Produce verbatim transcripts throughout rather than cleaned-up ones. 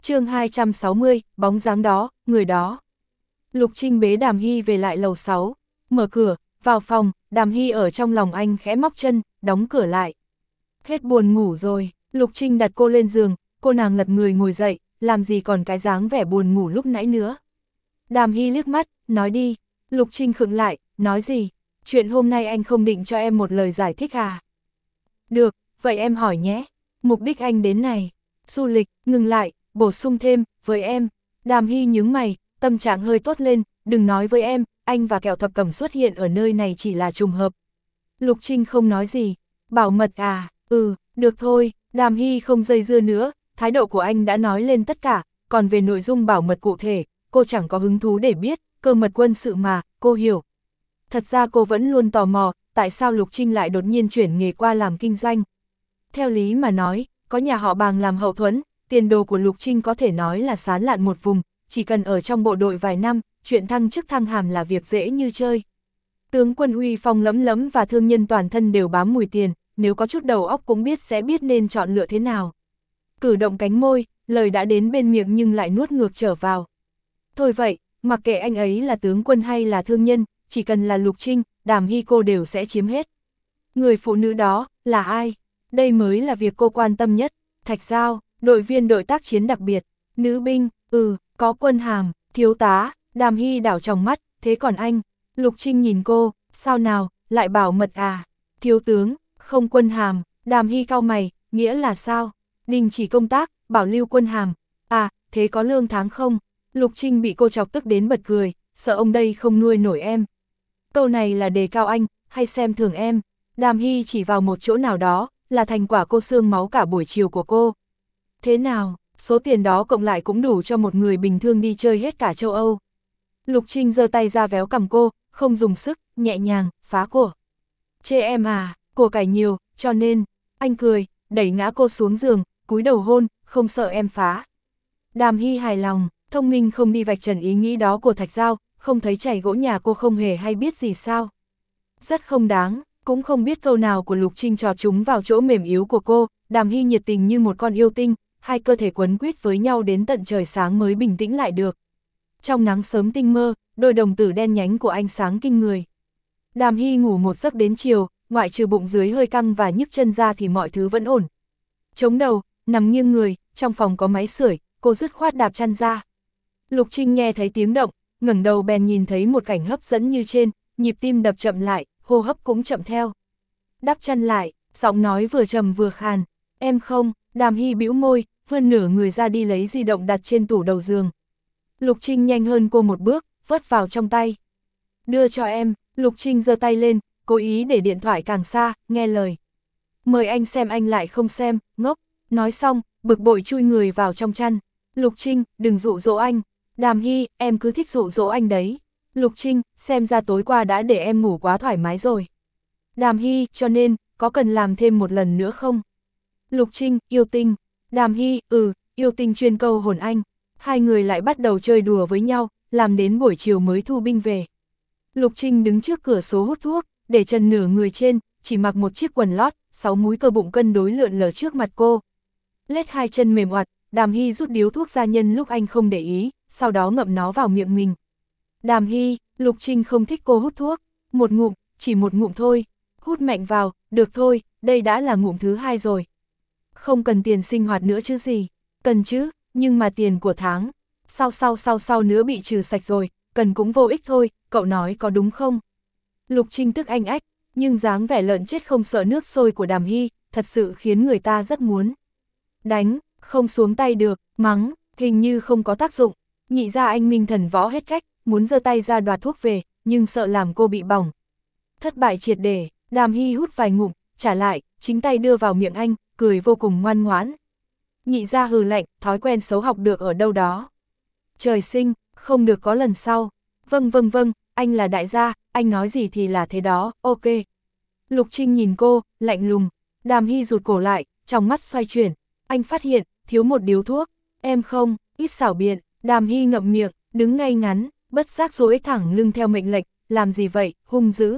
chương hai trăm sáu mươi, bóng dáng đó, người đó. Lục Trinh bế Đàm Hy về lại lầu sáu, mở cửa, vào phòng, Đàm Hy ở trong lòng anh khẽ móc chân, đóng cửa lại. Hết buồn ngủ rồi, Lục Trinh đặt cô lên giường, cô nàng lật người ngồi dậy, làm gì còn cái dáng vẻ buồn ngủ lúc nãy nữa. Đàm Hy liếc mắt, nói đi. Lục Trinh khựng lại, nói gì? Chuyện hôm nay anh không định cho em một lời giải thích à? Được, vậy em hỏi nhé. Mục đích anh đến này, du lịch, ngừng lại, bổ sung thêm, với em. Đàm Hy nhướng mày, tâm trạng hơi tốt lên, đừng nói với em, anh và Kẹo Thập Cẩm xuất hiện ở nơi này chỉ là trùng hợp. Lục Trinh không nói gì, bảo mật à, ừ, được thôi, Đàm Hy không dây dưa nữa, thái độ của anh đã nói lên tất cả, còn về nội dung bảo mật cụ thể, cô chẳng có hứng thú để biết, cơ mật quân sự mà, cô hiểu. Thật ra cô vẫn luôn tò mò, tại sao Lục Trinh lại đột nhiên chuyển nghề qua làm kinh doanh. Theo lý mà nói, có nhà họ Bàng làm hậu thuẫn, tiền đồ của Lục Trinh có thể nói là sán lạn một vùng, chỉ cần ở trong bộ đội vài năm, chuyện thăng chức thăng hàm là việc dễ như chơi. Tướng quân uy phong lẫm lẫm và thương nhân toàn thân đều bám mùi tiền, nếu có chút đầu óc cũng biết sẽ biết nên chọn lựa thế nào. Cử động cánh môi, lời đã đến bên miệng nhưng lại nuốt ngược trở vào. Thôi vậy, mặc kệ anh ấy là tướng quân hay là thương nhân, chỉ cần là Lục Trinh, Đàm Hy cô đều sẽ chiếm hết. Người phụ nữ đó, là ai? Đây mới là việc cô quan tâm nhất. Thạch Giao, đội viên đội tác chiến đặc biệt, nữ binh, ừ, có quân hàm, thiếu tá. Đàm Hy đảo tròng mắt, thế còn anh? Lục Trinh nhìn cô, sao nào, lại bảo mật à? Thiếu tướng, không quân hàm. Đàm Hy cau mày, nghĩa là sao? Đình chỉ công tác, bảo lưu quân hàm. À, thế có lương tháng không? Lục Trinh bị cô chọc tức đến bật cười, sợ ông đây không nuôi nổi em. Câu này là đề cao anh, hay xem thường em? Đàm Hy chỉ vào một chỗ nào đó, là thành quả cô xương máu cả buổi chiều của cô. Thế nào, số tiền đó cộng lại cũng đủ cho một người bình thường đi chơi hết cả châu Âu. Lục Trinh giơ tay ra véo cằm cô, không dùng sức, nhẹ nhàng, phá của. Chê em à, của cải nhiều, cho nên, anh cười, đẩy ngã cô xuống giường, cúi đầu hôn, không sợ em phá. Đàm Hy hài lòng, thông minh không đi vạch trần ý nghĩ đó của Thạch Giao, không thấy chảy gỗ nhà cô không hề hay biết gì sao. Rất không đáng, cũng không biết câu nào của Lục Trinh trò trúng vào chỗ mềm yếu của cô, Đàm Hy nhiệt tình như một con yêu tinh, hai cơ thể quấn quýt với nhau đến tận trời sáng mới bình tĩnh lại được. Trong nắng sớm tinh mơ, đôi đồng tử đen nhánh của anh sáng kinh người. Đàm Hy ngủ một giấc đến chiều, ngoại trừ bụng dưới hơi căng và nhức chân ra thì mọi thứ vẫn ổn. Chống đầu, nằm nghiêng người, trong phòng có máy sưởi, cô dứt khoát đạp chăn ra. Lục Trinh nghe thấy tiếng động, ngẩng đầu bèn nhìn thấy một cảnh hấp dẫn như trên, nhịp tim đập chậm lại, hô hấp cũng chậm theo. Đắp chăn lại, giọng nói vừa trầm vừa khàn, em không. Đàm Hy bĩu môi, vươn nửa người ra đi lấy di động đặt trên tủ đầu giường. Lục Trinh nhanh hơn cô một bước, vớt vào trong tay. Đưa cho em. Lục Trinh giơ tay lên, cố ý để điện thoại càng xa, nghe lời. Mời anh xem anh lại không xem, ngốc. Nói xong, bực bội chui người vào trong chăn. Lục Trinh, đừng dụ dỗ anh. Đàm Hy, em cứ thích dụ dỗ anh đấy. Lục Trinh, xem ra tối qua đã để em ngủ quá thoải mái rồi. Đàm Hy, cho nên, có cần làm thêm một lần nữa không? Lục Trinh, yêu tinh. Đàm Hy, ừ, yêu tinh chuyên câu hồn anh. Hai người lại bắt đầu chơi đùa với nhau, làm đến buổi chiều mới thu binh về. Lục Trinh đứng trước cửa sổ hút thuốc, để chân nửa người trên, chỉ mặc một chiếc quần lót, sáu múi cơ bụng cân đối lượn lờ trước mặt cô. Lết hai chân mềm oặt, Đàm Hy rút điếu thuốc ra nhân lúc anh không để ý, sau đó ngậm nó vào miệng mình. Đàm Hy, Lục Trinh không thích cô hút thuốc, một ngụm, chỉ một ngụm thôi, hút mạnh vào, được thôi, đây đã là ngụm thứ hai rồi. Không cần tiền sinh hoạt nữa chứ gì, cần chứ, nhưng mà tiền của tháng, sau sau sau sau nữa bị trừ sạch rồi, cần cũng vô ích thôi, cậu nói có đúng không? Lục Trinh tức anh ách, nhưng dáng vẻ lợn chết không sợ nước sôi của Đàm Hy, thật sự khiến người ta rất muốn đánh, không xuống tay được, mắng, hình như không có tác dụng. Nhị ra anh minh thần võ hết cách, muốn giơ tay ra đoạt thuốc về, nhưng sợ làm cô bị bỏng. Thất bại triệt để, Đàm Hy hút vài ngụm, trả lại, chính tay đưa vào miệng anh, cười vô cùng ngoan ngoãn. Nhị ra hừ lạnh, thói quen xấu học được ở đâu đó. Trời sinh, không được có lần sau. Vâng vâng vâng, anh là đại gia, anh nói gì thì là thế đó, ok. Lục Trinh nhìn cô, lạnh lùng. Đàm Hy rụt cổ lại, trong mắt xoay chuyển. Anh phát hiện, thiếu một điếu thuốc. Em không, ít xảo biện. Đàm Hy ngậm miệng, đứng ngay ngắn, bất giác duỗi thẳng lưng theo mệnh lệnh. Làm gì vậy, hung dữ.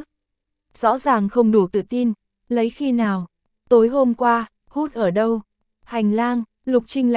Rõ ràng không đủ tự tin. Lấy khi nào? Tối hôm qua, hút ở đâu? Hành lang. Lục Trinh lạnh mặt,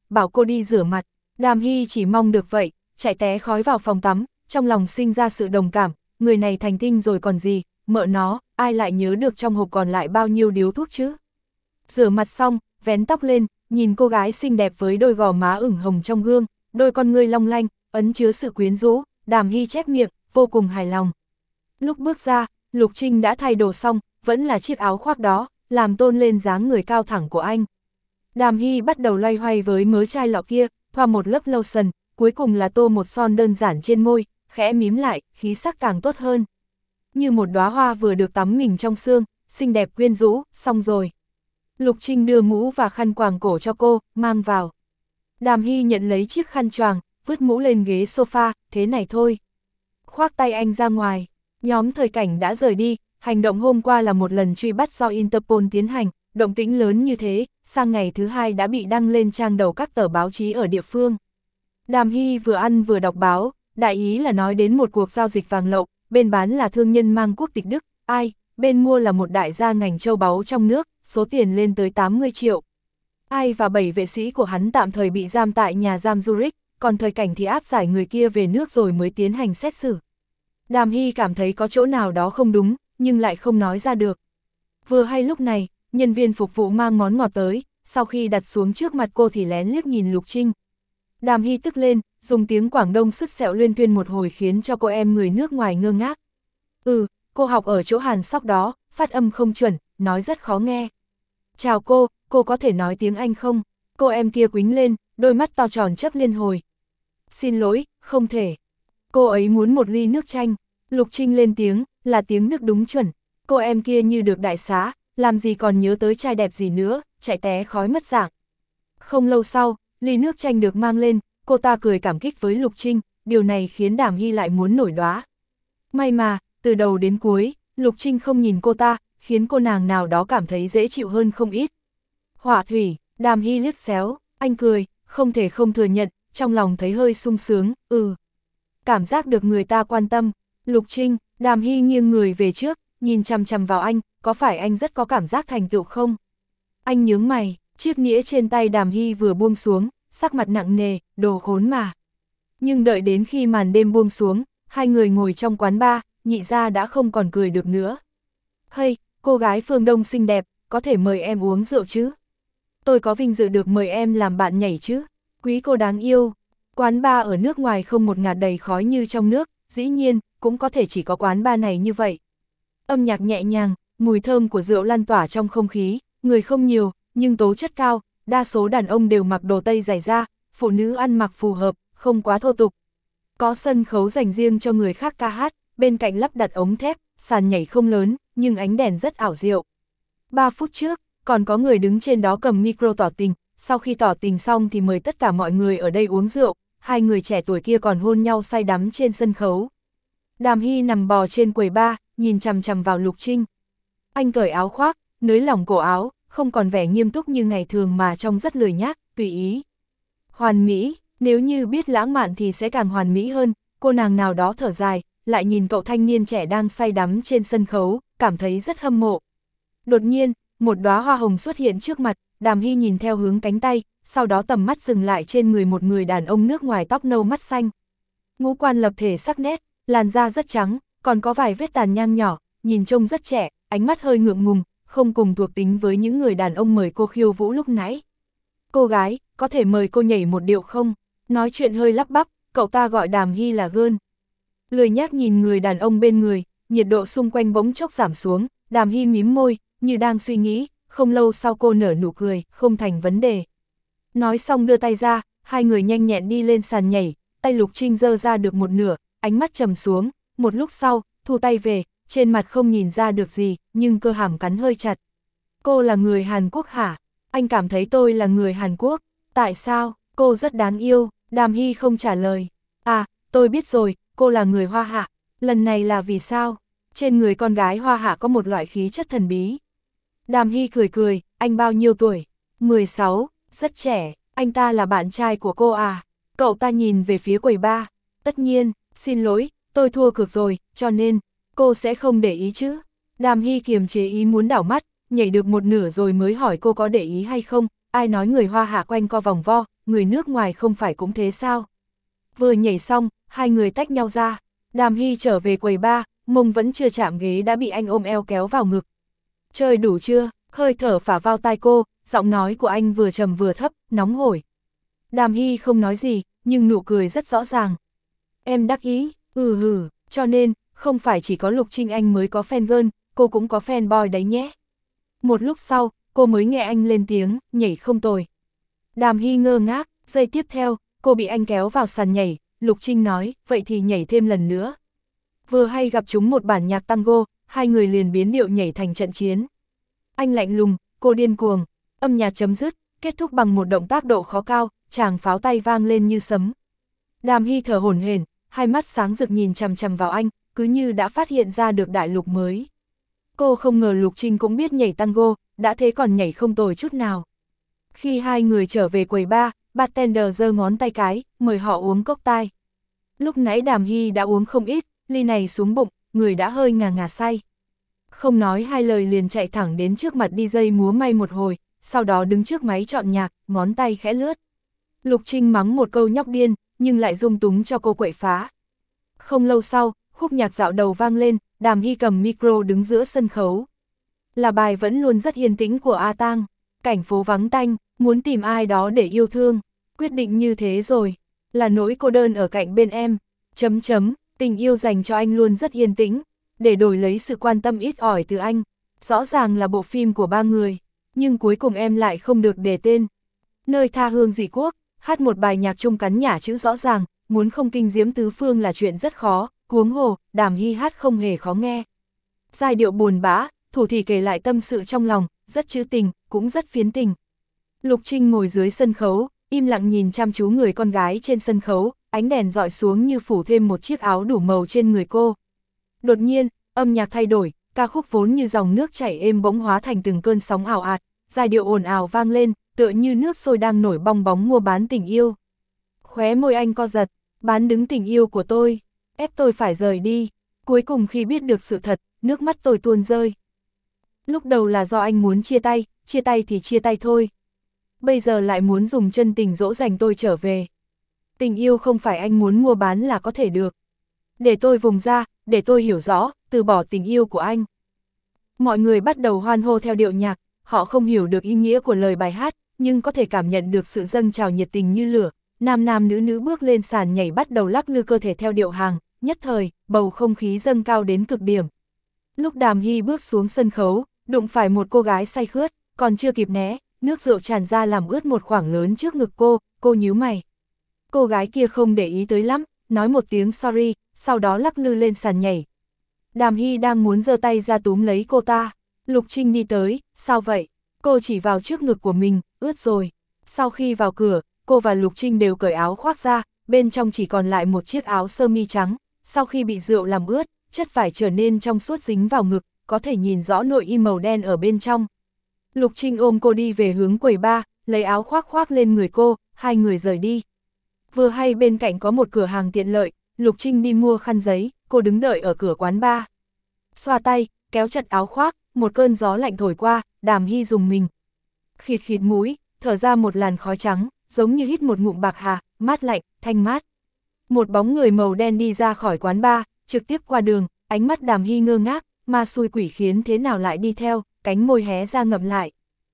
bảo cô đi rửa mặt. Đàm Hy chỉ mong được vậy, chạy té khói vào phòng tắm, trong lòng sinh ra sự đồng cảm, người này thành tinh rồi còn gì, mợ nó, ai lại nhớ được trong hộp còn lại bao nhiêu điếu thuốc chứ. Rửa mặt xong, vén tóc lên, nhìn cô gái xinh đẹp với đôi gò má ửng hồng trong gương, đôi con ngươi long lanh, ấn chứa sự quyến rũ, Đàm Hy chép miệng, vô cùng hài lòng. Lúc bước ra, Lục Trinh đã thay đồ xong, vẫn là chiếc áo khoác đó, làm tôn lên dáng người cao thẳng của anh. Đàm Hy bắt đầu loay hoay với mớ chai lọ kia, thoa một lớp lotion, cuối cùng là tô một son đơn giản trên môi, khẽ mím lại, khí sắc càng tốt hơn. Như một đóa hoa vừa được tắm mình trong sương, xinh đẹp quyến rũ, xong rồi. Lục Trinh đưa mũ và khăn quàng cổ cho cô, mang vào. Đàm Hy nhận lấy chiếc khăn choàng, vứt mũ lên ghế sofa, thế này thôi. Khoác tay anh ra ngoài, nhóm Thời Cảnh đã rời đi, hành động hôm qua là một lần truy bắt do Interpol tiến hành, động tĩnh lớn như thế, sang ngày thứ hai đã bị đăng lên trang đầu các tờ báo chí ở địa phương. Đàm Hy vừa ăn vừa đọc báo, đại ý là nói đến một cuộc giao dịch vàng lậu, bên bán là thương nhân mang quốc tịch Đức, ai, bên mua là một đại gia ngành châu báu trong nước, số tiền lên tới tám mươi triệu. Ai và bảy vệ sĩ của hắn tạm thời bị giam tại nhà giam Zurich, còn Thời Cảnh thì áp giải người kia về nước rồi mới tiến hành xét xử. Đàm Hy cảm thấy có chỗ nào đó không đúng, nhưng lại không nói ra được. Vừa hay lúc này, nhân viên phục vụ mang món ngọt tới, sau khi đặt xuống trước mặt cô thì lén liếc nhìn Lục Trinh. Đàm Hy tức lên, dùng tiếng Quảng Đông sứt sẹo luyên thuyên một hồi khiến cho cô em người nước ngoài ngơ ngác. Ừ, cô học ở chỗ Hàn Sóc đó, phát âm không chuẩn, nói rất khó nghe. Chào cô, cô có thể nói tiếng Anh không? Cô em kia quính lên, đôi mắt to tròn chớp liên hồi. Xin lỗi, không thể. Cô ấy muốn một ly nước chanh. Lục Trinh lên tiếng, là tiếng Đức đúng chuẩn. Cô em kia như được đại xá, làm gì còn nhớ tới trai đẹp gì nữa, chạy té khói mất dạng. Không lâu sau, ly nước chanh được mang lên, cô ta cười cảm kích với Lục Trinh, điều này khiến Đàm Hy lại muốn nổi đóa. May mà, từ đầu đến cuối, Lục Trinh không nhìn cô ta, khiến cô nàng nào đó cảm thấy dễ chịu hơn không ít. Hỏa thủy, Đàm Hy liếc xéo, anh cười, không thể không thừa nhận, trong lòng thấy hơi sung sướng, ừ. Cảm giác được người ta quan tâm, Lục Trinh, Đàm Hy nghiêng người về trước, nhìn chằm chằm vào anh, có phải anh rất có cảm giác thành tựu không? Anh nhướng mày, chiếc nĩa trên tay Đàm Hy vừa buông xuống, sắc mặt nặng nề, đồ khốn mà. Nhưng đợi đến khi màn đêm buông xuống, hai người ngồi trong quán bar, nhị gia đã không còn cười được nữa. Hey, cô gái phương Đông xinh đẹp, có thể mời em uống rượu chứ? Tôi có vinh dự được mời em làm bạn nhảy chứ? Quý cô đáng yêu. Quán bar ở nước ngoài không một ngạt đầy khói như trong nước, dĩ nhiên, cũng có thể chỉ có quán bar này như vậy. Âm nhạc nhẹ nhàng, mùi thơm của rượu lan tỏa trong không khí, người không nhiều, nhưng tố chất cao, đa số đàn ông đều mặc đồ tây dày da, phụ nữ ăn mặc phù hợp, không quá thô tục. Có sân khấu dành riêng cho người khác ca hát, bên cạnh lắp đặt ống thép, sàn nhảy không lớn, nhưng ánh đèn rất ảo diệu. Ba phút trước, còn có người đứng trên đó cầm micro tỏ tình, sau khi tỏ tình xong thì mời tất cả mọi người ở đây uống rượu, hai người trẻ tuổi kia còn hôn nhau say đắm trên sân khấu. Đàm Hy nằm bò trên quầy bar, nhìn chằm chằm vào Lục Trinh. Anh cởi áo khoác, nới lỏng cổ áo, không còn vẻ nghiêm túc như ngày thường mà trông rất lười nhác, tùy ý. Hoàn mỹ, nếu như biết lãng mạn thì sẽ càng hoàn mỹ hơn, cô nàng nào đó thở dài, lại nhìn cậu thanh niên trẻ đang say đắm trên sân khấu, cảm thấy rất hâm mộ. Đột nhiên, một đóa hoa hồng xuất hiện trước mặt, Đàm Hy nhìn theo hướng cánh tay, sau đó tầm mắt dừng lại trên người một người đàn ông nước ngoài tóc nâu mắt xanh. Ngũ quan lập thể sắc nét, làn da rất trắng, còn có vài vết tàn nhang nhỏ, nhìn trông rất trẻ, ánh mắt hơi ngượng ngùng, không cùng thuộc tính với những người đàn ông mời cô khiêu vũ lúc nãy. Cô gái, có thể mời cô nhảy một điệu không? Nói chuyện hơi lắp bắp, cậu ta gọi Đàm Hy là gơn. Lười nhác nhìn người đàn ông bên người, nhiệt độ xung quanh bỗng chốc giảm xuống, Đàm Hy mím môi, như đang suy nghĩ, không lâu sau cô nở nụ cười, không thành vấn đề. Nói xong đưa tay ra, hai người nhanh nhẹn đi lên sàn nhảy, tay Lục Trinh giơ ra được một nửa, ánh mắt trầm xuống, một lúc sau, thu tay về, trên mặt không nhìn ra được gì, nhưng cơ hàm cắn hơi chặt. Cô là người Hàn Quốc hả? Anh cảm thấy tôi là người Hàn Quốc, tại sao? Cô rất đáng yêu, Đàm Hy không trả lời. À, tôi biết rồi, cô là người Hoa Hạ, lần này là vì sao? Trên người con gái Hoa Hạ có một loại khí chất thần bí. Đàm Hy cười cười, anh bao nhiêu tuổi? mười sáu, rất trẻ, anh ta là bạn trai của cô à? Cậu ta nhìn về phía quầy bar. Tất nhiên, xin lỗi, tôi thua cược rồi, cho nên, cô sẽ không để ý chứ? Đàm Hy kiềm chế ý muốn đảo mắt, nhảy được một nửa rồi mới hỏi cô có để ý hay không, ai nói người Hoa Hạ quanh co vòng vo, người nước ngoài không phải cũng thế sao? Vừa nhảy xong, hai người tách nhau ra, Đàm Hy trở về quầy bar, mông vẫn chưa chạm ghế đã bị anh ôm eo kéo vào ngực. Chơi đủ chưa? Hơi thở phả vào tai cô, giọng nói của anh vừa trầm vừa thấp, nóng hổi. Đàm Hy không nói gì, nhưng nụ cười rất rõ ràng. Em đắc ý, ừ hừ, cho nên, không phải chỉ có Lục Trinh Anh mới có fan girl, cô cũng có fan boy đấy nhé. Một lúc sau, cô mới nghe anh lên tiếng, nhảy không tồi. Đàm Hy ngơ ngác, giây tiếp theo, cô bị anh kéo vào sàn nhảy, Lục Trinh nói, vậy thì nhảy thêm lần nữa. Vừa hay gặp chúng một bản nhạc tango, hai người liền biến điệu nhảy thành trận chiến. Anh lạnh lùng, cô điên cuồng, âm nhạc chấm dứt, kết thúc bằng một động tác độ khó cao, chàng pháo tay vang lên như sấm. Đàm Hy thở hổn hển, hai mắt sáng rực nhìn chằm chằm vào anh, cứ như đã phát hiện ra được đại lục mới. Cô không ngờ Lục Trinh cũng biết nhảy tango, đã thế còn nhảy không tồi chút nào. Khi hai người trở về quầy bar, bartender giơ ngón tay cái, mời họ uống cocktail. Lúc nãy Đàm Hy đã uống không ít, ly này xuống bụng, người đã hơi ngà ngà say. Không nói hai lời liền chạy thẳng đến trước mặt đi dây múa may một hồi, sau đó đứng trước máy chọn nhạc, ngón tay khẽ lướt. Lục Trinh mắng một câu nhóc điên, nhưng lại dung túng cho cô quậy phá. Không lâu sau, khúc nhạc dạo đầu vang lên, Đàm Hy cầm micro đứng giữa sân khấu. Là bài vẫn luôn rất yên tĩnh của A Tang, cảnh phố vắng tanh, muốn tìm ai đó để yêu thương, quyết định như thế rồi, là nỗi cô đơn ở cạnh bên em, chấm chấm, tình yêu dành cho anh luôn rất yên tĩnh, để đổi lấy sự quan tâm ít ỏi từ anh, rõ ràng là bộ phim của ba người, nhưng cuối cùng em lại không được để tên. Nơi tha hương dị quốc, hát một bài nhạc chung cắn nhả chữ rõ ràng, muốn không kinh diễm tứ phương là chuyện rất khó, huống hồ, Đàm Hy hát không hề khó nghe. Giai điệu buồn bã, thủ thì kể lại tâm sự trong lòng, rất trữ tình, cũng rất phiến tình. Lục Trinh ngồi dưới sân khấu, im lặng nhìn chăm chú người con gái trên sân khấu, ánh đèn dọi xuống như phủ thêm một chiếc áo đủ màu trên người cô. Đột nhiên, âm nhạc thay đổi, ca khúc vốn như dòng nước chảy êm bỗng hóa thành từng cơn sóng ào ạt, giai điệu ồn ào vang lên, tựa như nước sôi đang nổi bong bóng mua bán tình yêu. Khóe môi anh co giật, bán đứng tình yêu của tôi, ép tôi phải rời đi. Cuối cùng khi biết được sự thật, nước mắt tôi tuôn rơi. Lúc đầu là do anh muốn chia tay, chia tay thì chia tay thôi. Bây giờ lại muốn dùng chân tình dỗ dành tôi trở về. Tình yêu không phải anh muốn mua bán là có thể được. Để tôi vùng ra, để tôi hiểu rõ, từ bỏ tình yêu của anh. Mọi người bắt đầu hoan hô theo điệu nhạc, họ không hiểu được ý nghĩa của lời bài hát, nhưng có thể cảm nhận được sự dâng trào nhiệt tình như lửa. Nam nam nữ nữ bước lên sàn nhảy bắt đầu lắc lư cơ thể theo điệu hàng, nhất thời, bầu không khí dâng cao đến cực điểm. Lúc Đàm Hy bước xuống sân khấu, đụng phải một cô gái say khướt, còn chưa kịp né, nước rượu tràn ra làm ướt một khoảng lớn trước ngực cô, cô nhíu mày. Cô gái kia không để ý tới lắm, nói một tiếng sorry, sau đó lắc lư lên sàn nhảy. Đàm Hy đang muốn giơ tay ra túm lấy cô ta, Lục Trinh đi tới, sao vậy? Cô chỉ vào trước ngực của mình, ướt rồi. Sau khi vào cửa, cô và Lục Trinh đều cởi áo khoác ra, bên trong chỉ còn lại một chiếc áo sơ mi trắng, sau khi bị rượu làm ướt, chất vải trở nên trong suốt dính vào ngực, có thể nhìn rõ nội y màu đen ở bên trong. Lục Trinh ôm cô đi về hướng quầy bar, lấy áo khoác khoác lên người cô, hai người rời đi. Vừa hay bên cạnh có một cửa hàng tiện lợi, Lục Trinh đi mua khăn giấy, cô đứng đợi ở cửa quán bar. Xoa tay, kéo chặt áo khoác, một cơn gió lạnh thổi qua, Đàm Hy rùng mình. Khịt khịt mũi, thở ra một làn khói trắng, giống như hít một ngụm bạc hà, mát lạnh, thanh mát. Một bóng người màu đen đi ra khỏi quán bar, trực tiếp qua đường, ánh mắt Đàm Hy ngơ ngác, ma xui quỷ khiến thế nào lại đi theo, cánh môi hé ra ngậm lại.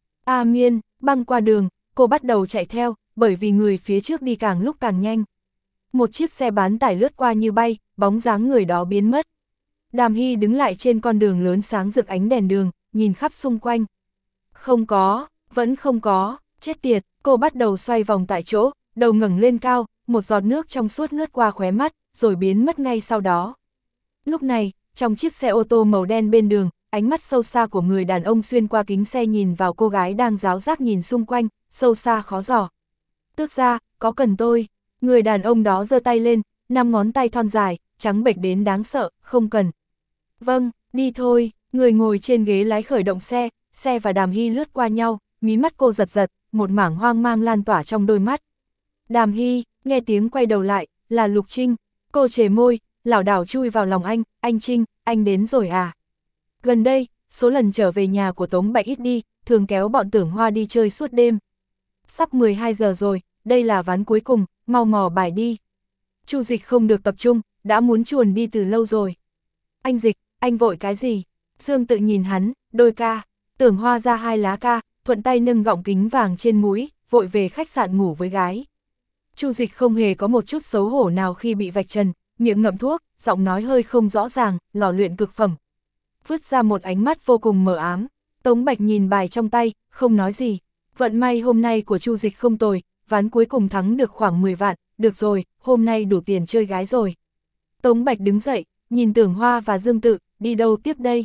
A Miên, băng qua đường, cô bắt đầu chạy theo, bởi vì người phía trước đi càng lúc càng nhanh. Một chiếc xe bán tải lướt qua như bay, bóng dáng người đó biến mất. Đàm Hy đứng lại trên con đường lớn sáng rực ánh đèn đường, nhìn khắp xung quanh. Không có, vẫn không có, chết tiệt, cô bắt đầu xoay vòng tại chỗ, đầu ngẩng lên cao, một giọt nước trong suốt lướt qua khóe mắt, rồi biến mất ngay sau đó. Lúc này, trong chiếc xe ô tô màu đen bên đường, ánh mắt sâu xa của người đàn ông xuyên qua kính xe nhìn vào cô gái đang ráo rác nhìn xung quanh, sâu xa khó dò. Tước ra, có cần tôi? Người đàn ông đó giơ tay lên, năm ngón tay thon dài, trắng bệch đến đáng sợ, không cần. Vâng, đi thôi, người ngồi trên ghế lái khởi động xe, xe và Đàm Hy lướt qua nhau, mí mắt cô giật giật, một mảng hoang mang lan tỏa trong đôi mắt. Đàm Hy, nghe tiếng quay đầu lại, là Lục Trinh, cô chề môi, lảo đảo chui vào lòng anh, anh Trinh, anh đến rồi à? Gần đây, số lần trở về nhà của Tống Bạch ít đi, thường kéo bọn Tưởng Hoa đi chơi suốt đêm. Sắp mười hai giờ rồi, đây là ván cuối cùng, mau mò bài đi. Chu Dịch không được tập trung, đã muốn chuồn đi từ lâu rồi. Anh Dịch, anh vội cái gì? Dương Tự nhìn hắn, đôi ca, Tưởng Hoa ra hai lá ca, thuận tay nâng gọng kính vàng trên mũi, vội về khách sạn ngủ với gái. Chu Dịch không hề có một chút xấu hổ nào khi bị vạch trần, miệng ngậm thuốc, giọng nói hơi không rõ ràng, lò luyện cực phẩm. Vứt ra một ánh mắt vô cùng mờ ám. Tống Bạch nhìn bài trong tay, không nói gì. Vận may hôm nay của Chu Dịch không tồi, ván cuối cùng thắng được khoảng mười vạn, được rồi, hôm nay đủ tiền chơi gái rồi. Tống Bạch đứng dậy, nhìn Tưởng Hoa và Dương Tự, đi đâu tiếp đây?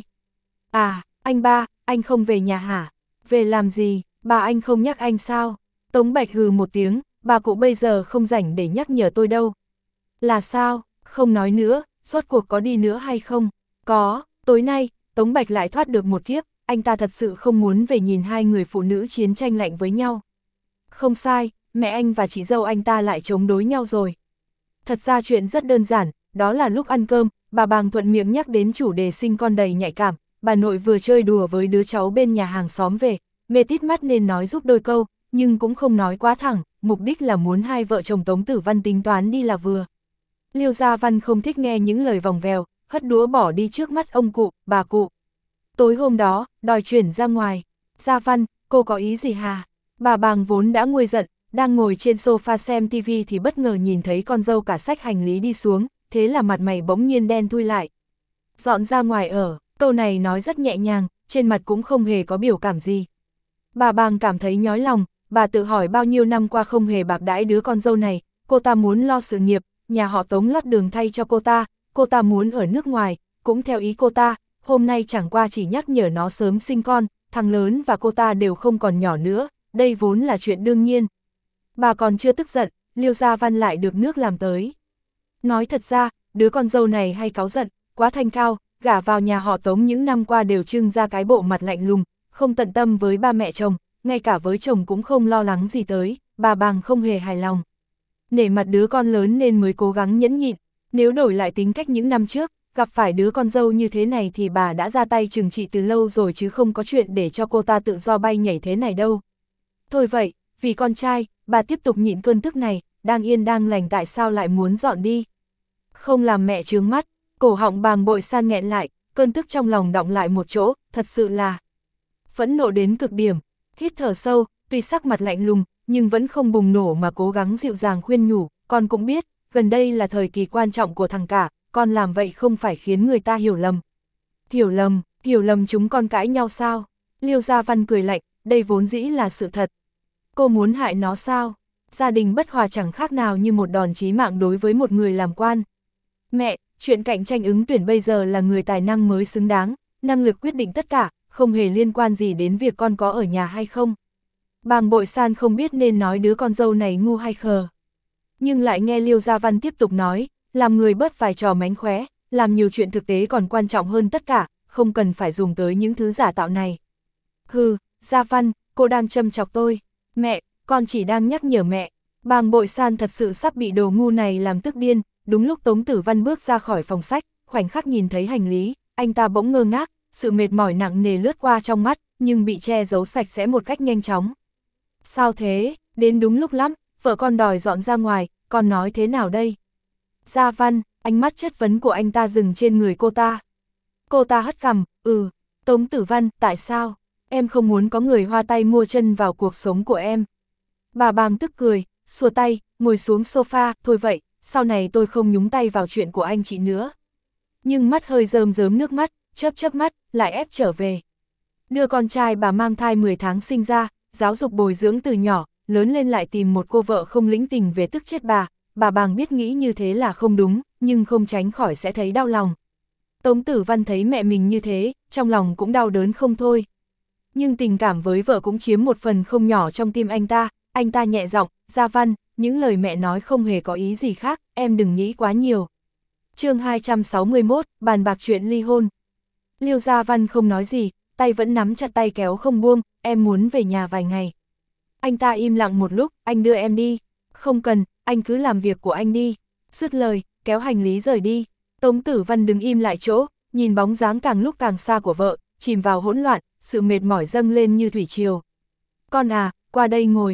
À, anh ba, anh không về nhà hả? Về làm gì, bà anh không nhắc anh sao? Tống Bạch hừ một tiếng, bà cụ bây giờ không rảnh để nhắc nhở tôi đâu. Là sao, không nói nữa, rốt cuộc có đi nữa hay không? Có, tối nay, Tống Bạch lại thoát được một kiếp, anh ta thật sự không muốn về nhìn hai người phụ nữ chiến tranh lạnh với nhau. Không sai, mẹ anh và chị dâu anh ta lại chống đối nhau rồi. Thật ra chuyện rất đơn giản, đó là lúc ăn cơm, bà Bàng thuận miệng nhắc đến chủ đề sinh con đầy nhạy cảm, bà nội vừa chơi đùa với đứa cháu bên nhà hàng xóm về, mê tít mắt nên nói giúp đôi câu, nhưng cũng không nói quá thẳng, mục đích là muốn hai vợ chồng Tống Tử Văn tính toán đi là vừa. Liêu Gia Văn không thích nghe những lời vòng vèo, hất đũa bỏ đi trước mắt ông cụ, bà cụ. Tối hôm đó, đòi chuyển ra ngoài. Gia Văn, cô có ý gì hả? Bà Bàng vốn đã nguôi giận, đang ngồi trên sofa xem tivi thì bất ngờ nhìn thấy con dâu cả xách hành lý đi xuống, thế là mặt mày bỗng nhiên đen thui lại. Dọn ra ngoài ở, câu này nói rất nhẹ nhàng, trên mặt cũng không hề có biểu cảm gì. Bà Bàng cảm thấy nhói lòng, bà tự hỏi bao nhiêu năm qua không hề bạc đãi đứa con dâu này, cô ta muốn lo sự nghiệp, nhà họ Tống lót đường thay cho cô ta, cô ta muốn ở nước ngoài, cũng theo ý cô ta, hôm nay chẳng qua chỉ nhắc nhở nó sớm sinh con, thằng lớn và cô ta đều không còn nhỏ nữa, đây vốn là chuyện đương nhiên. Bà còn chưa tức giận, Liêu Gia Văn lại được nước làm tới. Nói thật ra, đứa con dâu này hay cáu giận, quá thanh cao, gả vào nhà họ Tống những năm qua đều trưng ra cái bộ mặt lạnh lùng, không tận tâm với ba mẹ chồng, ngay cả với chồng cũng không lo lắng gì tới, bà Bàng không hề hài lòng. Nể mặt đứa con lớn nên mới cố gắng nhẫn nhịn, nếu đổi lại tính cách những năm trước, gặp phải đứa con dâu như thế này thì bà đã ra tay trừng trị từ lâu rồi chứ không có chuyện để cho cô ta tự do bay nhảy thế này đâu. Thôi vậy, vì con trai, bà tiếp tục nhịn cơn tức này, đang yên đang lành tại sao lại muốn dọn đi. Không làm mẹ trướng mắt, cổ họng Bàng Bội San nghẹn lại, cơn tức trong lòng đọng lại một chỗ, thật sự là phẫn nộ đến cực điểm, hít thở sâu, tuy sắc mặt lạnh lùng, nhưng vẫn không bùng nổ mà cố gắng dịu dàng khuyên nhủ, con cũng biết, gần đây là thời kỳ quan trọng của thằng cả, con làm vậy không phải khiến người ta hiểu lầm. Hiểu lầm, hiểu lầm chúng con cãi nhau sao? Liêu Gia Văn cười lạnh, đây vốn dĩ là sự thật. Cô muốn hại nó sao? Gia đình bất hòa chẳng khác nào như một đòn chí mạng đối với một người làm quan. Mẹ, chuyện cạnh tranh ứng tuyển bây giờ là người tài năng mới xứng đáng, năng lực quyết định tất cả, không hề liên quan gì đến việc con có ở nhà hay không. Bàng Bội San không biết nên nói đứa con dâu này ngu hay khờ. Nhưng lại nghe Liêu Gia Văn tiếp tục nói, làm người bớt vài trò mánh khóe, làm nhiều chuyện thực tế còn quan trọng hơn tất cả, không cần phải dùng tới những thứ giả tạo này. Hừ, Gia Văn, cô đang châm chọc tôi. Mẹ, con chỉ đang nhắc nhở mẹ. Bàng Bội San thật sự sắp bị đồ ngu này làm tức điên, đúng lúc Tống Tử Văn bước ra khỏi phòng sách, khoảnh khắc nhìn thấy hành lý, anh ta bỗng ngơ ngác, sự mệt mỏi nặng nề lướt qua trong mắt, nhưng bị che giấu sạch sẽ một cách nhanh chóng. Sao thế, đến đúng lúc lắm, vợ con đòi dọn ra ngoài, con nói thế nào đây? Gia Văn, ánh mắt chất vấn của anh ta dừng trên người cô ta. Cô ta hất cằm, ừ, Tống Tử Văn, tại sao? Em không muốn có người hoa tay mua chân vào cuộc sống của em. Bà Bàng tức cười, xua tay, ngồi xuống sofa, thôi vậy, sau này tôi không nhúng tay vào chuyện của anh chị nữa. Nhưng mắt hơi rơm rớm nước mắt, chớp chớp mắt, lại ép trở về. Đưa con trai bà mang thai mười tháng sinh ra, giáo dục bồi dưỡng từ nhỏ, lớn lên lại tìm một cô vợ không lĩnh tình về tức chết bà. Bà Bàng biết nghĩ như thế là không đúng, nhưng không tránh khỏi sẽ thấy đau lòng. Tống Tử Văn thấy mẹ mình như thế, trong lòng cũng đau đớn không thôi. Nhưng tình cảm với vợ cũng chiếm một phần không nhỏ trong tim anh ta, anh ta nhẹ giọng, Gia Văn, những lời mẹ nói không hề có ý gì khác, em đừng nghĩ quá nhiều. Chương hai trăm sáu mươi mốt, bàn bạc chuyện ly hôn. Liêu Gia Văn không nói gì, tay vẫn nắm chặt tay kéo không buông, em muốn về nhà vài ngày. Anh ta im lặng một lúc, anh đưa em đi. Không cần, anh cứ làm việc của anh đi. Dứt lời, kéo hành lý rời đi. Tống Tử Văn đứng im lại chỗ, nhìn bóng dáng càng lúc càng xa của vợ, chìm vào hỗn loạn, sự mệt mỏi dâng lên như thủy triều. Con à, qua đây ngồi.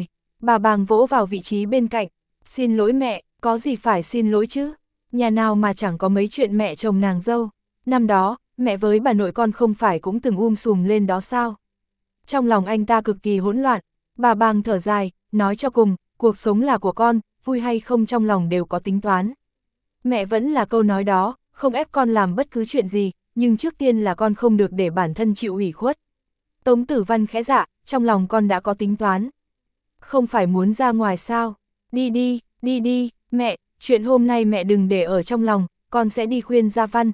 Bà Bàng vỗ vào vị trí bên cạnh, xin lỗi mẹ, có gì phải xin lỗi chứ, nhà nào mà chẳng có mấy chuyện mẹ chồng nàng dâu, năm đó, mẹ với bà nội con không phải cũng từng um sùm lên đó sao. Trong lòng anh ta cực kỳ hỗn loạn, bà Bàng thở dài, nói cho cùng, cuộc sống là của con, vui hay không trong lòng đều có tính toán. Mẹ vẫn là câu nói đó, không ép con làm bất cứ chuyện gì, nhưng trước tiên là con không được để bản thân chịu ủy khuất. Tống Tử Văn khẽ dạ, trong lòng con đã có tính toán. Không phải muốn ra ngoài sao? Đi đi, đi đi, mẹ, chuyện hôm nay mẹ đừng để ở trong lòng, con sẽ đi khuyên Gia Văn.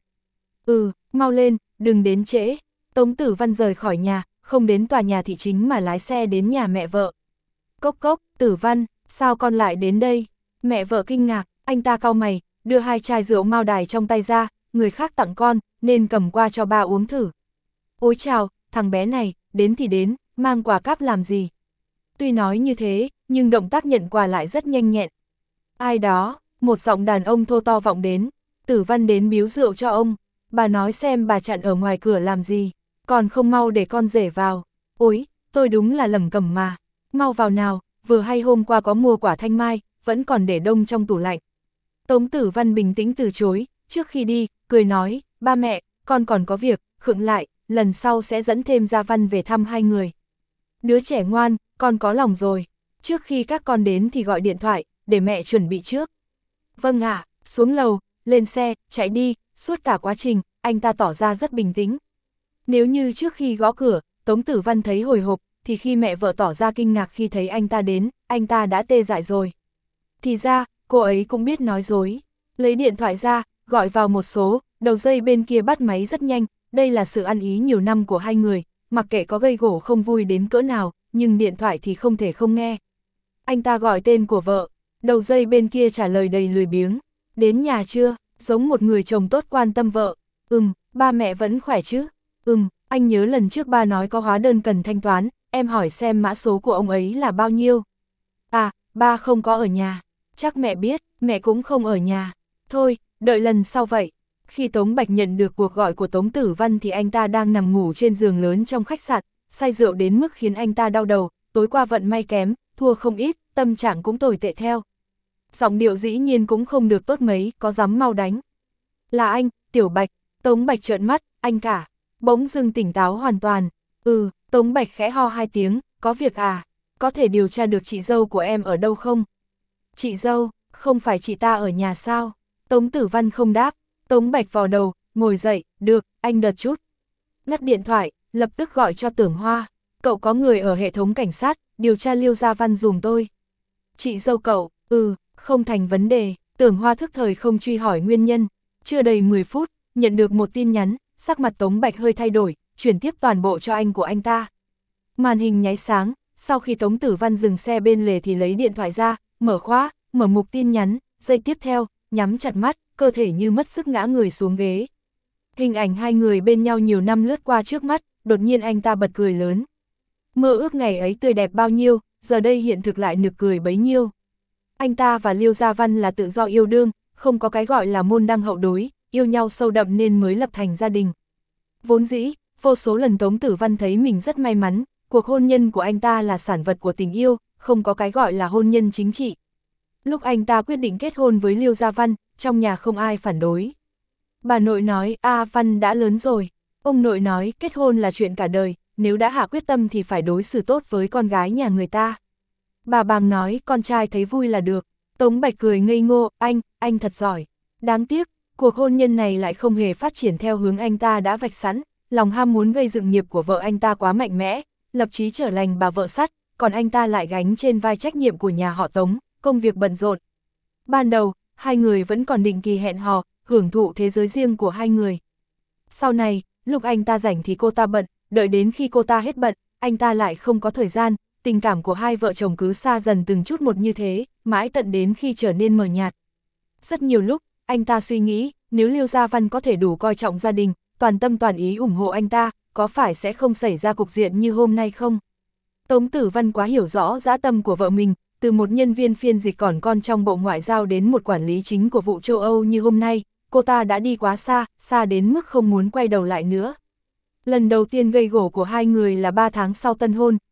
Ừ, mau lên, đừng đến trễ. Tống Tử Văn rời khỏi nhà, không đến tòa nhà thị chính mà lái xe đến nhà mẹ vợ. Cốc cốc, Tử Văn, sao con lại đến đây? Mẹ vợ kinh ngạc, anh ta cau mày, đưa hai chai rượu Mao Đài trong tay ra, người khác tặng con, nên cầm qua cho ba uống thử. Ôi chào, thằng bé này, đến thì đến, mang quà cáp làm gì? Tuy nói như thế, nhưng động tác nhận quà lại rất nhanh nhẹn. Ai đó, một giọng đàn ông thô to vọng đến, Tử Văn đến biếu rượu cho ông, bà nói xem bà chặn ở ngoài cửa làm gì, còn không mau để con rể vào. Ôi, tôi đúng là lẩm cẩm mà, mau vào nào, vừa hay hôm qua có mua quả thanh mai, vẫn còn để đông trong tủ lạnh. Tống Tử Văn bình tĩnh từ chối, trước khi đi, cười nói, ba mẹ, con còn có việc, khựng lại, lần sau sẽ dẫn thêm Gia Văn về thăm hai người. Đứa trẻ ngoan, con có lòng rồi, trước khi các con đến thì gọi điện thoại, để mẹ chuẩn bị trước. Vâng ạ, xuống lầu, lên xe, chạy đi, suốt cả quá trình, anh ta tỏ ra rất bình tĩnh. Nếu như trước khi gõ cửa, Tống Tử Văn thấy hồi hộp, thì khi mẹ vợ tỏ ra kinh ngạc khi thấy anh ta đến, anh ta đã tê dại rồi. Thì ra, cô ấy cũng biết nói dối. Lấy điện thoại ra, gọi vào một số, đầu dây bên kia bắt máy rất nhanh, đây là sự ăn ý nhiều năm của hai người, mặc kệ có gây gổ không vui đến cỡ nào, nhưng điện thoại thì không thể không nghe. Anh ta gọi tên của vợ, đầu dây bên kia trả lời đầy lười biếng. Đến nhà chưa, giống một người chồng tốt quan tâm vợ. Ừm, ba mẹ vẫn khỏe chứ? Ừm, anh nhớ lần trước ba nói có hóa đơn cần thanh toán, em hỏi xem mã số của ông ấy là bao nhiêu. À, ba không có ở nhà. Chắc mẹ biết, mẹ cũng không ở nhà. Thôi, đợi lần sau vậy. Khi Tống Bạch nhận được cuộc gọi của Tống Tử Văn thì anh ta đang nằm ngủ trên giường lớn trong khách sạn, say rượu đến mức khiến anh ta đau đầu, tối qua vận may kém, thua không ít, tâm trạng cũng tồi tệ theo. Giọng điệu dĩ nhiên cũng không được tốt mấy, có dám mau đánh. Là anh, Tiểu Bạch. Tống Bạch trợn mắt, anh cả. Bỗng dưng tỉnh táo hoàn toàn. Ừ, Tống Bạch khẽ ho hai tiếng, có việc à? Có thể điều tra được chị dâu của em ở đâu không? Chị dâu, không phải chị ta ở nhà sao? Tống Tử Văn không đáp. Tống Bạch vò đầu, ngồi dậy, được, anh đợt chút. Ngắt điện thoại, lập tức gọi cho Tưởng Hoa. Cậu có người ở hệ thống cảnh sát, điều tra Liêu Gia Văn dùm tôi. Chị dâu cậu, ừ, không thành vấn đề. Tưởng Hoa thức thời không truy hỏi nguyên nhân. Chưa đầy mười phút, nhận được một tin nhắn, sắc mặt Tống Bạch hơi thay đổi, chuyển tiếp toàn bộ cho anh của anh ta. Màn hình nháy sáng, sau khi Tống Tử Văn dừng xe bên lề thì lấy điện thoại ra, mở khóa, mở mục tin nhắn, giây tiếp theo, nhắm chặt mắt, cơ thể như mất sức ngã người xuống ghế. Hình ảnh hai người bên nhau nhiều năm lướt qua trước mắt, đột nhiên anh ta bật cười lớn. Mơ ước ngày ấy tươi đẹp bao nhiêu, giờ đây hiện thực lại nực cười bấy nhiêu. Anh ta và Liêu Gia Văn là tự do yêu đương, không có cái gọi là môn đăng hậu đối, yêu nhau sâu đậm nên mới lập thành gia đình. Vốn dĩ, vô số lần Tống Tử Văn thấy mình rất may mắn, cuộc hôn nhân của anh ta là sản vật của tình yêu, không có cái gọi là hôn nhân chính trị. Lúc anh ta quyết định kết hôn với Liêu Gia Văn, trong nhà không ai phản đối. Bà nội nói, A Văn đã lớn rồi. Ông nội nói, kết hôn là chuyện cả đời, nếu đã hạ quyết tâm thì phải đối xử tốt với con gái nhà người ta. Bà Bàng nói, con trai thấy vui là được. Tống Bạch cười ngây ngô, anh, anh thật giỏi. Đáng tiếc, cuộc hôn nhân này lại không hề phát triển theo hướng anh ta đã vạch sẵn, lòng ham muốn gây dựng nghiệp của vợ anh ta quá mạnh mẽ, lập chí trở lành bà vợ sắt, còn anh ta lại gánh trên vai trách nhiệm của nhà họ Tống, công việc bận rộn. Ban đầu, hai người vẫn còn định kỳ hẹn hò, hưởng thụ thế giới riêng của hai người. Sau này, lúc anh ta rảnh thì cô ta bận, đợi đến khi cô ta hết bận, anh ta lại không có thời gian, tình cảm của hai vợ chồng cứ xa dần từng chút một như thế, mãi tận đến khi trở nên mờ nhạt. Rất nhiều lúc, anh ta suy nghĩ, nếu Liêu Gia Văn có thể đủ coi trọng gia đình, toàn tâm toàn ý ủng hộ anh ta, có phải sẽ không xảy ra cục diện như hôm nay không? Tống Tử Văn quá hiểu rõ dã tâm của vợ mình, từ một nhân viên phiên dịch còn con trong Bộ Ngoại giao đến một quản lý chính của vụ châu Âu như hôm nay, cô ta đã đi quá xa, xa đến mức không muốn quay đầu lại nữa. Lần đầu tiên gây gổ của hai người là ba tháng sau tân hôn,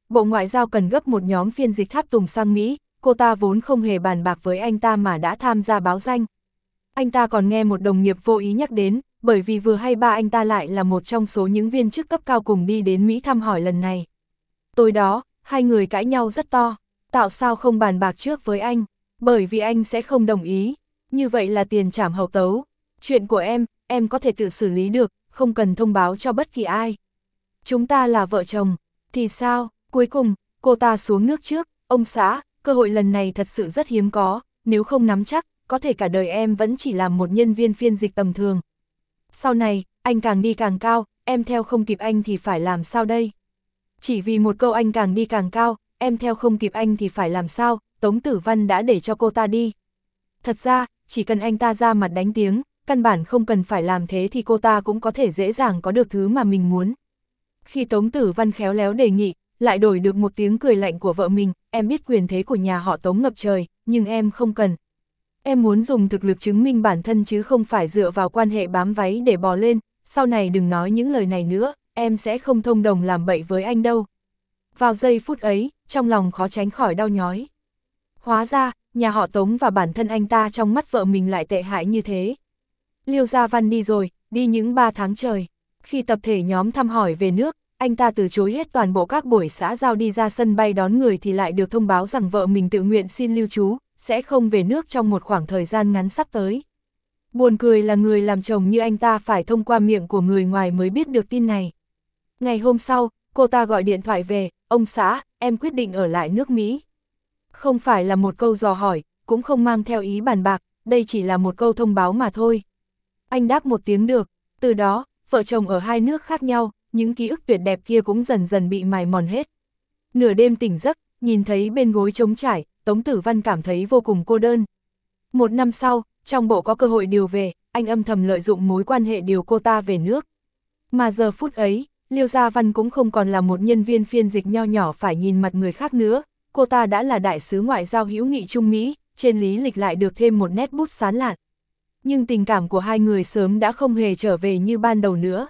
Bộ Ngoại giao cần gấp một nhóm phiên dịch tháp tùng sang Mỹ, cô ta vốn không hề bàn bạc với anh ta mà đã tham gia báo danh. Anh ta còn nghe một đồng nghiệp vô ý nhắc đến, bởi vì vừa hay ba anh ta lại là một trong số những viên chức cấp cao cùng đi đến Mỹ thăm hỏi lần này. Tối đó, hai người cãi nhau rất to, tạo sao không bàn bạc trước với anh, bởi vì anh sẽ không đồng ý, như vậy là tiền trảm hậu tấu. Chuyện của em, em có thể tự xử lý được, không cần thông báo cho bất kỳ ai. Chúng ta là vợ chồng, thì sao, cuối cùng, cô ta xuống nước trước, ông xã, cơ hội lần này thật sự rất hiếm có, nếu không nắm chắc, có thể cả đời em vẫn chỉ làm một nhân viên phiên dịch tầm thường. Sau này, anh càng đi càng cao, em theo không kịp anh thì phải làm sao đây? Chỉ vì một câu anh càng đi càng cao, em theo không kịp anh thì phải làm sao, Tống Tử Văn đã để cho cô ta đi. Thật ra, chỉ cần anh ta ra mặt đánh tiếng, căn bản không cần phải làm thế thì cô ta cũng có thể dễ dàng có được thứ mà mình muốn. Khi Tống Tử Văn khéo léo đề nghị, lại đổi được một tiếng cười lạnh của vợ mình, em biết quyền thế của nhà họ Tống ngập trời, nhưng em không cần. Em muốn dùng thực lực chứng minh bản thân chứ không phải dựa vào quan hệ bám váy để bò lên, sau này đừng nói những lời này nữa, em sẽ không thông đồng làm bậy với anh đâu. Vào giây phút ấy, trong lòng khó tránh khỏi đau nhói. Hóa ra, nhà họ Tống và bản thân anh ta trong mắt vợ mình lại tệ hại như thế. Liêu Gia Văn đi rồi, đi những ba tháng trời. Khi tập thể nhóm thăm hỏi về nước, anh ta từ chối hết toàn bộ các buổi xã giao đi ra sân bay đón người thì lại được thông báo rằng vợ mình tự nguyện xin lưu trú, sẽ không về nước trong một khoảng thời gian ngắn sắp tới. Buồn cười là người làm chồng như anh ta phải thông qua miệng của người ngoài mới biết được tin này. Ngày hôm sau, cô ta gọi điện thoại về, ông xã, em quyết định ở lại nước Mỹ. Không phải là một câu dò hỏi, cũng không mang theo ý bàn bạc, đây chỉ là một câu thông báo mà thôi. Anh đáp một tiếng được, từ đó, vợ chồng ở hai nước khác nhau, những ký ức tuyệt đẹp kia cũng dần dần bị mài mòn hết. Nửa đêm tỉnh giấc, nhìn thấy bên gối trống trải, Tống Tử Văn cảm thấy vô cùng cô đơn. Một năm sau, trong bộ có cơ hội điều về, anh âm thầm lợi dụng mối quan hệ điều cô ta về nước. Mà giờ phút ấy, Liêu Gia Văn cũng không còn là một nhân viên phiên dịch nho nhỏ phải nhìn mặt người khác nữa, cô ta đã là đại sứ ngoại giao hữu nghị Trung Mỹ, trên lý lịch lại được thêm một nét bút sán lạn. Nhưng tình cảm của hai người sớm đã không hề trở về như ban đầu nữa.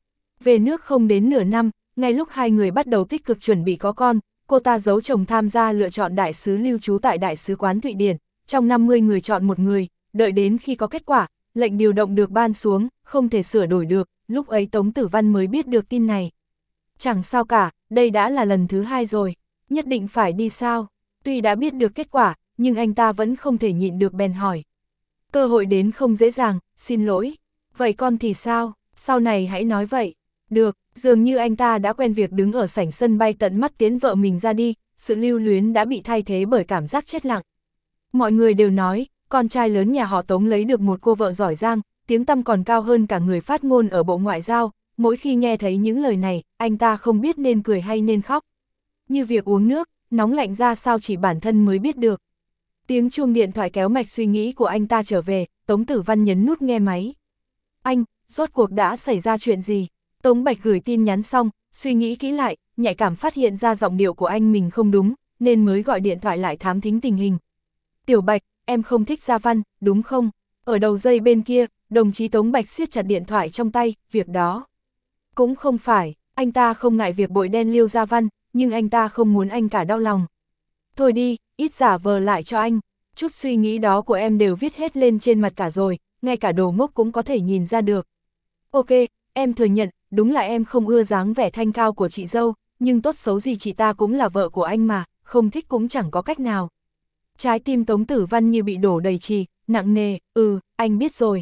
Về nước không đến nửa năm, ngay lúc hai người bắt đầu tích cực chuẩn bị có con, cô ta giấu chồng tham gia lựa chọn đại sứ lưu trú tại Đại sứ quán Thụy Điển, trong năm mươi người chọn một người, đợi đến khi có kết quả, lệnh điều động được ban xuống, không thể sửa đổi được, lúc ấy Tống Tử Văn mới biết được tin này. Chẳng sao cả, đây đã là lần thứ hai rồi, nhất định phải đi sao? Tuy đã biết được kết quả, nhưng anh ta vẫn không thể nhịn được bèn hỏi. Cơ hội đến không dễ dàng, xin lỗi. Vậy con thì sao? Sau này hãy nói vậy. Được, dường như anh ta đã quen việc đứng ở sảnh sân bay tận mắt tiến vợ mình ra đi, sự lưu luyến đã bị thay thế bởi cảm giác chết lặng. Mọi người đều nói, con trai lớn nhà họ Tống lấy được một cô vợ giỏi giang, tiếng tăm còn cao hơn cả người phát ngôn ở Bộ Ngoại giao, mỗi khi nghe thấy những lời này, anh ta không biết nên cười hay nên khóc. Như việc uống nước, nóng lạnh ra sao chỉ bản thân mới biết được. Tiếng chuông điện thoại kéo mạch suy nghĩ của anh ta trở về, Tống Tử Văn nhấn nút nghe máy. Anh, rốt cuộc đã xảy ra chuyện gì? Tống Bạch gửi tin nhắn xong, suy nghĩ kỹ lại, nhạy cảm phát hiện ra giọng điệu của anh mình không đúng, nên mới gọi điện thoại lại thám thính tình hình. Tiểu Bạch, em không thích Gia Văn, đúng không? Ở đầu dây bên kia, đồng chí Tống Bạch siết chặt điện thoại trong tay, việc đó. Cũng không phải, anh ta không ngại việc bội đen Liêu Gia Văn, nhưng anh ta không muốn anh cả đau lòng. Thôi đi, ít giả vờ lại cho anh, chút suy nghĩ đó của em đều viết hết lên trên mặt cả rồi, ngay cả đồ ngốc cũng có thể nhìn ra được. Ok, em thừa nhận, đúng là em không ưa dáng vẻ thanh cao của chị dâu, nhưng tốt xấu gì chị ta cũng là vợ của anh mà, không thích cũng chẳng có cách nào. Trái tim Tống Tử Văn như bị đổ đầy trì, nặng nề, ừ, anh biết rồi.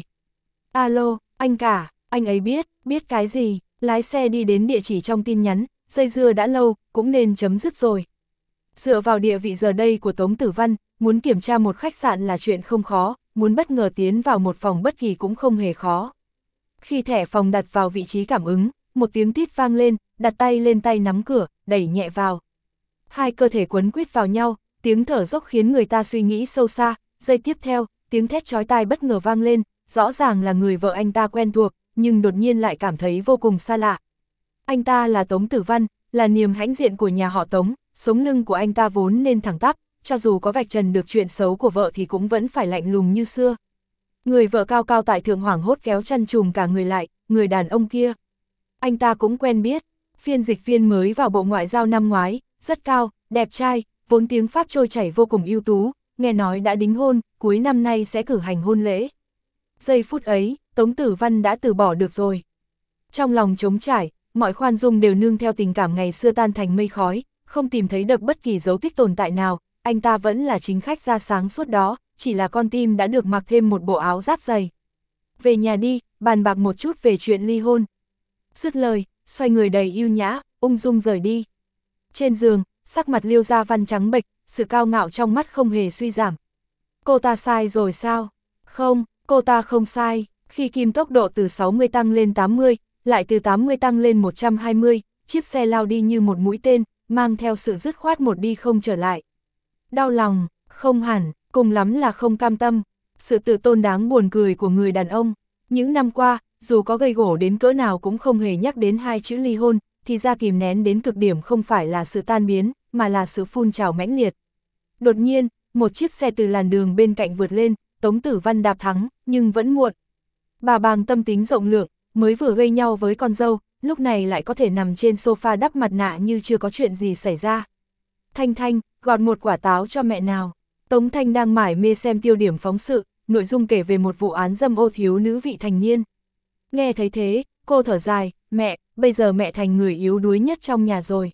Alo, anh cả, anh ấy biết, biết cái gì, lái xe đi đến địa chỉ trong tin nhắn, dây dưa đã lâu, cũng nên chấm dứt rồi. Dựa vào địa vị giờ đây của Tống Tử Văn, muốn kiểm tra một khách sạn là chuyện không khó, muốn bất ngờ tiến vào một phòng bất kỳ cũng không hề khó. Khi thẻ phòng đặt vào vị trí cảm ứng, một tiếng tít vang lên, đặt tay lên tay nắm cửa, đẩy nhẹ vào. Hai cơ thể quấn quýt vào nhau, tiếng thở dốc khiến người ta suy nghĩ sâu xa, giây tiếp theo, tiếng thét chói tai bất ngờ vang lên, rõ ràng là người vợ anh ta quen thuộc, nhưng đột nhiên lại cảm thấy vô cùng xa lạ. Anh ta là Tống Tử Văn, là niềm hãnh diện của nhà họ Tống, sống lưng của anh ta vốn nên thẳng tắp, cho dù có vạch trần được chuyện xấu của vợ thì cũng vẫn phải lạnh lùng như xưa. Người vợ cao cao tại thượng hoảng hốt kéo chăn trùm cả người lại, người đàn ông kia. Anh ta cũng quen biết, phiên dịch viên mới vào Bộ Ngoại giao năm ngoái, rất cao, đẹp trai, vốn tiếng Pháp trôi chảy vô cùng ưu tú, nghe nói đã đính hôn, cuối năm nay sẽ cử hành hôn lễ. Giây phút ấy, Tống Tử Văn đã từ bỏ được rồi. Trong lòng trống trải, mọi khoan dung đều nương theo tình cảm ngày xưa tan thành mây khói, không tìm thấy được bất kỳ dấu tích tồn tại nào, anh ta vẫn là chính khách ra sáng suốt đó, chỉ là con tim đã được mặc thêm một bộ áo giáp dày. Về nhà đi, bàn bạc một chút về chuyện ly hôn. Dứt lời, xoay người đầy yêu nhã, ung dung rời đi. Trên giường, sắc mặt Liêu Gia Văn trắng bệch, sự cao ngạo trong mắt không hề suy giảm. Cô ta sai rồi sao? Không, cô ta không sai. Khi kim tốc độ từ sáu mươi tăng lên tám mươi, lại từ tám mươi tăng lên một trăm hai mươi, chiếc xe lao đi như một mũi tên, mang theo sự dứt khoát một đi không trở lại. Đau lòng, không hẳn, cùng lắm là không cam tâm. Sự tự tôn đáng buồn cười của người đàn ông. Những năm qua, dù có gây gổ đến cỡ nào cũng không hề nhắc đến hai chữ ly hôn, thì ra kìm nén đến cực điểm không phải là sự tan biến, mà là sự phun trào mãnh liệt. Đột nhiên, một chiếc xe từ làn đường bên cạnh vượt lên, Tống Tử Văn đạp thắng, nhưng vẫn muộn. Bà Bàng tâm tính rộng lượng, mới vừa gây nhau với con dâu, lúc này lại có thể nằm trên sofa đắp mặt nạ như chưa có chuyện gì xảy ra. Thanh Thanh, gọt một quả táo cho mẹ nào. Tống Thanh đang mải mê xem tiêu điểm phóng sự, nội dung kể về một vụ án dâm ô thiếu nữ vị thành niên. Nghe thấy thế, cô thở dài, mẹ, bây giờ mẹ thành người yếu đuối nhất trong nhà rồi.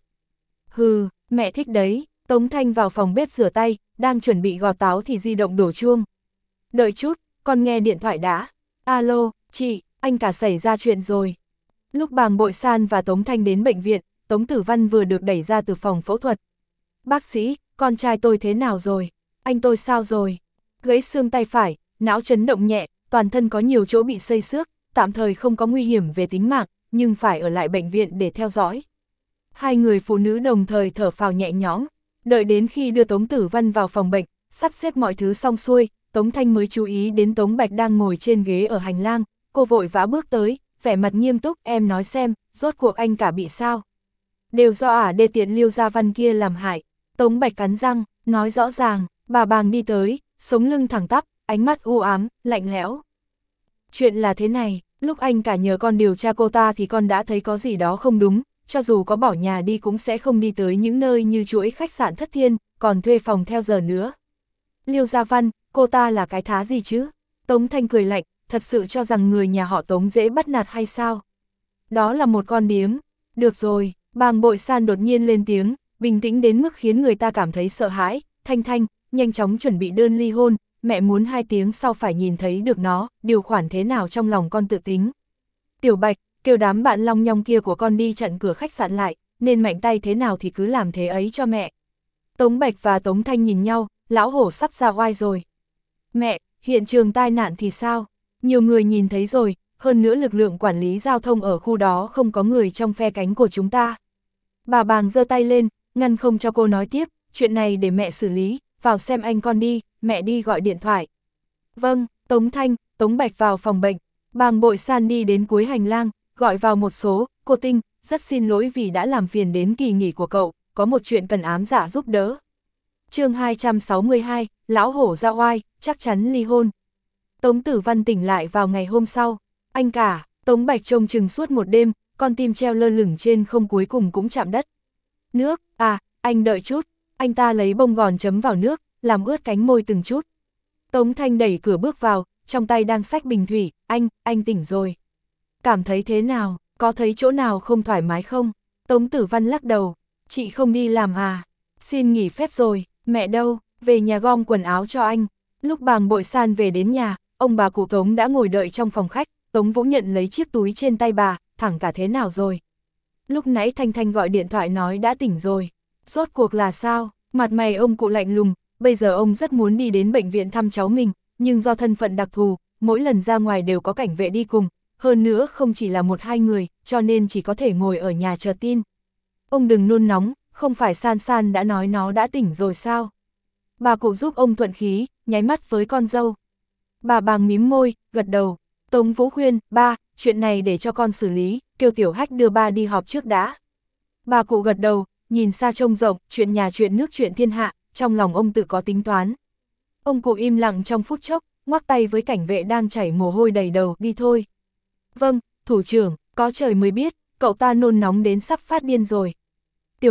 Hừ, mẹ thích đấy. Tống Thanh vào phòng bếp rửa tay, đang chuẩn bị gọt táo thì di động đổ chuông. Đợi chút, con nghe điện thoại đã. Alo, chị, anh cả xảy ra chuyện rồi. Lúc Bàng Bội San và Tống Thanh đến bệnh viện, Tống Tử Văn vừa được đẩy ra từ phòng phẫu thuật. Bác sĩ, con trai tôi thế nào rồi? Anh tôi sao rồi? Gãy xương tay phải, não chấn động nhẹ, toàn thân có nhiều chỗ bị xây xước, tạm thời không có nguy hiểm về tính mạng, nhưng phải ở lại bệnh viện để theo dõi. Hai người phụ nữ đồng thời thở phào nhẹ nhõm. Đợi đến khi đưa Tống Tử Văn vào phòng bệnh, sắp xếp mọi thứ xong xuôi, Tống Thanh mới chú ý đến Tống Bạch đang ngồi trên ghế ở hành lang, cô vội vã bước tới, vẻ mặt nghiêm túc, em nói xem, rốt cuộc anh cả bị sao? Đều do ả đê tiện Liêu Gia Văn kia làm hại. Tống Bạch cắn răng, nói rõ ràng. Bà Bàng đi tới, sống lưng thẳng tắp, ánh mắt u ám, lạnh lẽo. Chuyện là thế này, lúc anh cả nhờ con điều tra cô ta thì con đã thấy có gì đó không đúng, cho dù có bỏ nhà đi cũng sẽ không đi tới những nơi như chuỗi khách sạn Thất Thiên, còn thuê phòng theo giờ nữa. Liêu Gia Văn, cô ta là cái thá gì chứ? Tống Thanh cười lạnh, thật sự cho rằng người nhà họ Tống dễ bắt nạt hay sao? Đó là một con điếm. Được rồi, Bàng Bội San đột nhiên lên tiếng, bình tĩnh đến mức khiến người ta cảm thấy sợ hãi. Thanh Thanh, nhanh chóng chuẩn bị đơn ly hôn, mẹ muốn hai tiếng sau phải nhìn thấy được nó, điều khoản thế nào trong lòng con tự tính. Tiểu Bạch, kêu đám bạn long nhong kia của con đi chặn cửa khách sạn lại, nên mạnh tay thế nào thì cứ làm thế ấy cho mẹ. Tống Bạch và Tống Thanh nhìn nhau, lão hổ sắp ra oai rồi. Mẹ, hiện trường tai nạn thì sao? Nhiều người nhìn thấy rồi, hơn nữa lực lượng quản lý giao thông ở khu đó không có người trong phe cánh của chúng ta. Bà Bàng giơ tay lên, ngăn không cho cô nói tiếp, chuyện này để mẹ xử lý, vào xem anh con đi, mẹ đi gọi điện thoại. Vâng, Tống Thanh, Tống Bạch vào phòng bệnh, Bàng Bội San đi đến cuối hành lang, gọi vào một số, cô Tinh, rất xin lỗi vì đã làm phiền đến kỳ nghỉ của cậu, có một chuyện cần ám dạ giúp đỡ. Chương hai trăm sáu mươi hai, lão hổ ra oai, chắc chắn ly hôn. Tống Tử Văn tỉnh lại vào ngày hôm sau, anh cả, Tống Bạch trông chừng suốt một đêm, con tim treo lơ lửng trên không cuối cùng cũng chạm đất. Nước, à, anh đợi chút, anh ta lấy bông gòn chấm vào nước, làm ướt cánh môi từng chút. Tống Thanh đẩy cửa bước vào, trong tay đang xách bình thủy, anh, anh tỉnh rồi. Cảm thấy thế nào, có thấy chỗ nào không thoải mái không? Tống Tử Văn lắc đầu, chị không đi làm à? Xin nghỉ phép rồi, mẹ đâu, về nhà gom quần áo cho anh. Lúc Bàng Bội San về đến nhà, ông bà cụ Tống đã ngồi đợi trong phòng khách, Tống Vũ nhận lấy chiếc túi trên tay bà, thẳng cả thế nào rồi? Lúc nãy Thanh Thanh gọi điện thoại nói đã tỉnh rồi. Rốt cuộc là sao? Mặt mày ông cụ lạnh lùng, bây giờ ông rất muốn đi đến bệnh viện thăm cháu mình, nhưng do thân phận đặc thù, mỗi lần ra ngoài đều có cảnh vệ đi cùng, hơn nữa không chỉ là một hai người, cho nên chỉ có thể ngồi ở nhà chờ tin. Ông đừng nôn nóng, không phải San San đã nói nó đã tỉnh rồi sao? Bà cụ giúp ông thuận khí, nháy mắt với con dâu. Bà Bàng mím môi, gật đầu. Tống Vũ khuyên, ba, chuyện này để cho con xử lý, kêu Tiểu Hách đưa ba đi họp trước đã. Bà cụ gật đầu, nhìn xa trông rộng, chuyện nhà chuyện nước chuyện thiên hạ, trong lòng ông tự có tính toán. Ông cụ im lặng trong phút chốc, ngoắc tay với cảnh vệ đang chảy mồ hôi đầy đầu, đi thôi. Vâng, thủ trưởng, có trời mới biết, cậu ta nôn nóng đến sắp phát điên rồi. Tiểu Hách,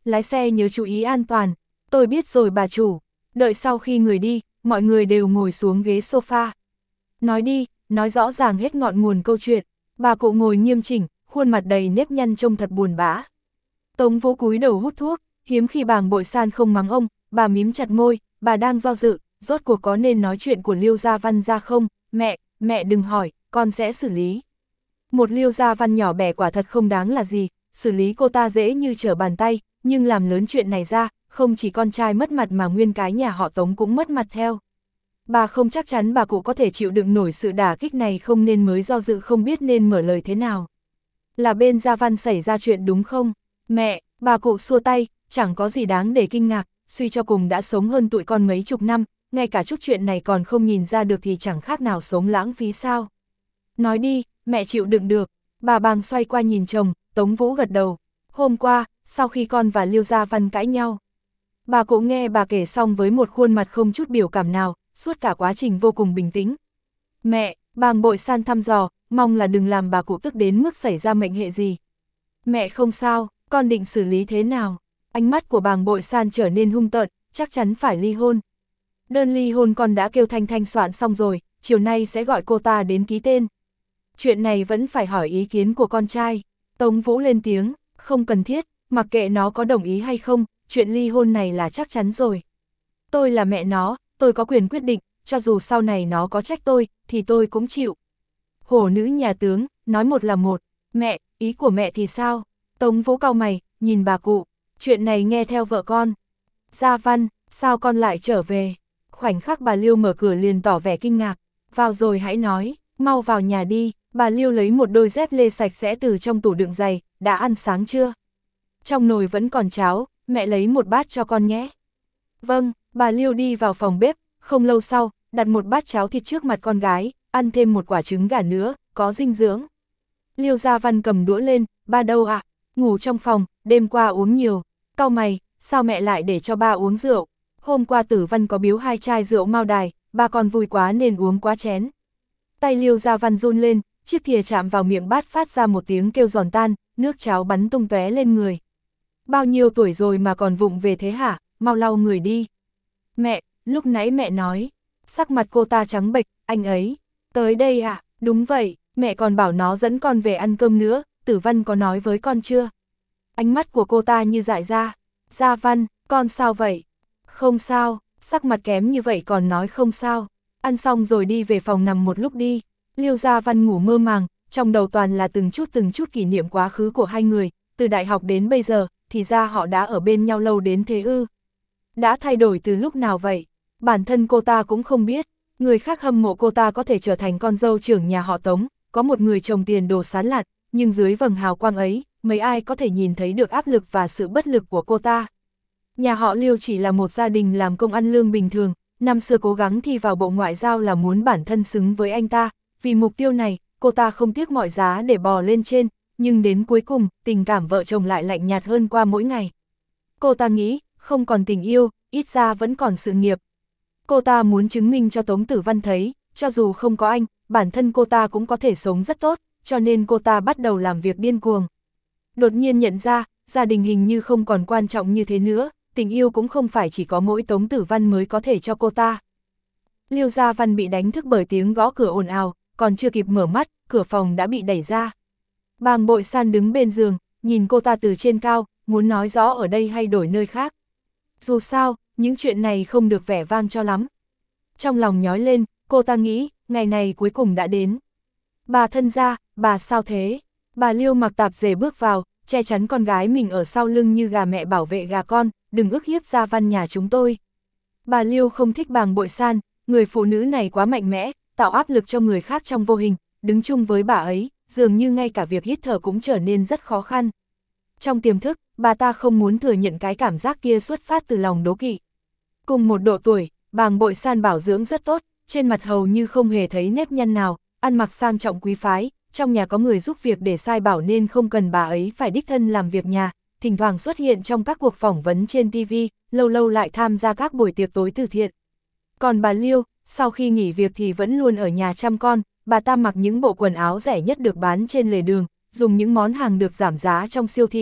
lái xe nhớ chú ý an toàn. Tôi biết rồi bà chủ. Đợi sau khi người đi, mọi người đều ngồi xuống ghế sofa. Nói đi, nói rõ ràng hết ngọn nguồn câu chuyện. Bà cụ ngồi nghiêm chỉnh, khuôn mặt đầy nếp nhăn trông thật buồn bã. Tống Vũ cúi đầu hút thuốc, hiếm khi Bàng Bội San không mắng ông, bà mím chặt môi, bà đang do dự, rốt cuộc có nên nói chuyện của Liêu Gia Văn ra không? Mẹ, mẹ đừng hỏi, con sẽ xử lý. Một Liêu Gia Văn nhỏ bé quả thật không đáng là gì, xử lý cô ta dễ như trở bàn tay, nhưng làm lớn chuyện này ra, không chỉ con trai mất mặt mà nguyên cái nhà họ Tống cũng mất mặt theo. Bà không chắc chắn bà cụ có thể chịu đựng nổi sự đả kích này không nên mới do dự không biết nên mở lời thế nào. Là bên Gia Văn xảy ra chuyện đúng không? Mẹ, bà cụ xua tay, chẳng có gì đáng để kinh ngạc, suy cho cùng đã sống hơn tụi con mấy chục năm, ngay cả chút chuyện này còn không nhìn ra được thì chẳng khác nào sống lãng phí sao. Nói đi, mẹ chịu đựng được. Bà Bàng xoay qua nhìn chồng, Tống Vũ gật đầu. Hôm qua, sau khi con và Liêu Gia Văn cãi nhau, bà cụ nghe bà kể xong với một khuôn mặt không chút biểu cảm nào, suốt cả quá trình vô cùng bình tĩnh. Mẹ, Bàng Bội San thăm dò, mong là đừng làm bà cụ tức đến mức xảy ra mệnh hệ gì. Mẹ không sao, con định xử lý thế nào? Ánh mắt của Bàng Bội San trở nên hung tợn, chắc chắn phải ly hôn. Đơn ly hôn con đã kêu Thanh Thanh soạn xong rồi, chiều nay sẽ gọi cô ta đến ký tên. Chuyện này vẫn phải hỏi ý kiến của con trai. Tống Vũ lên tiếng, không cần thiết, mặc kệ nó có đồng ý hay không, chuyện ly hôn này là chắc chắn rồi. Tôi là mẹ nó, tôi có quyền quyết định, cho dù sau này nó có trách tôi, thì tôi cũng chịu. Hổ nữ nhà tướng, nói một là một. Mẹ, ý của mẹ thì sao? Tống Vũ cau mày, nhìn bà cụ, chuyện này nghe theo vợ con. Gia Văn, sao con lại trở về? Khoảnh khắc bà Liêu mở cửa liền tỏ vẻ kinh ngạc. Vào rồi hãy nói, mau vào nhà đi. Bà Liêu lấy một đôi dép lê sạch sẽ từ trong tủ đựng giày, đã ăn sáng chưa? Trong nồi vẫn còn cháo, mẹ lấy một bát cho con nhé. Vâng, bà Liêu đi vào phòng bếp, không lâu sau, đặt một bát cháo thịt trước mặt con gái, ăn thêm một quả trứng gà nữa, có dinh dưỡng. Liêu Gia Văn cầm đũa lên, ba đâu ạ? À? Ngủ trong phòng, đêm qua uống nhiều. Cau mày, sao mẹ lại để cho ba uống rượu? Hôm qua Tử Văn có biếu hai chai rượu Mao Đài, ba con vui quá nên uống quá chén. Tay Liêu Gia Văn run lên, chiếc thìa chạm vào miệng bát phát ra một tiếng kêu giòn tan, nước cháo bắn tung tóe lên người. Bao nhiêu tuổi rồi mà còn vụng về thế hả? Mau lau người đi. Mẹ, lúc nãy mẹ nói. Sắc mặt cô ta trắng bệch, anh ấy. Tới đây à? Đúng vậy, mẹ còn bảo nó dẫn con về ăn cơm nữa, Tử Văn có nói với con chưa? Ánh mắt của cô ta như dại ra. Gia Văn, con sao vậy? Không sao, sắc mặt kém như vậy còn nói không sao. Ăn xong rồi đi về phòng nằm một lúc đi. Liêu Gia Văn ngủ mơ màng, trong đầu toàn là từng chút từng chút kỷ niệm quá khứ của hai người, từ đại học đến bây giờ, thì ra họ đã ở bên nhau lâu đến thế ư. Đã thay đổi từ lúc nào vậy? Bản thân cô ta cũng không biết, người khác hâm mộ cô ta có thể trở thành con dâu trưởng nhà họ Tống, có một người chồng tiền đồ sán lạn, nhưng dưới vầng hào quang ấy, mấy ai có thể nhìn thấy được áp lực và sự bất lực của cô ta. Nhà họ Liêu chỉ là một gia đình làm công ăn lương bình thường, năm xưa cố gắng thi vào bộ ngoại giao là muốn bản thân xứng với anh ta, vì mục tiêu này, cô ta không tiếc mọi giá để bò lên trên, nhưng đến cuối cùng, tình cảm vợ chồng lại lạnh nhạt hơn qua mỗi ngày. Cô ta nghĩ, không còn tình yêu, ít ra vẫn còn sự nghiệp. Cô ta muốn chứng minh cho Tống Tử Văn thấy, cho dù không có anh, bản thân cô ta cũng có thể sống rất tốt, cho nên cô ta bắt đầu làm việc điên cuồng. Đột nhiên nhận ra, gia đình hình như không còn quan trọng như thế nữa, tình yêu cũng không phải chỉ có mỗi Tống Tử Văn mới có thể cho cô ta. Liêu Gia Văn bị đánh thức bởi tiếng gõ cửa ồn ào, còn chưa kịp mở mắt, cửa phòng đã bị đẩy ra. Bàng Bội San đứng bên giường, nhìn cô ta từ trên cao, muốn nói rõ ở đây hay đổi nơi khác. Dù sao, những chuyện này không được vẻ vang cho lắm. Trong lòng nhói lên, cô ta nghĩ, ngày này cuối cùng đã đến. Bà thân gia, bà sao thế? Bà Liêu mặc tạp dề bước vào, che chắn con gái mình ở sau lưng như gà mẹ bảo vệ gà con, đừng ức hiếp Gia Văn nhà chúng tôi. Bà Liêu không thích Bàng Bội San, người phụ nữ này quá mạnh mẽ, tạo áp lực cho người khác trong vô hình, đứng chung với bà ấy, dường như ngay cả việc hít thở cũng trở nên rất khó khăn. Trong tiềm thức, bà ta không muốn thừa nhận cái cảm giác kia xuất phát từ lòng đố kỵ. Cùng một độ tuổi, Bàng Bội San bảo dưỡng rất tốt, trên mặt hầu như không hề thấy nếp nhăn nào, ăn mặc sang trọng quý phái, trong nhà có người giúp việc để sai bảo nên không cần bà ấy phải đích thân làm việc nhà, thỉnh thoảng xuất hiện trong các cuộc phỏng vấn trên ti vi, lâu lâu lại tham gia các buổi tiệc tối từ thiện. Còn bà Liêu, sau khi nghỉ việc thì vẫn luôn ở nhà chăm con, bà ta mặc những bộ quần áo rẻ nhất được bán trên lề đường, dùng những món hàng được giảm giá trong siêu thị,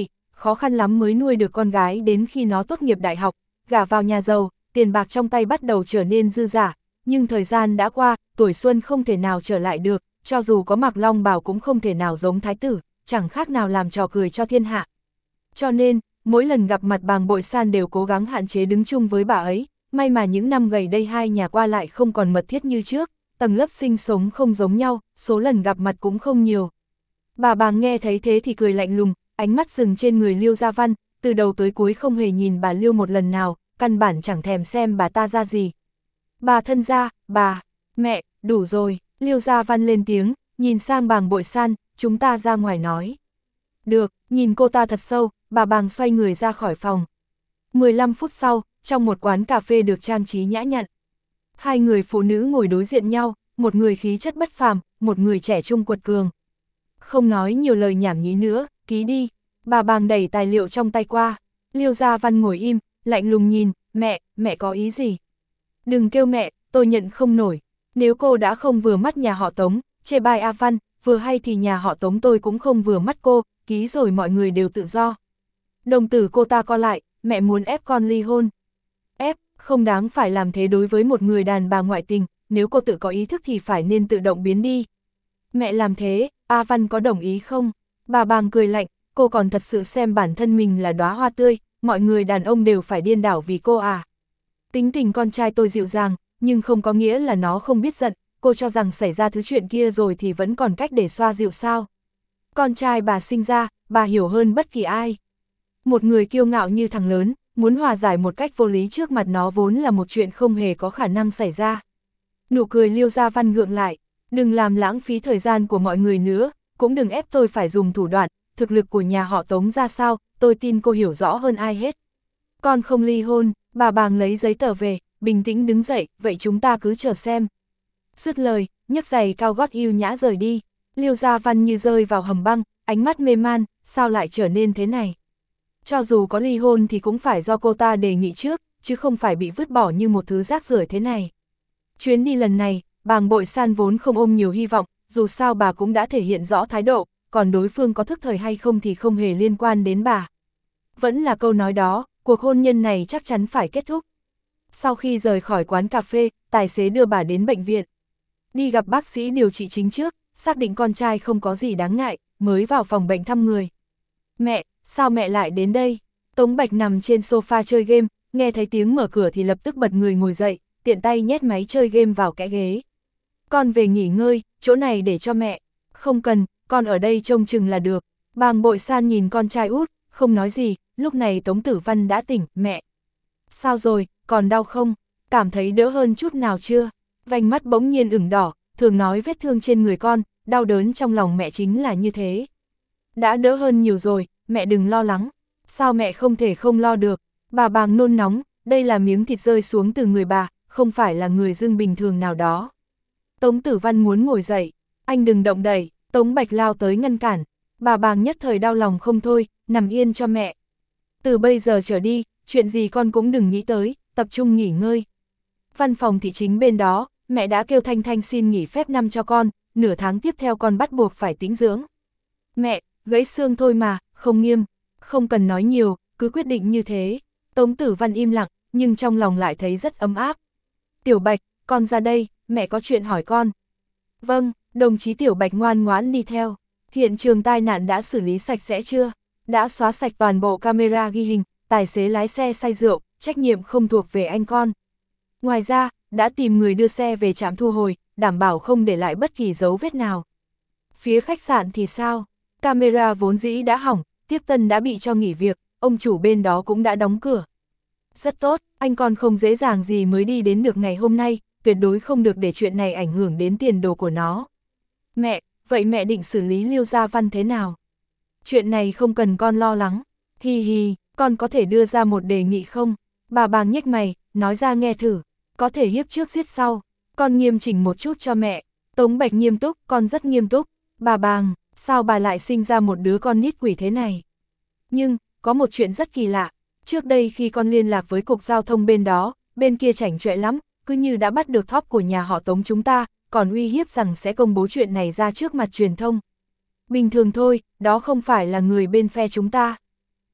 khó khăn lắm mới nuôi được con gái đến khi nó tốt nghiệp đại học, gả vào nhà giàu, tiền bạc trong tay bắt đầu trở nên dư dả, nhưng thời gian đã qua, tuổi xuân không thể nào trở lại được, cho dù có mặc long bào cũng không thể nào giống thái tử, chẳng khác nào làm trò cười cho thiên hạ. Cho nên, mỗi lần gặp mặt Bàng Bội San đều cố gắng hạn chế đứng chung với bà ấy, may mà những năm gần đây hai nhà qua lại không còn mật thiết như trước, tầng lớp sinh sống không giống nhau, số lần gặp mặt cũng không nhiều. Bà Bàng nghe thấy thế thì cười lạnh lùng, ánh mắt dừng trên người Liêu Gia Văn, từ đầu tới cuối không hề nhìn bà Liêu một lần nào, căn bản chẳng thèm xem bà ta ra gì. Bà thân gia, bà, mẹ, đủ rồi, Liêu Gia Văn lên tiếng, nhìn sang Bàng Bội San, chúng ta ra ngoài nói. Được, nhìn cô ta thật sâu, bà Bàng xoay người ra khỏi phòng. mười lăm phút sau, trong một quán cà phê được trang trí nhã nhặn. Hai người phụ nữ ngồi đối diện nhau, một người khí chất bất phàm, một người trẻ trung quật cường. Không nói nhiều lời nhảm nhí nữa, ký đi. Bà Bàng đẩy tài liệu trong tay qua. Liêu Gia Văn ngồi im, lạnh lùng nhìn, mẹ, mẹ có ý gì? Đừng kêu mẹ, tôi nhận không nổi. Nếu cô đã không vừa mắt nhà họ Tống, chê bai A Văn, vừa hay thì nhà họ Tống tôi cũng không vừa mắt cô, ký rồi mọi người đều tự do. Đồng tử cô ta co lại, mẹ muốn ép con ly hôn. Ép, không đáng phải làm thế đối với một người đàn bà ngoại tình, nếu cô tự có ý thức thì phải nên tự động biến đi. Mẹ làm thế, A Văn có đồng ý không? Bà Bàng cười lạnh, cô còn thật sự xem bản thân mình là đóa hoa tươi, mọi người đàn ông đều phải điên đảo vì cô à. Tính tình con trai tôi dịu dàng, nhưng không có nghĩa là nó không biết giận, cô cho rằng xảy ra thứ chuyện kia rồi thì vẫn còn cách để xoa dịu sao. Con trai bà sinh ra, bà hiểu hơn bất kỳ ai. Một người kiêu ngạo như thằng lớn, muốn hòa giải một cách vô lý trước mặt nó vốn là một chuyện không hề có khả năng xảy ra. Nụ cười Liêu Gia Văn gượng lại, đừng làm lãng phí thời gian của mọi người nữa, cũng đừng ép tôi phải dùng thủ đoạn, thực lực của nhà họ Tống ra sao, tôi tin cô hiểu rõ hơn ai hết. Con không ly hôn, bà Bàng lấy giấy tờ về, bình tĩnh đứng dậy, vậy chúng ta cứ chờ xem. Dứt lời, nhấc giày cao gót yêu nhã rời đi. Liêu Gia Văn như rơi vào hầm băng, ánh mắt mê man, sao lại trở nên thế này? Cho dù có ly hôn thì cũng phải do cô ta đề nghị trước, chứ không phải bị vứt bỏ như một thứ rác rưởi thế này. Chuyến đi lần này, Bàng Bội San vốn không ôm nhiều hy vọng, dù sao bà cũng đã thể hiện rõ thái độ, còn đối phương có thức thời hay không thì không hề liên quan đến bà. Vẫn là câu nói đó, cuộc hôn nhân này chắc chắn phải kết thúc. Sau khi rời khỏi quán cà phê, tài xế đưa bà đến bệnh viện. Đi gặp bác sĩ điều trị chính trước, xác định con trai không có gì đáng ngại, mới vào phòng bệnh thăm người. Mẹ, sao mẹ lại đến đây? Tống Bạch nằm trên sofa chơi game, nghe thấy tiếng mở cửa thì lập tức bật người ngồi dậy, tiện tay nhét máy chơi game vào kẽ ghế. Con về nghỉ ngơi, chỗ này để cho mẹ. Không cần, con ở đây trông chừng là được. Bàng Bội San nhìn con trai út, không nói gì, lúc này Tống Tử Văn đã tỉnh, mẹ. Sao rồi, còn đau không? Cảm thấy đỡ hơn chút nào chưa? Vành mắt bỗng nhiên ửng đỏ, thường nói vết thương trên người con, đau đớn trong lòng mẹ chính là như thế. Đã đỡ hơn nhiều rồi, mẹ đừng lo lắng. Sao mẹ không thể không lo được? Bà Bàng nôn nóng, đây là miếng thịt rơi xuống từ người bà, không phải là người dưng bình thường nào đó. Tống Tử Văn muốn ngồi dậy, anh đừng động đậy, Tống Bạch lao tới ngăn cản. Bà Bàng nhất thời đau lòng không thôi, nằm yên cho mẹ. Từ bây giờ trở đi, chuyện gì con cũng đừng nghĩ tới, tập trung nghỉ ngơi. Văn phòng thị chính bên đó, mẹ đã kêu Thanh Thanh xin nghỉ phép năm cho con, nửa tháng tiếp theo con bắt buộc phải tĩnh dưỡng. Mẹ, gãy xương thôi mà, không nghiêm, không cần nói nhiều, cứ quyết định như thế. Tống Tử Văn im lặng, nhưng trong lòng lại thấy rất ấm áp. Tiểu Bạch, con ra đây, mẹ có chuyện hỏi con. Vâng, đồng chí Tiểu Bạch ngoan ngoãn đi theo. Hiện trường tai nạn đã xử lý sạch sẽ chưa? Đã xóa sạch toàn bộ camera ghi hình, tài xế lái xe say rượu, trách nhiệm không thuộc về anh con. Ngoài ra, đã tìm người đưa xe về trạm thu hồi, đảm bảo không để lại bất kỳ dấu vết nào. Phía khách sạn thì sao? Camera vốn dĩ đã hỏng, tiếp tân đã bị cho nghỉ việc, ông chủ bên đó cũng đã đóng cửa. Rất tốt, anh con không dễ dàng gì mới đi đến được ngày hôm nay, tuyệt đối không được để chuyện này ảnh hưởng đến tiền đồ của nó. Mẹ, vậy mẹ định xử lý Liêu Gia Văn thế nào? Chuyện này không cần con lo lắng. Hi hi, con có thể đưa ra một đề nghị không? Bà Bàng nhếch mày, nói ra nghe thử. Có thể hiếp trước giết sau. Con nghiêm chỉnh một chút cho mẹ. Tống Bạch nghiêm túc, con rất nghiêm túc. Bà Bàng, sao bà lại sinh ra một đứa con nít quỷ thế này? Nhưng, có một chuyện rất kỳ lạ. Trước đây khi con liên lạc với cục giao thông bên đó, bên kia chảnh chọe lắm, cứ như đã bắt được thóp của nhà họ Tống chúng ta, còn uy hiếp rằng sẽ công bố chuyện này ra trước mặt truyền thông. Bình thường thôi, đó không phải là người bên phe chúng ta.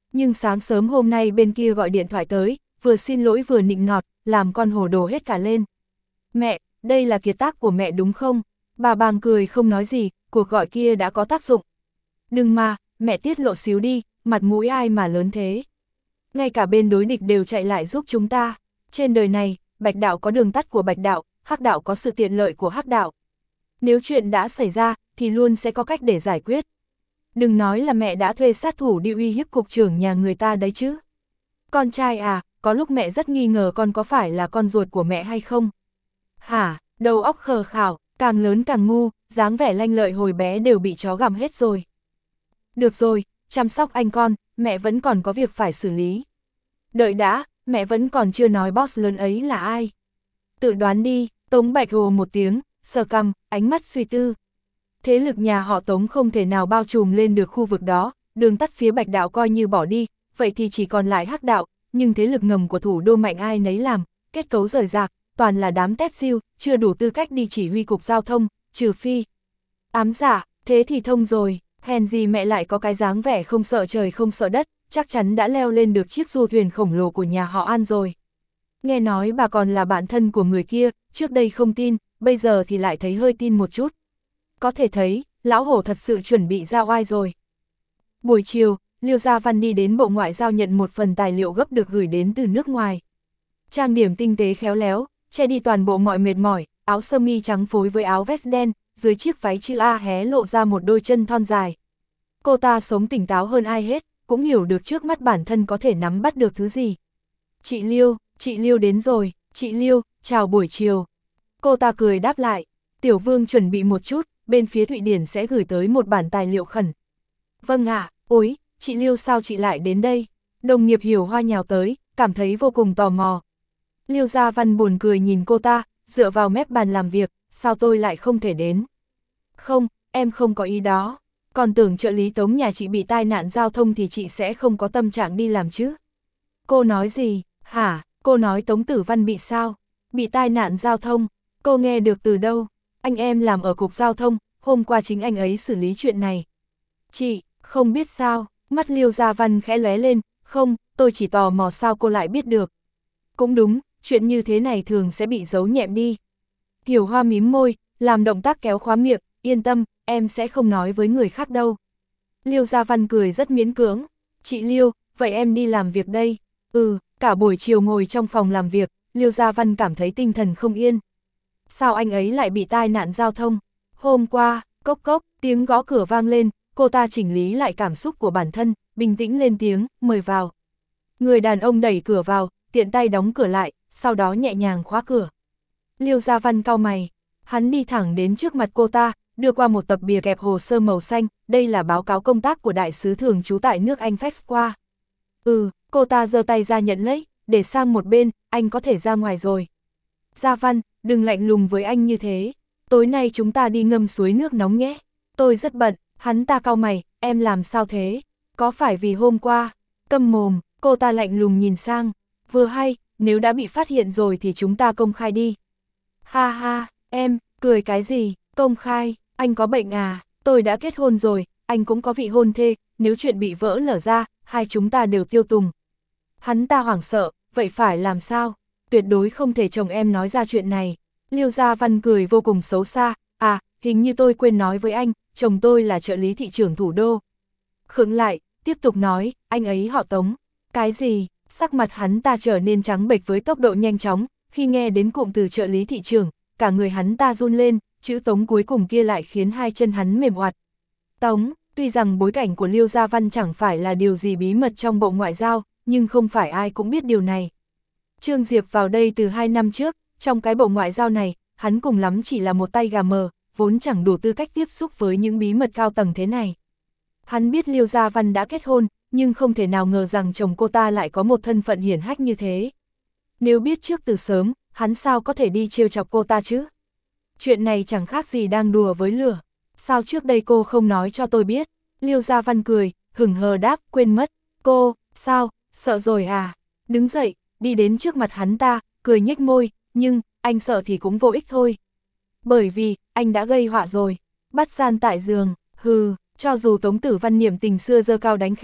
Nhưng sáng sớm hôm nay bên kia gọi điện thoại tới, vừa xin lỗi vừa nịnh nọt, làm con hồ đồ hết cả lên. Mẹ, đây là kiệt tác của mẹ đúng không? Bà bàng cười không nói gì, cuộc gọi kia đã có tác dụng. Đừng mà, mẹ tiết lộ xíu đi, mặt mũi ai mà lớn thế. Ngay cả bên đối địch đều chạy lại giúp chúng ta. Trên đời này, bạch đạo có đường tắt của bạch đạo, hắc đạo có sự tiện lợi của hắc đạo. Nếu chuyện đã xảy ra, thì luôn sẽ có cách để giải quyết. Đừng nói là mẹ đã thuê sát thủ đi uy hiếp cục trưởng nhà người ta đấy chứ. Con trai à, có lúc mẹ rất nghi ngờ con có phải là con ruột của mẹ hay không. Hả, đầu óc khờ khảo, càng lớn càng ngu, dáng vẻ lanh lợi hồi bé đều bị chó gặm hết rồi. Được rồi, chăm sóc anh con, mẹ vẫn còn có việc phải xử lý. Đợi đã, mẹ vẫn còn chưa nói boss lớn ấy là ai. Tự đoán đi, Tống Bạch hồ một tiếng, sờ cằm, ánh mắt suy tư. Thế lực nhà họ Tống không thể nào bao trùm lên được khu vực đó, đường tắt phía Bạch đạo coi như bỏ đi, vậy thì chỉ còn lại hắc đạo, nhưng thế lực ngầm của thủ đô mạnh ai nấy làm, kết cấu rời rạc, toàn là đám tép siêu, chưa đủ tư cách đi chỉ huy cục giao thông, trừ phi. Ám giả, thế thì thông rồi, hèn gì mẹ lại có cái dáng vẻ không sợ trời không sợ đất, chắc chắn đã leo lên được chiếc du thuyền khổng lồ của nhà họ An rồi. Nghe nói bà còn là bạn thân của người kia, trước đây không tin, bây giờ thì lại thấy hơi tin một chút. Có thể thấy, lão hổ thật sự chuẩn bị ra oai rồi. Buổi chiều, Liêu Gia Văn đi đến Bộ Ngoại giao nhận một phần tài liệu gấp được gửi đến từ nước ngoài. Trang điểm tinh tế khéo léo, che đi toàn bộ mọi mệt mỏi, áo sơ mi trắng phối với áo vest đen, dưới chiếc váy chữ A hé lộ ra một đôi chân thon dài. Cô ta sống tỉnh táo hơn ai hết, cũng hiểu được trước mắt bản thân có thể nắm bắt được thứ gì. Chị Liêu, chị Liêu đến rồi, chị Liêu, chào buổi chiều. Cô ta cười đáp lại, Tiểu Vương chuẩn bị một chút, bên phía Thụy Điển sẽ gửi tới một bản tài liệu khẩn. Vâng ạ, à, ôi, chị Liêu sao chị lại đến đây? Đồng nghiệp Hiểu Hoa nhào tới, cảm thấy vô cùng tò mò. Liêu Gia Văn buồn cười nhìn cô ta, dựa vào mép bàn làm việc, sao tôi lại không thể đến? Không, em không có ý đó. Còn tưởng trợ lý Tống nhà chị bị tai nạn giao thông thì chị sẽ không có tâm trạng đi làm chứ. Cô nói gì? Hả? Cô nói Tống Tử Văn bị sao? Bị tai nạn giao thông? Cô nghe được từ đâu? Anh em làm ở cục giao thông, hôm qua chính anh ấy xử lý chuyện này. Chị, không biết sao, mắt Liêu Gia Văn khẽ lóe lên, không, tôi chỉ tò mò sao cô lại biết được. Cũng đúng, chuyện như thế này thường sẽ bị giấu nhẹm đi. Hiểu Hoa mím môi, làm động tác kéo khóa miệng, yên tâm, em sẽ không nói với người khác đâu. Liêu Gia Văn cười rất miễn cưỡng, chị Liêu, vậy em đi làm việc đây. Ừ, cả buổi chiều ngồi trong phòng làm việc, Liêu Gia Văn cảm thấy tinh thần không yên. Sao anh ấy lại bị tai nạn giao thông? Hôm qua, cốc cốc, tiếng gõ cửa vang lên, cô ta chỉnh lý lại cảm xúc của bản thân, bình tĩnh lên tiếng, mời vào. Người đàn ông đẩy cửa vào, tiện tay đóng cửa lại, sau đó nhẹ nhàng khóa cửa. Liêu Gia Văn cau mày, hắn đi thẳng đến trước mặt cô ta, đưa qua một tập bìa kẹp hồ sơ màu xanh, đây là báo cáo công tác của đại sứ thường trú tại nước Anh fax qua. Ừ, cô ta giơ tay ra nhận lấy, để sang một bên, anh có thể ra ngoài rồi. Gia Văn, đừng lạnh lùng với anh như thế, tối nay chúng ta đi ngâm suối nước nóng nhé. Tôi rất bận, hắn ta cau mày, em làm sao thế? Có phải vì hôm qua? Câm mồm, cô ta lạnh lùng nhìn sang, vừa hay, nếu đã bị phát hiện rồi thì chúng ta công khai đi. Ha ha, em, cười cái gì, công khai, anh có bệnh à, tôi đã kết hôn rồi, anh cũng có vị hôn thê, nếu chuyện bị vỡ lở ra, hai chúng ta đều tiêu tùng. Hắn ta hoảng sợ, vậy phải làm sao? Tuyệt đối không thể chồng em nói ra chuyện này. Liêu Gia Văn cười vô cùng xấu xa, à, hình như tôi quên nói với anh, chồng tôi là trợ lý thị trưởng thủ đô. Khựng lại, tiếp tục nói, anh ấy họ Tống. Cái gì? Sắc mặt hắn ta trở nên trắng bệch với tốc độ nhanh chóng, khi nghe đến cụm từ trợ lý thị trưởng, cả người hắn ta run lên, chữ Tống cuối cùng kia lại khiến hai chân hắn mềm oặt. Tống, tuy rằng bối cảnh của Liêu Gia Văn chẳng phải là điều gì bí mật trong Bộ Ngoại giao, nhưng không phải ai cũng biết điều này. Trương Diệp vào đây từ hai năm trước, trong cái Bộ Ngoại giao này, hắn cùng lắm chỉ là một tay gà mờ, vốn chẳng đủ tư cách tiếp xúc với những bí mật cao tầng thế này. Hắn biết Liêu Gia Văn đã kết hôn, nhưng không thể nào ngờ rằng chồng cô ta lại có một thân phận hiển hách như thế. Nếu biết trước từ sớm, hắn sao có thể đi trêu chọc cô ta chứ? Chuyện này chẳng khác gì đang đùa với lửa. Sao trước đây cô không nói cho tôi biết? Liêu Gia Văn cười, hửng hờ đáp, quên mất. Cô, sao, sợ rồi à? Đứng dậy, đi đến trước mặt hắn ta, cười nhếch môi, nhưng, anh sợ thì cũng vô ích thôi. Bởi vì, anh đã gây họa rồi. Bắt gian tại giường, hừ, cho dù Tống Tử Văn niệm tình xưa dơ cao đánh khẽ,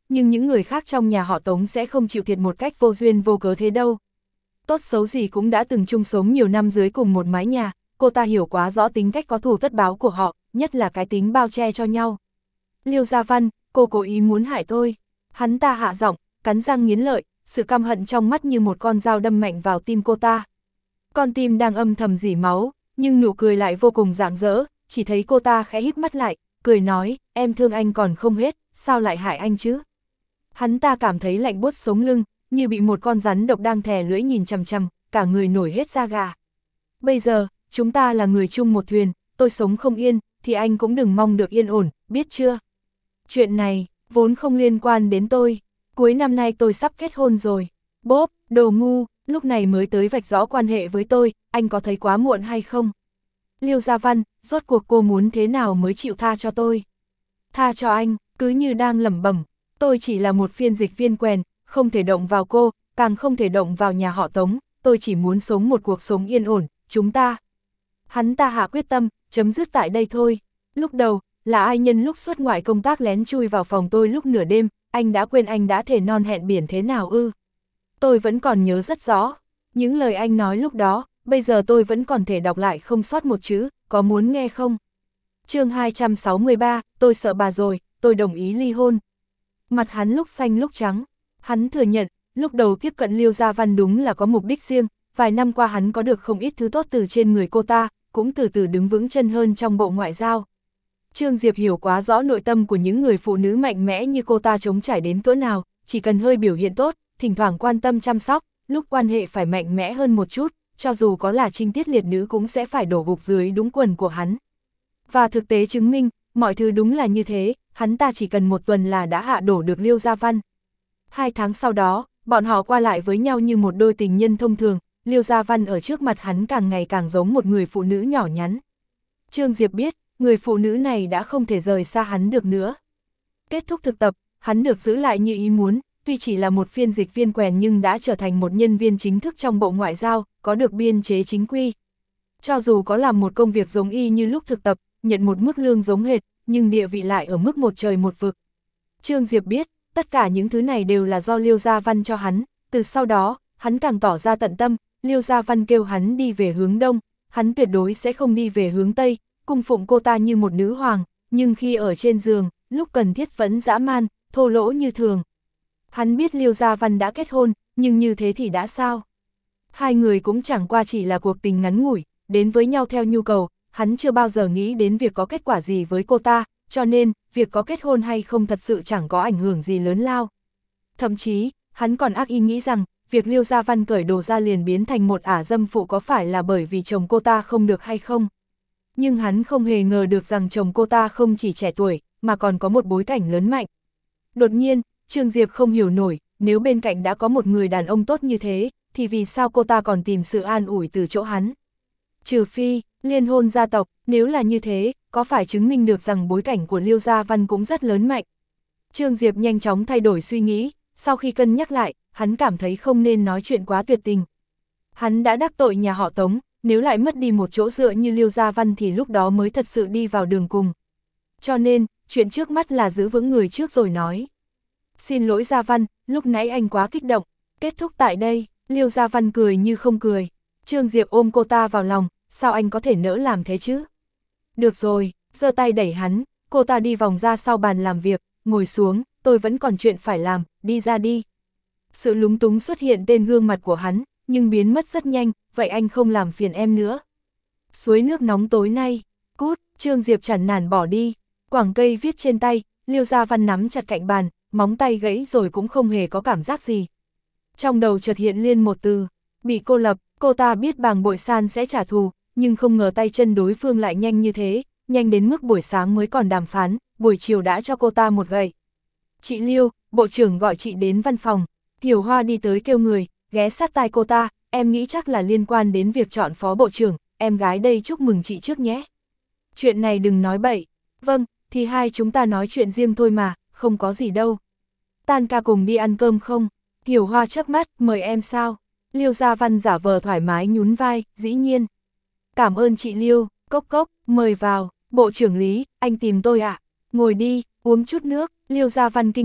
nhưng những người khác trong nhà họ Tống sẽ không chịu thiệt một cách vô duyên vô cớ thế đâu. Tốt xấu gì cũng đã từng chung sống nhiều năm dưới cùng một mái nhà, cô ta hiểu quá rõ tính cách có thù tất báo của họ, nhất là cái tính bao che cho nhau. Liêu Gia Văn, cô cố ý muốn hại tôi. Hắn ta hạ giọng, cắn răng nghiến lợi, sự căm hận trong mắt như một con dao đâm mạnh vào tim cô ta. Con tim đang âm thầm rỉ máu, nhưng nụ cười lại vô cùng rạng rỡ, chỉ thấy cô ta khẽ híp mắt lại, cười nói, em thương anh còn không hết, sao lại hại anh chứ? Hắn ta cảm thấy lạnh buốt sống lưng, như bị một con rắn độc đang thè lưỡi nhìn chằm chằm, cả người nổi hết da gà. Bây giờ, chúng ta là người chung một thuyền, tôi sống không yên, thì anh cũng đừng mong được yên ổn, biết chưa? Chuyện này, vốn không liên quan đến tôi, cuối năm nay tôi sắp kết hôn rồi. Bốp, đồ ngu, lúc này mới tới vạch rõ quan hệ với tôi, anh có thấy quá muộn hay không? Liêu Gia Văn, rốt cuộc cô muốn thế nào mới chịu tha cho tôi? Tha cho anh, cứ như đang lẩm bẩm, tôi chỉ là một phiên dịch viên quèn, không thể động vào cô, càng không thể động vào nhà họ Tống, tôi chỉ muốn sống một cuộc sống yên ổn, chúng ta. Hắn ta hạ quyết tâm, chấm dứt tại đây thôi. Lúc đầu, là ai nhân lúc xuất ngoại công tác lén chui vào phòng tôi lúc nửa đêm, anh đã quên anh đã thề non hẹn biển thế nào ư? Tôi vẫn còn nhớ rất rõ, những lời anh nói lúc đó, bây giờ tôi vẫn còn thể đọc lại không sót một chữ, có muốn nghe không? Chương hai trăm sáu mươi ba, tôi sợ bà rồi, tôi đồng ý ly hôn. Mặt hắn lúc xanh lúc trắng, hắn thừa nhận, lúc đầu tiếp cận Liêu Gia Văn đúng là có mục đích riêng, vài năm qua hắn có được không ít thứ tốt từ trên người cô ta, cũng từ từ đứng vững chân hơn trong bộ ngoại giao. Trương Diệp hiểu quá rõ nội tâm của những người phụ nữ mạnh mẽ như cô ta chống trải đến cỡ nào, chỉ cần hơi biểu hiện tốt, thỉnh thoảng quan tâm chăm sóc, lúc quan hệ phải mạnh mẽ hơn một chút, cho dù có là trinh tiết liệt nữ cũng sẽ phải đổ gục dưới đúng quần của hắn. Và thực tế chứng minh, mọi thứ đúng là như thế, hắn ta chỉ cần một tuần là đã hạ đổ được Liêu Gia Văn. Hai tháng sau đó, bọn họ qua lại với nhau như một đôi tình nhân thông thường, Liêu Gia Văn ở trước mặt hắn càng ngày càng giống một người phụ nữ nhỏ nhắn. Trương Diệp biết, người phụ nữ này đã không thể rời xa hắn được nữa. Kết thúc thực tập, hắn được giữ lại như ý muốn, tuy chỉ là một phiên dịch viên quèn nhưng đã trở thành một nhân viên chính thức trong bộ ngoại giao, có được biên chế chính quy. Cho dù có làm một công việc giống y như lúc thực tập, nhận một mức lương giống hệt, nhưng địa vị lại ở mức một trời một vực. Trương Diệp biết, tất cả những thứ này đều là do Liêu Gia Văn cho hắn, từ sau đó, hắn càng tỏ ra tận tâm, Liêu Gia Văn kêu hắn đi về hướng đông, hắn tuyệt đối sẽ không đi về hướng tây, cung phụng cô ta như một nữ hoàng, nhưng khi ở trên giường, lúc cần thiết vẫn dã man, thô lỗ như thường. Hắn biết Liêu Gia Văn đã kết hôn, nhưng như thế thì đã sao? Hai người cũng chẳng qua chỉ là cuộc tình ngắn ngủi, đến với nhau theo nhu cầu, hắn chưa bao giờ nghĩ đến việc có kết quả gì với cô ta, cho nên, việc có kết hôn hay không thật sự chẳng có ảnh hưởng gì lớn lao. Thậm chí, hắn còn ác ý nghĩ rằng, việc Liêu Gia Văn cởi đồ ra liền biến thành một ả dâm phụ có phải là bởi vì chồng cô ta không được hay không? Nhưng hắn không hề ngờ được rằng chồng cô ta không chỉ trẻ tuổi, mà còn có một bối cảnh lớn mạnh. Đột nhiên, Trương Diệp không hiểu nổi, nếu bên cạnh đã có một người đàn ông tốt như thế, thì vì sao cô ta còn tìm sự an ủi từ chỗ hắn? Trừ phi, liên hôn gia tộc, nếu là như thế, có phải chứng minh được rằng bối cảnh của Liêu Gia Văn cũng rất lớn mạnh? Trương Diệp nhanh chóng thay đổi suy nghĩ, sau khi cân nhắc lại, hắn cảm thấy không nên nói chuyện quá tuyệt tình. Hắn đã đắc tội nhà họ Tống, nếu lại mất đi một chỗ dựa như Liêu Gia Văn thì lúc đó mới thật sự đi vào đường cùng. Cho nên, chuyện trước mắt là giữ vững người trước rồi nói. Xin lỗi Gia Văn, lúc nãy anh quá kích động. Kết thúc tại đây, Liêu Gia Văn cười như không cười. Trương Diệp ôm cô ta vào lòng, sao anh có thể nỡ làm thế chứ? Được rồi, giơ tay đẩy hắn, cô ta đi vòng ra sau bàn làm việc, ngồi xuống, tôi vẫn còn chuyện phải làm, đi ra đi. Sự lúng túng xuất hiện trên gương mặt của hắn, nhưng biến mất rất nhanh, vậy anh không làm phiền em nữa. Suối nước nóng tối nay, cút, Trương Diệp chản nản bỏ đi, quảng cây viết trên tay, Liêu Gia Văn nắm chặt cạnh bàn, móng tay gãy rồi cũng không hề có cảm giác gì. Trong đầu chợt hiện liên một từ, bị cô lập, cô ta biết Bàng Bội San sẽ trả thù, nhưng không ngờ tay chân đối phương lại nhanh như thế, nhanh đến mức buổi sáng mới còn đàm phán, buổi chiều đã cho cô ta một gậy. Chị Liêu, bộ trưởng gọi chị đến văn phòng, Hiểu Hoa đi tới kêu người, ghé sát tai cô ta, em nghĩ chắc là liên quan đến việc chọn phó bộ trưởng, em gái đây chúc mừng chị trước nhé. Chuyện này đừng nói bậy, vâng, thì hai chúng ta nói chuyện riêng thôi mà, không có gì đâu. Tan ca cùng đi ăn cơm không? Hiểu Hoa chớp mắt, mời em sao? Liêu Gia Văn giả vờ thoải mái nhún vai, dĩ nhiên. Cảm ơn chị Liêu, cốc cốc, mời vào, bộ trưởng Lý, anh tìm tôi ạ. À? Ngồi đi, uống chút nước, Liêu Gia Văn kinh ngạc,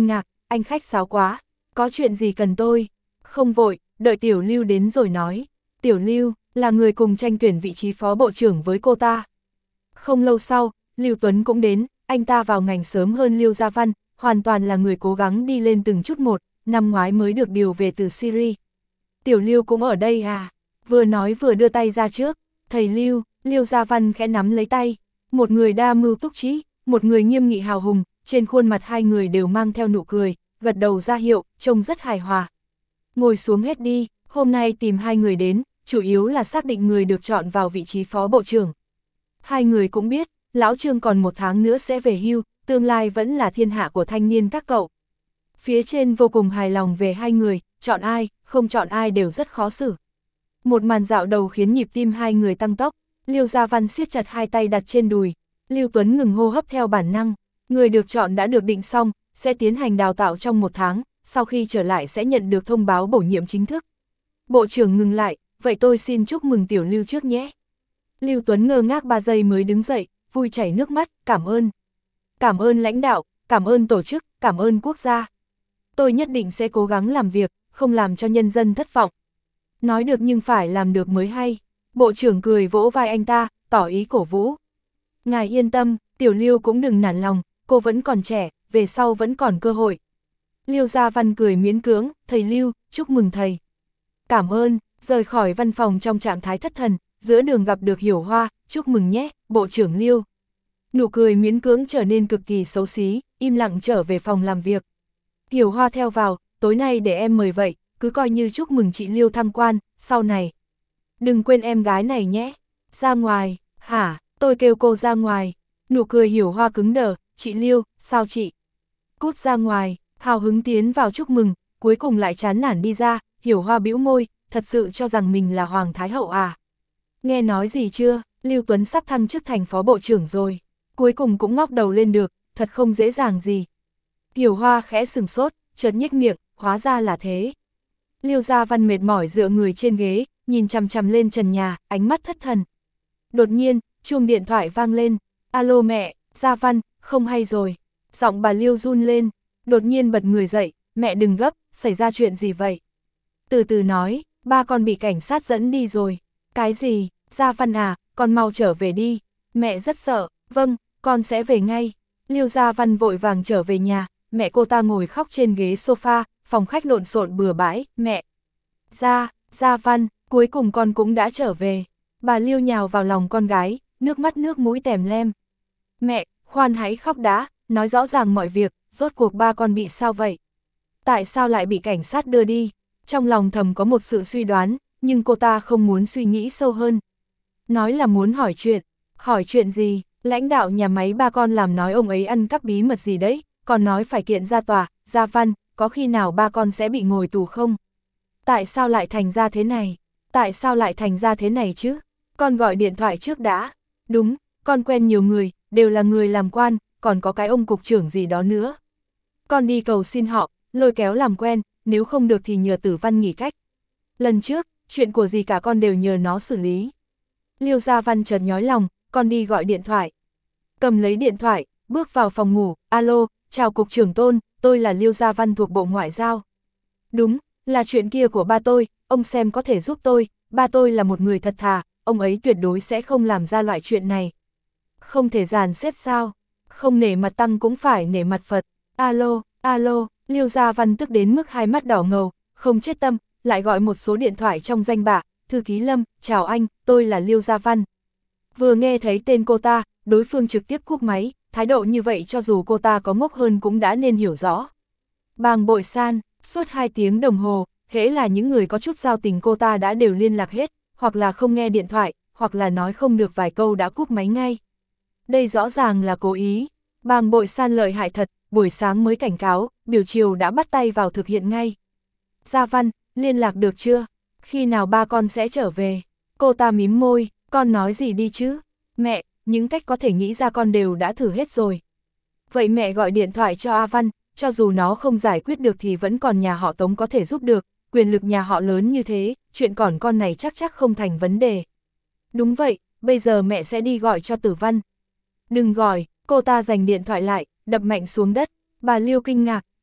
anh khách sáo quá, có chuyện gì cần tôi? Không vội, đợi Tiểu Lưu đến rồi nói. Tiểu Lưu, là người cùng tranh tuyển vị trí phó bộ trưởng với cô ta. Không lâu sau, Lưu Tuấn cũng đến, anh ta vào ngành sớm hơn Lưu Gia Văn, hoàn toàn là người cố gắng đi lên từng chút một, năm ngoái mới được điều về từ Syria. Tiểu Lưu cũng ở đây à? Vừa nói vừa đưa tay ra trước, thầy Lưu, Lưu Gia Văn khẽ nắm lấy tay, một người đa mưu túc trí, một người nghiêm nghị hào hùng, trên khuôn mặt hai người đều mang theo nụ cười, gật đầu ra hiệu, trông rất hài hòa. Ngồi xuống hết đi, hôm nay tìm hai người đến, chủ yếu là xác định người được chọn vào vị trí phó bộ trưởng. Hai người cũng biết, Lão Trương còn một tháng nữa sẽ về hưu, tương lai vẫn là thiên hạ của thanh niên các cậu. Phía trên vô cùng hài lòng về hai người, chọn ai, không chọn ai đều rất khó xử. Một màn dạo đầu khiến nhịp tim hai người tăng tốc, Lưu Gia Văn siết chặt hai tay đặt trên đùi, Lưu Tuấn ngừng hô hấp theo bản năng, người được chọn đã được định xong, sẽ tiến hành đào tạo trong một tháng, sau khi trở lại sẽ nhận được thông báo bổ nhiệm chính thức. Bộ trưởng ngừng lại, vậy tôi xin chúc mừng Tiểu Lưu trước nhé. Lưu Tuấn ngơ ngác ba giây mới đứng dậy, vui chảy nước mắt, cảm ơn. Cảm ơn lãnh đạo, cảm ơn tổ chức, cảm ơn quốc gia. Tôi nhất định sẽ cố gắng làm việc, không làm cho nhân dân thất vọng. Nói được nhưng phải làm được mới hay. Bộ trưởng cười vỗ vai anh ta, tỏ ý cổ vũ. Ngài yên tâm, Tiểu Lưu cũng đừng nản lòng, cô vẫn còn trẻ, về sau vẫn còn cơ hội. Lưu Gia Văn cười miễn cưỡng, thầy Lưu, chúc mừng thầy. Cảm ơn, rời khỏi văn phòng trong trạng thái thất thần, giữa đường gặp được Hiểu Hoa, chúc mừng nhé, Bộ trưởng Lưu. Nụ cười miễn cưỡng trở nên cực kỳ xấu xí, im lặng trở về phòng làm việc. Hiểu Hoa theo vào, tối nay để em mời vậy, cứ coi như chúc mừng chị Lưu thăng quan, sau này. Đừng quên em gái này nhé. Ra ngoài, hả, tôi kêu cô ra ngoài. Nụ cười Hiểu Hoa cứng đờ, chị Lưu, sao chị? Cút ra ngoài, hào hứng tiến vào chúc mừng, cuối cùng lại chán nản đi ra, Hiểu Hoa bĩu môi, thật sự cho rằng mình là Hoàng Thái Hậu à? Nghe nói gì chưa, Lưu Tuấn sắp thăng chức thành phó bộ trưởng rồi, cuối cùng cũng ngóc đầu lên được, thật không dễ dàng gì. Hiểu Hoa khẽ sừng sốt, chợt nhếch miệng, hóa ra là thế. Lưu Gia Văn mệt mỏi dựa người trên ghế, nhìn chằm chằm lên trần nhà, ánh mắt thất thần. Đột nhiên, chuông điện thoại vang lên, alo mẹ, Gia Văn, không hay rồi. Giọng bà Lưu run lên, đột nhiên bật người dậy, mẹ đừng gấp, xảy ra chuyện gì vậy? Từ từ nói, ba con bị cảnh sát dẫn đi rồi. Cái gì, Gia Văn à, con mau trở về đi. Mẹ rất sợ, vâng, con sẽ về ngay. Lưu Gia Văn vội vàng trở về nhà, mẹ cô ta ngồi khóc trên ghế sofa, phòng khách lộn xộn bừa bãi, mẹ. Gia, Gia Văn, cuối cùng con cũng đã trở về. Bà Lưu nhào vào lòng con gái, nước mắt nước mũi tèm lem. Mẹ, khoan hãy khóc đã, nói rõ ràng mọi việc, rốt cuộc ba con bị sao vậy? Tại sao lại bị cảnh sát đưa đi? Trong lòng thầm có một sự suy đoán, nhưng cô ta không muốn suy nghĩ sâu hơn. Nói là muốn hỏi chuyện, hỏi chuyện gì? Lãnh đạo nhà máy ba con làm nói ông ấy ăn cắp bí mật gì đấy, còn nói phải kiện ra tòa. Gia Văn, có khi nào ba con sẽ bị ngồi tù không? Tại sao lại thành ra thế này? Tại sao lại thành ra thế này chứ? Con gọi điện thoại trước đã. Đúng, con quen nhiều người, đều là người làm quan, còn có cái ông cục trưởng gì đó nữa. Con đi cầu xin họ, lôi kéo làm quen, nếu không được thì nhờ Tử Văn nghỉ cách. Lần trước, chuyện của gì cả con đều nhờ nó xử lý. Lưu Gia Văn chợt nhói lòng, con đi gọi điện thoại. Cầm lấy điện thoại, bước vào phòng ngủ, alo, chào cục trưởng Tôn, tôi là Lưu Gia Văn thuộc Bộ Ngoại giao. Đúng, là chuyện kia của ba tôi, ông xem có thể giúp tôi, ba tôi là một người thật thà, ông ấy tuyệt đối sẽ không làm ra loại chuyện này. Không thể dàn xếp sao, không nể mặt Tăng cũng phải nể mặt Phật, alo, alo, Lưu Gia Văn tức đến mức hai mắt đỏ ngầu, không chết tâm, lại gọi một số điện thoại trong danh bạ, thư ký Lâm, chào anh, tôi là Lưu Gia Văn. Vừa nghe thấy tên cô ta, đối phương trực tiếp cúp máy, thái độ như vậy cho dù cô ta có ngốc hơn cũng đã nên hiểu rõ. Bàng Bội San, suốt hai tiếng đồng hồ, hễ là những người có chút giao tình cô ta đã đều liên lạc hết, hoặc là không nghe điện thoại, hoặc là nói không được vài câu đã cúp máy ngay. Đây rõ ràng là cố ý. Bàng Bội San lợi hại thật, buổi sáng mới cảnh cáo, biểu chiều đã bắt tay vào thực hiện ngay. Gia Văn, liên lạc được chưa? Khi nào ba con sẽ trở về? Cô ta mím môi, con nói gì đi chứ? Mẹ, những cách có thể nghĩ ra con đều đã thử hết rồi. Vậy mẹ gọi điện thoại cho A Văn, cho dù nó không giải quyết được thì vẫn còn nhà họ Tống có thể giúp được, quyền lực nhà họ lớn như thế, chuyện còn con này chắc chắc không thành vấn đề. Đúng vậy, bây giờ mẹ sẽ đi gọi cho Tử Văn. Đừng gọi, cô ta giành điện thoại lại, đập mạnh xuống đất, bà Lưu kinh ngạc,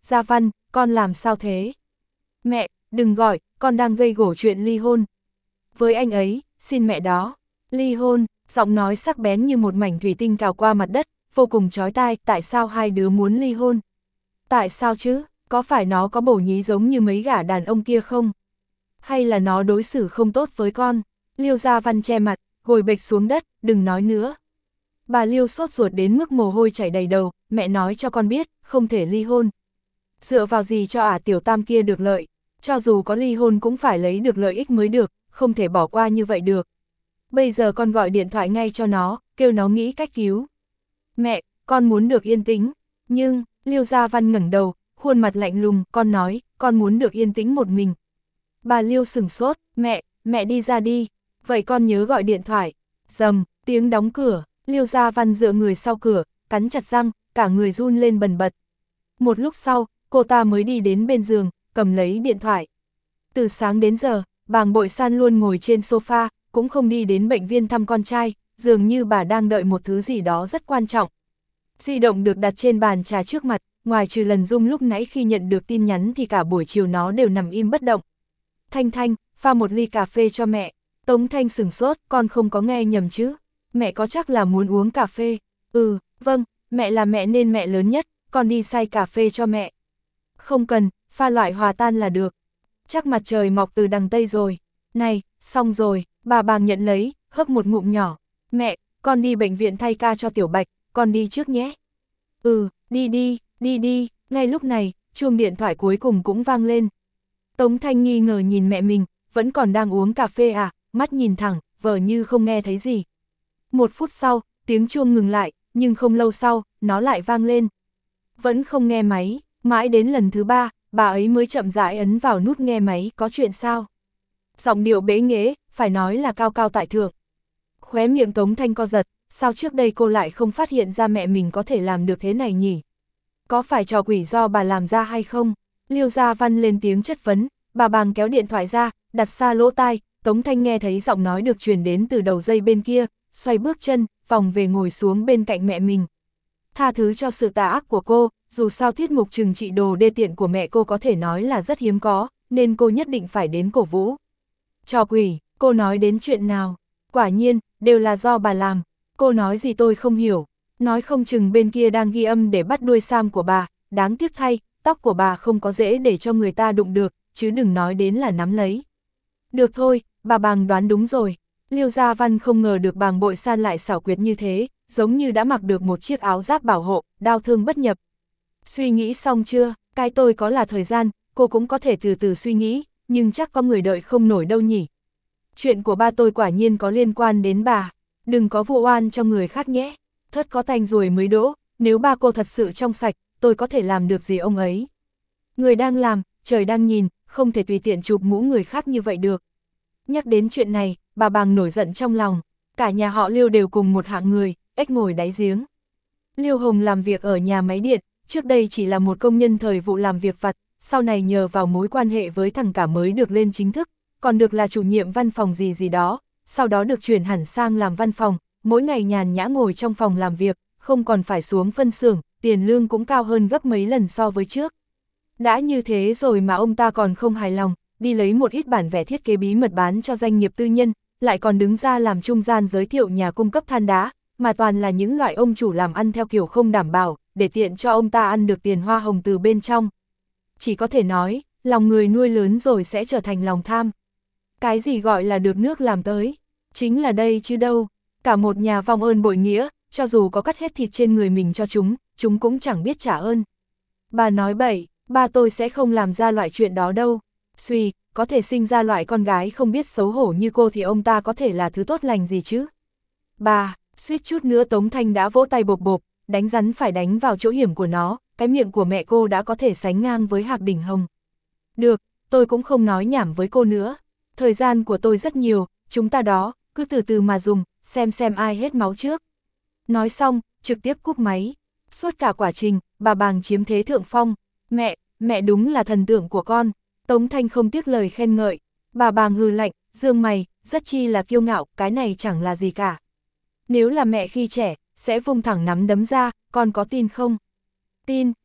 Gia Văn, con làm sao thế? Mẹ, đừng gọi, con đang gây gổ chuyện ly hôn. Với anh ấy, xin mẹ đó. Ly hôn, giọng nói sắc bén như một mảnh thủy tinh cào qua mặt đất, vô cùng chói tai. Tại sao hai đứa muốn ly hôn? Tại sao chứ? Có phải nó có bổ nhí giống như mấy gã đàn ông kia không? Hay là nó đối xử không tốt với con? Liêu Gia Văn che mặt, ngồi bệt xuống đất, đừng nói nữa. Bà Liêu sốt ruột đến mức mồ hôi chảy đầy đầu, mẹ nói cho con biết, không thể ly hôn. Dựa vào gì cho ả tiểu tam kia được lợi? Cho dù có ly hôn cũng phải lấy được lợi ích mới được, không thể bỏ qua như vậy được. Bây giờ con gọi điện thoại ngay cho nó, kêu nó nghĩ cách cứu. Mẹ, con muốn được yên tĩnh. Nhưng, Liêu Gia Văn ngẩng đầu, khuôn mặt lạnh lùng, con nói, con muốn được yên tĩnh một mình. Bà Liêu sửng sốt, mẹ, mẹ đi ra đi. Vậy con nhớ gọi điện thoại. Rầm, tiếng đóng cửa, Liêu Gia Văn dựa người sau cửa, cắn chặt răng, cả người run lên bần bật. Một lúc sau, cô ta mới đi đến bên giường, cầm lấy điện thoại. Từ sáng đến giờ, Bàng Bội San luôn ngồi trên sofa, cũng không đi đến bệnh viện thăm con trai, dường như bà đang đợi một thứ gì đó rất quan trọng. Di động được đặt trên bàn trà trước mặt, ngoài trừ lần Dung lúc nãy khi nhận được tin nhắn thì cả buổi chiều nó đều nằm im bất động. Thanh Thanh, pha một ly cà phê cho mẹ. Tống Thanh sửng sốt, con không có nghe nhầm chứ? Mẹ có chắc là muốn uống cà phê? Ừ, vâng, mẹ là mẹ nên mẹ lớn nhất, con đi xay cà phê cho mẹ. Không cần, pha loại hòa tan là được. Chắc mặt trời mọc từ đằng Tây rồi. Này, xong rồi, bà Bàng nhận lấy, hớp một ngụm nhỏ. Mẹ, con đi bệnh viện thay ca cho Tiểu Bạch, con đi trước nhé. Ừ, đi đi, đi đi, ngay lúc này, chuông điện thoại cuối cùng cũng vang lên. Tống Thanh nghi ngờ nhìn mẹ mình, vẫn còn đang uống cà phê à, mắt nhìn thẳng, vờ như không nghe thấy gì. Một phút sau, tiếng chuông ngừng lại, nhưng không lâu sau, nó lại vang lên. Vẫn không nghe máy, mãi đến lần thứ ba, bà ấy mới chậm rãi ấn vào nút nghe máy, có chuyện sao? Giọng điệu bế nghễ, phải nói là cao cao tại thượng. Khóe miệng Tống Thanh co giật, sao trước đây cô lại không phát hiện ra mẹ mình có thể làm được thế này nhỉ? Có phải trò quỷ do bà làm ra hay không? Liêu Gia Văn lên tiếng chất vấn, bà Bàng kéo điện thoại ra, đặt xa lỗ tai, Tống Thanh nghe thấy giọng nói được truyền đến từ đầu dây bên kia, xoay bước chân, vòng về ngồi xuống bên cạnh mẹ mình. Tha thứ cho sự tà ác của cô, dù sao tiết mục trừng trị đồ đê tiện của mẹ cô có thể nói là rất hiếm có, nên cô nhất định phải đến cổ vũ. Trò quỷ, cô nói đến chuyện nào? Quả nhiên, đều là do bà làm. Cô nói gì tôi không hiểu. Nói không chừng bên kia đang ghi âm để bắt đuôi Sam của bà, đáng tiếc thay, tóc của bà không có dễ để cho người ta đụng được, chứ đừng nói đến là nắm lấy. Được thôi, bà Bàng đoán đúng rồi. Liêu Gia Văn không ngờ được Bàng Bội San lại xảo quyệt như thế, giống như đã mặc được một chiếc áo giáp bảo hộ, đao thương bất nhập. Suy nghĩ xong chưa, cái tôi có là thời gian, cô cũng có thể từ từ suy nghĩ, nhưng chắc có người đợi không nổi đâu nhỉ. Chuyện của ba tôi quả nhiên có liên quan đến bà, đừng có vu oan cho người khác nhé. Thất có tanh ruồi mới đỗ, nếu ba cô thật sự trong sạch, tôi có thể làm được gì ông ấy. Người đang làm, trời đang nhìn, không thể tùy tiện chụp mũ người khác như vậy được. Nhắc đến chuyện này, bà Bàng nổi giận trong lòng, cả nhà họ Liêu đều cùng một hạng người, ếch ngồi đáy giếng. Liêu Hồng làm việc ở nhà máy điện, trước đây chỉ là một công nhân thời vụ làm việc vặt, sau này nhờ vào mối quan hệ với thằng cả mới được lên chính thức, còn được là chủ nhiệm văn phòng gì gì đó, sau đó được chuyển hẳn sang làm văn phòng, mỗi ngày nhàn nhã ngồi trong phòng làm việc, không còn phải xuống phân xưởng, tiền lương cũng cao hơn gấp mấy lần so với trước. Đã như thế rồi mà ông ta còn không hài lòng, đi lấy một ít bản vẽ thiết kế bí mật bán cho doanh nghiệp tư nhân, lại còn đứng ra làm trung gian giới thiệu nhà cung cấp than đá, mà toàn là những loại ông chủ làm ăn theo kiểu không đảm bảo, để tiện cho ông ta ăn được tiền hoa hồng từ bên trong. Chỉ có thể nói, lòng người nuôi lớn rồi sẽ trở thành lòng tham. Cái gì gọi là được nước làm tới, chính là đây chứ đâu. Cả một nhà vong ơn bội nghĩa, cho dù có cắt hết thịt trên người mình cho chúng, chúng cũng chẳng biết trả ơn. Bà nói bậy, ba tôi sẽ không làm ra loại chuyện đó đâu. Suy, có thể sinh ra loại con gái không biết xấu hổ như cô thì ông ta có thể là thứ tốt lành gì chứ. Bà, suýt chút nữa Tống Thanh đã vỗ tay bộp bộp, đánh rắn phải đánh vào chỗ hiểm của nó, cái miệng của mẹ cô đã có thể sánh ngang với Hạc Đỉnh Hồng. Được, tôi cũng không nói nhảm với cô nữa. Thời gian của tôi rất nhiều, chúng ta đó, cứ từ từ mà dùng, xem xem ai hết máu trước. Nói xong, trực tiếp cúp máy. Suốt cả quá trình, bà Bàng chiếm thế thượng phong. Mẹ, mẹ đúng là thần tượng của con. Tống Thanh không tiếc lời khen ngợi. Bà Bàng hừ lạnh, dương mày, rất chi là kiêu ngạo, cái này chẳng là gì cả. Nếu là mẹ khi trẻ, sẽ vung thẳng nắm đấm ra, con có tin không? Tin,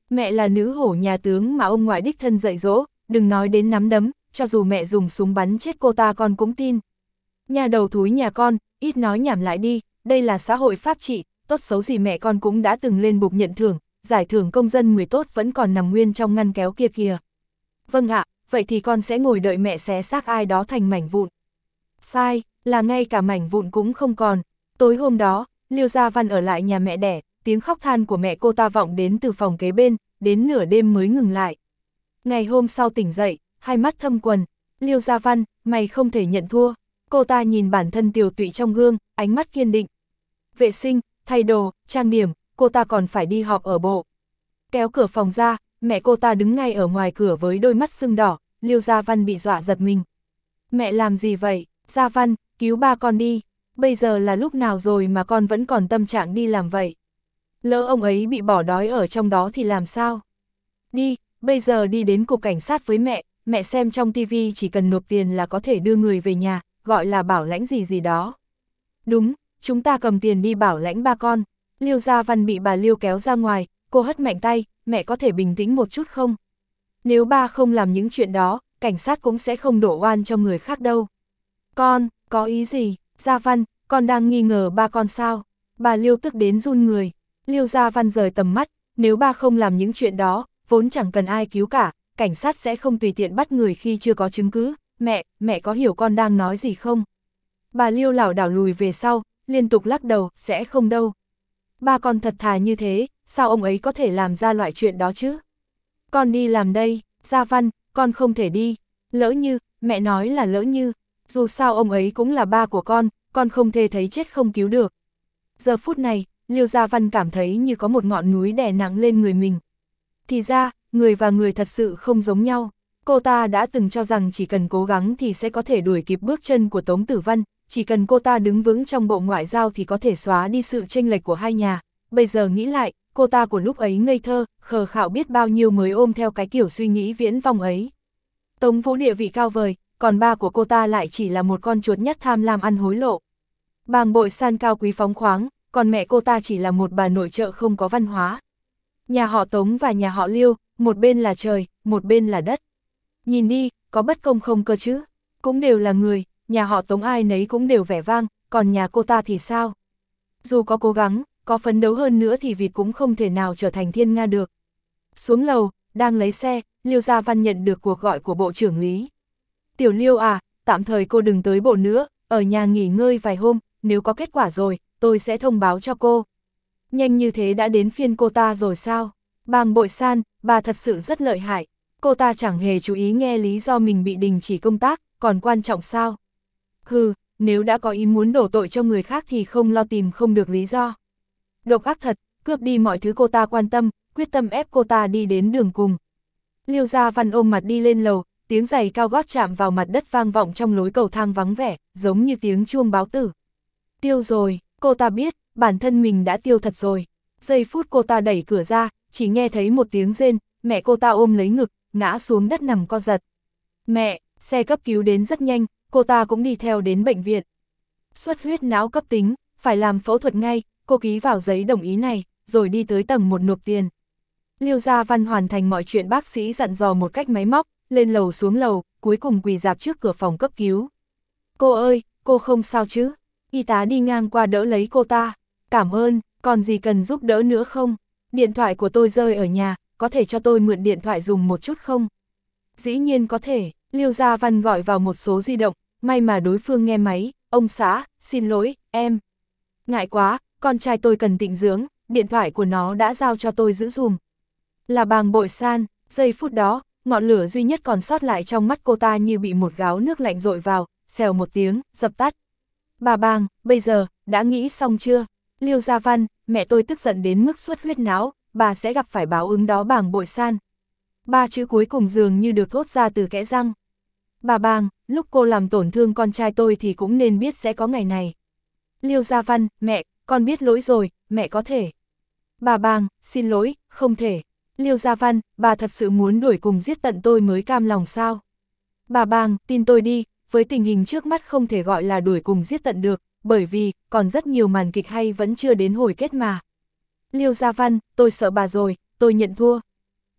Mẹ là nữ hổ nhà tướng mà ông ngoại đích thân dạy dỗ, đừng nói đến nắm đấm, cho dù mẹ dùng súng bắn chết cô ta con cũng tin. Nhà đầu thúi nhà con, ít nói nhảm lại đi, đây là xã hội pháp trị, tốt xấu gì mẹ con cũng đã từng lên bục nhận thưởng, giải thưởng công dân người tốt vẫn còn nằm nguyên trong ngăn kéo kia kìa. Vâng ạ, vậy thì con sẽ ngồi đợi mẹ xé xác ai đó thành mảnh vụn. Sai, là ngay cả mảnh vụn cũng không còn. Tối hôm đó, Liêu Gia Văn ở lại nhà mẹ đẻ, tiếng khóc than của mẹ cô ta vọng đến từ phòng kế bên, đến nửa đêm mới ngừng lại. Ngày hôm sau tỉnh dậy, hai mắt thâm quần, Liêu Gia Văn, mày không thể nhận thua. Cô ta nhìn bản thân tiều tụy trong gương, ánh mắt kiên định. Vệ sinh, thay đồ, trang điểm, cô ta còn phải đi họp ở bộ. Kéo cửa phòng ra, mẹ cô ta đứng ngay ở ngoài cửa với đôi mắt sưng đỏ, Liêu Gia Văn bị dọa giật mình. Mẹ làm gì vậy? Gia Văn, cứu ba con đi. Bây giờ là lúc nào rồi mà con vẫn còn tâm trạng đi làm vậy? Lỡ ông ấy bị bỏ đói ở trong đó thì làm sao? Đi, bây giờ đi đến cục cảnh sát với mẹ, mẹ xem trong tivi chỉ cần nộp tiền là có thể đưa người về nhà, gọi là bảo lãnh gì gì đó. Đúng, chúng ta cầm tiền đi bảo lãnh ba con. Liêu Gia Văn bị bà Liêu kéo ra ngoài, cô hất mạnh tay, mẹ có thể bình tĩnh một chút không? Nếu ba không làm những chuyện đó, cảnh sát cũng sẽ không đổ oan cho người khác đâu. Con, có ý gì? Gia Văn, con đang nghi ngờ ba con sao? Bà Liêu tức đến run người. Liêu Gia Văn rời tầm mắt, nếu ba không làm những chuyện đó, vốn chẳng cần ai cứu cả, cảnh sát sẽ không tùy tiện bắt người khi chưa có chứng cứ. Mẹ, mẹ có hiểu con đang nói gì không? Bà Liêu lảo đảo lùi về sau, liên tục lắc đầu, sẽ không đâu. Ba con thật thà như thế, sao ông ấy có thể làm ra loại chuyện đó chứ? Con đi làm đây, Gia Văn, con không thể đi. Lỡ như, mẹ nói là lỡ như, dù sao ông ấy cũng là ba của con, con không thể thấy chết không cứu được. Giờ phút này, Liêu Gia Văn cảm thấy như có một ngọn núi đè nặng lên người mình. Thì ra, người và người thật sự không giống nhau. Cô ta đã từng cho rằng chỉ cần cố gắng thì sẽ có thể đuổi kịp bước chân của Tống Tử Văn, chỉ cần cô ta đứng vững trong bộ ngoại giao thì có thể xóa đi sự chênh lệch của hai nhà. Bây giờ nghĩ lại, cô ta của lúc ấy ngây thơ, khờ khạo biết bao nhiêu mới ôm theo cái kiểu suy nghĩ viễn vông ấy. Tống Vũ địa vị cao vời, còn ba của cô ta lại chỉ là một con chuột nhắt tham lam ăn hối lộ. Bàng Bội San cao quý phóng khoáng, còn mẹ cô ta chỉ là một bà nội trợ không có văn hóa. Nhà họ Tống và nhà họ Liêu, một bên là trời, một bên là đất. Nhìn đi, có bất công không cơ chứ? Cũng đều là người, nhà họ Tống ai nấy cũng đều vẻ vang, còn nhà cô ta thì sao? Dù có cố gắng, có phấn đấu hơn nữa thì vịt cũng không thể nào trở thành thiên nga được. Xuống lầu, đang lấy xe, Liêu Gia Văn nhận được cuộc gọi của Bộ trưởng Lý. Tiểu Liêu à, tạm thời cô đừng tới bộ nữa, ở nhà nghỉ ngơi vài hôm, nếu có kết quả rồi, tôi sẽ thông báo cho cô. Nhanh như thế đã đến phiên cô ta rồi sao? Bàng Bội San, bà thật sự rất lợi hại. Cô ta chẳng hề chú ý nghe lý do mình bị đình chỉ công tác, còn quan trọng sao? Hừ, nếu đã có ý muốn đổ tội cho người khác thì không lo tìm không được lý do. Độc ác thật, cướp đi mọi thứ cô ta quan tâm, quyết tâm ép cô ta đi đến đường cùng. Liêu Gia Văn ôm mặt đi lên lầu, tiếng giày cao gót chạm vào mặt đất vang vọng trong lối cầu thang vắng vẻ, giống như tiếng chuông báo tử. Tiêu rồi, cô ta biết, bản thân mình đã tiêu thật rồi. Giây phút cô ta đẩy cửa ra, chỉ nghe thấy một tiếng rên, mẹ cô ta ôm lấy ngực, ngã xuống đất nằm co giật. Mẹ, xe cấp cứu đến rất nhanh, cô ta cũng đi theo đến bệnh viện. Xuất huyết não cấp tính, phải làm phẫu thuật ngay, cô ký vào giấy đồng ý này, rồi đi tới tầng một nộp tiền. Liêu Gia Văn hoàn thành mọi chuyện bác sĩ dặn dò một cách máy móc, lên lầu xuống lầu, cuối cùng quỳ rạp trước cửa phòng cấp cứu. Cô ơi, cô không sao chứ? Y tá đi ngang qua đỡ lấy cô ta. Cảm ơn, còn gì cần giúp đỡ nữa không? Điện thoại của tôi rơi ở nhà, có thể cho tôi mượn điện thoại dùng một chút không? Dĩ nhiên có thể, Liêu Gia Văn gọi vào một số di động, may mà đối phương nghe máy. Ông xã, xin lỗi, em. Ngại quá, con trai tôi cần tịnh dưỡng, điện thoại của nó đã giao cho tôi giữ dùm. Là Bàng Bội San, giây phút đó, ngọn lửa duy nhất còn sót lại trong mắt cô ta như bị một gáo nước lạnh dội vào, xèo một tiếng, dập tắt. Bà Bàng, bây giờ, đã nghĩ xong chưa? Liêu Gia Văn, mẹ tôi tức giận đến mức xuất huyết não, bà sẽ gặp phải báo ứng đó Bàng Bội San. Ba chữ cuối cùng dường như được thốt ra từ kẽ răng. Bà Bàng, lúc cô làm tổn thương con trai tôi thì cũng nên biết sẽ có ngày này. Liêu Gia Văn, mẹ, con biết lỗi rồi, mẹ có thể. Bà Bàng, xin lỗi, không thể. Liêu Gia Văn, bà thật sự muốn đuổi cùng giết tận tôi mới cam lòng sao? Bà Bàng, tin tôi đi, với tình hình trước mắt không thể gọi là đuổi cùng giết tận được, bởi vì, còn rất nhiều màn kịch hay vẫn chưa đến hồi kết mà. Liêu Gia Văn, tôi sợ bà rồi, tôi nhận thua.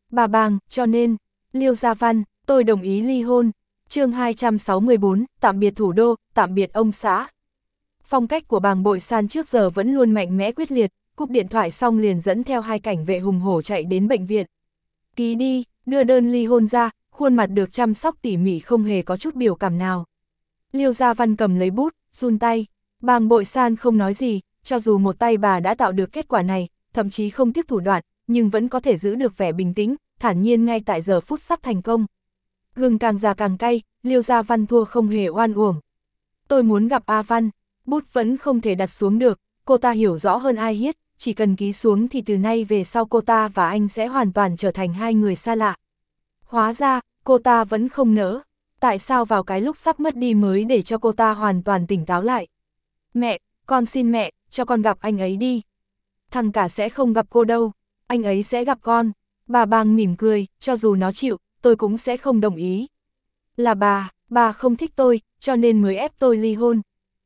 Bà Bàng, cho nên, Liêu Gia Văn, tôi đồng ý ly hôn. Chương hai trăm sáu mươi bốn, tạm biệt thủ đô, tạm biệt ông xã. Phong cách của Bàng Bội San trước giờ vẫn luôn mạnh mẽ quyết liệt, cúp điện thoại xong liền dẫn theo hai cảnh vệ hùng hổ chạy đến bệnh viện. Ký đi, đưa đơn ly hôn ra, khuôn mặt được chăm sóc tỉ mỉ không hề có chút biểu cảm nào. Liêu Gia Văn cầm lấy bút, run tay. Bàng Bội San không nói gì, cho dù một tay bà đã tạo được kết quả này, thậm chí không tiếc thủ đoạn, nhưng vẫn có thể giữ được vẻ bình tĩnh, thản nhiên ngay tại giờ phút sắp thành công. Gừng càng già càng cay, Liêu Gia Văn thua không hề oan uổng. Tôi muốn gặp A Văn, bút vẫn không thể đặt xuống được, cô ta hiểu rõ hơn ai hết, chỉ cần ký xuống thì từ nay về sau cô ta và anh sẽ hoàn toàn trở thành hai người xa lạ. Hóa ra, cô ta vẫn không nỡ. Tại sao vào cái lúc sắp mất đi mới để cho cô ta hoàn toàn tỉnh táo lại? Mẹ, con xin mẹ, cho con gặp anh ấy đi. Thằng cả sẽ không gặp cô đâu, anh ấy sẽ gặp con. Bà Bàng mỉm cười, cho dù nó chịu, tôi cũng sẽ không đồng ý. Là bà, bà không thích tôi, cho nên mới ép tôi ly hôn.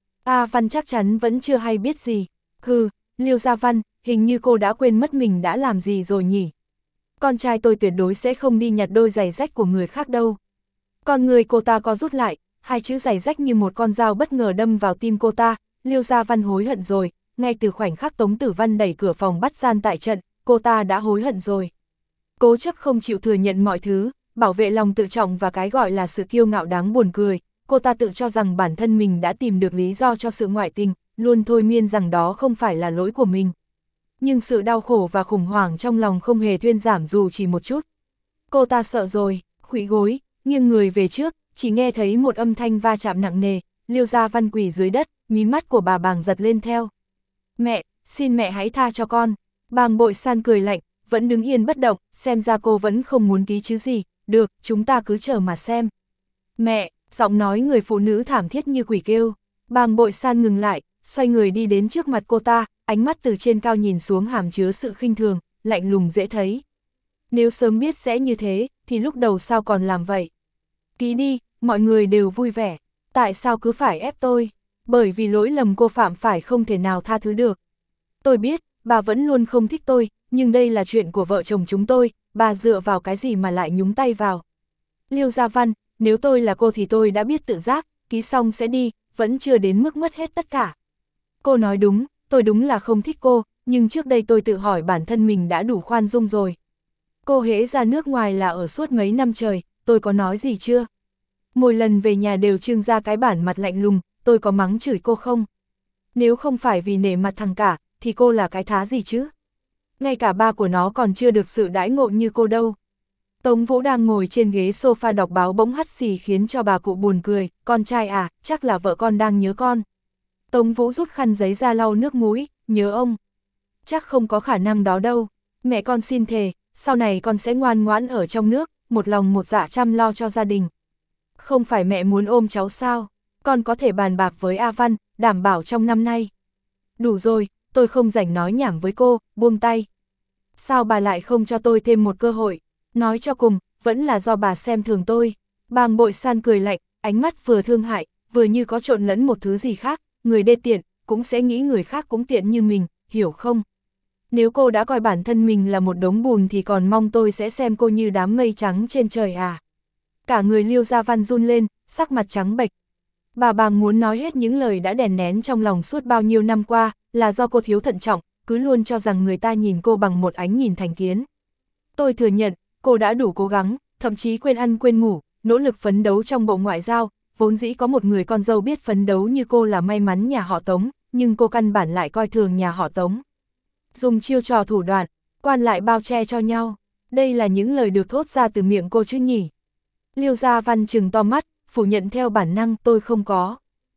A Văn chắc chắn vẫn chưa hay biết gì. Hừ, Liêu Gia Văn, hình như cô đã quên mất mình đã làm gì rồi nhỉ? Con trai tôi tuyệt đối sẽ không đi nhặt đôi giày rách của người khác đâu. Con người cô ta có rút lại, hai chữ giày rách như một con dao bất ngờ đâm vào tim cô ta. Liêu Gia Văn hối hận rồi, ngay từ khoảnh khắc Tống Tử Văn đẩy cửa phòng bắt gian tại trận, cô ta đã hối hận rồi. Cố chấp không chịu thừa nhận mọi thứ, bảo vệ lòng tự trọng và cái gọi là sự kiêu ngạo đáng buồn cười, cô ta tự cho rằng bản thân mình đã tìm được lý do cho sự ngoại tình, luôn thôi miên rằng đó không phải là lỗi của mình. Nhưng sự đau khổ và khủng hoảng trong lòng không hề thuyên giảm dù chỉ một chút. Cô ta sợ rồi, khuỵu gối, nghiêng người về trước, chỉ nghe thấy một âm thanh va chạm nặng nề, Liêu Gia Văn quỳ dưới đất, mí mắt của bà Bàng giật lên theo. Mẹ, xin mẹ hãy tha cho con. Bàng Bội San cười lạnh, vẫn đứng yên bất động, xem ra cô vẫn không muốn ký chứ gì, được, chúng ta cứ chờ mà xem. Mẹ, giọng nói người phụ nữ thảm thiết như quỷ kêu. Bàng Bội San ngừng lại, xoay người đi đến trước mặt cô ta, ánh mắt từ trên cao nhìn xuống hàm chứa sự khinh thường, lạnh lùng dễ thấy. Nếu sớm biết sẽ như thế, thì lúc đầu sao còn làm vậy? Ký đi, mọi người đều vui vẻ. Tại sao cứ phải ép tôi? Bởi vì lỗi lầm cô phạm phải không thể nào tha thứ được. Tôi biết, bà vẫn luôn không thích tôi, nhưng đây là chuyện của vợ chồng chúng tôi, bà dựa vào cái gì mà lại nhúng tay vào. Liêu Gia Văn, nếu tôi là cô thì tôi đã biết tự giác, ký xong sẽ đi, vẫn chưa đến mức mất hết tất cả. Cô nói đúng, tôi đúng là không thích cô, nhưng trước đây tôi tự hỏi bản thân mình đã đủ khoan dung rồi. Cô hễ ra nước ngoài là ở suốt mấy năm trời, tôi có nói gì chưa? Mỗi lần về nhà đều trưng ra cái bản mặt lạnh lùng, tôi có mắng chửi cô không? Nếu không phải vì nể mặt thằng cả, thì cô là cái thá gì chứ? Ngay cả ba của nó còn chưa được sự đãi ngộ như cô đâu. Tống Vũ đang ngồi trên ghế sofa đọc báo bỗng hắt xì khiến cho bà cụ buồn cười, con trai à, chắc là vợ con đang nhớ con. Tống Vũ rút khăn giấy ra lau nước mũi, nhớ ông. Chắc không có khả năng đó đâu, mẹ con xin thề, sau này con sẽ ngoan ngoãn ở trong nước, một lòng một dạ chăm lo cho gia đình. Không phải mẹ muốn ôm cháu sao, con có thể bàn bạc với A Văn, đảm bảo trong năm nay. Đủ rồi, tôi không rảnh nói nhảm với cô, buông tay. Sao bà lại không cho tôi thêm một cơ hội? Nói cho cùng, vẫn là do bà xem thường tôi. Bàng Bội San cười lạnh, ánh mắt vừa thương hại, vừa như có trộn lẫn một thứ gì khác, người đê tiện, cũng sẽ nghĩ người khác cũng tiện như mình, hiểu không? Nếu cô đã coi bản thân mình là một đống bùn thì còn mong tôi sẽ xem cô như đám mây trắng trên trời à? Cả người Liêu Gia Văn run lên, sắc mặt trắng bệch. Bà Bàng muốn nói hết những lời đã đè nén trong lòng suốt bao nhiêu năm qua, là do cô thiếu thận trọng, cứ luôn cho rằng người ta nhìn cô bằng một ánh nhìn thành kiến. Tôi thừa nhận, cô đã đủ cố gắng, thậm chí quên ăn quên ngủ, nỗ lực phấn đấu trong bộ ngoại giao, vốn dĩ có một người con dâu biết phấn đấu như cô là may mắn nhà họ Tống, nhưng cô căn bản lại coi thường nhà họ Tống. Dùng chiêu trò thủ đoạn, quan lại bao che cho nhau, đây là những lời được thốt ra từ miệng cô chứ nhỉ? Liêu Gia Văn trừng to mắt, phủ nhận theo bản năng, tôi không có.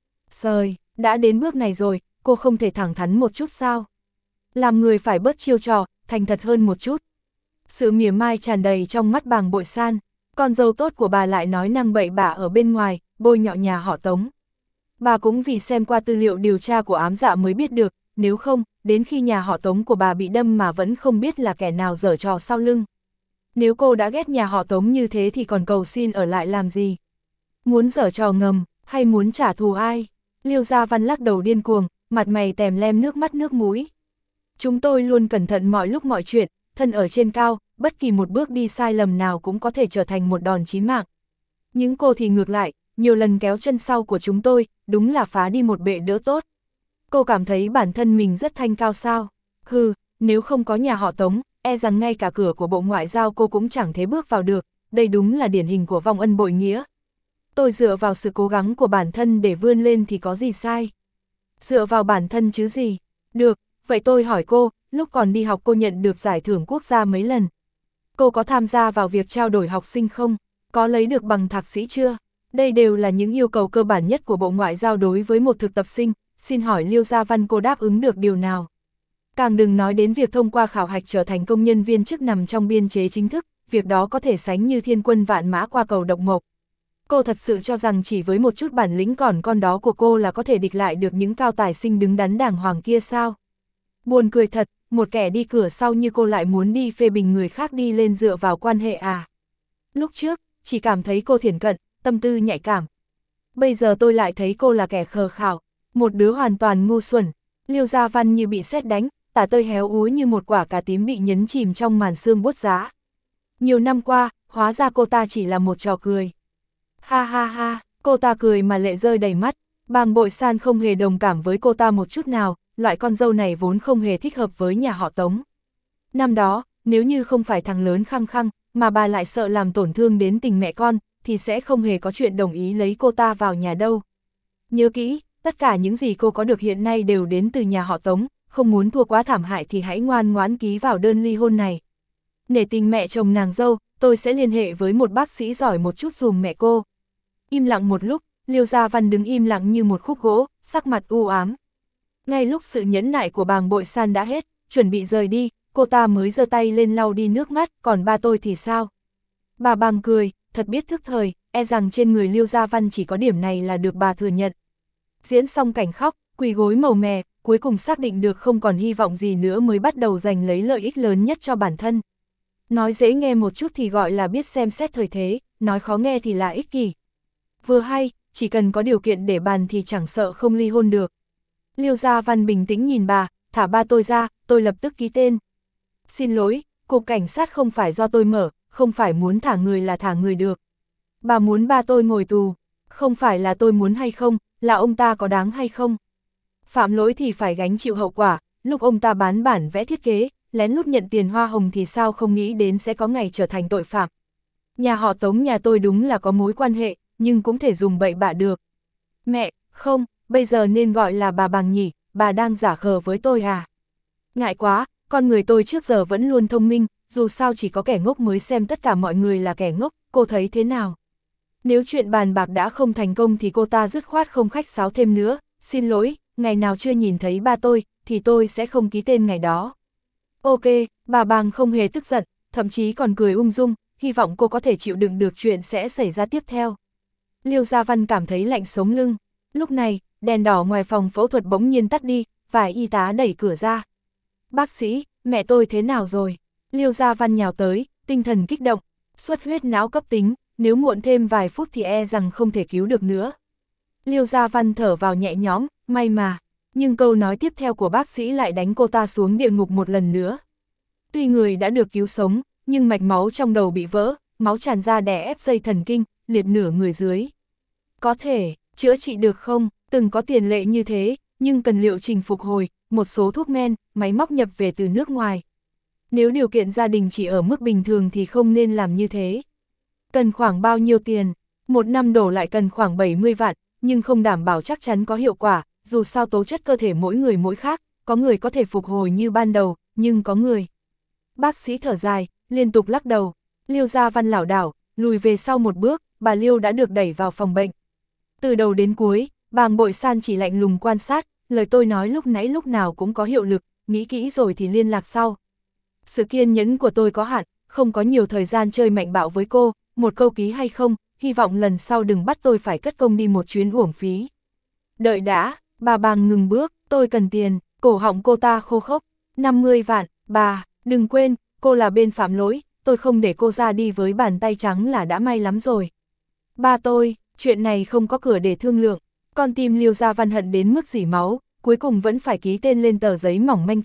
Sời, đã đến bước này rồi, cô không thể thẳng thắn một chút sao? Làm người phải bớt chiêu trò, thành thật hơn một chút. Sự mỉa mai tràn đầy trong mắt Bàng Bội San, con dâu tốt của bà lại nói năng bậy bạ ở bên ngoài, bôi nhọ nhà họ Tống. Bà cũng vì xem qua tư liệu điều tra của ám dạ mới biết được, nếu không, đến khi nhà họ Tống của bà bị đâm mà vẫn không biết là kẻ nào giở trò sau lưng. Nếu cô đã ghét nhà họ Tống như thế thì còn cầu xin ở lại làm gì? Muốn giở trò ngầm, hay muốn trả thù ai? Liêu Gia Văn lắc đầu điên cuồng, mặt mày tèm lem nước mắt nước mũi. Chúng tôi luôn cẩn thận mọi lúc mọi chuyện, thân ở trên cao, bất kỳ một bước đi sai lầm nào cũng có thể trở thành một đòn chí mạng. Những cô thì ngược lại, nhiều lần kéo chân sau của chúng tôi, đúng là phá đi một bệ đỡ tốt. Cô cảm thấy bản thân mình rất thanh cao sao? Hừ, nếu không có nhà họ Tống, e rằng ngay cả cửa của Bộ Ngoại giao cô cũng chẳng thể bước vào được, đây đúng là điển hình của vong ân bội nghĩa. Tôi dựa vào sự cố gắng của bản thân để vươn lên thì có gì sai? Dựa vào bản thân chứ gì? Được, vậy tôi hỏi cô, lúc còn đi học cô nhận được giải thưởng quốc gia mấy lần? Cô có tham gia vào việc trao đổi học sinh không? Có lấy được bằng thạc sĩ chưa? Đây đều là những yêu cầu cơ bản nhất của Bộ Ngoại giao đối với một thực tập sinh, xin hỏi Liêu Gia Văn cô đáp ứng được điều nào? Càng đừng nói đến việc thông qua khảo hạch trở thành công nhân viên chức nằm trong biên chế chính thức, việc đó có thể sánh như thiên quân vạn mã qua cầu độc mộc. Cô thật sự cho rằng chỉ với một chút bản lĩnh còn con đó của cô là có thể địch lại được những cao tài sinh đứng đắn đàng hoàng kia sao? Buồn cười thật, một kẻ đi cửa sau như cô lại muốn đi phê bình người khác đi lên dựa vào quan hệ à? Lúc trước, chỉ cảm thấy cô thiển cận, tâm tư nhạy cảm. Bây giờ tôi lại thấy cô là kẻ khờ khảo, một đứa hoàn toàn ngu xuẩn. Liêu Gia Văn như bị sét đánh, tả tơi héo úa như một quả cà tím bị nhấn chìm trong màn sương buốt giá. Nhiều năm qua, hóa ra cô ta chỉ là một trò cười. Ha ha ha, cô ta cười mà lệ rơi đầy mắt, Bàng Bội San không hề đồng cảm với cô ta một chút nào, loại con dâu này vốn không hề thích hợp với nhà họ Tống. Năm đó, nếu như không phải thằng lớn khăng khăng, mà bà lại sợ làm tổn thương đến tình mẹ con, thì sẽ không hề có chuyện đồng ý lấy cô ta vào nhà đâu. Nhớ kỹ, tất cả những gì cô có được hiện nay đều đến từ nhà họ Tống, không muốn thua quá thảm hại thì hãy ngoan ngoãn ký vào đơn ly hôn này. Nể tình mẹ chồng nàng dâu, tôi sẽ liên hệ với một bác sĩ giỏi một chút dùm mẹ cô. Im lặng một lúc, Liêu Gia Văn đứng im lặng như một khúc gỗ, sắc mặt u ám. Ngay lúc sự nhẫn nại của Bàng Bội San đã hết, chuẩn bị rời đi, cô ta mới giơ tay lên lau đi nước mắt, còn ba tôi thì sao? Bà Bàng cười, thật biết thức thời, e rằng trên người Liêu Gia Văn chỉ có điểm này là được bà thừa nhận. Diễn xong cảnh khóc, quỳ gối màu mè, cuối cùng xác định được không còn hy vọng gì nữa mới bắt đầu giành lấy lợi ích lớn nhất cho bản thân. Nói dễ nghe một chút thì gọi là biết xem xét thời thế, nói khó nghe thì là ích kỷ. Vừa hay, chỉ cần có điều kiện để bàn thì chẳng sợ không ly hôn được. Liêu Gia Văn bình tĩnh nhìn bà, thả ba tôi ra, tôi lập tức ký tên. Xin lỗi, cục cảnh sát không phải do tôi mở, không phải muốn thả người là thả người được. Bà muốn ba tôi ngồi tù, không phải là tôi muốn hay không, là ông ta có đáng hay không. Phạm lỗi thì phải gánh chịu hậu quả, lúc ông ta bán bản vẽ thiết kế, lén lút nhận tiền hoa hồng thì sao không nghĩ đến sẽ có ngày trở thành tội phạm. Nhà họ Tống nhà tôi đúng là có mối quan hệ, nhưng cũng thể dùng bậy bạ được. Mẹ, không, bây giờ nên gọi là bà Bàng nhỉ, bà đang giả khờ với tôi à? Ngại quá, con người tôi trước giờ vẫn luôn thông minh, dù sao chỉ có kẻ ngốc mới xem tất cả mọi người là kẻ ngốc, cô thấy thế nào? Nếu chuyện bàn bạc đã không thành công thì cô ta dứt khoát không khách sáo thêm nữa, xin lỗi, ngày nào chưa nhìn thấy ba tôi, thì tôi sẽ không ký tên ngày đó. Ok, bà Bàng không hề tức giận, thậm chí còn cười ung dung, hy vọng cô có thể chịu đựng được chuyện sẽ xảy ra tiếp theo. Liêu Gia Văn cảm thấy lạnh sống lưng. Lúc này, đèn đỏ ngoài phòng phẫu thuật bỗng nhiên tắt đi, vài y tá đẩy cửa ra. Bác sĩ, mẹ tôi thế nào rồi? Liêu Gia Văn nhào tới, tinh thần kích động, xuất huyết não cấp tính, nếu muộn thêm vài phút thì e rằng không thể cứu được nữa. Liêu Gia Văn thở vào nhẹ nhõm, may mà, nhưng câu nói tiếp theo của bác sĩ lại đánh cô ta xuống địa ngục một lần nữa. Tuy người đã được cứu sống, nhưng mạch máu trong đầu bị vỡ, máu tràn ra đè ép dây thần kinh, liệt nửa người dưới. Có thể, chữa trị được không? Từng có tiền lệ như thế, nhưng cần liệu trình phục hồi, một số thuốc men, máy móc nhập về từ nước ngoài. Nếu điều kiện gia đình chỉ ở mức bình thường thì không nên làm như thế. Cần khoảng bao nhiêu tiền? Một năm đổ lại cần khoảng bảy mươi vạn, nhưng không đảm bảo chắc chắn có hiệu quả, dù sao tố chất cơ thể mỗi người mỗi khác, có người có thể phục hồi như ban đầu, nhưng có người. Bác sĩ thở dài, liên tục lắc đầu. Liêu Gia Văn lảo đảo, lùi về sau một bước, bà Liêu đã được đẩy vào phòng bệnh. Từ đầu đến cuối, Bàng Bội San chỉ lạnh lùng quan sát, lời tôi nói lúc nãy lúc nào cũng có hiệu lực, nghĩ kỹ rồi thì liên lạc sau. Sự kiên nhẫn của tôi có hạn, không có nhiều thời gian chơi mạnh bạo với cô, một câu ký hay không, hy vọng lần sau đừng bắt tôi phải cất công đi một chuyến uổng phí. Đợi đã, bà Bàng ngừng bước, tôi cần tiền, cổ họng cô ta khô khốc, năm mươi vạn, bà, đừng quên, cô là bên phạm lỗi, tôi không để cô ra đi với bàn tay trắng là đã may lắm rồi. Ba tôi, chuyện này không có cửa để thương lượng, con tim Liêu Gia Văn hận đến mức rỉ máu, cuối cùng vẫn phải ký tên lên tờ giấy mỏng manh kia,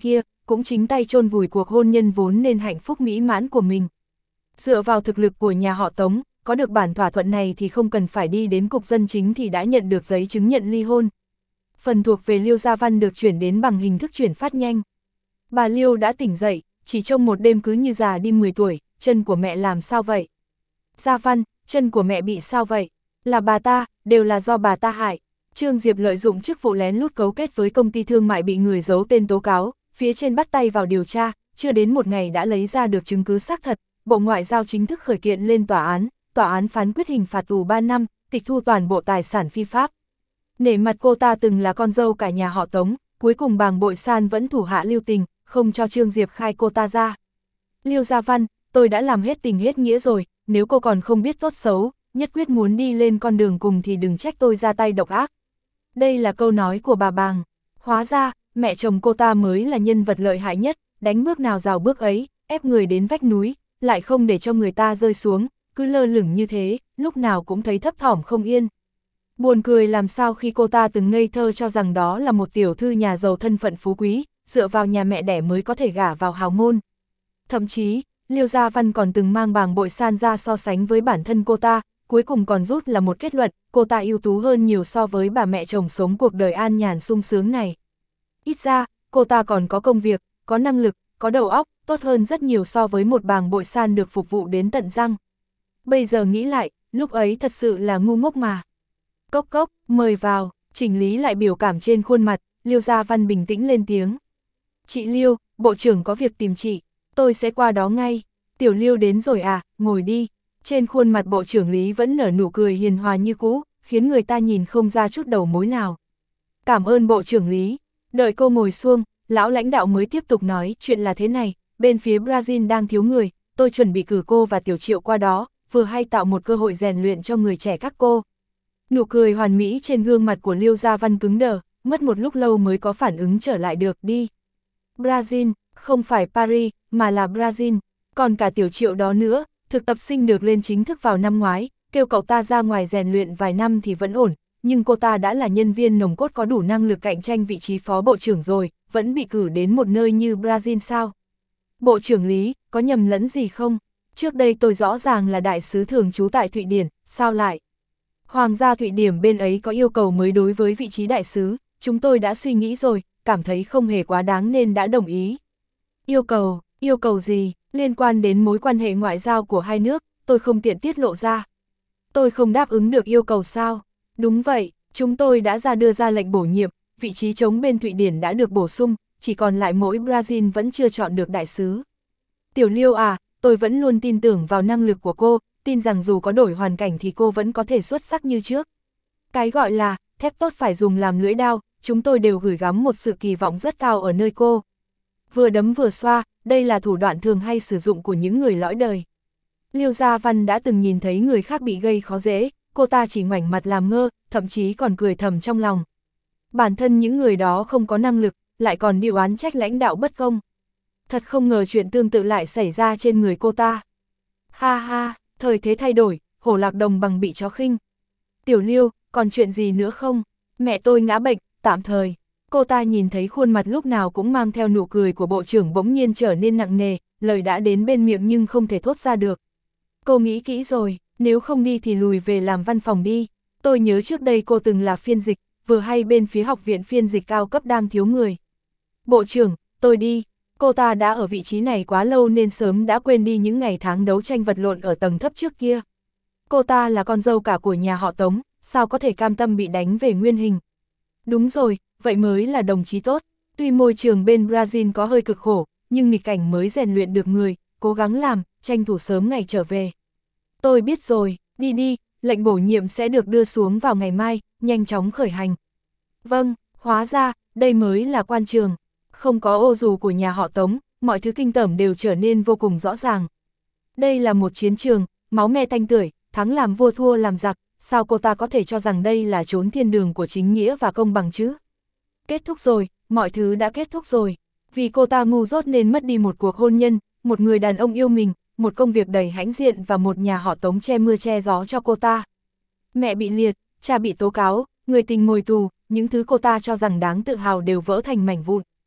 cũng chính tay chôn vùi cuộc hôn nhân vốn nên hạnh phúc mỹ mãn của mình. Dựa vào thực lực của nhà họ Tống, có được bản thỏa thuận này thì không cần phải đi đến cục dân chính thì đã nhận được giấy chứng nhận ly hôn. Phần thuộc về Liêu Gia Văn được chuyển đến bằng hình thức chuyển phát nhanh. Bà Liêu đã tỉnh dậy, chỉ trong một đêm cứ như già đi mười tuổi, chân của mẹ làm sao vậy? Gia Văn, chân của mẹ bị sao vậy? Là bà ta, đều là do bà ta hại. Trương Diệp lợi dụng chức vụ lén lút cấu kết với công ty thương mại bị người giấu tên tố cáo, phía trên bắt tay vào điều tra, chưa đến một ngày đã lấy ra được chứng cứ xác thật, Bộ Ngoại giao chính thức khởi kiện lên tòa án, tòa án phán quyết hình phạt tù ba năm, tịch thu toàn bộ tài sản phi pháp. Nể mặt cô ta từng là con dâu cả nhà họ Tống, cuối cùng Bàng Bội San vẫn thủ hạ lưu tình, không cho Trương Diệp khai cô ta ra. Liêu Gia Văn, tôi đã làm hết tình hết nghĩa rồi, nếu cô còn không biết tốt xấu, nhất quyết muốn đi lên con đường cùng thì đừng trách tôi ra tay độc ác. Đây là câu nói của bà Bàng. Hóa ra, mẹ chồng cô ta mới là nhân vật lợi hại nhất, đánh bước nào rào bước ấy, ép người đến vách núi, lại không để cho người ta rơi xuống, cứ lơ lửng như thế, lúc nào cũng thấy thấp thỏm không yên. Buồn cười làm sao khi cô ta từng ngây thơ cho rằng đó là một tiểu thư nhà giàu thân phận phú quý, dựa vào nhà mẹ đẻ mới có thể gả vào hào môn. Thậm chí, Liêu Gia Văn còn từng mang Bàng Bội San ra so sánh với bản thân cô ta, cuối cùng còn rút là một kết luận, cô ta ưu tú hơn nhiều so với bà mẹ chồng sống cuộc đời an nhàn sung sướng này. Ít ra, cô ta còn có công việc, có năng lực, có đầu óc, tốt hơn rất nhiều so với một Bàng Bội San được phục vụ đến tận răng. Bây giờ nghĩ lại, lúc ấy thật sự là ngu ngốc mà. Cốc cốc, mời vào, chỉnh lý lại biểu cảm trên khuôn mặt, Liêu Gia Văn bình tĩnh lên tiếng. Chị Liêu, bộ trưởng có việc tìm chị, tôi sẽ qua đó ngay. Tiểu Liêu đến rồi à, ngồi đi. Trên khuôn mặt bộ trưởng Lý vẫn nở nụ cười hiền hòa như cũ, khiến người ta nhìn không ra chút đầu mối nào. Cảm ơn bộ trưởng Lý. Đợi cô ngồi xuống, lão lãnh đạo mới tiếp tục nói, chuyện là thế này, bên phía Brazil đang thiếu người, tôi chuẩn bị cử cô và Tiểu Triệu qua đó, vừa hay tạo một cơ hội rèn luyện cho người trẻ các cô. Nụ cười hoàn mỹ trên gương mặt của Liêu Gia Văn cứng đờ, mất một lúc lâu mới có phản ứng trở lại được. Đi. Brazil, không phải Paris, mà là Brazil, còn cả Tiểu Triệu đó nữa, thực tập sinh được lên chính thức vào năm ngoái, kêu cậu ta ra ngoài rèn luyện vài năm thì vẫn ổn, nhưng cô ta đã là nhân viên nòng cốt có đủ năng lực cạnh tranh vị trí phó bộ trưởng rồi, vẫn bị cử đến một nơi như Brazil sao? Bộ trưởng Lý, có nhầm lẫn gì không? Trước đây tôi rõ ràng là đại sứ thường trú tại Thụy Điển, sao lại? Hoàng gia Thụy Điển bên ấy có yêu cầu mới đối với vị trí đại sứ, chúng tôi đã suy nghĩ rồi, cảm thấy không hề quá đáng nên đã đồng ý. Yêu cầu, yêu cầu gì? Liên quan đến mối quan hệ ngoại giao của hai nước, tôi không tiện tiết lộ ra. Tôi không đáp ứng được yêu cầu sao? Đúng vậy, chúng tôi đã ra đưa ra lệnh bổ nhiệm, vị trí trống bên Thụy Điển đã được bổ sung, chỉ còn lại mỗi Brazil vẫn chưa chọn được đại sứ. Tiểu Liêu à, tôi vẫn luôn tin tưởng vào năng lực của cô, tin rằng dù có đổi hoàn cảnh thì cô vẫn có thể xuất sắc như trước. Cái gọi là, thép tốt phải dùng làm lưỡi đao, chúng tôi đều gửi gắm một sự kỳ vọng rất cao ở nơi cô. Vừa đấm vừa xoa, đây là thủ đoạn thường hay sử dụng của những người lõi đời. Liêu Gia Văn đã từng nhìn thấy người khác bị gây khó dễ, cô ta chỉ ngoảnh mặt làm ngơ, thậm chí còn cười thầm trong lòng. Bản thân những người đó không có năng lực, lại còn đi oán trách lãnh đạo bất công. Thật không ngờ chuyện tương tự lại xảy ra trên người cô ta. Ha ha, thời thế thay đổi, hổ lạc đồng bằng bị chó khinh. Tiểu Liêu, còn chuyện gì nữa không? Mẹ tôi ngã bệnh, tạm thời. Cô ta nhìn thấy khuôn mặt lúc nào cũng mang theo nụ cười của bộ trưởng bỗng nhiên trở nên nặng nề, lời đã đến bên miệng nhưng không thể thốt ra được. Cô nghĩ kỹ rồi, nếu không đi thì lùi về làm văn phòng đi. Tôi nhớ trước đây cô từng là phiên dịch, vừa hay bên phía học viện phiên dịch cao cấp đang thiếu người. Bộ trưởng, tôi đi. Cô ta đã ở vị trí này quá lâu nên sớm đã quên đi những ngày tháng đấu tranh vật lộn ở tầng thấp trước kia. Cô ta là con dâu cả của nhà họ Tống, sao có thể cam tâm bị đánh về nguyên hình. Đúng rồi, vậy mới là đồng chí tốt. Tuy môi trường bên Brazil có hơi cực khổ, nhưng nghịch cảnh mới rèn luyện được người, cố gắng làm, tranh thủ sớm ngày trở về. Tôi biết rồi, đi đi, lệnh bổ nhiệm sẽ được đưa xuống vào ngày mai, nhanh chóng khởi hành. Vâng, hóa ra, đây mới là quan trường. Không có ô dù của nhà họ Tống, mọi thứ kinh tởm đều trở nên vô cùng rõ ràng. Đây là một chiến trường, máu me tanh tưởi, thắng làm vua thua làm giặc, sao cô ta có thể cho rằng đây là chốn thiên đường của chính nghĩa và công bằng chứ? Kết thúc rồi, mọi thứ đã kết thúc rồi. Vì cô ta ngu dốt nên mất đi một cuộc hôn nhân, một người đàn ông yêu mình, một công việc đầy hãnh diện và một nhà họ Tống che mưa che gió cho cô ta. Mẹ bị liệt, cha bị tố cáo, người tình ngồi tù, những thứ cô ta cho rằng đáng tự hào đều vỡ thành mảnh vụn.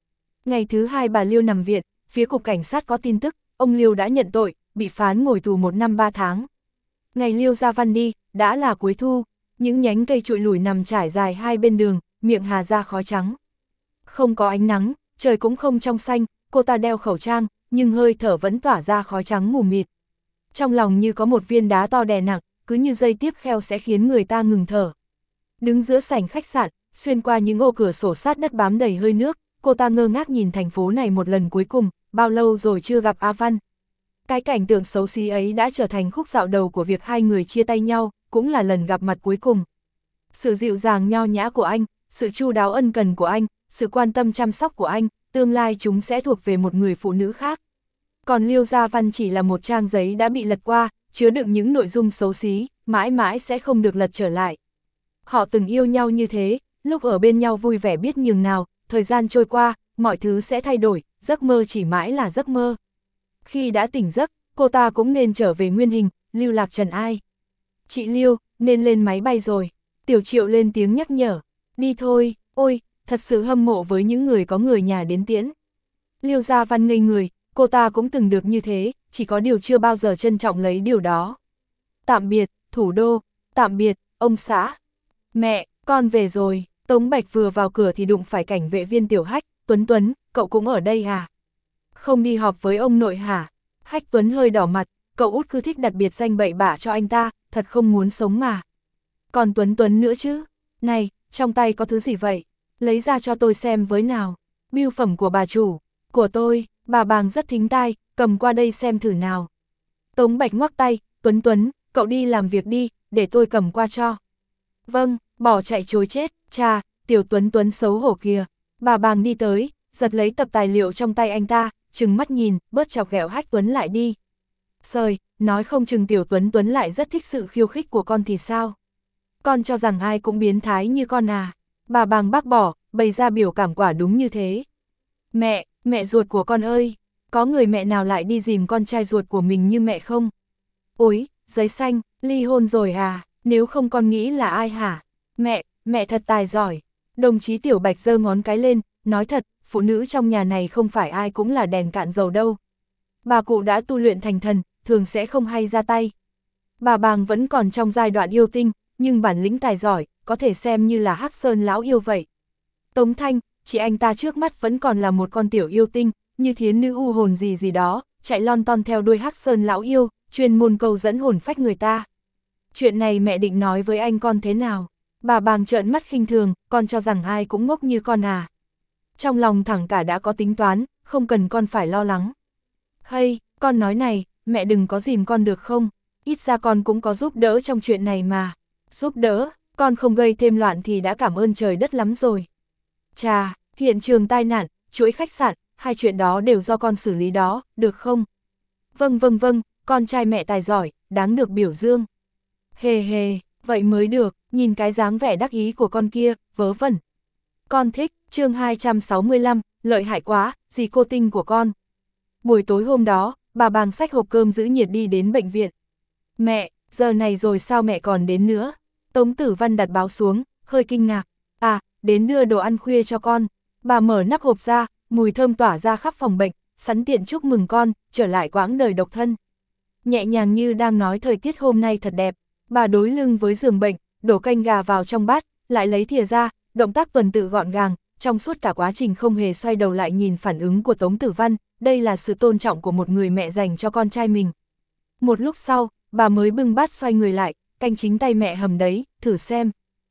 Ngày thứ hai bà Liêu nằm viện, phía cục cảnh sát có tin tức, ông Liêu đã nhận tội, bị phán ngồi tù một năm ba tháng. Ngày Liêu ra văn đi, đã là cuối thu, những nhánh cây trụi lủi nằm trải dài hai bên đường, miệng hà ra khói trắng. Không có ánh nắng, trời cũng không trong xanh, cô ta đeo khẩu trang, nhưng hơi thở vẫn tỏa ra khói trắng mù mịt. Trong lòng như có một viên đá to đè nặng, cứ như dây tiếp kheo sẽ khiến người ta ngừng thở. Đứng giữa sảnh khách sạn, xuyên qua những ô cửa sổ sát đất bám đầy hơi nước, cô ta ngơ ngác nhìn thành phố này một lần cuối cùng, bao lâu rồi chưa gặp A Văn. Cái cảnh tượng xấu xí ấy đã trở thành khúc dạo đầu của việc hai người chia tay nhau, cũng là lần gặp mặt cuối cùng. Sự dịu dàng nho nhã của anh, sự chu đáo ân cần của anh, sự quan tâm chăm sóc của anh, tương lai chúng sẽ thuộc về một người phụ nữ khác. Còn Liêu Gia Văn chỉ là một trang giấy đã bị lật qua, chứa đựng những nội dung xấu xí, mãi mãi sẽ không được lật trở lại. Họ từng yêu nhau như thế, lúc ở bên nhau vui vẻ biết nhường nào, thời gian trôi qua, mọi thứ sẽ thay đổi, giấc mơ chỉ mãi là giấc mơ. Khi đã tỉnh giấc, cô ta cũng nên trở về nguyên hình, lưu lạc trần ai. Chị Liêu, nên lên máy bay rồi. Tiểu Triệu lên tiếng nhắc nhở. Đi thôi, ôi, thật sự hâm mộ với những người có người nhà đến tiễn. Liêu Gia Văn ngây người, cô ta cũng từng được như thế, chỉ có điều chưa bao giờ trân trọng lấy điều đó. Tạm biệt, thủ đô, tạm biệt, ông xã. Mẹ, con về rồi. Tống Bạch vừa vào cửa thì đụng phải cảnh vệ viên Tiểu Hách. Tuấn Tuấn, cậu cũng ở đây à? Không đi họp với ông nội hả? Hách Tuấn hơi đỏ mặt, cậu út cứ thích đặt biệt danh bậy bạ cho anh ta, thật không muốn sống mà. Còn Tuấn Tuấn nữa chứ? Này, trong tay có thứ gì vậy? Lấy ra cho tôi xem với nào. Bưu phẩm của bà chủ, của tôi, bà Bàng rất thính tai, cầm qua đây xem thử nào. Tống Bạch ngoắc tay, Tuấn Tuấn, cậu đi làm việc đi, để tôi cầm qua cho. Vâng, bỏ chạy chối chết, cha, tiểu Tuấn Tuấn xấu hổ kìa. Bà Bàng đi tới, giật lấy tập tài liệu trong tay anh ta, trừng mắt nhìn, bớt chọc ghẹo Hách Tuấn lại đi. Sời, nói không chừng tiểu Tuấn Tuấn lại rất thích sự khiêu khích của con thì sao? Con cho rằng ai cũng biến thái như con à? Bà Bàng bác bỏ, bày ra biểu cảm quả đúng như thế. Mẹ, mẹ ruột của con ơi, có người mẹ nào lại đi dìm con trai ruột của mình như mẹ không? Ôi, giấy xanh, ly hôn rồi à? Nếu không con nghĩ là ai hả? Mẹ, mẹ thật tài giỏi. Đồng chí Tiểu Bạch giơ ngón cái lên, nói thật, phụ nữ trong nhà này không phải ai cũng là đèn cạn dầu đâu. Bà cụ đã tu luyện thành thần, thường sẽ không hay ra tay. Bà Bàng vẫn còn trong giai đoạn yêu tinh, nhưng bản lĩnh tài giỏi, có thể xem như là Hắc Sơn lão yêu vậy. Tống Thanh, chị anh ta trước mắt vẫn còn là một con tiểu yêu tinh, như thiến nữ u hồn gì gì đó, chạy lon ton theo đuôi Hắc Sơn lão yêu, chuyên môn câu dẫn hồn phách người ta. Chuyện này mẹ định nói với anh con thế nào? Bà Bàng trợn mắt khinh thường, con cho rằng ai cũng ngốc như con à. Trong lòng thẳng cả đã có tính toán, không cần con phải lo lắng. Hay, con nói này, mẹ đừng có dìm con được không? Ít ra con cũng có giúp đỡ trong chuyện này mà. Giúp đỡ, con không gây thêm loạn thì đã cảm ơn trời đất lắm rồi. Chà, hiện trường tai nạn, chuỗi khách sạn, hai chuyện đó đều do con xử lý đó, được không? Vâng vâng vâng, con trai mẹ tài giỏi, đáng được biểu dương. Hề hề, vậy mới được, nhìn cái dáng vẻ đắc ý của con kia, vớ vẩn. Con thích, chương hai trăm sáu mươi lăm, lợi hại quá, gì cô tinh của con. Buổi tối hôm đó, bà Bàng xách hộp cơm giữ nhiệt đi đến bệnh viện. Mẹ, giờ này rồi sao mẹ còn đến nữa? Tống Tử Văn đặt báo xuống, hơi kinh ngạc. À, đến đưa đồ ăn khuya cho con. Bà mở nắp hộp ra, mùi thơm tỏa ra khắp phòng bệnh, sẵn tiện chúc mừng con, trở lại quãng đời độc thân. Nhẹ nhàng như đang nói thời tiết hôm nay thật đẹp, bà đối lưng với giường bệnh, đổ canh gà vào trong bát, lại lấy thìa ra, động tác tuần tự gọn gàng, trong suốt cả quá trình không hề xoay đầu lại nhìn phản ứng của Tống Tử Văn, đây là sự tôn trọng của một người mẹ dành cho con trai mình. Một lúc sau, bà mới bưng bát xoay người lại, canh chính tay mẹ hầm đấy, thử xem.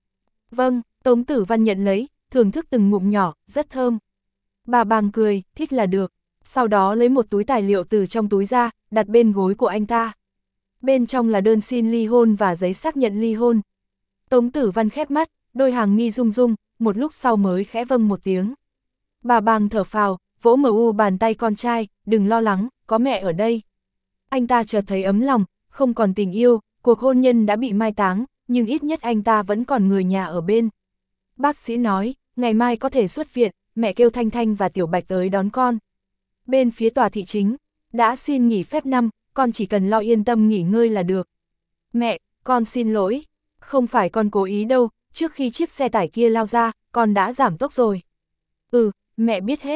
Vâng, Tống Tử Văn nhận lấy, thưởng thức từng ngụm nhỏ, rất thơm. Bà Bàng cười, thích là được, sau đó lấy một túi tài liệu từ trong túi ra, đặt bên gối của anh ta. Bên trong là đơn xin ly hôn và giấy xác nhận ly hôn. Tống Tử Văn khép mắt, đôi hàng mi rung rung, một lúc sau mới khẽ vâng một tiếng. Bà Bàng thở phào, vỗ mờ u bàn tay con trai, đừng lo lắng, có mẹ ở đây. Anh ta chợt thấy ấm lòng, không còn tình yêu, cuộc hôn nhân đã bị mai táng, nhưng ít nhất anh ta vẫn còn người nhà ở bên. Bác sĩ nói, ngày mai có thể xuất viện, mẹ kêu Thanh Thanh và Tiểu Bạch tới đón con. Bên phía tòa thị chính, đã xin nghỉ phép năm, con chỉ cần lo yên tâm nghỉ ngơi là được. Mẹ, con xin lỗi, không phải con cố ý đâu, trước khi chiếc xe tải kia lao ra, con đã giảm tốc rồi. Ừ, mẹ biết hết,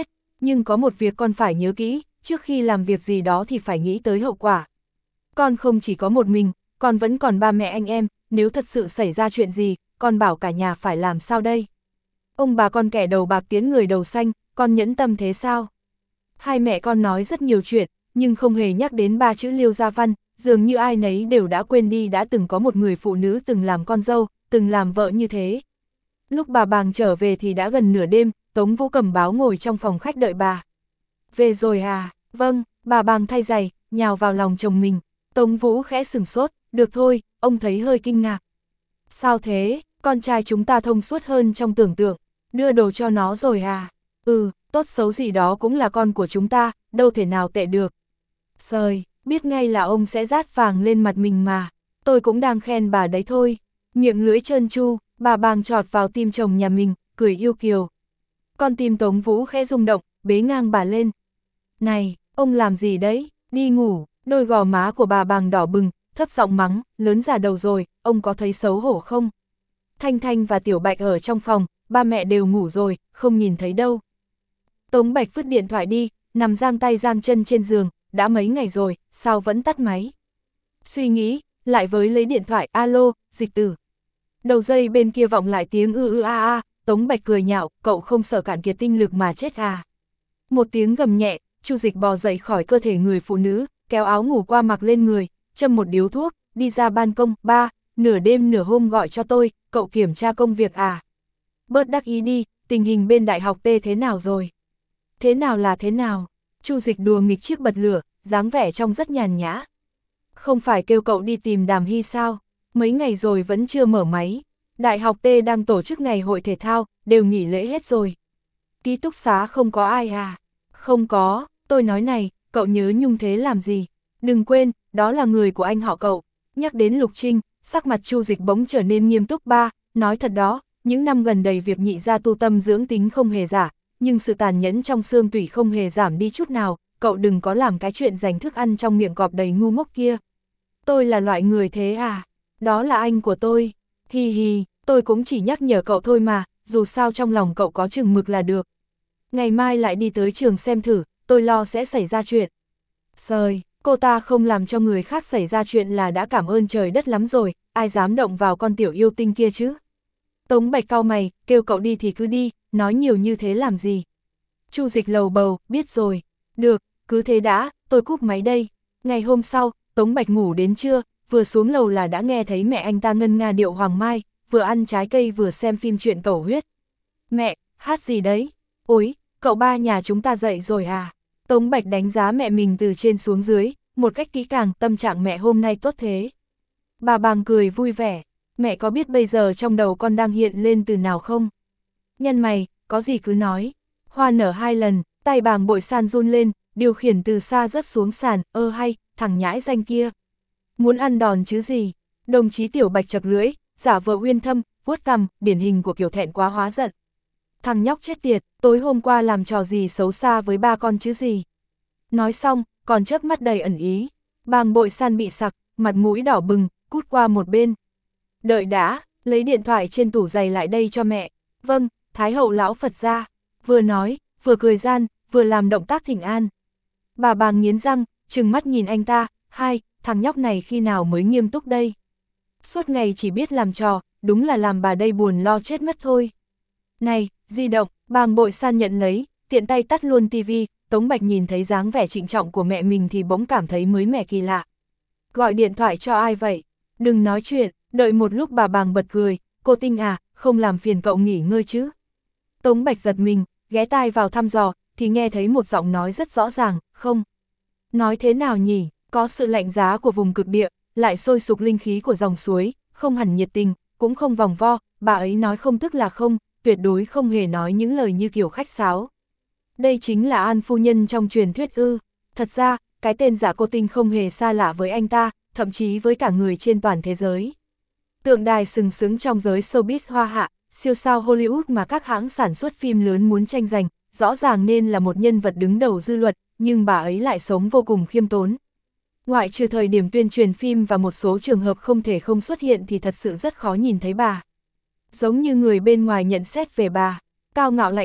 nhưng có một việc con phải nhớ kỹ, trước khi làm việc gì đó thì phải nghĩ tới hậu quả. Con không chỉ có một mình, con vẫn còn ba mẹ anh em, nếu thật sự xảy ra chuyện gì, con bảo cả nhà phải làm sao đây? Ông bà con kẻ đầu bạc tiến người đầu xanh, con nhẫn tâm thế sao? Hai mẹ con nói rất nhiều chuyện, nhưng không hề nhắc đến ba chữ Liêu Gia Văn, dường như ai nấy đều đã quên đi đã từng có một người phụ nữ từng làm con dâu, từng làm vợ như thế. Lúc bà Bàng trở về thì đã gần nửa đêm, Tống Vũ cầm báo ngồi trong phòng khách đợi bà. Về rồi à? Vâng, bà Bàng thay giày, nhào vào lòng chồng mình. Tống Vũ khẽ sừng sốt, được thôi, ông thấy hơi kinh ngạc. Sao thế, con trai chúng ta thông suốt hơn trong tưởng tượng, đưa đồ cho nó rồi à? Ừ, tốt xấu gì đó cũng là con của chúng ta, đâu thể nào tệ được. Sời, biết ngay là ông sẽ rát vàng lên mặt mình mà, tôi cũng đang khen bà đấy thôi. Miệng lưỡi trơn tru, bà Bàng chọt vào tim chồng nhà mình, cười yêu kiều. Con tim Tống Vũ khẽ rung động, bế ngang bà lên. Này, ông làm gì đấy, đi ngủ. Đôi gò má của bà Bàng đỏ bừng, thấp giọng mắng, lớn già đầu rồi, ông có thấy xấu hổ không? Thanh Thanh và Tiểu Bạch ở trong phòng, ba mẹ đều ngủ rồi, không nhìn thấy đâu. Tống Bạch vứt điện thoại đi, nằm giang tay giang chân trên giường, đã mấy ngày rồi, sao vẫn tắt máy? Suy nghĩ, lại với lấy điện thoại, alo, Dịch Tử. Đầu dây bên kia vọng lại tiếng ư ư a a, Tống Bạch cười nhạo, cậu không sợ cạn kiệt tinh lực mà chết à? Một tiếng gầm nhẹ, Chu Dịch bò dậy khỏi cơ thể người phụ nữ, kéo áo ngủ qua mặc lên người, châm một điếu thuốc, đi ra ban công, ba, nửa đêm nửa hôm gọi cho tôi, cậu kiểm tra công việc à? Bớt đắc ý đi, tình hình bên đại học T thế nào rồi? Thế nào là thế nào? Chu Dịch đùa nghịch chiếc bật lửa, dáng vẻ trông rất nhàn nhã. Không phải kêu cậu đi tìm Đàm Hy sao? Mấy ngày rồi vẫn chưa mở máy. Đại học T đang tổ chức ngày hội thể thao, đều nghỉ lễ hết rồi. Ký túc xá không có ai à? Không có, tôi nói này, cậu nhớ Nhung thế làm gì? Đừng quên, đó là người của anh họ cậu. Nhắc đến Lục Trinh, sắc mặt Chu Dịch bỗng trở nên nghiêm túc. Ba, nói thật đó, những năm gần đây việc nhị gia tu tâm dưỡng tính không hề giả, nhưng sự tàn nhẫn trong xương tủy không hề giảm đi chút nào, cậu đừng có làm cái chuyện dành thức ăn trong miệng cọp đầy ngu ngốc kia. Tôi là loại người thế à? Đó là anh của tôi. Hi hi, tôi cũng chỉ nhắc nhở cậu thôi mà, dù sao trong lòng cậu có chừng mực là được. Ngày mai lại đi tới trường xem thử, tôi lo sẽ xảy ra chuyện. Sời, cô ta không làm cho người khác xảy ra chuyện là đã cảm ơn trời đất lắm rồi, ai dám động vào con tiểu yêu tinh kia chứ? Tống Bạch cau mày, kêu cậu đi thì cứ đi, nói nhiều như thế làm gì? Chu Dịch lầu bầu, biết rồi. Được, cứ thế đã, tôi cúp máy đây. Ngày hôm sau, Tống Bạch ngủ đến trưa, vừa xuống lầu là đã nghe thấy mẹ anh ta ngân nga điệu Hoàng Mai, vừa ăn trái cây vừa xem phim truyện cầu huyết. Mẹ, hát gì đấy? Ôi, cậu ba nhà chúng ta dậy rồi à? Tống Bạch đánh giá mẹ mình từ trên xuống dưới, một cách kỹ càng, tâm trạng mẹ hôm nay tốt thế. Bà Bàng cười vui vẻ, mẹ có biết bây giờ trong đầu con đang hiện lên từ nào không? Nhân mày, có gì cứ nói. Hoa nở hai lần, tay Bàng Bội San run lên, điều khiển từ xa rớt xuống sàn, ơ hay, thằng nhãi danh kia. Muốn ăn đòn chứ gì? Đồng chí Tiểu Bạch chật lưỡi, giả vờ uyên thâm, vuốt cằm, điển hình của kiểu thẹn quá hóa giận. Thằng nhóc chết tiệt, tối hôm qua làm trò gì xấu xa với ba con chứ gì? Nói xong, còn chớp mắt đầy ẩn ý. Bàng Bội San bị sặc, mặt mũi đỏ bừng, cút qua một bên. Đợi đã, lấy điện thoại trên tủ giày lại đây cho mẹ. Vâng, Thái hậu lão Phật ra. Vừa nói, vừa cười gian, vừa làm động tác thỉnh an. Bà Bàng nghiến răng, trừng mắt nhìn anh ta, hai, thằng nhóc này khi nào mới nghiêm túc đây? Suốt ngày chỉ biết làm trò, đúng là làm bà đây buồn lo chết mất thôi. Này, di động, Bàng Bội San nhận lấy, tiện tay tắt luôn tivi. Tống Bạch nhìn thấy dáng vẻ trịnh trọng của mẹ mình thì bỗng cảm thấy mới mẻ kỳ lạ. Gọi điện thoại cho ai vậy? Đừng nói chuyện, đợi một lúc bà Bàng bật cười, cô Tinh à, không làm phiền cậu nghỉ ngơi chứ? Tống Bạch giật mình, ghé tai vào thăm dò, thì nghe thấy một giọng nói rất rõ ràng, không. Nói thế nào nhỉ, có sự lạnh giá của vùng cực địa, lại sôi sục linh khí của dòng suối, không hẳn nhiệt tình, cũng không vòng vo, bà ấy nói không tức là không, tuyệt đối không hề nói những lời như kiểu khách sáo. Đây chính là An phu nhân trong truyền thuyết ư. Thật ra, cái tên giả cô Tinh không hề xa lạ với anh ta, thậm chí với cả người trên toàn thế giới. Tượng đài sừng sững trong giới showbiz hoa hạ, siêu sao Hollywood mà các hãng sản xuất phim lớn muốn tranh giành, rõ ràng nên là một nhân vật đứng đầu dư luận, nhưng bà ấy lại sống vô cùng khiêm tốn. Ngoại trừ thời điểm tuyên truyền phim và một số trường hợp không thể không xuất hiện thì thật sự rất khó nhìn thấy bà. Giống như người bên ngoài nhận xét về bà, cao ngạo lạnh lùng,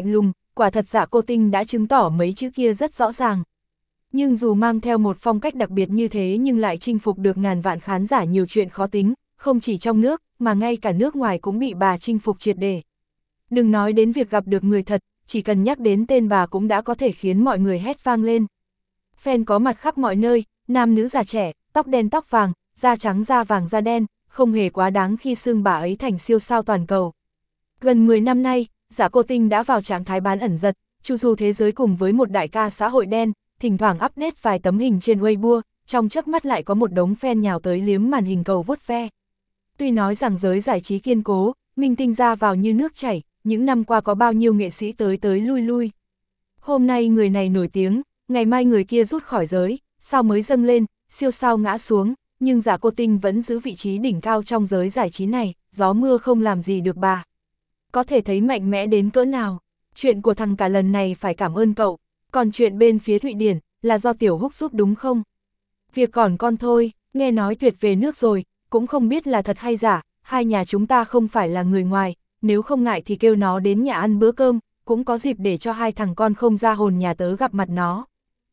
quả thật Dạ Cô Tinh đã chứng tỏ mấy chữ kia rất rõ ràng. Nhưng dù mang theo một phong cách đặc biệt như thế nhưng lại chinh phục được ngàn vạn khán giả nhiều chuyện khó tính, không chỉ trong nước, mà ngay cả nước ngoài cũng bị bà chinh phục triệt để. Đừng nói đến việc gặp được người thật, chỉ cần nhắc đến tên bà cũng đã có thể khiến mọi người hét vang lên. Fan có mặt khắp mọi nơi, nam nữ già trẻ, tóc đen tóc vàng, da trắng da vàng da đen, không hề quá đáng khi xưng bà ấy thành siêu sao toàn cầu. Gần mười năm nay, Dạ Cô Tinh đã vào trạng thái bán ẩn giật, chu du thế giới cùng với một đại ca xã hội đen, thỉnh thoảng update vài tấm hình trên Weibo, trong chớp mắt lại có một đống fan nhào tới liếm màn hình cầu vuốt ve. Tuy nói rằng giới giải trí kiên cố, minh tinh ra vào như nước chảy, những năm qua có bao nhiêu nghệ sĩ tới tới lui lui. Hôm nay người này nổi tiếng, ngày mai người kia rút khỏi giới, sao mới dâng lên, siêu sao ngã xuống, nhưng Dạ Cô Tinh vẫn giữ vị trí đỉnh cao trong giới giải trí này, gió mưa không làm gì được bà. Có thể thấy mạnh mẽ đến cỡ nào. Chuyện của thằng cả lần này phải cảm ơn cậu, còn chuyện bên phía Thụy Điển là do Tiểu Húc giúp đúng không? Việc còn con thôi, nghe nói Tuyệt về nước rồi, cũng không biết là thật hay giả, hai nhà chúng ta không phải là người ngoài, nếu không ngại thì kêu nó đến nhà ăn bữa cơm, cũng có dịp để cho hai thằng con không ra hồn nhà tớ gặp mặt nó.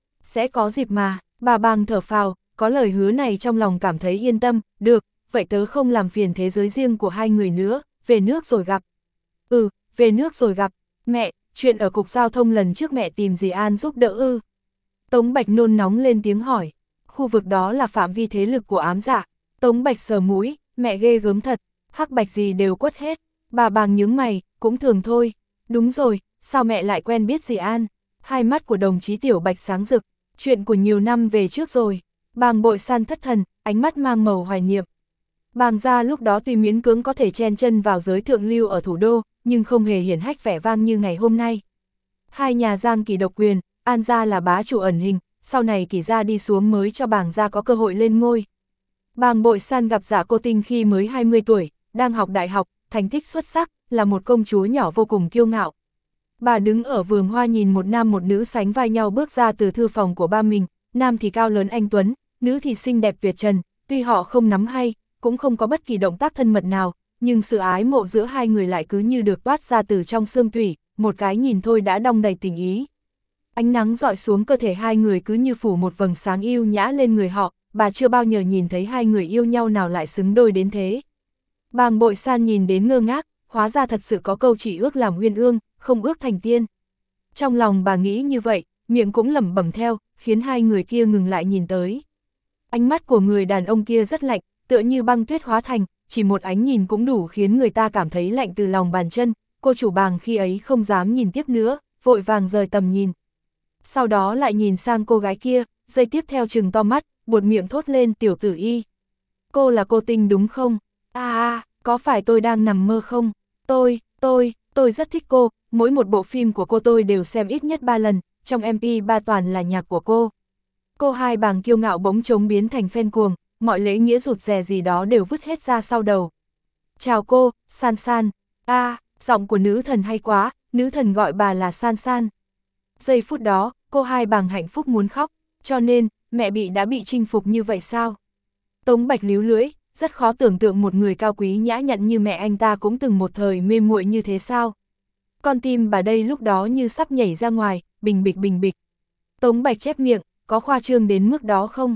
Sẽ có dịp mà, bà Bàng thở phào, có lời hứa này trong lòng cảm thấy yên tâm, được, vậy tớ không làm phiền thế giới riêng của hai người nữa, về nước rồi gặp. Ừ, về nước rồi gặp, mẹ, chuyện ở cục giao thông lần trước mẹ tìm dì An giúp đỡ ư. Tống Bạch nôn nóng lên tiếng hỏi, khu vực đó là phạm vi thế lực của ám dạ. Tống Bạch sờ mũi, mẹ ghê gớm thật, hắc bạch gì đều quất hết. Bà Bàng nhướng mày, cũng thường thôi. Đúng rồi, sao mẹ lại quen biết dì An? Hai mắt của đồng chí Tiểu Bạch sáng rực, chuyện của nhiều năm về trước rồi. Bàng Bội San thất thần, ánh mắt mang màu hoài niệm. Bàng gia lúc đó tuy miễn cưỡng có thể chen chân vào giới thượng lưu ở thủ đô, nhưng không hề hiển hách vẻ vang như ngày hôm nay. Hai nhà Giang Kỳ độc quyền, An gia là bá chủ ẩn hình, sau này Kỳ gia đi xuống mới cho Bàng gia có cơ hội lên ngôi. Bàng Bội San gặp Dạ Cô Tinh khi mới hai mươi tuổi, đang học đại học, thành tích xuất sắc, là một công chúa nhỏ vô cùng kiêu ngạo. Bà đứng ở vườn hoa nhìn một nam một nữ sánh vai nhau bước ra từ thư phòng của ba mình, nam thì cao lớn anh tuấn, nữ thì xinh đẹp tuyệt trần, tuy họ không nắm hay, cũng không có bất kỳ động tác thân mật nào, nhưng sự ái mộ giữa hai người lại cứ như được toát ra từ trong xương tủy, một cái nhìn thôi đã đong đầy tình ý. Ánh nắng rọi xuống cơ thể hai người cứ như phủ một vầng sáng yêu nhã lên người họ, bà chưa bao giờ nhìn thấy hai người yêu nhau nào lại xứng đôi đến thế. Bàng Bội San nhìn đến ngơ ngác, hóa ra thật sự có câu chỉ ước làm uyên ương, không ước thành tiên. Trong lòng bà nghĩ như vậy, miệng cũng lẩm bẩm theo, khiến hai người kia ngừng lại nhìn tới. Ánh mắt của người đàn ông kia rất lạnh, tựa như băng tuyết hóa thành, chỉ một ánh nhìn cũng đủ khiến người ta cảm thấy lạnh từ lòng bàn chân. Cô chủ Bàng khi ấy không dám nhìn tiếp nữa, vội vàng rời tầm nhìn. Sau đó lại nhìn sang cô gái kia, giây tiếp theo trừng to mắt, buột miệng thốt lên Tiểu Tử Y. Cô là cô Tinh đúng không? À à, có phải tôi đang nằm mơ không? Tôi, tôi, tôi rất thích cô, mỗi một bộ phim của cô tôi đều xem ít nhất ba lần, trong em pê ba toàn là nhạc của cô. Cô Hai Bàng kiêu ngạo bỗng trống biến thành fan cuồng, mọi lễ nghĩa rụt rè gì đó đều vứt hết ra sau đầu. Chào cô, San San. À, giọng của nữ thần hay quá, nữ thần gọi bà là San San. Giây phút đó, cô Hai Bàng hạnh phúc muốn khóc, cho nên, mẹ bị đã bị chinh phục như vậy sao? Tống Bạch líu lưỡi, rất khó tưởng tượng một người cao quý nhã nhặn như mẹ anh ta cũng từng một thời mê muội như thế sao? Con tim bà đây lúc đó như sắp nhảy ra ngoài, bình bịch bình bịch. Tống Bạch chép miệng, có khoa trương đến mức đó không?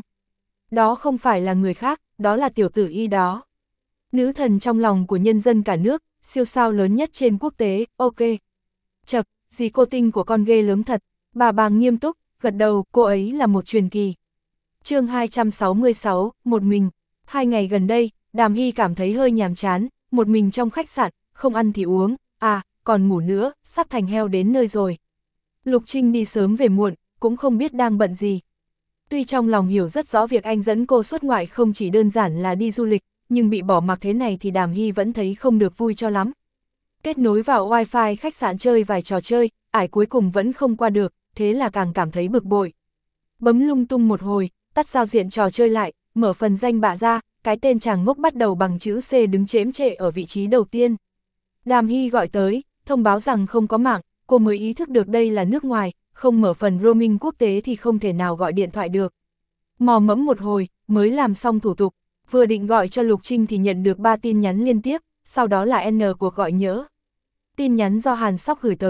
Đó không phải là người khác, đó là Tiểu Tử Y đó. Nữ thần trong lòng của nhân dân cả nước, siêu sao lớn nhất trên quốc tế, ok. Chật, dì Cô Tinh của con ghê lớn thật, bà Bàng nghiêm túc, gật đầu, cô ấy là một truyền kỳ. Chương hai trăm sáu mươi sáu, một mình. Hai ngày gần đây, Đàm Hy cảm thấy hơi nhàm chán, một mình trong khách sạn, không ăn thì uống, à, còn ngủ nữa, sắp thành heo đến nơi rồi. Lục Trinh đi sớm về muộn, cũng không biết đang bận gì. Tuy trong lòng hiểu rất rõ việc anh dẫn cô xuất ngoại không chỉ đơn giản là đi du lịch, nhưng bị bỏ mặc thế này thì Đàm Hy vẫn thấy không được vui cho lắm. Kết nối vào wifi khách sạn chơi vài trò chơi, ải cuối cùng vẫn không qua được, thế là càng cảm thấy bực bội. Bấm lung tung một hồi, tắt giao diện trò chơi lại, mở phần danh bạ ra, cái tên chàng ngốc bắt đầu bằng chữ C đứng chễm trệ ở vị trí đầu tiên. Đàm Hy gọi tới, thông báo rằng không có mạng, cô mới ý thức được đây là nước ngoài, không mở phần roaming quốc tế thì không thể nào gọi điện thoại được. Mò mẫm một hồi, mới làm xong thủ tục, vừa định gọi cho Lục Trinh thì nhận được ba tin nhắn liên tiếp, sau đó là N cuộc gọi nhỡ. Tin nhắn do Hàn Sóc gửi tới,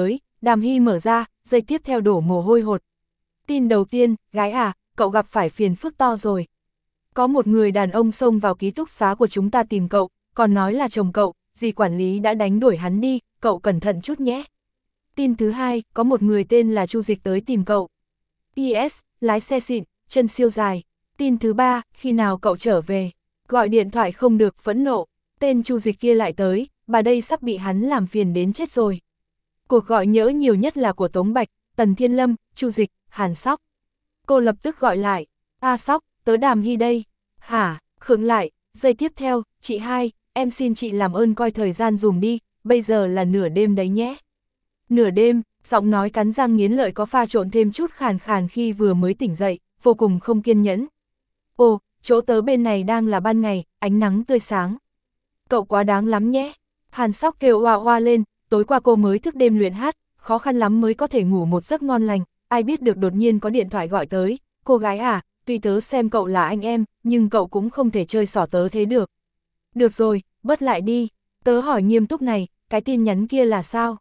Đàm Hy mở ra, giây tiếp theo đổ mồ hôi hột. Tin đầu tiên, gái à, cậu gặp phải phiền phức to rồi. Có một người đàn ông xông vào ký túc xá của chúng ta tìm cậu, còn nói là chồng cậu, dì quản lý đã đánh đuổi hắn đi, cậu cẩn thận chút nhé. Tin thứ hai, có một người tên là Chu Dịch tới tìm cậu. pê ét, lái xe xịn, chân siêu dài. Tin thứ ba, khi nào cậu trở về? Gọi điện thoại không được, phẫn nộ. Tên Chu Dịch kia lại tới, bà đây sắp bị hắn làm phiền đến chết rồi. Cuộc gọi nhỡ nhiều nhất là của Tống Bạch, Tần Thiên Lâm, Chu Dịch, Hàn Sóc. Cô lập tức gọi lại, A Sóc, tớ Đàm Hy đây. Hả, khựng lại, giây tiếp theo, chị hai, em xin chị làm ơn coi thời gian dùm đi, bây giờ là nửa đêm đấy nhé. Nửa đêm, giọng nói cắn răng nghiến lợi có pha trộn thêm chút khàn khàn khi vừa mới tỉnh dậy, vô cùng không kiên nhẫn. Ồ, chỗ tớ bên này đang là ban ngày, ánh nắng tươi sáng. Cậu quá đáng lắm nhé. Hàn Sóc kêu oa oa lên, tối qua cô mới thức đêm luyện hát, khó khăn lắm mới có thể ngủ một giấc ngon lành, ai biết được đột nhiên có điện thoại gọi tới. Cô gái à, tuy tớ xem cậu là anh em, nhưng cậu cũng không thể chơi xỏ tớ thế được. Được rồi, bớt lại đi, tớ hỏi nghiêm túc này, cái tin nhắn kia là sao?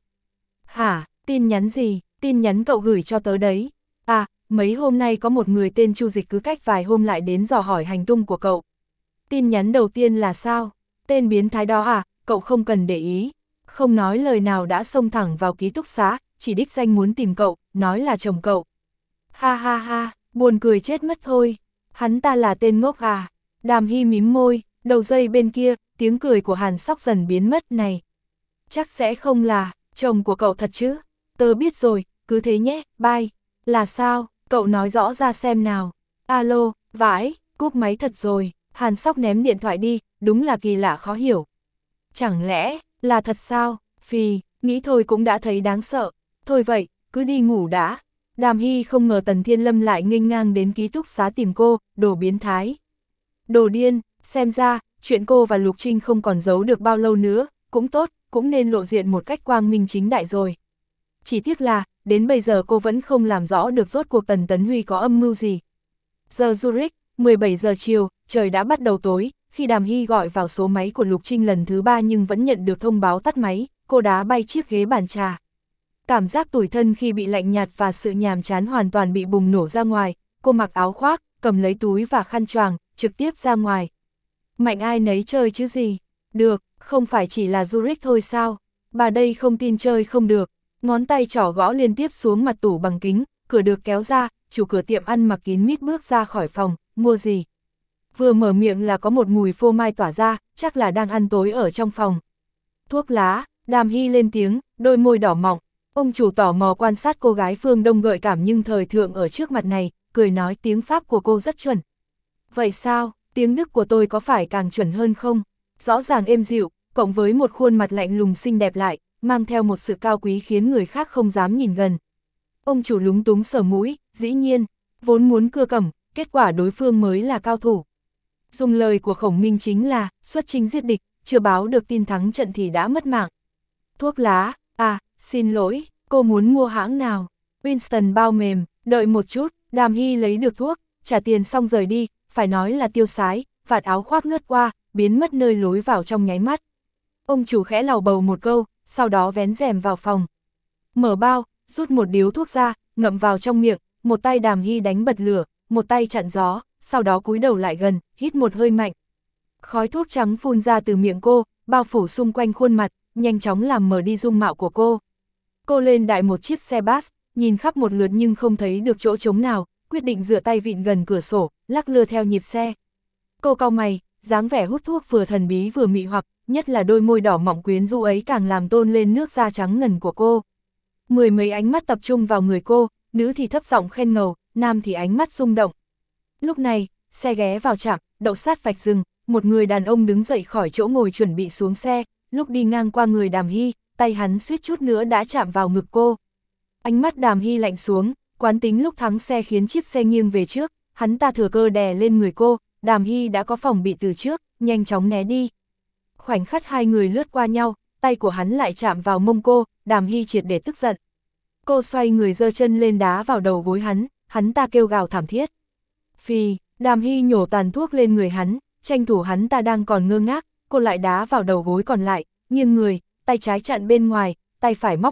Hả, tin nhắn gì, tin nhắn cậu gửi cho tớ đấy. À, mấy hôm nay có một người tên Chu Dịch cứ cách vài hôm lại đến dò hỏi hành tung của cậu. Tin nhắn đầu tiên là sao? Tên biến thái đó à, cậu không cần để ý. Không nói lời nào đã xông thẳng vào ký túc xá, chỉ đích danh muốn tìm cậu, nói là chồng cậu. Ha ha ha, buồn cười chết mất thôi. Hắn ta là tên ngốc à. Đàm Hy mím môi, đầu dây bên kia, tiếng cười của Hàn Sóc dần biến mất này. Chắc sẽ không là chồng của cậu thật chứ. Tớ biết rồi, cứ thế nhé, bye. Là sao, cậu nói rõ ra xem nào. Alo, vãi, cúp máy thật rồi. Hàn Sóc ném điện thoại đi, đúng là kỳ lạ khó hiểu. Chẳng lẽ, là thật sao? Phì, nghĩ thôi cũng đã thấy đáng sợ. Thôi vậy, cứ đi ngủ đã. Đàm Hy không ngờ Tần Thiên Lâm lại nghênh ngang đến ký túc xá tìm cô, đồ biến thái. Đồ điên, xem ra, chuyện cô và Lục Trinh không còn giấu được bao lâu nữa, cũng tốt, cũng nên lộ diện một cách quang minh chính đại rồi. Chỉ tiếc là, đến bây giờ cô vẫn không làm rõ được rốt cuộc Tần Tấn Huy có âm mưu gì. Giờ Zurich, mười bảy giờ chiều, trời đã bắt đầu tối, khi Đàm Hy gọi vào số máy của Lục Trinh lần thứ ba nhưng vẫn nhận được thông báo tắt máy, cô đá bay chiếc ghế bàn trà. Cảm giác tủi thân khi bị lạnh nhạt và sự nhàm chán hoàn toàn bị bùng nổ ra ngoài, cô mặc áo khoác, cầm lấy túi và khăn choàng, trực tiếp ra ngoài. Mạnh ai nấy chơi chứ gì? Được, không phải chỉ là Zurich thôi sao? Bà đây không tin chơi không được. Ngón tay trỏ gõ liên tiếp xuống mặt tủ bằng kính, cửa được kéo ra, chủ cửa tiệm ăn mặc kín mít bước ra khỏi phòng, mua gì? Vừa mở miệng là có một mùi phô mai tỏa ra, chắc là đang ăn tối ở trong phòng. Thuốc lá, Đàm Hy lên tiếng, đôi môi đỏ mọng. Ông chủ tò mò quan sát cô gái phương Đông gợi cảm nhưng thời thượng ở trước mặt này, cười nói tiếng Pháp của cô rất chuẩn. Vậy sao, tiếng Đức của tôi có phải càng chuẩn hơn không? Rõ ràng êm dịu, cộng với một khuôn mặt lạnh lùng xinh đẹp lại, mang theo một sự cao quý khiến người khác không dám nhìn gần. Ông chủ lúng túng sờ mũi, dĩ nhiên, vốn muốn cưa cẩm, kết quả đối phương mới là cao thủ. Dùng lời của Khổng Minh chính là, xuất chinh giết địch, chưa báo được tin thắng trận thì đã mất mạng. Thuốc lá, à, xin lỗi, cô muốn mua hãng nào? Winston bao mềm, đợi một chút, Đàm Hy lấy được thuốc, trả tiền xong rời đi, phải nói là tiêu sái, vạt áo khoác lướt qua, biến mất nơi lối vào trong nháy mắt. Ông chủ khẽ lầu bầu một câu, sau đó vén rèm vào phòng. Mở bao, rút một điếu thuốc ra, ngậm vào trong miệng, một tay Đàm Hy đánh bật lửa, một tay chặn gió, sau đó cúi đầu lại gần, hít một hơi mạnh. Khói thuốc trắng phun ra từ miệng cô, bao phủ xung quanh khuôn mặt, nhanh chóng làm mờ đi dung mạo của cô. Cô lên đại một chiếc xe bus, nhìn khắp một lượt nhưng không thấy được chỗ trống nào, quyết định dựa tay vịn gần cửa sổ, lắc lư theo nhịp xe. Cô cau mày, dáng vẻ hút thuốc vừa thần bí vừa mị hoặc, nhất là đôi môi đỏ mọng quyến rũ ấy càng làm tôn lên nước da trắng ngần của cô. Mười mấy ánh mắt tập trung vào người cô, nữ thì thấp giọng khen ngầu, nam thì ánh mắt rung động. Lúc này, xe ghé vào trạm, đậu sát vạch rừng, một người đàn ông đứng dậy khỏi chỗ ngồi chuẩn bị xuống xe, lúc đi ngang qua người Đàm Hy, tay hắn suýt chút nữa đã chạm vào ngực cô. Ánh mắt Đàm Hy lạnh xuống, quán tính lúc thắng xe khiến chiếc xe nghiêng về trước, hắn ta thừa cơ đè lên người cô, Đàm Hy đã có phòng bị từ trước, nhanh chóng né đi. Khoảnh khắc hai người lướt qua nhau, tay của hắn lại chạm vào mông cô, Đàm Hy triệt để tức giận. Cô xoay người giơ chân lên đá vào đầu gối hắn, hắn ta kêu gào thảm thiết. Phì, Đàm Hy nhổ tàn thuốc lên người hắn, tranh thủ hắn ta đang còn ngơ ngác, cô lại đá vào đầu gối còn lại, nghiêng người, tay trái chặn bên ngoài, tay phải móc lên,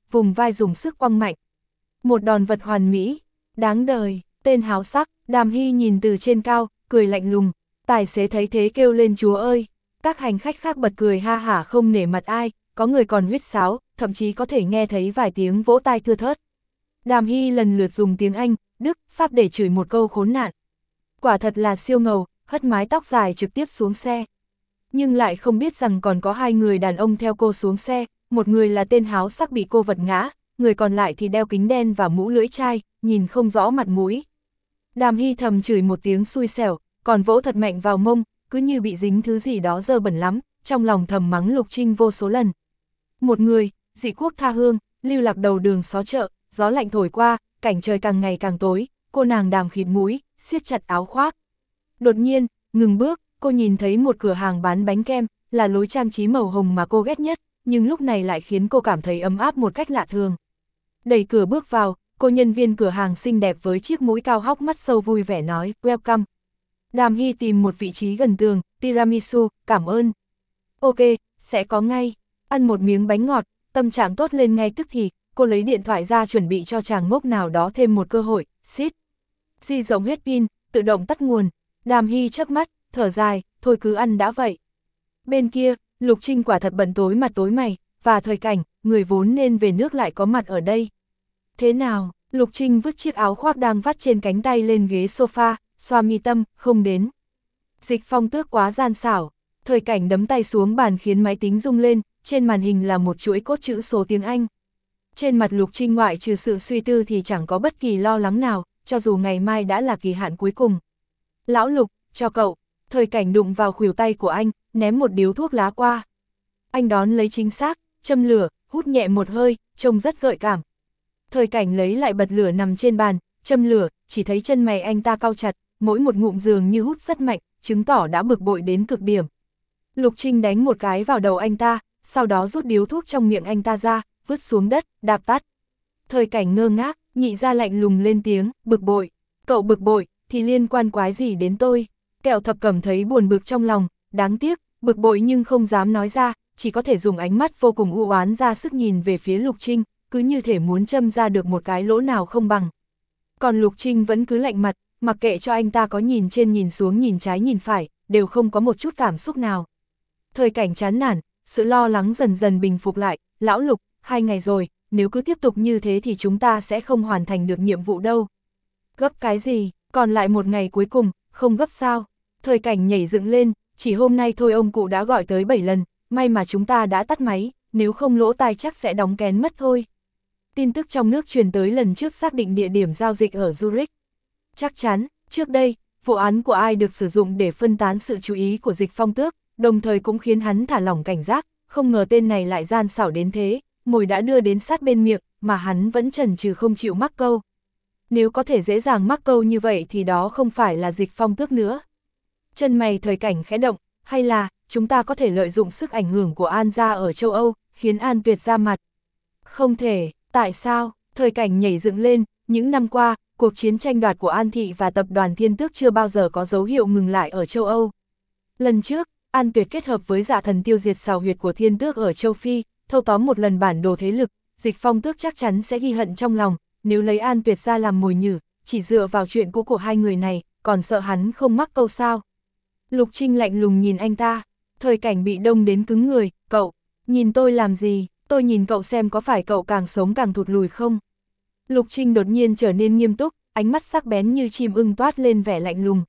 vùng vai dùng sức quăng mạnh. Một đòn vật hoàn mỹ, đáng đời, tên háo sắc, Đàm Hy nhìn từ trên cao, cười lạnh lùng, tài xế thấy thế kêu lên chúa ơi, các hành khách khác bật cười ha hả không nể mặt ai, có người còn huýt sáo, thậm chí có thể nghe thấy vài tiếng vỗ tai thưa thớt. Đàm Hy lần lượt dùng tiếng Anh, Đức, Pháp để chửi một câu khốn nạn. Quả thật là siêu ngầu, hất mái tóc dài trực tiếp xuống xe. Nhưng lại không biết rằng còn có hai người đàn ông theo cô xuống xe, một người là tên háo sắc bị cô vật ngã, người còn lại thì đeo kính đen và mũ lưỡi chai, nhìn không rõ mặt mũi. Đàm Hy thầm chửi một tiếng xui xẻo, còn vỗ thật mạnh vào mông, cứ như bị dính thứ gì đó dơ bẩn lắm, trong lòng thầm mắng Lục Trinh vô số lần. Một người, dị quốc tha hương, lưu lạc đầu đường xó chợ, gió lạnh thổi qua, cảnh trời càng ngày càng tối, cô nàng Đàm khịt mũi, siết chặt áo khoác. Đột nhiên, ngừng bước, cô nhìn thấy một cửa hàng bán bánh kem, là lối trang trí màu hồng mà cô ghét nhất, nhưng lúc này lại khiến cô cảm thấy ấm áp một cách lạ thường. Đẩy cửa bước vào, cô nhân viên cửa hàng xinh đẹp với chiếc mũi cao hốc mắt sâu vui vẻ nói, welcome. Đàm Hy tìm một vị trí gần tường, tiramisu, cảm ơn. Ok, sẽ có ngay. Ăn một miếng bánh ngọt, tâm trạng tốt lên ngay tức thì, cô lấy điện thoại ra chuẩn bị cho chàng ngốc nào đó thêm một cơ hội, xít. Di rộng hết pin, tự động tắt nguồn. Đàm Hy chớp mắt, thở dài, thôi cứ ăn đã vậy. Bên kia, Lục Trinh quả thật bận tối mặt tối mày, và thời cảnh, người vốn nên về nước lại có mặt ở đây. Thế nào? Lục Trinh vứt chiếc áo khoác đang vắt trên cánh tay lên ghế sofa, xoa mi tâm, không đến. Dịch Phong Tước quá gian xảo, thời cảnh đấm tay xuống bàn khiến máy tính rung lên, trên màn hình là một chuỗi cốt chữ số tiếng Anh. Trên mặt Lục Trinh ngoại trừ sự suy tư thì chẳng có bất kỳ lo lắng nào, cho dù ngày mai đã là kỳ hạn cuối cùng. Lão Lục, cho cậu, thời cảnh đụng vào khuỷu tay của anh, ném một điếu thuốc lá qua. Anh đón lấy chính xác, châm lửa, hút nhẹ một hơi, trông rất gợi cảm. Thời cảnh lấy lại bật lửa nằm trên bàn, châm lửa, chỉ thấy chân mày anh ta cau chặt, mỗi một ngụm dường như hút rất mạnh, chứng tỏ đã bực bội đến cực điểm. Lục Trinh đánh một cái vào đầu anh ta, sau đó rút điếu thuốc trong miệng anh ta ra, vứt xuống đất, đạp tắt. Thời cảnh ngơ ngác, nhị ra lạnh lùng lên tiếng, bực bội. Cậu bực bội, thì liên quan quái gì đến tôi? Kẹo Thập Cẩm thấy buồn bực trong lòng, đáng tiếc, bực bội nhưng không dám nói ra, chỉ có thể dùng ánh mắt vô cùng u oán ra sức nhìn về phía Lục Trinh, cứ như thể muốn châm ra được một cái lỗ nào không bằng. Còn Lục Trinh vẫn cứ lạnh mặt, mặc kệ cho anh ta có nhìn trên nhìn xuống nhìn trái nhìn phải, đều không có một chút cảm xúc nào. Thời cảnh chán nản, sự lo lắng dần dần bình phục lại, lão Lục, hai ngày rồi, nếu cứ tiếp tục như thế thì chúng ta sẽ không hoàn thành được nhiệm vụ đâu. Gấp cái gì, còn lại một ngày cuối cùng, không gấp sao? Thời cảnh nhảy dựng lên, chỉ hôm nay thôi ông cụ đã gọi tới bảy lần, may mà chúng ta đã tắt máy, nếu không lỗ tai chắc sẽ đóng kén mất thôi. Tin tức trong nước truyền tới lần trước xác định địa điểm giao dịch ở Zurich. Chắc chắn, trước đây, vụ án của ai được sử dụng để phân tán sự chú ý của Dịch Phong Tước, đồng thời cũng khiến hắn thả lỏng cảnh giác, không ngờ tên này lại gian xảo đến thế, mồi đã đưa đến sát bên miệng, mà hắn vẫn chần chừ không chịu mắc câu. Nếu có thể dễ dàng mắc câu như vậy thì đó không phải là Dịch Phong Tước nữa. Chân mày thời cảnh khẽ động, hay là, chúng ta có thể lợi dụng sức ảnh hưởng của An gia ở châu Âu, khiến An Tuyệt ra mặt. Không thể, tại sao? Thời cảnh nhảy dựng lên, những năm qua, cuộc chiến tranh đoạt của An Thị và tập đoàn Thiên Tước chưa bao giờ có dấu hiệu ngừng lại ở châu Âu. Lần trước, An Tuyệt kết hợp với Dạ Thần tiêu diệt sào huyệt của Thiên Tước ở châu Phi, thâu tóm một lần bản đồ thế lực, Dịch Phong Tước chắc chắn sẽ ghi hận trong lòng, nếu lấy An Tuyệt ra làm mồi nhử, chỉ dựa vào chuyện cũ của hai người này, còn sợ hắn không mắc câu sao. Lục Trinh lạnh lùng nhìn anh ta, thời cảnh bị đông đến cứng người, cậu, nhìn tôi làm gì, tôi nhìn cậu xem có phải cậu càng sống càng thụt lùi không. Lục Trinh đột nhiên trở nên nghiêm túc, ánh mắt sắc bén như chim ưng toát lên vẻ lạnh lùng.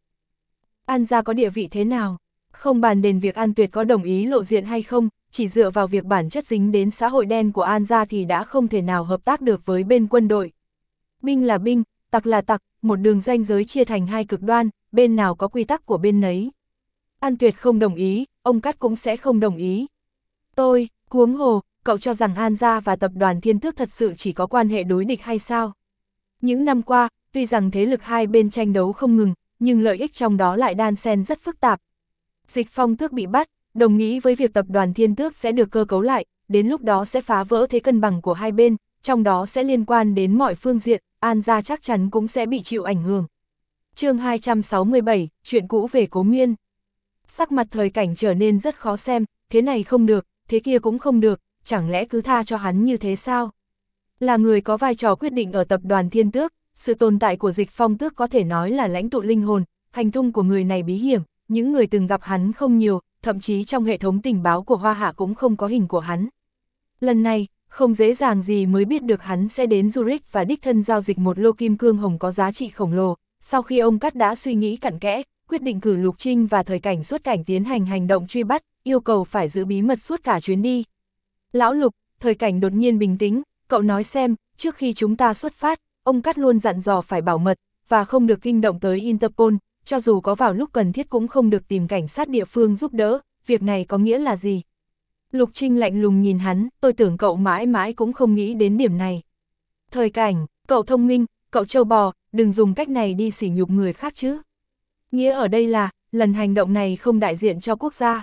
An gia có địa vị thế nào? Không bàn đến việc An Tuyệt có đồng ý lộ diện hay không, chỉ dựa vào việc bản chất dính đến xã hội đen của An gia thì đã không thể nào hợp tác được với bên quân đội. Binh là binh, tặc là tặc, một đường ranh giới chia thành hai cực đoan, bên nào có quy tắc của bên nấy. An Tuyệt không đồng ý, ông Cát cũng sẽ không đồng ý. Tôi, huống hồ, cậu cho rằng An gia và tập đoàn Thiên Tước thật sự chỉ có quan hệ đối địch hay sao? Những năm qua, tuy rằng thế lực hai bên tranh đấu không ngừng, nhưng lợi ích trong đó lại đan xen rất phức tạp. Dịch Phong Tước bị bắt, đồng ý với việc tập đoàn Thiên Tước sẽ được cơ cấu lại, đến lúc đó sẽ phá vỡ thế cân bằng của hai bên, trong đó sẽ liên quan đến mọi phương diện, An gia chắc chắn cũng sẽ bị chịu ảnh hưởng. Chương hai trăm sáu mươi bảy, chuyện cũ về Cố Miên. Sắc mặt thời cảnh trở nên rất khó xem, thế này không được, thế kia cũng không được, chẳng lẽ cứ tha cho hắn như thế sao? Là người có vai trò quyết định ở tập đoàn Thiên Tước, sự tồn tại của Dịch Phong Tước có thể nói là lãnh tụ linh hồn, hành tung của người này bí hiểm, những người từng gặp hắn không nhiều, thậm chí trong hệ thống tình báo của Hoa Hạ cũng không có hình của hắn. Lần này, không dễ dàng gì mới biết được hắn sẽ đến Zurich và đích thân giao dịch một lô kim cương hồng có giá trị khổng lồ. Sau khi ông Cát đã suy nghĩ cặn kẽ, quyết định cử Lục Trinh và Thời Cảnh xuất cảnh tiến hành hành động truy bắt, yêu cầu phải giữ bí mật suốt cả chuyến đi. Lão Lục, Thời Cảnh đột nhiên bình tĩnh, cậu nói xem, trước khi chúng ta xuất phát, ông Cát luôn dặn dò phải bảo mật, và không được kinh động tới Interpol, cho dù có vào lúc cần thiết cũng không được tìm cảnh sát địa phương giúp đỡ, việc này có nghĩa là gì? Lục Trinh lạnh lùng nhìn hắn, tôi tưởng cậu mãi mãi cũng không nghĩ đến điểm này. Thời Cảnh, cậu thông minh, cậu trâu bò, đừng dùng cách này đi sỉ nhục người khác chứ. Nghĩa ở đây là, lần hành động này không đại diện cho quốc gia.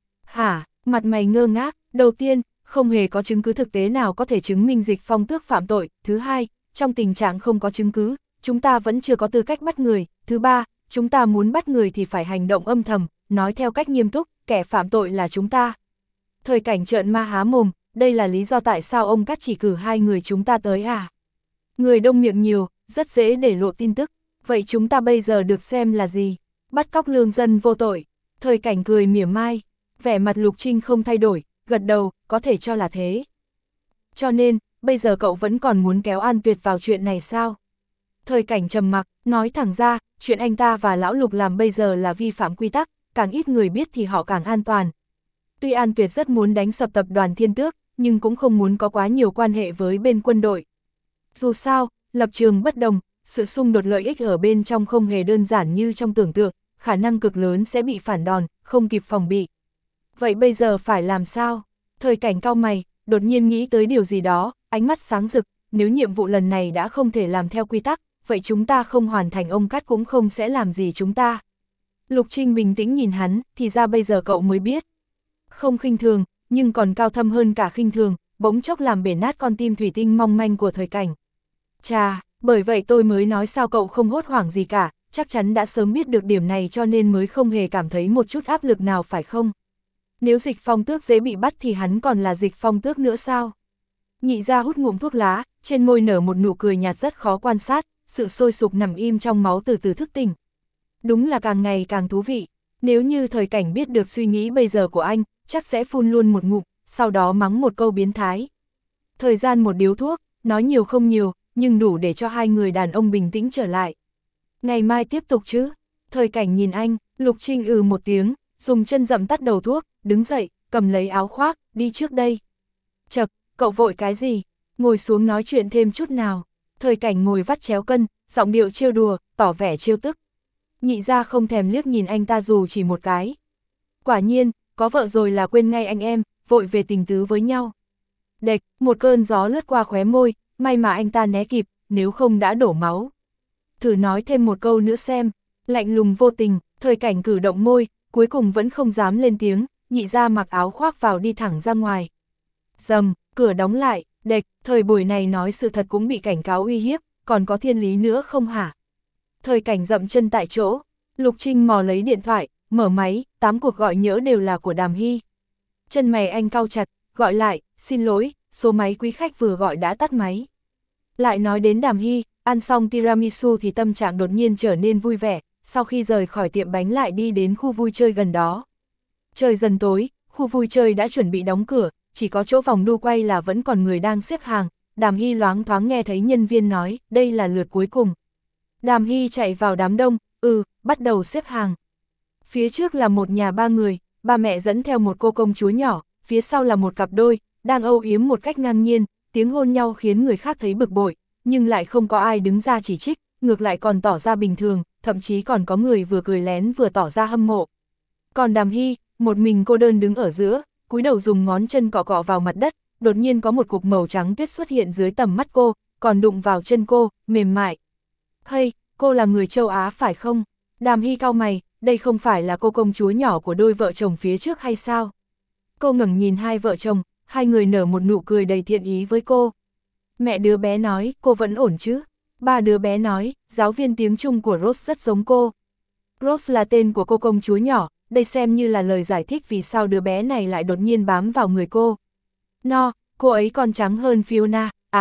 Hả, mặt mày ngơ ngác, đầu tiên, không hề có chứng cứ thực tế nào có thể chứng minh Dịch Phong Tước phạm tội. Thứ hai, trong tình trạng không có chứng cứ, chúng ta vẫn chưa có tư cách bắt người. Thứ ba, chúng ta muốn bắt người thì phải hành động âm thầm, nói theo cách nghiêm túc, kẻ phạm tội là chúng ta. Thời Cảnh trợn ma há mồm, đây là lý do tại sao ông Cát chỉ cử hai người chúng ta tới à? Người đông miệng nhiều, rất dễ để lộ tin tức, vậy chúng ta bây giờ được xem là gì? Bắt cóc lương dân vô tội. Thời Cảnh cười mỉa mai, vẻ mặt Lục Trinh không thay đổi, gật đầu, có thể cho là thế. Cho nên, bây giờ cậu vẫn còn muốn kéo An Tuyệt vào chuyện này sao? Thời Cảnh trầm mặc, nói thẳng ra, chuyện anh ta và Lão Lục làm bây giờ là vi phạm quy tắc, càng ít người biết thì họ càng an toàn. Tuy An Tuyệt rất muốn đánh sập tập đoàn Thiên Tước, nhưng cũng không muốn có quá nhiều quan hệ với bên quân đội. Dù sao, lập trường bất đồng, sự xung đột lợi ích ở bên trong không hề đơn giản như trong tưởng tượng, khả năng cực lớn sẽ bị phản đòn, không kịp phòng bị. Vậy bây giờ phải làm sao? Thời Cảnh cau mày, đột nhiên nghĩ tới điều gì đó, ánh mắt sáng rực, nếu nhiệm vụ lần này đã không thể làm theo quy tắc, vậy chúng ta không hoàn thành ông Cát cũng không sẽ làm gì chúng ta. Lục Trinh bình tĩnh nhìn hắn, thì ra bây giờ cậu mới biết. Không khinh thường, nhưng còn cao thâm hơn cả khinh thường, bỗng chốc làm bể nát con tim thủy tinh mong manh của Thời Cảnh. Chà, bởi vậy tôi mới nói sao cậu không hốt hoảng gì cả, chắc chắn đã sớm biết được điểm này cho nên mới không hề cảm thấy một chút áp lực nào phải không? Nếu Dịch Phong Tước dễ bị bắt thì hắn còn là Dịch Phong Tước nữa sao? Nhị ra hút ngụm thuốc lá, trên môi nở một nụ cười nhạt rất khó quan sát, sự sôi sục nằm im trong máu từ từ thức tỉnh. Đúng là càng ngày càng thú vị, nếu như Thời Cảnh biết được suy nghĩ bây giờ của anh, chắc sẽ phun luôn một ngụm, sau đó mắng một câu biến thái. Thời gian một điếu thuốc, nói nhiều không nhiều, nhưng đủ để cho hai người đàn ông bình tĩnh trở lại. Ngày mai tiếp tục chứ? Thời Cảnh nhìn anh, Lục Trinh ừ một tiếng, dùng chân dậm tắt đầu thuốc, đứng dậy, cầm lấy áo khoác, đi trước đây. Chậc, cậu vội cái gì? Ngồi xuống nói chuyện thêm chút nào. Thời Cảnh ngồi vắt chéo cân, giọng điệu trêu đùa, tỏ vẻ trêu tức. Nhị ra không thèm liếc nhìn anh ta dù chỉ một cái. Quả nhiên, có vợ rồi là quên ngay anh em, vội về tình tứ với nhau. Đệch, một cơn gió lướt qua khóe môi, may mà anh ta né kịp, nếu không đã đổ máu. Thử nói thêm một câu nữa xem, lạnh lùng vô tình, Thời Cảnh cử động môi, cuối cùng vẫn không dám lên tiếng, nhị ra mặc áo khoác vào đi thẳng ra ngoài. Dầm, cửa đóng lại, đệch, thời buổi này nói sự thật cũng bị cảnh cáo uy hiếp, còn có thiên lý nữa không hả? Thời Cảnh dậm chân tại chỗ, Lục Trinh mò lấy điện thoại, mở máy, tám cuộc gọi nhỡ đều là của Đàm Hy. Chân mày anh cau chặt, gọi lại, xin lỗi, số máy quý khách vừa gọi đã tắt máy. Lại nói đến Đàm Hy, ăn xong tiramisu thì tâm trạng đột nhiên trở nên vui vẻ, sau khi rời khỏi tiệm bánh lại đi đến khu vui chơi gần đó. Trời dần tối, khu vui chơi đã chuẩn bị đóng cửa, chỉ có chỗ vòng đu quay là vẫn còn người đang xếp hàng. Đàm Hy loáng thoáng nghe thấy nhân viên nói, đây là lượt cuối cùng. Đàm Hy chạy vào đám đông, ừ, bắt đầu xếp hàng. Phía trước là một nhà ba người, ba mẹ dẫn theo một cô công chúa nhỏ, phía sau là một cặp đôi, đang âu yếm một cách ngang nhiên, tiếng hôn nhau khiến người khác thấy bực bội, nhưng lại không có ai đứng ra chỉ trích, ngược lại còn tỏ ra bình thường, thậm chí còn có người vừa cười lén vừa tỏ ra hâm mộ. Còn Đàm Hy, một mình cô đơn đứng ở giữa, cúi đầu dùng ngón chân cọ cọ vào mặt đất, đột nhiên có một cục màu trắng tuyết xuất hiện dưới tầm mắt cô, còn đụng vào chân cô, mềm mại. Hey, cô là người châu Á phải không? Đàm Hy cau mày, đây không phải là cô công chúa nhỏ của đôi vợ chồng phía trước hay sao? Cô ngẩng nhìn hai vợ chồng, hai người nở một nụ cười đầy thiện ý với cô. Mẹ đứa bé nói, cô vẫn ổn chứ? Ba đứa bé nói, giáo viên tiếng Trung của Rose rất giống cô. Rose là tên của cô công chúa nhỏ, đây xem như là lời giải thích vì sao đứa bé này lại đột nhiên bám vào người cô. No, cô ấy còn trắng hơn Fiona, à,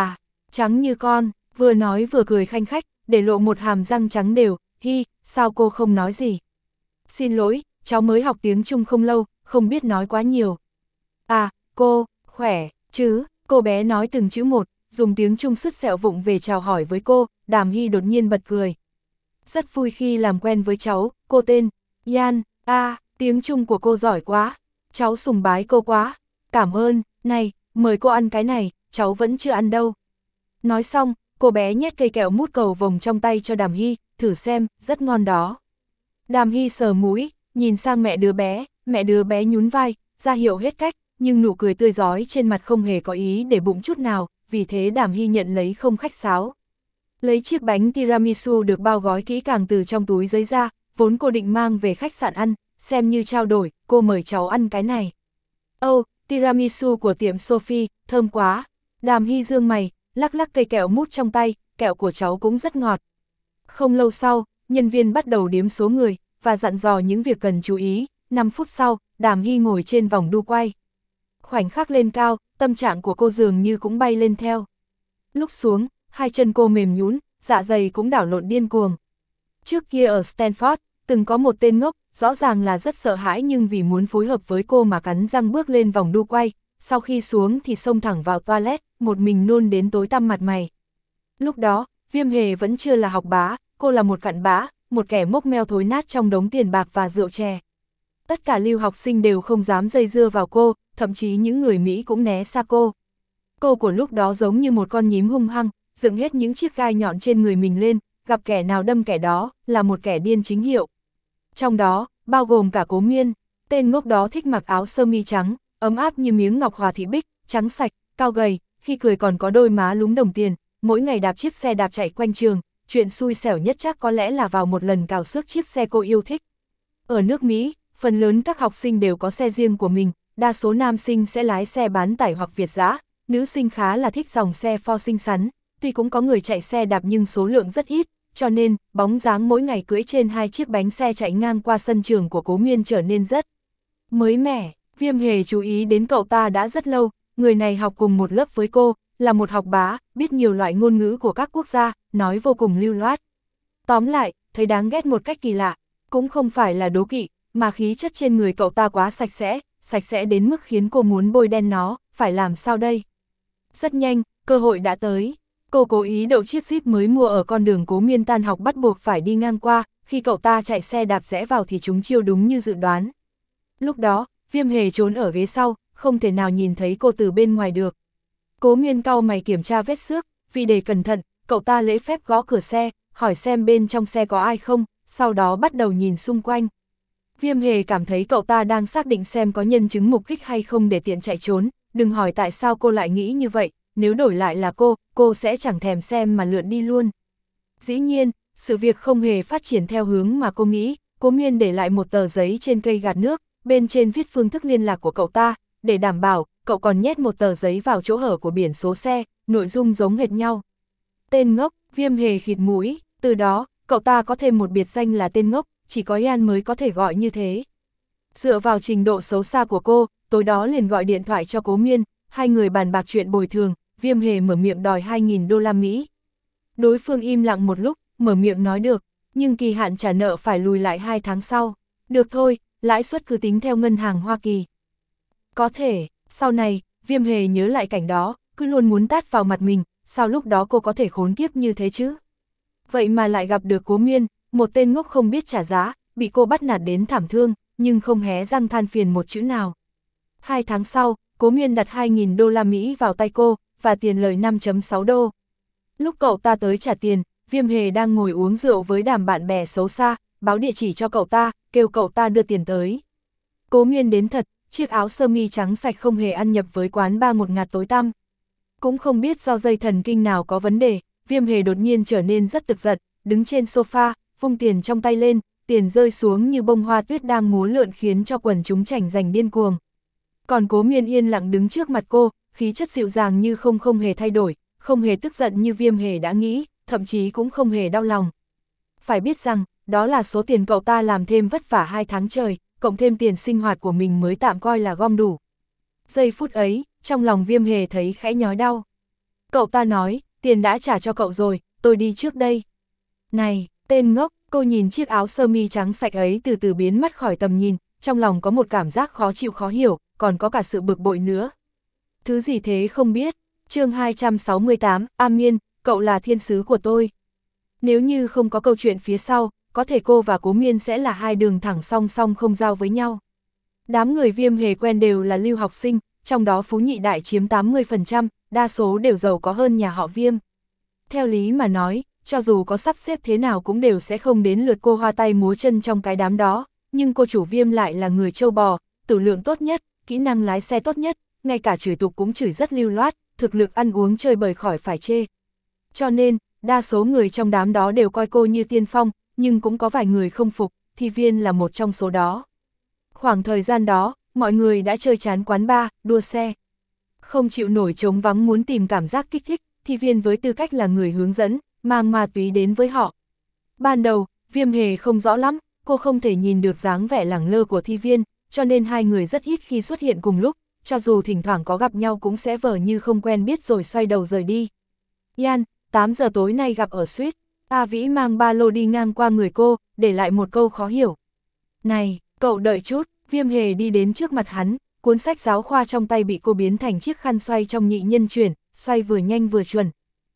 trắng như con, vừa nói vừa cười khanh khách, để lộ một hàm răng trắng đều, hi, sao cô không nói gì? Xin lỗi, cháu mới học tiếng Trung không lâu, không biết nói quá nhiều. À, cô, khỏe, chứ, cô bé nói từng chữ một, dùng tiếng Trung sứt sẹo vụng về chào hỏi với cô, Đàm Hy đột nhiên bật cười. Rất vui khi làm quen với cháu, cô tên, Yan, a à, tiếng Trung của cô giỏi quá, cháu sùng bái cô quá, cảm ơn, này, mời cô ăn cái này, cháu vẫn chưa ăn đâu. Nói xong, cô bé nhét cây kẹo mút cầu vồng trong tay cho Đàm Hy, thử xem, rất ngon đó. Đàm Hy sờ mũi, nhìn sang mẹ đứa bé, mẹ đứa bé nhún vai, ra hiệu hết cách, nhưng nụ cười tươi rói trên mặt không hề có ý để bụng chút nào, vì thế Đàm Hy nhận lấy không khách sáo. Lấy chiếc bánh tiramisu được bao gói kỹ càng từ trong túi giấy ra, vốn cô định mang về khách sạn ăn, xem như trao đổi, cô mời cháu ăn cái này. Ồ, oh, tiramisu của tiệm Sophie, thơm quá. Đàm Hy dương mày, lắc lắc cây kẹo mút trong tay, kẹo của cháu cũng rất ngọt. Không lâu sau, nhân viên bắt đầu đếm số người, và dặn dò những việc cần chú ý. năm phút sau, Đàm Hy ngồi trên vòng đu quay. Khoảnh khắc lên cao, tâm trạng của cô dường như cũng bay lên theo. Lúc xuống, hai chân cô mềm nhũn, dạ dày cũng đảo lộn điên cuồng. Trước kia ở Stanford, từng có một tên ngốc, rõ ràng là rất sợ hãi nhưng vì muốn phối hợp với cô mà cắn răng bước lên vòng đu quay, sau khi xuống thì xông thẳng vào toilet, một mình nôn đến tối tăm mặt mày. Lúc đó, Viêm Hề vẫn chưa là học bá, cô là một cặn bã, một kẻ mốc meo thối nát trong đống tiền bạc và rượu chè. Tất cả lưu học sinh đều không dám dây dưa vào cô, thậm chí những người Mỹ cũng né xa cô. Cô của lúc đó giống như một con nhím hung hăng, dựng hết những chiếc gai nhọn trên người mình lên, gặp kẻ nào đâm kẻ đó, là một kẻ điên chính hiệu. Trong đó, bao gồm cả Cố Miên, tên ngốc đó thích mặc áo sơ mi trắng, ấm áp như miếng ngọc hòa thị bích, trắng sạch, cao gầy, khi cười còn có đôi má lúm đồng tiền, mỗi ngày đạp chiếc xe đạp chạy quanh trường, chuyện xui xẻo nhất chắc có lẽ là vào một lần cào xước chiếc xe cô yêu thích. Ở nước Mỹ, phần lớn các học sinh đều có xe riêng của mình, đa số nam sinh sẽ lái xe bán tải hoặc Việt dã, nữ sinh khá là thích dòng xe Ford xinh xắn, tuy cũng có người chạy xe đạp nhưng số lượng rất ít, cho nên, bóng dáng mỗi ngày cưỡi trên hai chiếc bánh xe chạy ngang qua sân trường của Cố Miên trở nên rất mới mẻ. Viêm Hề chú ý đến cậu ta đã rất lâu, người này học cùng một lớp với cô, là một học bá, biết nhiều loại ngôn ngữ của các quốc gia, nói vô cùng lưu loát. Tóm lại, thấy đáng ghét một cách kỳ lạ, cũng không phải là đố kỵ, mà khí chất trên người cậu ta quá sạch sẽ, sạch sẽ đến mức khiến cô muốn bôi đen nó, phải làm sao đây? Rất nhanh, cơ hội đã tới. Cô cố ý đậu chiếc Jeep mới mua ở con đường Cố Miên tan học bắt buộc phải đi ngang qua, khi cậu ta chạy xe đạp rẽ vào thì chúng chiêu đúng như dự đoán. Lúc đó, Viêm Hề trốn ở ghế sau, không thể nào nhìn thấy cô từ bên ngoài được. Cố Miên cau mày kiểm tra vết xước, vì để cẩn thận, cậu ta lễ phép gõ cửa xe, hỏi xem bên trong xe có ai không, sau đó bắt đầu nhìn xung quanh. Viêm Hề cảm thấy cậu ta đang xác định xem có nhân chứng mục đích hay không để tiện chạy trốn, đừng hỏi tại sao cô lại nghĩ như vậy, nếu đổi lại là cô, cô sẽ chẳng thèm xem mà lượn đi luôn. Dĩ nhiên, sự việc không hề phát triển theo hướng mà cô nghĩ, Cố Miên để lại một tờ giấy trên cây gạt nước, bên trên viết phương thức liên lạc của cậu ta, để đảm bảo, cậu còn nhét một tờ giấy vào chỗ hở của biển số xe, nội dung giống hệt nhau. Tên ngốc, Viêm Hề khịt mũi, từ đó, cậu ta có thêm một biệt danh là tên ngốc, chỉ có Yan mới có thể gọi như thế. Dựa vào trình độ xấu xa của cô, tối đó liền gọi điện thoại cho Cố Miên, hai người bàn bạc chuyện bồi thường, Viêm Hề mở miệng đòi hai nghìn đô la Mỹ. Đối phương im lặng một lúc, mở miệng nói được, nhưng kỳ hạn trả nợ phải lùi lại hai tháng sau. Được thôi, lãi suất cứ tính theo ngân hàng Hoa Kỳ. Có thể, sau này, Viêm Hề nhớ lại cảnh đó, cứ luôn muốn tát vào mặt mình, sao lúc đó cô có thể khốn kiếp như thế chứ? Vậy mà lại gặp được Cố Miên, một tên ngốc không biết trả giá, bị cô bắt nạt đến thảm thương, nhưng không hé răng than phiền một chữ nào. Hai tháng sau, Cố Miên đặt hai nghìn đô la Mỹ vào tay cô, và tiền lời năm phẩy sáu đô. Lúc cậu ta tới trả tiền, Viêm Hề đang ngồi uống rượu với đám bạn bè xấu xa, báo địa chỉ cho cậu ta, kêu cậu ta đưa tiền tới. Cố Miên đến thật, chiếc áo sơ mi trắng sạch không hề ăn nhập với quán bar ngột ngạt tối tăm. Cũng không biết do dây thần kinh nào có vấn đề, Viêm Hề đột nhiên trở nên rất tức giận, đứng trên sofa, vung tiền trong tay lên, tiền rơi xuống như bông hoa tuyết đang múa lượn khiến cho quần chúng chảnh giành điên cuồng. Còn Cố Miên yên lặng đứng trước mặt cô, khí chất dịu dàng như không không hề thay đổi, không hề tức giận như Viêm Hề đã nghĩ, thậm chí cũng không hề đau lòng. Phải biết rằng, đó là số tiền cậu ta làm thêm vất vả hai tháng trời, cộng thêm tiền sinh hoạt của mình mới tạm coi là gom đủ. Giây phút ấy, trong lòng Viêm Hề thấy khẽ nhói đau. Cậu ta nói, tiền đã trả cho cậu rồi, tôi đi trước đây. Này, tên ngốc, cô nhìn chiếc áo sơ mi trắng sạch ấy từ từ biến mất khỏi tầm nhìn, trong lòng có một cảm giác khó chịu khó hiểu, còn có cả sự bực bội nữa. Thứ gì thế không biết, chương hai trăm sáu mươi tám, A Miên, cậu là thiên sứ của tôi. Nếu như không có câu chuyện phía sau, có thể cô và Cố Miên sẽ là hai đường thẳng song song không giao với nhau. Đám người Viêm Hề quen đều là lưu học sinh, trong đó Phú Nhị Đại chiếm tám mươi phần trăm, đa số đều giàu có hơn nhà họ Viêm. Theo lý mà nói, cho dù có sắp xếp thế nào cũng đều sẽ không đến lượt cô hoa tay múa chân trong cái đám đó, nhưng cô chủ Viêm lại là người trâu bò, tử lượng tốt nhất, kỹ năng lái xe tốt nhất, ngay cả chửi tục cũng chửi rất lưu loát, thực lực ăn uống chơi bời khỏi phải chê. Cho nên, đa số người trong đám đó đều coi cô như tiên phong, nhưng cũng có vài người không phục, Thi Viên là một trong số đó. Khoảng thời gian đó, mọi người đã chơi chán quán bar, đua xe. Không chịu nổi trống vắng muốn tìm cảm giác kích thích, Thi Viên với tư cách là người hướng dẫn, mang ma túy đến với họ. Ban đầu, Viêm Hề không rõ lắm, cô không thể nhìn được dáng vẻ lẳng lơ của Thi Viên, cho nên hai người rất ít khi xuất hiện cùng lúc, cho dù thỉnh thoảng có gặp nhau cũng sẽ vờ như không quen biết rồi xoay đầu rời đi. Yan, tám giờ tối nay gặp ở suite. A Vĩ mang ba lô đi ngang qua người cô, để lại một câu khó hiểu. Này, cậu đợi chút, Viêm Hề đi đến trước mặt hắn, cuốn sách giáo khoa trong tay bị cô biến thành chiếc khăn xoay trong nhị nhân chuyển, xoay vừa nhanh vừa chuẩn.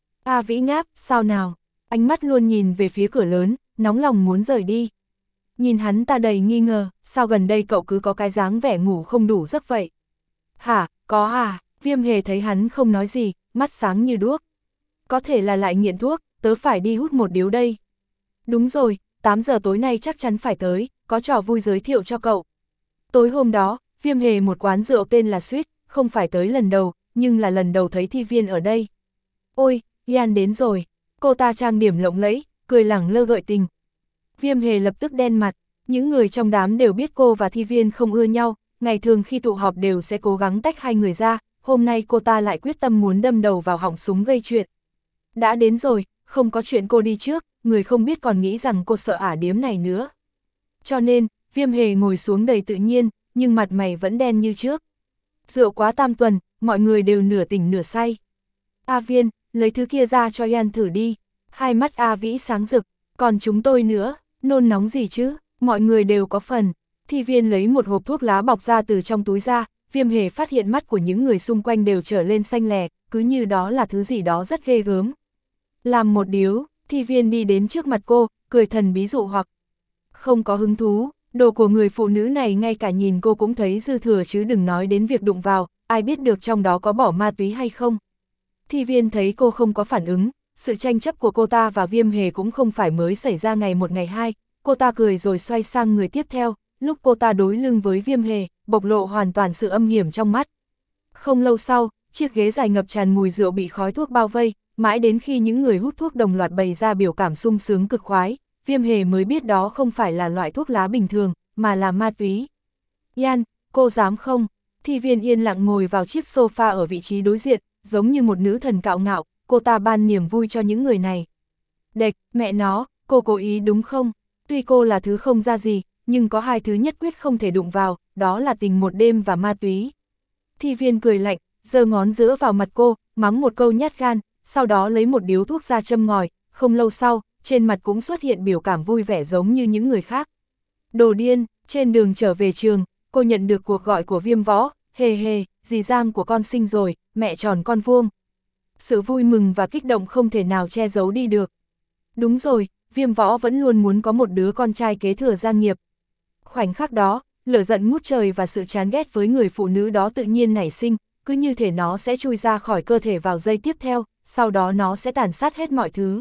A Vĩ ngáp, sao nào, ánh mắt luôn nhìn về phía cửa lớn, nóng lòng muốn rời đi. Nhìn hắn ta đầy nghi ngờ, sao gần đây cậu cứ có cái dáng vẻ ngủ không đủ giấc vậy? Hả, có à, Viêm Hề thấy hắn không nói gì, mắt sáng như đuốc. Có thể là lại nghiện thuốc, tớ phải đi hút một điếu đây. Đúng rồi, tám giờ tối nay chắc chắn phải tới, có trò vui giới thiệu cho cậu. Tối hôm đó, Viêm Hề một quán rượu tên là Suite, không phải tới lần đầu, nhưng là lần đầu thấy Thi Viên ở đây. Ôi, Yan đến rồi, cô ta trang điểm lộng lẫy, cười lẳng lơ gợi tình. Viêm Hề lập tức đen mặt, những người trong đám đều biết cô và Thi Viên không ưa nhau, ngày thường khi tụ họp đều sẽ cố gắng tách hai người ra, hôm nay cô ta lại quyết tâm muốn đâm đầu vào họng súng gây chuyện. Đã đến rồi, không có chuyện cô đi trước, người không biết còn nghĩ rằng cô sợ ả điếm này nữa. Cho nên, Viêm Hề ngồi xuống đầy tự nhiên, nhưng mặt mày vẫn đen như trước. Rượu quá tam tuần, mọi người đều nửa tỉnh nửa say. A Viên, lấy thứ kia ra cho Yan thử đi. Hai mắt A Vĩ sáng rực, còn chúng tôi nữa, nôn nóng gì chứ, mọi người đều có phần. Thi Viên lấy một hộp thuốc lá bọc ra từ trong túi ra, Viêm Hề phát hiện mắt của những người xung quanh đều trở lên xanh lè, cứ như đó là thứ gì đó rất ghê gớm. Làm một điếu, Thi Viên đi đến trước mặt cô, cười thần bí dụ hoặc. Không có hứng thú, đồ của người phụ nữ này ngay cả nhìn cô cũng thấy dư thừa chứ đừng nói đến việc đụng vào, ai biết được trong đó có bỏ ma túy hay không. Thi Viên thấy cô không có phản ứng, sự tranh chấp của cô ta và Viêm Hề cũng không phải mới xảy ra ngày một ngày hai, cô ta cười rồi xoay sang người tiếp theo, lúc cô ta đối lưng với Viêm Hề, bộc lộ hoàn toàn sự âm hiểm trong mắt. Không lâu sau, chiếc ghế dài ngập tràn mùi rượu bị khói thuốc bao vây, mãi đến khi những người hút thuốc đồng loạt bày ra biểu cảm sung sướng cực khoái, Viêm Hề mới biết đó không phải là loại thuốc lá bình thường, mà là ma túy. Yan, cô dám không? Thi Viên yên lặng ngồi vào chiếc sofa ở vị trí đối diện, giống như một nữ thần cạo ngạo, cô ta ban niềm vui cho những người này. Đệch, mẹ nó, cô cố ý đúng không? Tuy cô là thứ không ra gì, nhưng có hai thứ nhất quyết không thể đụng vào, đó là tình một đêm và ma túy. Thi Viên cười lạnh, giơ ngón giữa vào mặt cô, mắng một câu nhát gan, sau đó lấy một điếu thuốc ra châm ngòi, không lâu sau, trên mặt cũng xuất hiện biểu cảm vui vẻ giống như những người khác. Đồ điên, trên đường trở về trường, cô nhận được cuộc gọi của Viêm Võ, hề hề, dì Giang của con sinh rồi, mẹ tròn con vuông. Sự vui mừng và kích động không thể nào che giấu đi được. Đúng rồi, Viêm Võ vẫn luôn muốn có một đứa con trai kế thừa gia nghiệp. Khoảnh khắc đó, lửa giận ngút trời và sự chán ghét với người phụ nữ đó tự nhiên nảy sinh, cứ như thể nó sẽ chui ra khỏi cơ thể vào giây tiếp theo, sau đó nó sẽ tàn sát hết mọi thứ.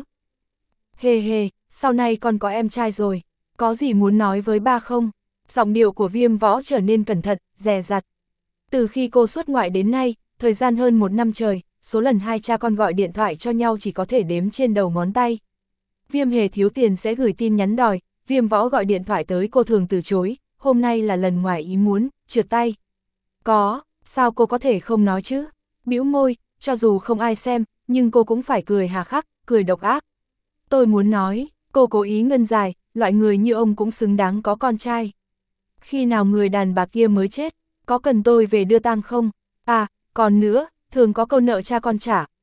Hề hề, sau này con có em trai rồi, có gì muốn nói với ba không? Giọng điệu của Viêm Võ trở nên cẩn thận, dè dặt. Từ khi cô xuất ngoại đến nay, thời gian hơn một năm trời, số lần hai cha con gọi điện thoại cho nhau chỉ có thể đếm trên đầu ngón tay. Viêm Hề thiếu tiền sẽ gửi tin nhắn đòi, Viêm Võ gọi điện thoại tới cô thường từ chối, hôm nay là lần ngoài ý muốn, trượt tay. Có, sao cô có thể không nói chứ? Bĩu môi, cho dù không ai xem, nhưng cô cũng phải cười hà khắc, cười độc ác. Tôi muốn nói, cô cố ý ngân dài, loại người như ông cũng xứng đáng có con trai. Khi nào người đàn bà kia mới chết, có cần tôi về đưa tang không? À, còn nữa, thường có câu nợ cha con trả,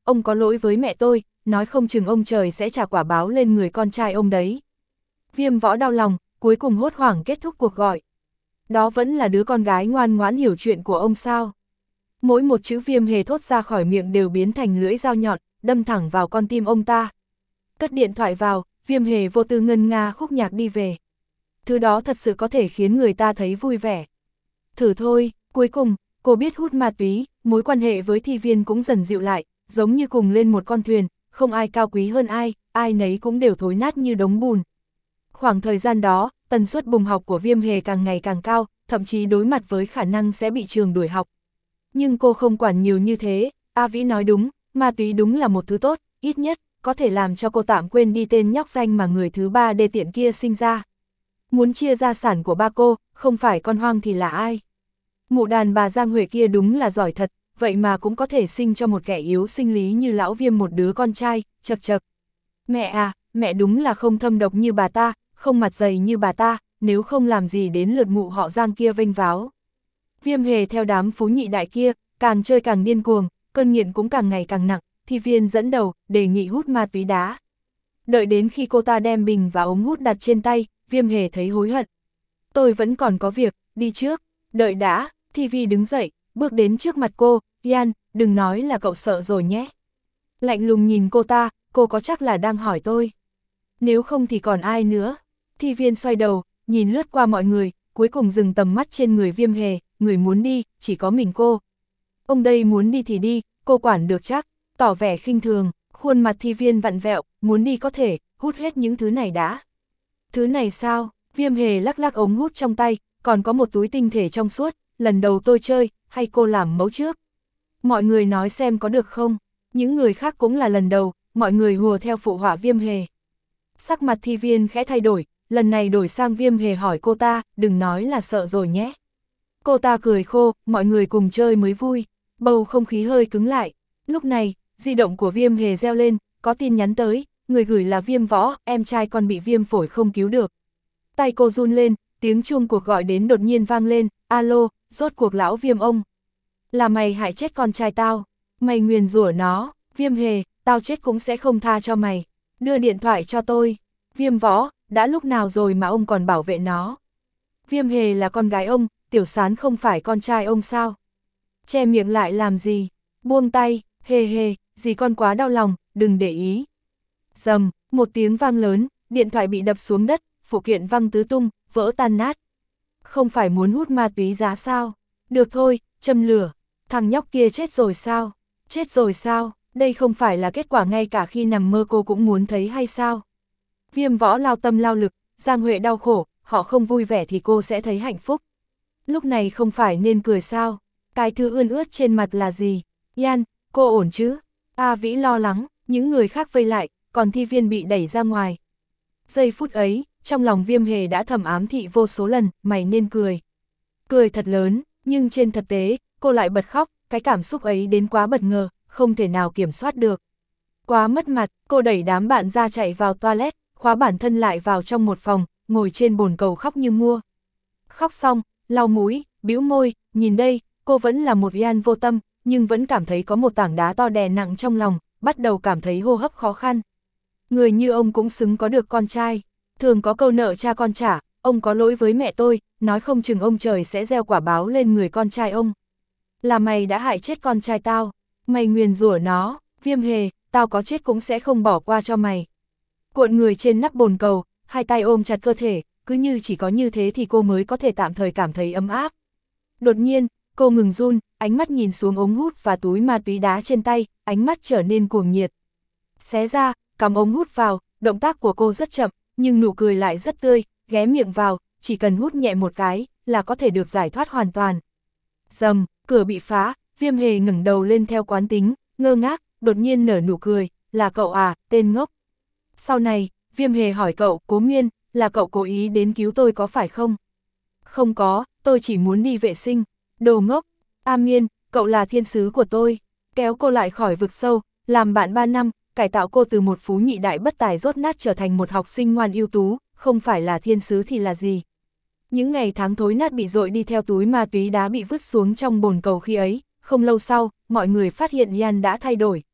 ông có lỗi với mẹ tôi, nói không chừng ông trời sẽ trả quả báo lên người con trai ông đấy. Viêm Võ đau lòng, cuối cùng hốt hoảng kết thúc cuộc gọi. Đó vẫn là đứa con gái ngoan ngoãn hiểu chuyện của ông sao? Mỗi một chữ Viêm Hề thốt ra khỏi miệng đều biến thành lưỡi dao nhọn, đâm thẳng vào con tim ông ta. Cất điện thoại vào, Viêm Hề vô tư ngân nga khúc nhạc đi về. Thứ đó thật sự có thể khiến người ta thấy vui vẻ. Thử thôi, cuối cùng, cô biết hút ma túy, mối quan hệ với Thi Viên cũng dần dịu lại, giống như cùng lên một con thuyền, không ai cao quý hơn ai, ai nấy cũng đều thối nát như đống bùn. Khoảng thời gian đó, tần suất bùng học của Viêm Hề càng ngày càng cao, thậm chí đối mặt với khả năng sẽ bị trường đuổi học. Nhưng cô không quản nhiều như thế, A Vĩ nói đúng, ma túy đúng là một thứ tốt, ít nhất, có thể làm cho cô tạm quên đi tên nhóc danh mà người thứ ba đê tiện kia sinh ra. Muốn chia gia sản của ba cô, không phải con hoang thì là ai? Mụ đàn bà Giang Huệ kia đúng là giỏi thật, vậy mà cũng có thể sinh cho một kẻ yếu sinh lý như lão Viêm một đứa con trai, chật chật. Mẹ à, mẹ đúng là không thâm độc như bà ta, không mặt dày như bà ta, nếu không làm gì đến lượt mụ họ Giang kia vênh váo. Viêm Hề theo đám phú nhị đại kia, càng chơi càng điên cuồng, cơn nghiện cũng càng ngày càng nặng, Thi Viên dẫn đầu, đề nghị hút ma túy đá. Đợi đến khi cô ta đem bình và ống hút đặt trên tay, Viêm Hề thấy hối hận. Tôi vẫn còn có việc, đi trước, đợi đã, Thi Vi đứng dậy, bước đến trước mặt cô, Yan, đừng nói là cậu sợ rồi nhé. Lạnh lùng nhìn cô ta, cô có chắc là đang hỏi tôi. Nếu không thì còn ai nữa. Thi Viên xoay đầu, nhìn lướt qua mọi người, cuối cùng dừng tầm mắt trên người Viêm Hề, người muốn đi, chỉ có mình cô. Ông đây muốn đi thì đi, cô quản được chắc, tỏ vẻ khinh thường, khuôn mặt Thi Viên vặn vẹo, muốn đi có thể, hút hết những thứ này đã. Thứ này sao? Viêm Hề lắc lắc ống hút trong tay, còn có một túi tinh thể trong suốt, lần đầu tôi chơi, hay cô làm mẫu trước? Mọi người nói xem có được không? Những người khác cũng là lần đầu, mọi người hùa theo phụ họa Viêm Hề. Sắc mặt Thi Viên khẽ thay đổi, lần này đổi sang Viêm Hề hỏi cô ta, đừng nói là sợ rồi nhé. Cô ta cười khô, mọi người cùng chơi mới vui, bầu không khí hơi cứng lại. Lúc này, di động của Viêm Hề reo lên, có tin nhắn tới, người gửi là Viêm Võ, em trai con bị viêm phổi không cứu được. Tay cô run lên, tiếng chuông cuộc gọi đến đột nhiên vang lên, alo, rốt cuộc lão Viêm ông. Là mày hại chết con trai tao, mày nguyền rủa nó, Viêm Hề, tao chết cũng sẽ không tha cho mày, đưa điện thoại cho tôi. Viêm Võ, đã lúc nào rồi mà ông còn bảo vệ nó. Viêm Hề là con gái ông, Tiểu Sán không phải con trai ông sao? Che miệng lại làm gì? Buông tay, hề hề, dì con quá đau lòng, đừng để ý. Dầm, một tiếng vang lớn, điện thoại bị đập xuống đất, phụ kiện văng tứ tung, vỡ tan nát. Không phải muốn hút ma túy giá sao? Được thôi, châm lửa. Thằng nhóc kia chết rồi sao? Chết rồi sao? Đây không phải là kết quả ngay cả khi nằm mơ cô cũng muốn thấy hay sao? Viêm Võ lao tâm lao lực, Giang Huệ đau khổ, họ không vui vẻ thì cô sẽ thấy hạnh phúc. Lúc này không phải nên cười sao? Cái thứ ươn ướt trên mặt là gì? Yan, cô ổn chứ? A Vĩ lo lắng, những người khác vây lại, còn Thi Viên bị đẩy ra ngoài. Giây phút ấy, trong lòng Viêm Hề đã thầm ám thị vô số lần, mày nên cười. Cười thật lớn, nhưng trên thực tế, cô lại bật khóc, cái cảm xúc ấy đến quá bất ngờ, không thể nào kiểm soát được. Quá mất mặt, cô đẩy đám bạn ra chạy vào toilet, khóa bản thân lại vào trong một phòng, ngồi trên bồn cầu khóc như mua. Khóc xong, lau mũi, bĩu môi, nhìn đây, cô vẫn là một Yan vô tâm, nhưng vẫn cảm thấy có một tảng đá to đè nặng trong lòng, bắt đầu cảm thấy hô hấp khó khăn. Người như ông cũng xứng có được con trai, thường có câu nợ cha con trả, ông có lỗi với mẹ tôi, nói không chừng ông trời sẽ gieo quả báo lên người con trai ông. Là mày đã hại chết con trai tao, mày nguyền rủa nó, Viêm Hề, tao có chết cũng sẽ không bỏ qua cho mày. Cuộn người trên nắp bồn cầu, hai tay ôm chặt cơ thể, cứ như chỉ có như thế thì cô mới có thể tạm thời cảm thấy ấm áp. Đột nhiên, cô ngừng run, ánh mắt nhìn xuống ống hút và túi ma túy đá trên tay, ánh mắt trở nên cuồng nhiệt. Xé ra, cắm ống hút vào, động tác của cô rất chậm, nhưng nụ cười lại rất tươi, ghé miệng vào, chỉ cần hút nhẹ một cái, là có thể được giải thoát hoàn toàn. Dầm, cửa bị phá, Viêm Hề ngẩng đầu lên theo quán tính, ngơ ngác, đột nhiên nở nụ cười, là cậu à, tên ngốc. Sau này, Viêm Hề hỏi cậu, Cố Nguyên, là cậu cố ý đến cứu tôi có phải không? Không có, tôi chỉ muốn đi vệ sinh. Đồ ngốc, A Miên, cậu là thiên sứ của tôi. Kéo cô lại khỏi vực sâu, làm bạn ba năm, cải tạo cô từ một phú nhị đại bất tài rốt nát trở thành một học sinh ngoan ưu tú, không phải là thiên sứ thì là gì. Những ngày tháng thối nát bị dội đi theo túi ma túy đá bị vứt xuống trong bồn cầu khi ấy, không lâu sau, mọi người phát hiện Yan đã thay đổi.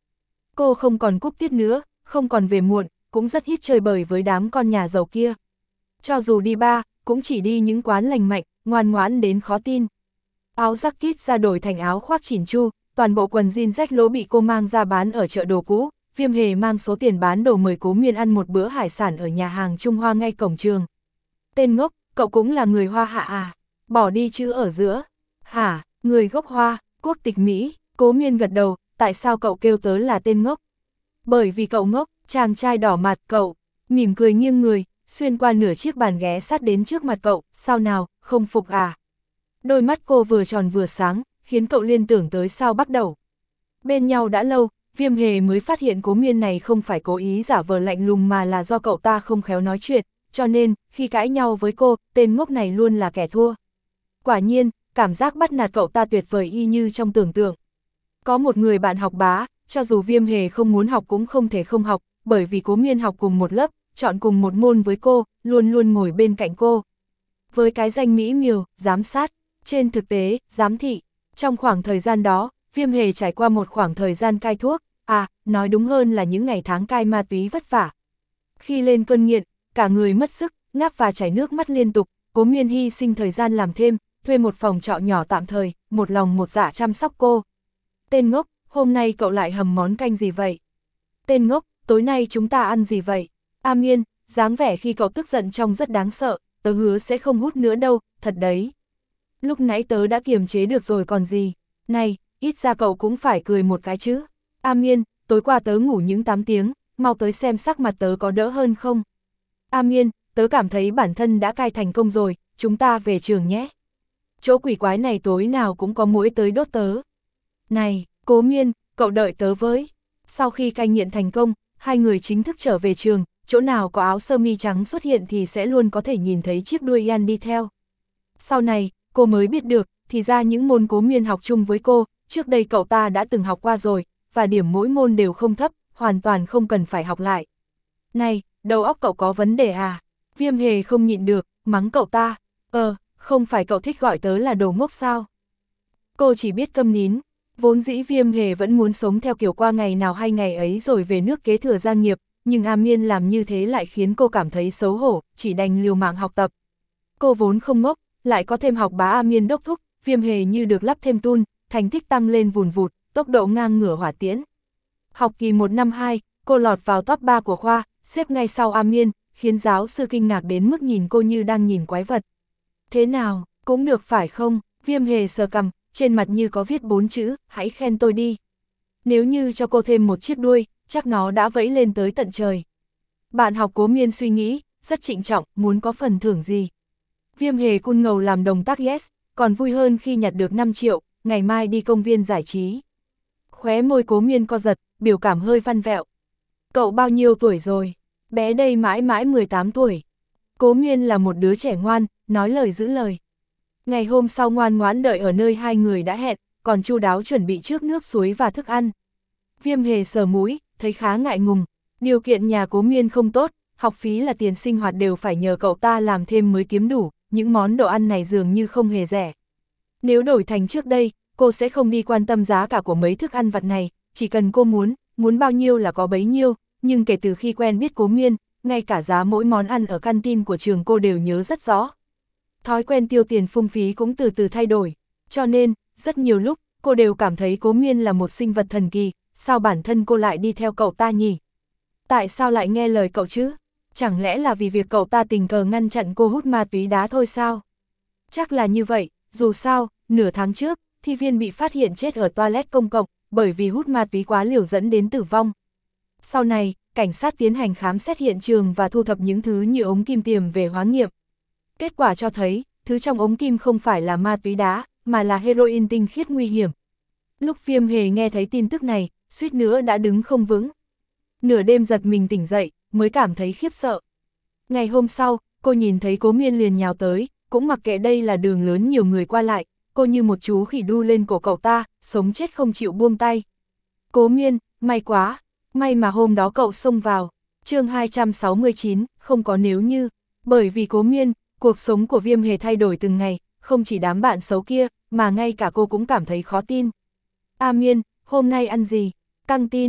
Cô không còn cúp tiết nữa, không còn về muộn, cũng rất ít chơi bời với đám con nhà giàu kia. Cho dù đi bar, cũng chỉ đi những quán lành mạnh, ngoan ngoãn đến khó tin. Áo jacket ra đổi thành áo khoác chỉn chu, toàn bộ quần jean rách lỗ bị cô mang ra bán ở chợ đồ cũ. Viêm Hề mang số tiền bán đồ mời Cố Miên ăn một bữa hải sản ở nhà hàng Trung Hoa ngay cổng trường. Tên ngốc, cậu cũng là người Hoa hạ à? Bỏ đi chữ ở giữa. Hả, người gốc Hoa, quốc tịch Mỹ. Cố Miên gật đầu, tại sao cậu kêu tớ là tên ngốc? Bởi vì cậu ngốc, chàng trai đỏ mặt cậu, mỉm cười nghiêng người, xuyên qua nửa chiếc bàn ghé sát đến trước mặt cậu, sao nào, không phục à? Đôi mắt cô vừa tròn vừa sáng, khiến cậu liên tưởng tới sao bắt đầu. Bên nhau đã lâu, Viêm Hề mới phát hiện Cố Miên này không phải cố ý giả vờ lạnh lùng mà là do cậu ta không khéo nói chuyện, cho nên, khi cãi nhau với cô, tên ngốc này luôn là kẻ thua. Quả nhiên, cảm giác bắt nạt cậu ta tuyệt vời y như trong tưởng tượng. Có một người bạn học bá, cho dù Viêm Hề không muốn học cũng không thể không học, bởi vì Cố Miên học cùng một lớp, chọn cùng một môn với cô, luôn luôn ngồi bên cạnh cô. Với cái danh mỹ miều, giám sát, trên thực tế, giám thị, trong khoảng thời gian đó, Viêm Hề trải qua một khoảng thời gian cai thuốc, à, nói đúng hơn là những ngày tháng cai ma túy vất vả. Khi lên cơn nghiện, cả người mất sức, ngáp và chảy nước mắt liên tục, Cố Miên hy sinh thời gian làm thêm, thuê một phòng trọ nhỏ tạm thời, một lòng một dạ chăm sóc cô. Tên ngốc, hôm nay cậu lại hầm món canh gì vậy? Tên ngốc, tối nay chúng ta ăn gì vậy? A Miên, dáng vẻ khi cậu tức giận trông rất đáng sợ, tớ hứa sẽ không hút nữa đâu, thật đấy. Lúc nãy tớ đã kiềm chế được rồi còn gì. Này, ít ra cậu cũng phải cười một cái chứ. A Miên, tối qua tớ ngủ những tám tiếng, mau tới xem sắc mặt tớ có đỡ hơn không. A Miên, tớ cảm thấy bản thân đã cai thành công rồi, chúng ta về trường nhé. Chỗ quỷ quái này tối nào cũng có muỗi tới đốt tớ. Này, Cố Miên, cậu đợi tớ với. Sau khi cai nghiện thành công, hai người chính thức trở về trường, chỗ nào có áo sơ mi trắng xuất hiện thì sẽ luôn có thể nhìn thấy chiếc đuôi Yan đi theo. Sau này, cô mới biết được, thì ra những môn Cố Miên học chung với cô, trước đây cậu ta đã từng học qua rồi, và điểm mỗi môn đều không thấp, hoàn toàn không cần phải học lại. Này, đầu óc cậu có vấn đề à? Viêm Hề không nhịn được, mắng cậu ta. Ờ, không phải cậu thích gọi tớ là đồ ngốc sao? Cô chỉ biết câm nín. Vốn dĩ Viêm Hề vẫn muốn sống theo kiểu qua ngày nào hay ngày ấy rồi về nước kế thừa gia nghiệp, nhưng A Miên làm như thế lại khiến cô cảm thấy xấu hổ, chỉ đành liều mạng học tập. Cô vốn không ngốc, lại có thêm học bá A Miên đốc thúc, Viêm Hề như được lắp thêm tun, thành tích tăng lên vùn vụt, tốc độ ngang ngửa hỏa tiễn. Học kỳ một năm hai, cô lọt vào top ba của khoa, xếp ngay sau A Miên, khiến giáo sư kinh ngạc đến mức nhìn cô như đang nhìn quái vật. Thế nào, cũng được phải không? Viêm Hề sờ cằm, trên mặt như có viết bốn chữ, hãy khen tôi đi. Nếu như cho cô thêm một chiếc đuôi, chắc nó đã vẫy lên tới tận trời. Bạn học Cố Miên suy nghĩ, rất trịnh trọng, muốn có phần thưởng gì. Viêm Hề cun ngầu làm động tác yes, còn vui hơn khi nhặt được năm triệu, ngày mai đi công viên giải trí. Khóe môi Cố Miên co giật, biểu cảm hơi văn vẹo. Cậu bao nhiêu tuổi rồi? Bé đây mãi mãi mười tám tuổi. Cố Miên là một đứa trẻ ngoan, nói lời giữ lời. Ngày hôm sau ngoan ngoãn đợi ở nơi hai người đã hẹn, còn chu đáo chuẩn bị trước nước suối và thức ăn. Viêm Hề sờ mũi, thấy khá ngại ngùng. Điều kiện nhà Cố Miên không tốt, học phí là tiền sinh hoạt đều phải nhờ cậu ta làm thêm mới kiếm đủ, những món đồ ăn này dường như không hề rẻ. Nếu đổi thành trước đây, cô sẽ không đi quan tâm giá cả của mấy thức ăn vặt này, chỉ cần cô muốn, muốn bao nhiêu là có bấy nhiêu, nhưng kể từ khi quen biết Cố Miên, ngay cả giá mỗi món ăn ở canteen của trường cô đều nhớ rất rõ. Thói quen tiêu tiền phung phí cũng từ từ thay đổi, cho nên, rất nhiều lúc, cô đều cảm thấy Cố Miên là một sinh vật thần kỳ, sao bản thân cô lại đi theo cậu ta nhỉ? Tại sao lại nghe lời cậu chứ? Chẳng lẽ là vì việc cậu ta tình cờ ngăn chặn cô hút ma túy đá thôi sao? Chắc là như vậy, dù sao, nửa tháng trước, Thi Viên bị phát hiện chết ở toilet công cộng, bởi vì hút ma túy quá liều dẫn đến tử vong. Sau này, cảnh sát tiến hành khám xét hiện trường và thu thập những thứ như ống kim tiềm về hóa nghiệm. Kết quả cho thấy, thứ trong ống kim không phải là ma túy đá, mà là heroin tinh khiết nguy hiểm. Lúc Viêm Hề nghe thấy tin tức này, suýt nữa đã đứng không vững. Nửa đêm giật mình tỉnh dậy, mới cảm thấy khiếp sợ. Ngày hôm sau, cô nhìn thấy Cố Miên liền nhào tới, cũng mặc kệ đây là đường lớn nhiều người qua lại, cô như một chú khỉ đu lên cổ cậu ta, sống chết không chịu buông tay. Cố Miên, may quá, may mà hôm đó cậu xông vào. Chương hai trăm sáu mươi chín, không có nếu như. Bởi vì Cố Miên, cuộc sống của Viêm Hề thay đổi từng ngày, không chỉ đám bạn xấu kia, mà ngay cả cô cũng cảm thấy khó tin. A Miên, hôm nay ăn gì? Căng tin.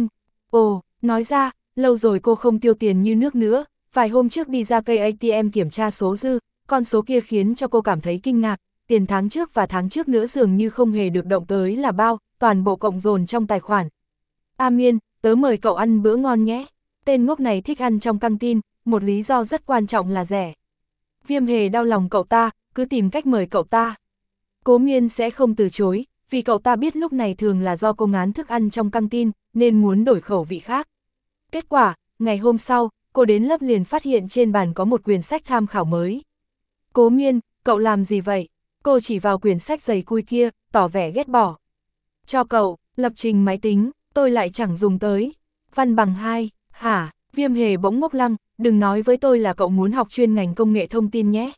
Ồ, nói ra, lâu rồi cô không tiêu tiền như nước nữa, vài hôm trước đi ra cây a tê em kiểm tra số dư, con số kia khiến cho cô cảm thấy kinh ngạc, tiền tháng trước và tháng trước nữa dường như không hề được động tới là bao, toàn bộ cộng dồn trong tài khoản. A Miên, tớ mời cậu ăn bữa ngon nhé. Tên ngốc này thích ăn trong căng tin, một lý do rất quan trọng là rẻ. Viêm Hề đau lòng cậu ta, cứ tìm cách mời cậu ta. Cố Miên sẽ không từ chối, vì cậu ta biết lúc này thường là do cô ngán thức ăn trong căng tin, nên muốn đổi khẩu vị khác. Kết quả, ngày hôm sau, cô đến lớp liền phát hiện trên bàn có một quyển sách tham khảo mới. Cố Miên, cậu làm gì vậy? Cô chỉ vào quyển sách dày cui kia, tỏ vẻ ghét bỏ. Cho cậu, lập trình máy tính, tôi lại chẳng dùng tới. Văn bằng hai, hả? Viêm Hề bỗng ngốc lăng, đừng nói với tôi là cậu muốn học chuyên ngành công nghệ thông tin nhé.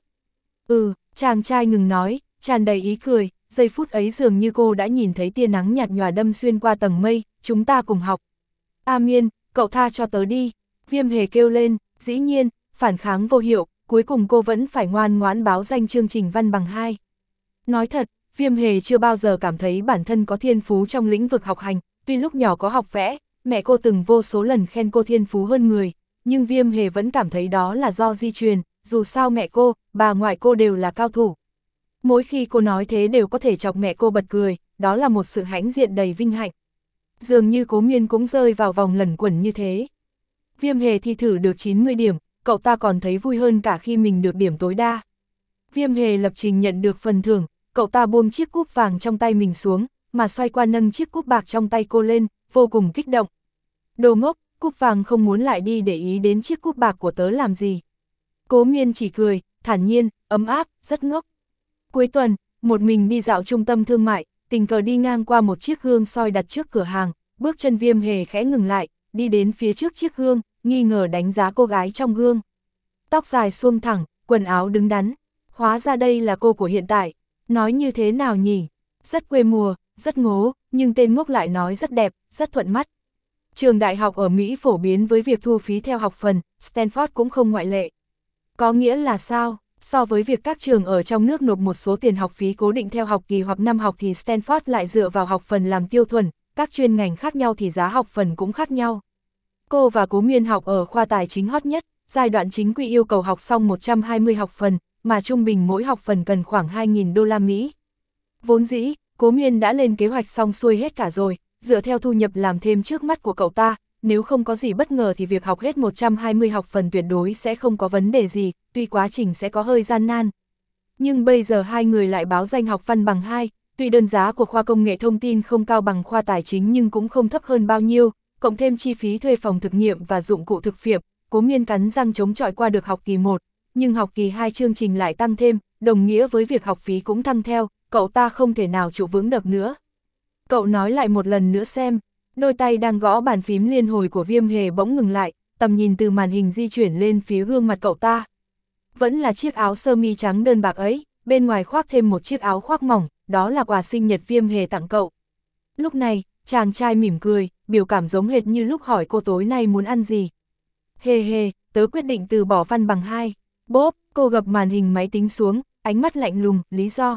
Ừ, chàng trai ngừng nói, tràn đầy ý cười, giây phút ấy dường như cô đã nhìn thấy tia nắng nhạt nhòa đâm xuyên qua tầng mây, chúng ta cùng học. A Miên, cậu tha cho tớ đi. Viêm Hề kêu lên, dĩ nhiên, phản kháng vô hiệu, cuối cùng cô vẫn phải ngoan ngoãn báo danh chương trình văn bằng hai. Nói thật, Viêm Hề chưa bao giờ cảm thấy bản thân có thiên phú trong lĩnh vực học hành, tuy lúc nhỏ có học vẽ, mẹ cô từng vô số lần khen cô thiên phú hơn người, nhưng Viêm Hề vẫn cảm thấy đó là do di truyền, dù sao mẹ cô, bà ngoại cô đều là cao thủ. Mỗi khi cô nói thế đều có thể chọc mẹ cô bật cười, đó là một sự hãnh diện đầy vinh hạnh. Dường như Cố Miên cũng rơi vào vòng lẩn quẩn như thế. Viêm Hề thi thử được chín mươi điểm, cậu ta còn thấy vui hơn cả khi mình được điểm tối đa. Viêm Hề lập trình nhận được phần thưởng, cậu ta buông chiếc cúp vàng trong tay mình xuống, mà xoay qua nâng chiếc cúp bạc trong tay cô lên, vô cùng kích động. Đồ ngốc, cúp vàng không muốn lại đi để ý đến chiếc cúp bạc của tớ làm gì. Cố Miên chỉ cười, thản nhiên, ấm áp, rất ngốc. Cuối tuần, một mình đi dạo trung tâm thương mại, tình cờ đi ngang qua một chiếc gương soi đặt trước cửa hàng, bước chân Viêm Hề khẽ ngừng lại, đi đến phía trước chiếc gương, nghi ngờ đánh giá cô gái trong gương. Tóc dài xuông thẳng, quần áo đứng đắn, hóa ra đây là cô của hiện tại, nói như thế nào nhỉ? Rất quê mùa, rất ngố, nhưng tên ngốc lại nói rất đẹp, rất thuận mắt. Trường đại học ở Mỹ phổ biến với việc thu phí theo học phần, Stanford cũng không ngoại lệ. Có nghĩa là sao? So với việc các trường ở trong nước nộp một số tiền học phí cố định theo học kỳ hoặc năm học thì Stanford lại dựa vào học phần làm tiêu chuẩn, các chuyên ngành khác nhau thì giá học phần cũng khác nhau. Cô và Cố Miên học ở khoa tài chính hot nhất, giai đoạn chính quy yêu cầu học xong một trăm hai mươi học phần, mà trung bình mỗi học phần cần khoảng hai nghìn đô la Mỹ. Vốn dĩ, Cố Miên đã lên kế hoạch xong xuôi hết cả rồi, dựa theo thu nhập làm thêm trước mắt của cậu ta, nếu không có gì bất ngờ thì việc học hết một trăm hai mươi học phần tuyệt đối sẽ không có vấn đề gì, tuy quá trình sẽ có hơi gian nan. Nhưng bây giờ hai người lại báo danh học văn bằng hai, tuy đơn giá của khoa công nghệ thông tin không cao bằng khoa tài chính nhưng cũng không thấp hơn bao nhiêu, cộng thêm chi phí thuê phòng thực nghiệm và dụng cụ thực nghiệm, Cố Miên cắn răng chống chọi qua được học kỳ một, nhưng học kỳ hai chương trình lại tăng thêm, đồng nghĩa với việc học phí cũng tăng theo, cậu ta không thể nào trụ vững được nữa. Cậu nói lại một lần nữa xem. Đôi tay đang gõ bàn phím liên hồi của Viêm Hề bỗng ngừng lại, tầm nhìn từ màn hình di chuyển lên phía gương mặt cậu ta. Vẫn là chiếc áo sơ mi trắng đơn bạc ấy, bên ngoài khoác thêm một chiếc áo khoác mỏng, đó là quà sinh nhật Viêm Hề tặng cậu. Lúc này, chàng trai mỉm cười, biểu cảm giống hệt như lúc hỏi cô tối nay muốn ăn gì. Hề hề, tớ quyết định từ bỏ văn bằng hai. Bốp, cô gập màn hình máy tính xuống, ánh mắt lạnh lùng, lý do.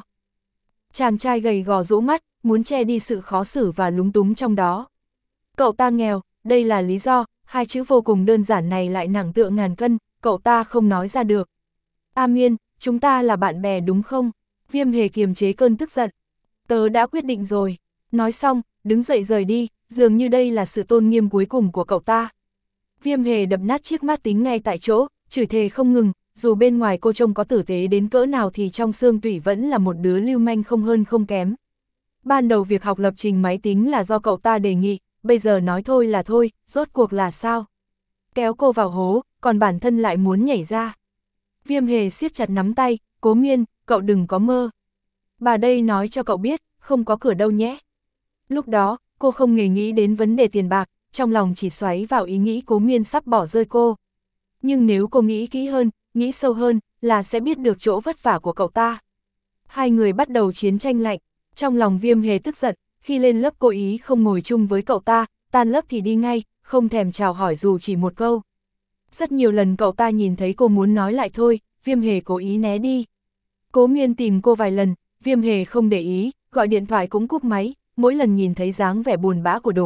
Chàng trai gầy gò rũ mắt, muốn che đi sự khó xử và lúng túng trong đó. Cậu ta nghèo, đây là lý do, hai chữ vô cùng đơn giản này lại nặng tựa ngàn cân, cậu ta không nói ra được. A Miên, chúng ta là bạn bè đúng không? Viêm Hề kiềm chế cơn tức giận. Tớ đã quyết định rồi. Nói xong, đứng dậy rời đi, dường như đây là sự tôn nghiêm cuối cùng của cậu ta. Viêm Hề đập nát chiếc mát tính ngay tại chỗ, chửi thề không ngừng, dù bên ngoài cô trông có tử tế đến cỡ nào thì trong xương tủy vẫn là một đứa lưu manh không hơn không kém. Ban đầu việc học lập trình máy tính là do cậu ta đề nghị, bây giờ nói thôi là thôi, rốt cuộc là sao? Kéo cô vào hố, còn bản thân lại muốn nhảy ra. Viêm Hề siết chặt nắm tay, Cố Miên, cậu đừng có mơ. Bà đây nói cho cậu biết, không có cửa đâu nhé. Lúc đó, cô không hề nghĩ đến vấn đề tiền bạc, trong lòng chỉ xoáy vào ý nghĩ Cố Miên sắp bỏ rơi cô. Nhưng nếu cô nghĩ kỹ hơn, nghĩ sâu hơn, là sẽ biết được chỗ vất vả của cậu ta. Hai người bắt đầu chiến tranh lạnh, trong lòng Viêm Hề tức giận, khi lên lớp cố ý không ngồi chung với cậu ta, tan lớp thì đi ngay, không thèm chào hỏi dù chỉ một câu. Rất nhiều lần cậu ta nhìn thấy cô muốn nói lại thôi, Viêm Hề cố ý né đi. Cố Miên tìm cô vài lần, Viêm Hề không để ý, gọi điện thoại cũng cúp máy, mỗi lần nhìn thấy dáng vẻ buồn bã của đồ ngốc,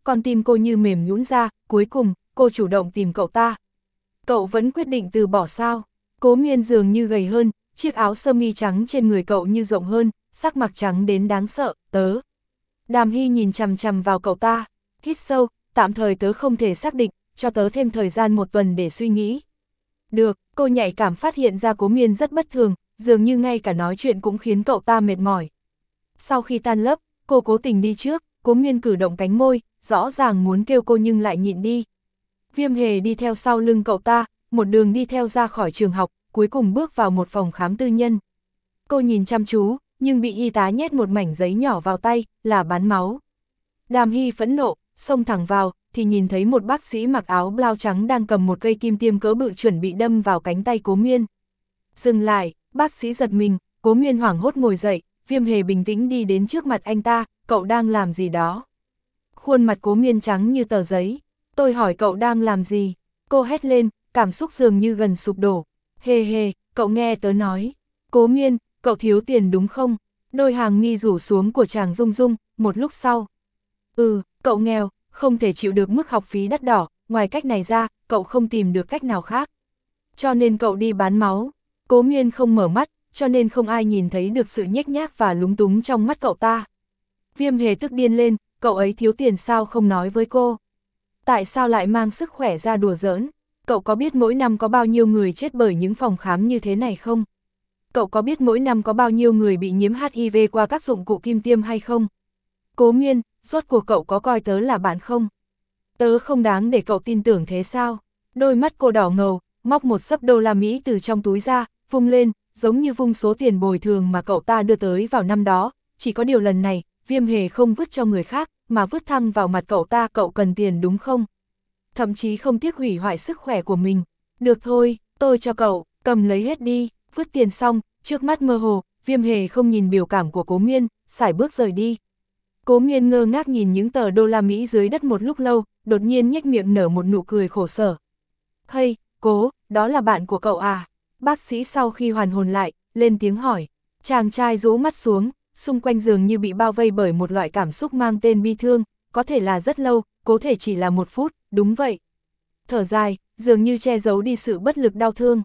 con tim cô như mềm nhũn ra, cuối cùng, cô chủ động tìm cậu ta. Cậu vẫn quyết định từ bỏ sao? Cố Miên dường như gầy hơn, chiếc áo sơ mi trắng trên người cậu như rộng hơn, sắc mặt trắng đến đáng sợ, tớ. Đàm Hy nhìn chằm chằm vào cậu ta, hít sâu, tạm thời tớ không thể xác định, cho tớ thêm thời gian một tuần để suy nghĩ. Được, cô nhạy cảm phát hiện ra Cố Miên rất bất thường, dường như ngay cả nói chuyện cũng khiến cậu ta mệt mỏi. Sau khi tan lớp, cô cố tình đi trước, Cố Miên cử động cánh môi, rõ ràng muốn kêu cô nhưng lại nhịn đi. Viêm Hề đi theo sau lưng cậu ta, một đường đi theo ra khỏi trường học, cuối cùng bước vào một phòng khám tư nhân. Cô nhìn chăm chú, nhưng bị y tá nhét một mảnh giấy nhỏ vào tay, là bán máu. Đàm Hy phẫn nộ, xông thẳng vào, thì nhìn thấy một bác sĩ mặc áo blau trắng đang cầm một cây kim tiêm cỡ bự chuẩn bị đâm vào cánh tay Cố Miên. Dừng lại, bác sĩ giật mình, Cố Miên hoảng hốt ngồi dậy, Viêm Hề bình tĩnh đi đến trước mặt anh ta, cậu đang làm gì đó? Khuôn mặt Cố Miên trắng như tờ giấy, tôi hỏi cậu đang làm gì? Cô hét lên, cảm xúc dường như gần sụp đổ. Hề hề, cậu nghe tớ nói. Cố Miên, cậu thiếu tiền đúng không? Đôi hàng mi rủ xuống của chàng rung rung, một lúc sau. Ừ, cậu nghèo, không thể chịu được mức học phí đắt đỏ, ngoài cách này ra, cậu không tìm được cách nào khác. Cho nên cậu đi bán máu. Cố Miên không mở mắt, cho nên không ai nhìn thấy được sự nhếch nhác và lúng túng trong mắt cậu ta. Viêm Hề tức điên lên, cậu ấy thiếu tiền sao không nói với cô? Tại sao lại mang sức khỏe ra đùa giỡn? Cậu có biết mỗi năm có bao nhiêu người chết bởi những phòng khám như thế này không? Cậu có biết mỗi năm có bao nhiêu người bị nhiễm H I V qua các dụng cụ kim tiêm hay không? Cố Miên, rốt cuộc cậu có coi tớ là bạn không? Tớ không đáng để cậu tin tưởng thế sao? Đôi mắt cô đỏ ngầu, móc một xấp đô la Mỹ từ trong túi ra, vung lên, giống như vung số tiền bồi thường mà cậu ta đưa tới vào năm đó. Chỉ có điều lần này, Viêm Hề không vứt cho người khác, mà vứt thăng vào mặt cậu ta. Cậu cần tiền đúng không? Thậm chí không tiếc hủy hoại sức khỏe của mình. Được thôi, tôi cho cậu, cầm lấy hết đi. Vứt tiền xong, trước mắt mơ hồ, Viêm Hề không nhìn biểu cảm của Cố Miên, sải bước rời đi. Cố Miên ngơ ngác nhìn những tờ đô la Mỹ dưới đất một lúc lâu, đột nhiên nhếch miệng nở một nụ cười khổ sở. Hey, Cố, đó là bạn của cậu à? Bác sĩ sau khi hoàn hồn lại, lên tiếng hỏi. Chàng trai rũ mắt xuống, xung quanh giường như bị bao vây bởi một loại cảm xúc mang tên bi thương, có thể là rất lâu, có thể chỉ là một phút, đúng vậy. Thở dài, dường như che giấu đi sự bất lực đau thương.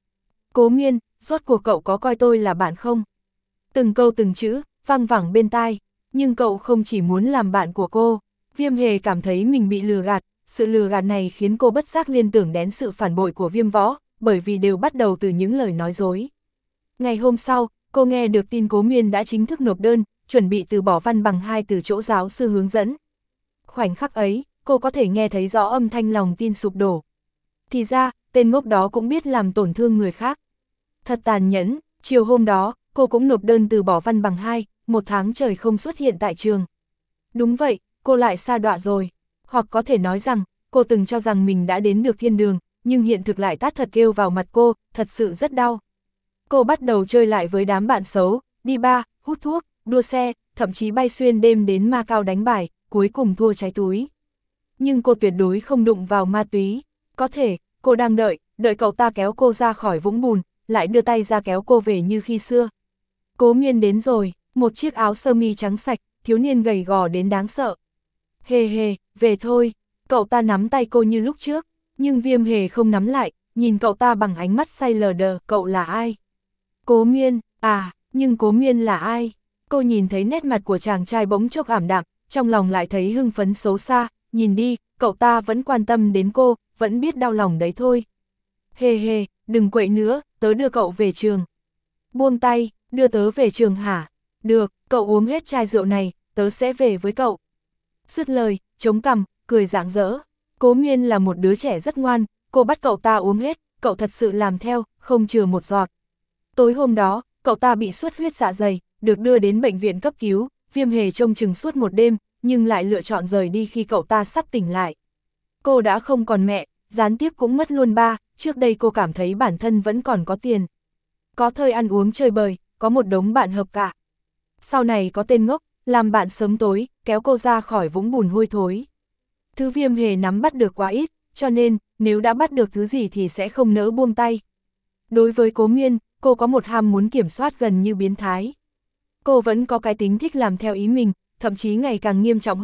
Cố Miên, rốt cuộc cậu có coi tôi là bạn không? Từng câu từng chữ, văng vẳng bên tai, nhưng cậu không chỉ muốn làm bạn của cô. Viêm Hề cảm thấy mình bị lừa gạt, sự lừa gạt này khiến cô bất giác liên tưởng đến sự phản bội của Viêm Võ, bởi vì đều bắt đầu từ những lời nói dối. Ngày hôm sau, cô nghe được tin Cố Miên đã chính thức nộp đơn, chuẩn bị từ bỏ văn bằng hai từ chỗ giáo sư hướng dẫn. Khoảnh khắc ấy, cô có thể nghe thấy rõ âm thanh lòng tin sụp đổ. Thì ra, tên ngốc đó cũng biết làm tổn thương người khác. Thật tàn nhẫn, chiều hôm đó, cô cũng nộp đơn từ bỏ văn bằng hai, một tháng trời không xuất hiện tại trường. Đúng vậy, cô lại sa đọa rồi. Hoặc có thể nói rằng, cô từng cho rằng mình đã đến được thiên đường, nhưng hiện thực lại tát thật kêu vào mặt cô, thật sự rất đau. Cô bắt đầu chơi lại với đám bạn xấu, đi bar, hút thuốc, đua xe, thậm chí bay xuyên đêm đến Macau đánh bài, cuối cùng thua cháy túi. Nhưng cô tuyệt đối không đụng vào ma túy. Có thể, cô đang đợi, đợi cậu ta kéo cô ra khỏi vũng bùn, lại đưa tay ra kéo cô về như khi xưa. Cố Miên đến rồi, một chiếc áo sơ mi trắng sạch, thiếu niên gầy gò đến đáng sợ. Hề hề, về thôi, cậu ta nắm tay cô như lúc trước, nhưng Viêm Hề không nắm lại, nhìn cậu ta bằng ánh mắt say lờ đờ, cậu là ai? Cố Miên, à, nhưng Cố Miên là ai? Cô nhìn thấy nét mặt của chàng trai bỗng chốc ảm đạm, trong lòng lại thấy hưng phấn xấu xa, nhìn đi, cậu ta vẫn quan tâm đến cô, vẫn biết đau lòng đấy thôi. Hề hề, đừng quậy nữa, tớ đưa cậu về trường. Buông tay, đưa tớ về trường hả? Được, cậu uống hết chai rượu này, tớ sẽ về với cậu. Dứt lời, chống cằm, cười rạng rỡ. Cố Miên là một đứa trẻ rất ngoan, cô bắt cậu ta uống hết, cậu thật sự làm theo, không chừa một giọt. Tối hôm đó, cậu ta bị xuất huyết dạ dày, được đưa đến bệnh viện cấp cứu, Viêm Hề trông chừng suốt một đêm, nhưng lại lựa chọn rời đi khi cậu ta sắp tỉnh lại. Cô đã không còn mẹ, gián tiếp cũng mất luôn ba, trước đây cô cảm thấy bản thân vẫn còn có tiền. Có thời ăn uống chơi bời, có một đống bạn hợp cả. Sau này có tên ngốc, làm bạn sớm tối, kéo cô ra khỏi vũng bùn hôi thối. Thứ Viêm Hề nắm bắt được quá ít, cho nên, nếu đã bắt được thứ gì thì sẽ không nỡ buông tay. Đối với Cố Miên, cô có một ham muốn kiểm soát gần như biến thái. Cô vẫn có cái tính thích làm theo ý mình, thậm chí ngày càng nghiêm trọng hơn,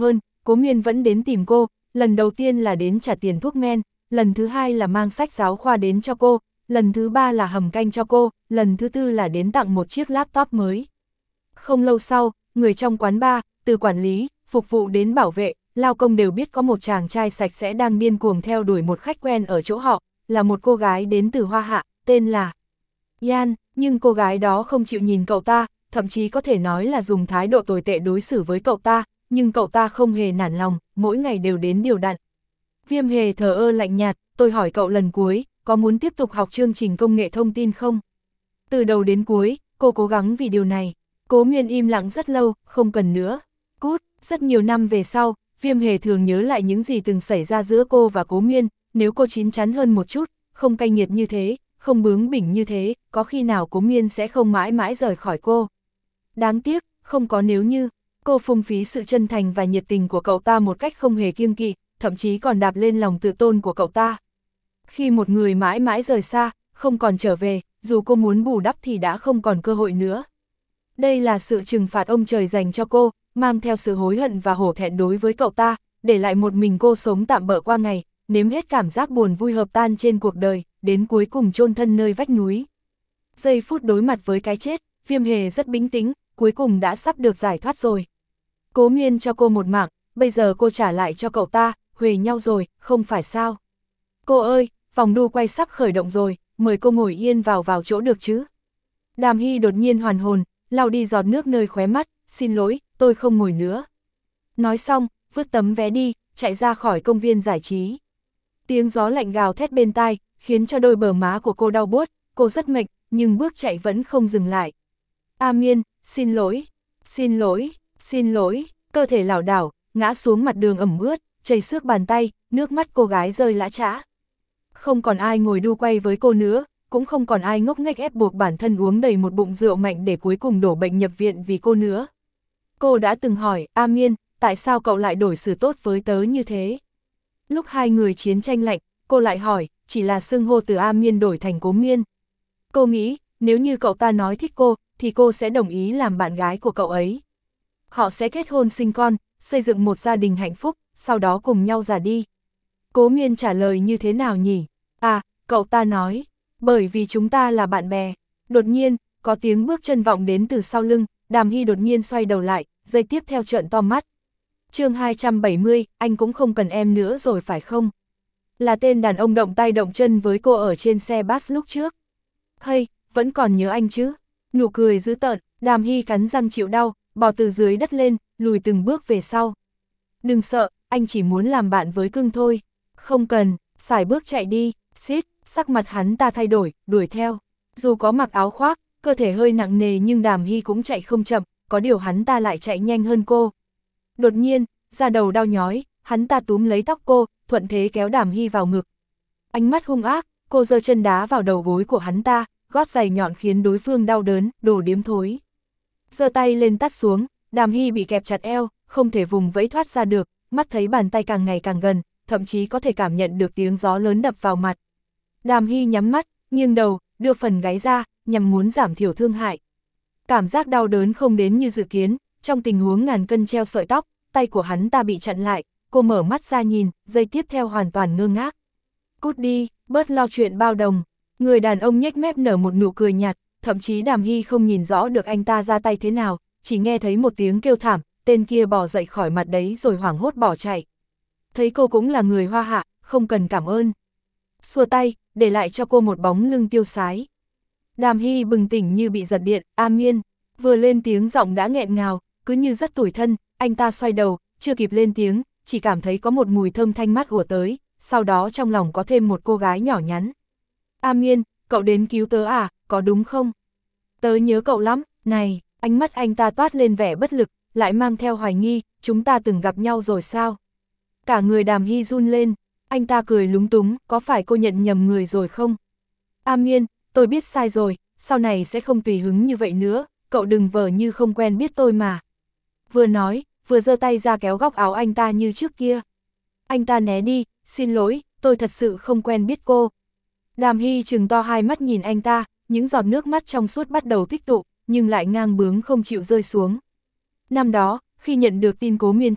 Cố Miên vẫn đến tìm cô, lần đầu tiên là đến trả tiền thuốc men, lần thứ hai là mang sách giáo khoa đến cho cô, lần thứ ba là hầm canh cho cô, lần thứ tư là đến tặng một chiếc laptop mới. Không lâu sau, người trong quán bar, từ quản lý, phục vụ đến bảo vệ, lao công đều biết có một chàng trai sạch sẽ đang điên cuồng theo đuổi một khách quen ở chỗ họ, là một cô gái đến từ Hoa Hạ, tên là Yan, nhưng cô gái đó không chịu nhìn cậu ta, thậm chí có thể nói là dùng thái độ tồi tệ đối xử với cậu ta, nhưng cậu ta không hề nản lòng, mỗi ngày đều đến điều đặn. Viêm Hề thờ ơ lạnh nhạt, tôi hỏi cậu lần cuối, có muốn tiếp tục học chương trình công nghệ thông tin không? Từ đầu đến cuối, cô cố gắng vì điều này. Cố Miên im lặng rất lâu, không cần nữa. Cút, rất nhiều năm về sau, Viêm Hề thường nhớ lại những gì từng xảy ra giữa cô và Cố Miên, nếu cô chín chắn hơn một chút, không cay nghiệt như thế, không bướng bỉnh như thế, có khi nào Cố Miên sẽ không mãi mãi rời khỏi cô. Đáng tiếc, không có nếu như, cô phung phí sự chân thành và nhiệt tình của cậu ta một cách không hề kiêng kỵ, thậm chí còn đạp lên lòng tự tôn của cậu ta. Khi một người mãi mãi rời xa, không còn trở về, dù cô muốn bù đắp thì đã không còn cơ hội nữa. Đây là sự trừng phạt ông trời dành cho cô, mang theo sự hối hận và hổ thẹn đối với cậu ta, để lại một mình cô sống tạm bợ qua ngày, nếm hết cảm giác buồn vui hợp tan trên cuộc đời, đến cuối cùng chôn thân nơi vách núi. Giây phút đối mặt với cái chết, Viêm Hề rất bình tĩnh, cuối cùng đã sắp được giải thoát rồi. Cố Miên cho cô một mạng, bây giờ cô trả lại cho cậu ta, huề nhau rồi, không phải sao? Cô ơi, vòng đu quay sắp khởi động rồi, mời cô ngồi yên vào vào chỗ được chứ? Đàm Hy đột nhiên hoàn hồn, lau đi giọt nước nơi khóe mắt, xin lỗi, tôi không ngồi nữa. Nói xong, vứt tấm vé đi, chạy ra khỏi công viên giải trí. Tiếng gió lạnh gào thét bên tai, khiến cho đôi bờ má của cô đau buốt, cô rất mệt, nhưng bước chạy vẫn không dừng lại. A Miên, xin lỗi, xin lỗi, xin lỗi, cơ thể lảo đảo, ngã xuống mặt đường ẩm ướt, chảy xước bàn tay, nước mắt cô gái rơi lã chã. Không còn ai ngồi đu quay với cô nữa, cũng không còn ai ngốc nghếch ép buộc bản thân uống đầy một bụng rượu mạnh để cuối cùng đổ bệnh nhập viện vì cô nữa. Cô đã từng hỏi, A Miên, tại sao cậu lại đổi xử tốt với tớ như thế? Lúc hai người chiến tranh lạnh, cô lại hỏi, chỉ là xưng hô từ A Miên đổi thành Cố Miên. Cô nghĩ, nếu như cậu ta nói thích cô, thì cô sẽ đồng ý làm bạn gái của cậu ấy. Họ sẽ kết hôn sinh con, xây dựng một gia đình hạnh phúc, sau đó cùng nhau già đi. Cố Miên trả lời như thế nào nhỉ? À, cậu ta nói, bởi vì chúng ta là bạn bè. Đột nhiên, có tiếng bước chân vọng đến từ sau lưng, Đàm Hy đột nhiên xoay đầu lại, giây tiếp theo trợn to mắt. chương hai trăm bảy mươi, anh cũng không cần em nữa rồi phải không? Là tên đàn ông động tay động chân với cô ở trên xe bus lúc trước. Hay, vẫn còn nhớ anh chứ? Nụ cười dữ tợn, Đàm Hy cắn răng chịu đau, bò từ dưới đất lên, lùi từng bước về sau. Đừng sợ, anh chỉ muốn làm bạn với cưng thôi. Không cần, xài bước chạy đi, xít, sắc mặt hắn ta thay đổi, đuổi theo. Dù có mặc áo khoác, cơ thể hơi nặng nề nhưng Đàm Hy cũng chạy không chậm, có điều hắn ta lại chạy nhanh hơn cô. Đột nhiên, da đầu đau nhói, hắn ta túm lấy tóc cô, thuận thế kéo Đàm Hy vào ngực. Ánh mắt hung ác, cô giơ chân đá vào đầu gối của hắn ta, gót giày nhọn khiến đối phương đau đớn, đồ điếm thối. Giơ tay lên tát xuống, Đàm Hy bị kẹp chặt eo, không thể vùng vẫy thoát ra được, mắt thấy bàn tay càng ngày càng gần, thậm chí có thể cảm nhận được tiếng gió lớn đập vào mặt. Đàm Hy nhắm mắt, nghiêng đầu, đưa phần gáy ra, nhằm muốn giảm thiểu thương hại. Cảm giác đau đớn không đến như dự kiến, trong tình huống ngàn cân treo sợi tóc, tay của hắn ta bị chặn lại, cô mở mắt ra nhìn, giây tiếp theo hoàn toàn ngơ ngác. Cút đi, bớt lo chuyện bao đồng. Người đàn ông nhếch mép nở một nụ cười nhạt, thậm chí Đàm Hy không nhìn rõ được anh ta ra tay thế nào, chỉ nghe thấy một tiếng kêu thảm, tên kia bò dậy khỏi mặt đấy rồi hoảng hốt bỏ chạy. Thấy cô cũng là người Hoa Hạ, không cần cảm ơn. Xua tay, để lại cho cô một bóng lưng tiêu sái. Đàm Hy bừng tỉnh như bị giật điện, A Miên, vừa lên tiếng giọng đã nghẹn ngào, cứ như rất tủi thân, anh ta xoay đầu, chưa kịp lên tiếng, chỉ cảm thấy có một mùi thơm thanh mát ùa tới, sau đó trong lòng có thêm một cô gái nhỏ nhắn. A Miên, cậu đến cứu tớ à, có đúng không? Tớ nhớ cậu lắm, này, ánh mắt anh ta toát lên vẻ bất lực, lại mang theo hoài nghi, chúng ta từng gặp nhau rồi sao? Cả người Đàm Hy run lên, anh ta cười lúng túng, có phải cô nhận nhầm người rồi không? A Miên, tôi biết sai rồi, sau này sẽ không tùy hứng như vậy nữa, cậu đừng vờ như không quen biết tôi mà. Vừa nói, vừa giơ tay ra kéo góc áo anh ta như trước kia. Anh ta né đi, xin lỗi, tôi thật sự không quen biết cô. Đàm Hy trừng to hai mắt nhìn anh ta, những giọt nước mắt trong suốt bắt đầu tích tụ, nhưng lại ngang bướng không chịu rơi xuống. Năm đó, khi nhận được tin Cố Miên chết,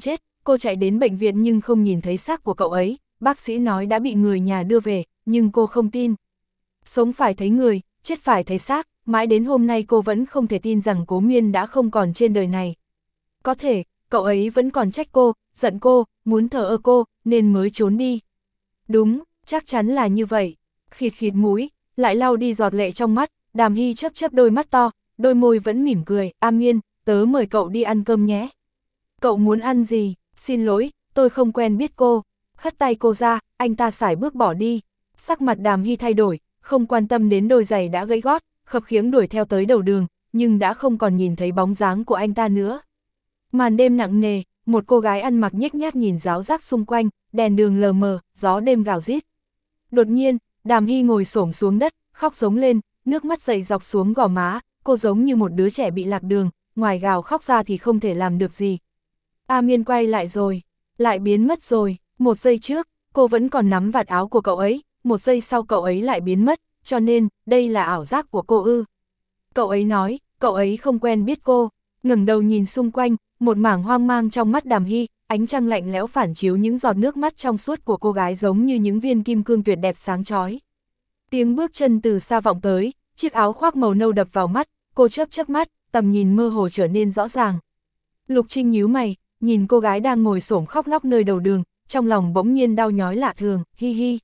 cô chạy đến bệnh viện nhưng không nhìn thấy xác của cậu ấy, bác sĩ nói đã bị người nhà đưa về, nhưng cô không tin. Sống phải thấy người, chết phải thấy xác, mãi đến hôm nay cô vẫn không thể tin rằng Cố Miên đã không còn trên đời này. Có thể, cậu ấy vẫn còn trách cô, giận cô, muốn thờ ơ cô, nên mới trốn đi. Đúng, chắc chắn là như vậy. Khịt khịt mũi, lại lau đi giọt lệ trong mắt, Đàm Hy chớp chớp đôi mắt to, đôi môi vẫn mỉm cười, A Miên, tớ mời cậu đi ăn cơm nhé. Cậu muốn ăn gì? Xin lỗi, tôi không quen biết cô. Hất tay cô ra, anh ta sải bước bỏ đi. Sắc mặt Đàm Hy thay đổi, không quan tâm đến đôi giày đã gãy gót, khập khiễng đuổi theo tới đầu đường, nhưng đã không còn nhìn thấy bóng dáng của anh ta nữa. Màn đêm nặng nề, một cô gái ăn mặc nhếch nhác nhìn ráo rác xung quanh, đèn đường lờ mờ, gió đêm gào rít. Đột nhiên, Đàm Hy ngồi xổm xuống đất, khóc giống lên, nước mắt dậy dọc xuống gò má, cô giống như một đứa trẻ bị lạc đường, ngoài gào khóc ra thì không thể làm được gì. A Miên quay lại rồi, lại biến mất rồi, một giây trước, cô vẫn còn nắm vạt áo của cậu ấy, một giây sau cậu ấy lại biến mất, cho nên, đây là ảo giác của cô ư. Cậu ấy nói, cậu ấy không quen biết cô, ngẩng đầu nhìn xung quanh, một mảng hoang mang trong mắt Đàm Hy, ánh trăng lạnh lẽo phản chiếu những giọt nước mắt trong suốt của cô gái giống như những viên kim cương tuyệt đẹp sáng chói. Tiếng bước chân từ xa vọng tới, chiếc áo khoác màu nâu đập vào mắt, cô chớp chớp mắt, tầm nhìn mơ hồ trở nên rõ ràng. Lục Trinh nhíu mày, nhìn cô gái đang ngồi xổm khóc lóc nơi đầu đường, trong lòng bỗng nhiên đau nhói lạ thường, hi hi.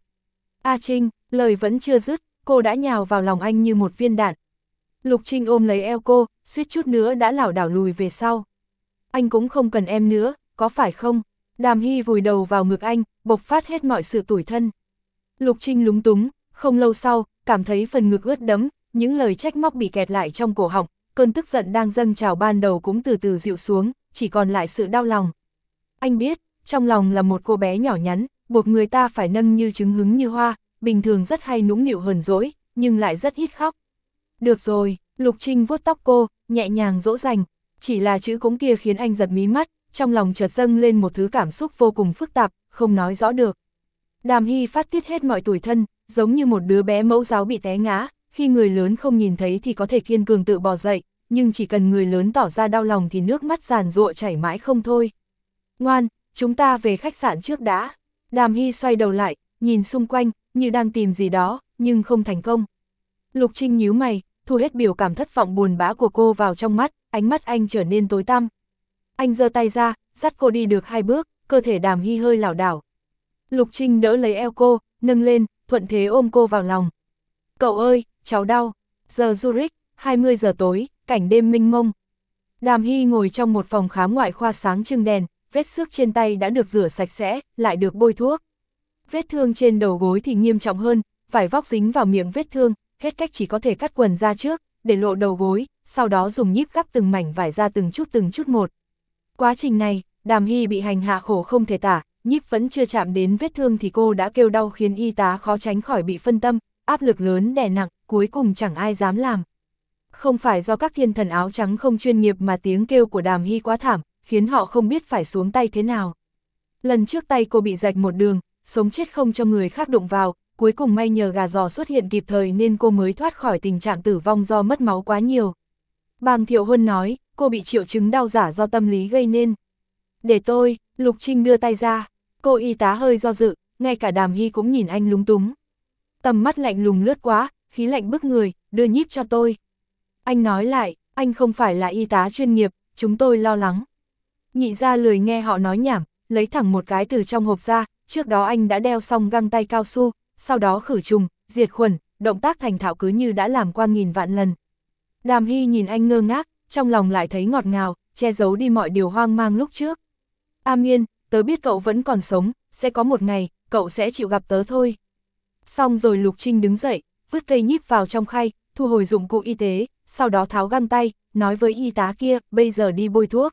A Trinh, lời vẫn chưa dứt, cô đã nhào vào lòng anh như một viên đạn. Lục Trinh ôm lấy eo cô, suýt chút nữa đã lảo đảo lùi về sau. Anh cũng không cần em nữa, có phải không? Đàm Hy vùi đầu vào ngực anh, bộc phát hết mọi sự tủi thân. Lục Trinh lúng túng, không lâu sau, cảm thấy phần ngực ướt đẫm, những lời trách móc bị kẹt lại trong cổ họng, cơn tức giận đang dâng trào ban đầu cũng từ từ dịu xuống, chỉ còn lại sự đau lòng. Anh biết, trong lòng là một cô bé nhỏ nhắn, buộc người ta phải nâng như trứng hứng như hoa, bình thường rất hay nũng nịu hờn dỗi, nhưng lại rất ít khóc. Được rồi, Lục Trinh vuốt tóc cô, nhẹ nhàng dỗ dành, chỉ là chữ cũng kia khiến anh giật mí mắt, trong lòng chợt dâng lên một thứ cảm xúc vô cùng phức tạp, không nói rõ được. Đàm Hy phát tiết hết mọi tủi thân, giống như một đứa bé mẫu giáo bị té ngã, khi người lớn không nhìn thấy thì có thể kiên cường tự bò dậy, nhưng chỉ cần người lớn tỏ ra đau lòng thì nước mắt giàn giụa chảy mãi không thôi. Ngoan, chúng ta về khách sạn trước đã. Đàm Hy xoay đầu lại, nhìn xung quanh, như đang tìm gì đó, nhưng không thành công. Lục Trinh nhíu mày, thu hết biểu cảm thất vọng buồn bã của cô vào trong mắt, ánh mắt anh trở nên tối tăm. Anh giơ tay ra, dắt cô đi được hai bước, cơ thể Đàm Hy hơi lảo đảo. Lục Trinh đỡ lấy eo cô, nâng lên, thuận thế ôm cô vào lòng. Cậu ơi, cháu đau. Giờ Zurich, hai mươi giờ tối, cảnh đêm mênh mông. Đàm Hy ngồi trong một phòng khám ngoại khoa sáng trưng đèn, vết xước trên tay đã được rửa sạch sẽ, lại được bôi thuốc. Vết thương trên đầu gối thì nghiêm trọng hơn, vải vóc dính vào miệng vết thương, hết cách chỉ có thể cắt quần ra trước, để lộ đầu gối, sau đó dùng nhíp gắp từng mảnh vải ra từng chút từng chút một. Quá trình này, Đàm Hy bị hành hạ khổ không thể tả, nhíp vẫn chưa chạm đến vết thương thì cô đã kêu đau khiến y tá khó tránh khỏi bị phân tâm, áp lực lớn đè nặng, cuối cùng chẳng ai dám làm. Không phải do các thiên thần áo trắng không chuyên nghiệp mà tiếng kêu của Đàm Hy quá thảm, khiến họ không biết phải xuống tay thế nào. Lần trước tay cô bị rạch một đường, sống chết không cho người khác đụng vào, cuối cùng may nhờ gà giò xuất hiện kịp thời nên cô mới thoát khỏi tình trạng tử vong do mất máu quá nhiều. Bàng Thiệu Huân nói, cô bị triệu chứng đau giả do tâm lý gây nên. Để tôi, Lục Trinh đưa tay ra, cô y tá hơi do dự, ngay cả Đàm Hy cũng nhìn anh lúng túng. Tầm mắt lạnh lùng lướt quá, khí lạnh bức người, đưa nhíp cho tôi. Anh nói lại, anh không phải là y tá chuyên nghiệp, chúng tôi lo lắng. Nhị ra lười nghe họ nói nhảm, lấy thẳng một cái từ trong hộp ra, trước đó anh đã đeo xong găng tay cao su, sau đó khử trùng, diệt khuẩn, động tác thành thạo cứ như đã làm qua nghìn vạn lần. Đàm Hy nhìn anh ngơ ngác, trong lòng lại thấy ngọt ngào, che giấu đi mọi điều hoang mang lúc trước. A Miên, tớ biết cậu vẫn còn sống, sẽ có một ngày, cậu sẽ chịu gặp tớ thôi. Xong rồi Lục Trinh đứng dậy, vứt cây nhíp vào trong khay, thu hồi dụng cụ y tế, sau đó tháo găng tay, nói với y tá kia, bây giờ đi bôi thuốc.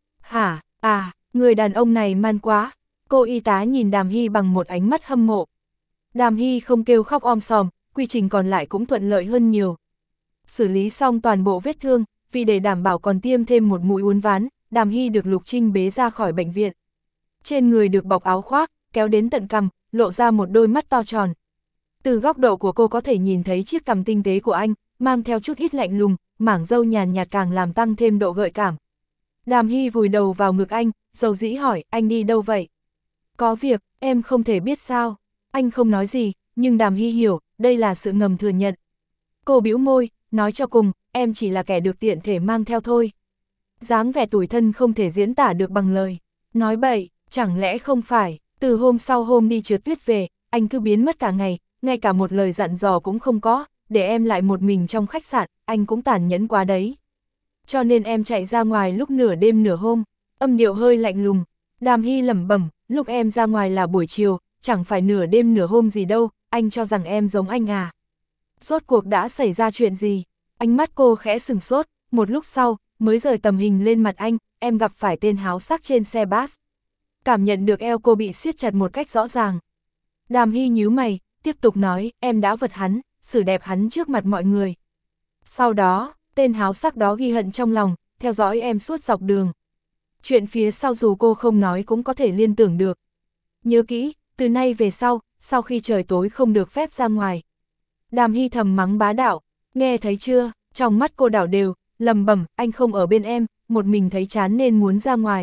Hả, à, người đàn ông này man quá. Cô y tá nhìn Đàm Hy bằng một ánh mắt hâm mộ. Đàm Hy không kêu khóc om sòm, quy trình còn lại cũng thuận lợi hơn nhiều. Xử lý xong toàn bộ vết thương, vì để đảm bảo còn tiêm thêm một mũi uốn ván, Đàm Hy được Lục Trinh bế ra khỏi bệnh viện. Trên người được bọc áo khoác, kéo đến tận cằm, lộ ra một đôi mắt to tròn. Từ góc độ của cô có thể nhìn thấy chiếc cằm tinh tế của anh, mang theo chút ít lạnh lùng, mảng râu nhàn nhạt càng làm tăng thêm độ gợi cảm. Đàm Hy vùi đầu vào ngực anh, dầu dĩ hỏi, anh đi đâu vậy? Có việc, em không thể biết sao. Anh không nói gì, nhưng Đàm Hy hiểu, đây là sự ngầm thừa nhận. Cô bĩu môi, nói cho cùng, em chỉ là kẻ được tiện thể mang theo thôi. Dáng vẻ tủi thân không thể diễn tả được bằng lời. Nói bậy, chẳng lẽ không phải, từ hôm sau hôm đi trượt tuyết về, anh cứ biến mất cả ngày, ngay cả một lời dặn dò cũng không có, để em lại một mình trong khách sạn, anh cũng tàn nhẫn quá đấy. Cho nên em chạy ra ngoài lúc nửa đêm nửa hôm, âm điệu hơi lạnh lùng. Đàm Hy lẩm bẩm, lúc em ra ngoài là buổi chiều, chẳng phải nửa đêm nửa hôm gì đâu, anh cho rằng em giống anh à. Rốt cuộc đã xảy ra chuyện gì? Ánh mắt cô khẽ sừng sốt, một lúc sau, mới rời tầm hình lên mặt anh, em gặp phải tên háo sắc trên xe bus. Cảm nhận được eo cô bị siết chặt một cách rõ ràng. Đàm Hy nhíu mày, tiếp tục nói, em đã vật hắn, xử đẹp hắn trước mặt mọi người. Sau đó, tên háo sắc đó ghi hận trong lòng, theo dõi em suốt dọc đường. Chuyện phía sau dù cô không nói cũng có thể liên tưởng được. Nhớ kỹ, từ nay về sau, sau khi trời tối không được phép ra ngoài. Đàm Hy thầm mắng bá đạo, nghe thấy chưa, trong mắt cô đảo đều, lầm bẩm, anh không ở bên em, một mình thấy chán nên muốn ra ngoài.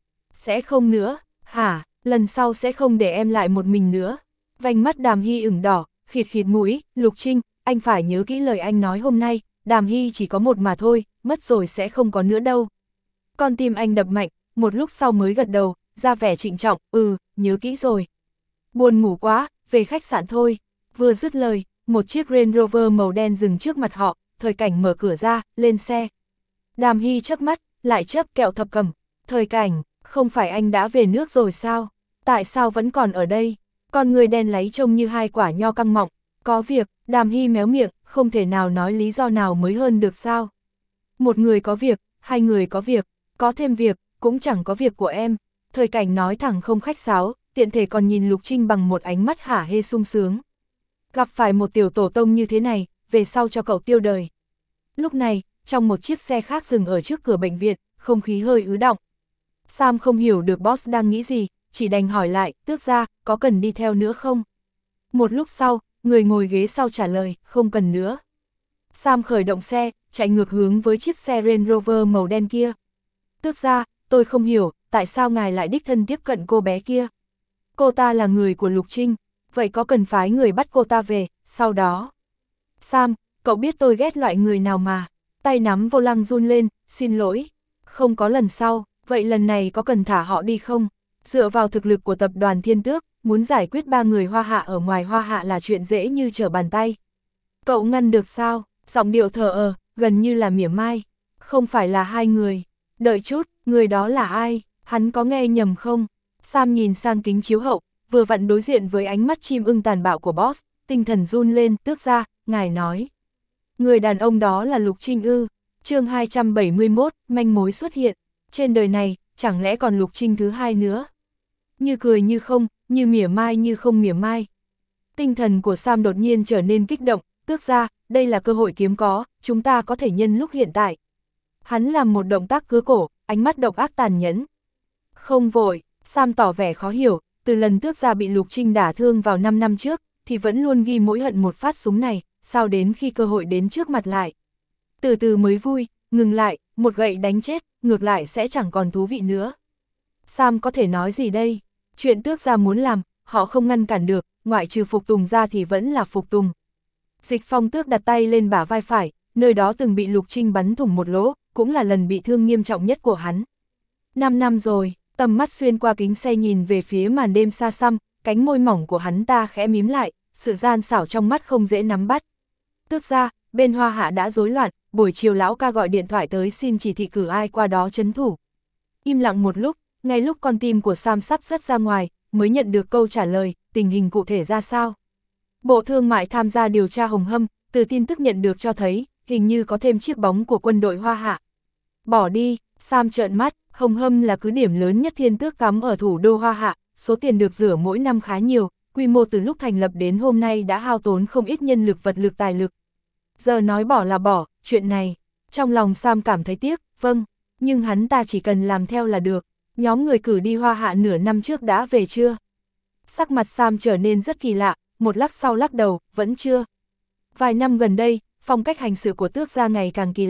Sẽ không nữa, hả, lần sau sẽ không để em lại một mình nữa. Vành mắt Đàm Hy ửng đỏ, khịt khịt mũi, Lục Trinh, anh phải nhớ kỹ lời anh nói hôm nay, Đàm Hy chỉ có một mà thôi, mất rồi sẽ không có nữa đâu. Con tim anh đập mạnh, một lúc sau mới gật đầu, ra vẻ trịnh trọng, ừ, nhớ kỹ rồi. Buồn ngủ quá, về khách sạn thôi. Vừa dứt lời, một chiếc Range Rover màu đen dừng trước mặt họ, Thời Cảnh mở cửa ra, lên xe. Đàm Hy chớp mắt, lại chớp kẹo thập cẩm. Thời Cảnh, không phải anh đã về nước rồi sao? Tại sao vẫn còn ở đây? Con người đen láy trông như hai quả nho căng mọng. Có việc, Đàm Hy méo miệng, không thể nào nói lý do nào mới hơn được sao? Một người có việc, hai người có việc, có thêm việc, cũng chẳng có việc của em. Thời Cảnh nói thẳng không khách sáo, tiện thể còn nhìn Lục Trinh bằng một ánh mắt hả hê sung sướng. Gặp phải một tiểu tổ tông như thế này, về sau cho cậu tiêu đời. Lúc này, trong một chiếc xe khác dừng ở trước cửa bệnh viện, không khí hơi ứ đọng. Sam không hiểu được boss đang nghĩ gì, chỉ đành hỏi lại, Tước gia, có cần đi theo nữa không? Một lúc sau, người ngồi ghế sau trả lời, không cần nữa. Sam khởi động xe, chạy ngược hướng với chiếc xe Range Rover màu đen kia. Tước gia, tôi không hiểu, tại sao ngài lại đích thân tiếp cận cô bé kia? Cô ta là người của Lục Trinh, vậy có cần phái người bắt cô ta về, sau đó? Sam, cậu biết tôi ghét loại người nào mà? Tay nắm vô lăng run lên, xin lỗi. Không có lần sau, vậy lần này có cần thả họ đi không? Dựa vào thực lực của tập đoàn Thiên Tước, muốn giải quyết ba người Hoa Hạ ở ngoài Hoa Hạ là chuyện dễ như trở bàn tay. Cậu ngăn được sao? Giọng điệu thờ ơ, gần như là mỉa mai. Không phải là hai người. Đợi chút, người đó là ai? Hắn có nghe nhầm không? Sam nhìn sang kính chiếu hậu, vừa vặn đối diện với ánh mắt chim ưng tàn bạo của boss, tinh thần run lên, Tước gia, ngài nói. Người đàn ông đó là Lục Trinh ư? Chương hai trăm bảy mươi mốt, manh mối xuất hiện. Trên đời này, chẳng lẽ còn Lục Trinh thứ hai nữa? Như cười như không, như mỉa mai như không mỉa mai. Tinh thần của Sam đột nhiên trở nên kích động, Tước gia, đây là cơ hội kiếm có, chúng ta có thể nhân lúc hiện tại. Hắn làm một động tác cứa cổ, ánh mắt độc ác tàn nhẫn. Không vội, Sam tỏ vẻ khó hiểu, từ lần Tước gia bị Lục Trinh đả thương vào năm năm trước, thì vẫn luôn ghi mỗi hận một phát súng này, sao đến khi cơ hội đến trước mặt lại. Từ từ mới vui, ngừng lại, một gậy đánh chết, ngược lại sẽ chẳng còn thú vị nữa. Sam có thể nói gì đây? Chuyện Tước gia muốn làm, họ không ngăn cản được, ngoại trừ phục tùng ra thì vẫn là phục tùng. Dịch Phong Tước đặt tay lên bả vai phải, nơi đó từng bị Lục Trinh bắn thủng một lỗ, cũng là lần bị thương nghiêm trọng nhất của hắn. Năm năm rồi, tầm mắt xuyên qua kính xe nhìn về phía màn đêm xa xăm, cánh môi mỏng của hắn ta khẽ mím lại, sự gian xảo trong mắt không dễ nắm bắt. Tước gia, bên Hoa Hạ đã rối loạn, buổi chiều lão ca gọi điện thoại tới xin chỉ thị cử ai qua đó trấn thủ. Im lặng một lúc, ngay lúc con tim của Sam sắp rớt ra ngoài, mới nhận được câu trả lời, tình hình cụ thể ra sao. Bộ Thương mại tham gia điều tra Hồng Hâm, từ tin tức nhận được cho thấy, hình như có thêm chiếc bóng của quân đội Hoa Hạ. Bỏ đi, Sam trợn mắt, Hồng Hâm là cứ điểm lớn nhất Thiên Tước cắm ở thủ đô Hoa Hạ, số tiền được rửa mỗi năm khá nhiều, quy mô từ lúc thành lập đến hôm nay đã hao tốn không ít nhân lực vật lực tài lực. Giờ nói bỏ là bỏ, chuyện này, trong lòng Sam cảm thấy tiếc, vâng, nhưng hắn ta chỉ cần làm theo là được. Nhóm người cử đi Hoa Hạ nửa năm trước đã về chưa? Sắc mặt Sam trở nên rất kỳ lạ, một lát sau lắc đầu, vẫn chưa. Vài năm gần đây, phong cách hành sự của Tước gia ngày càng kỳ lạ,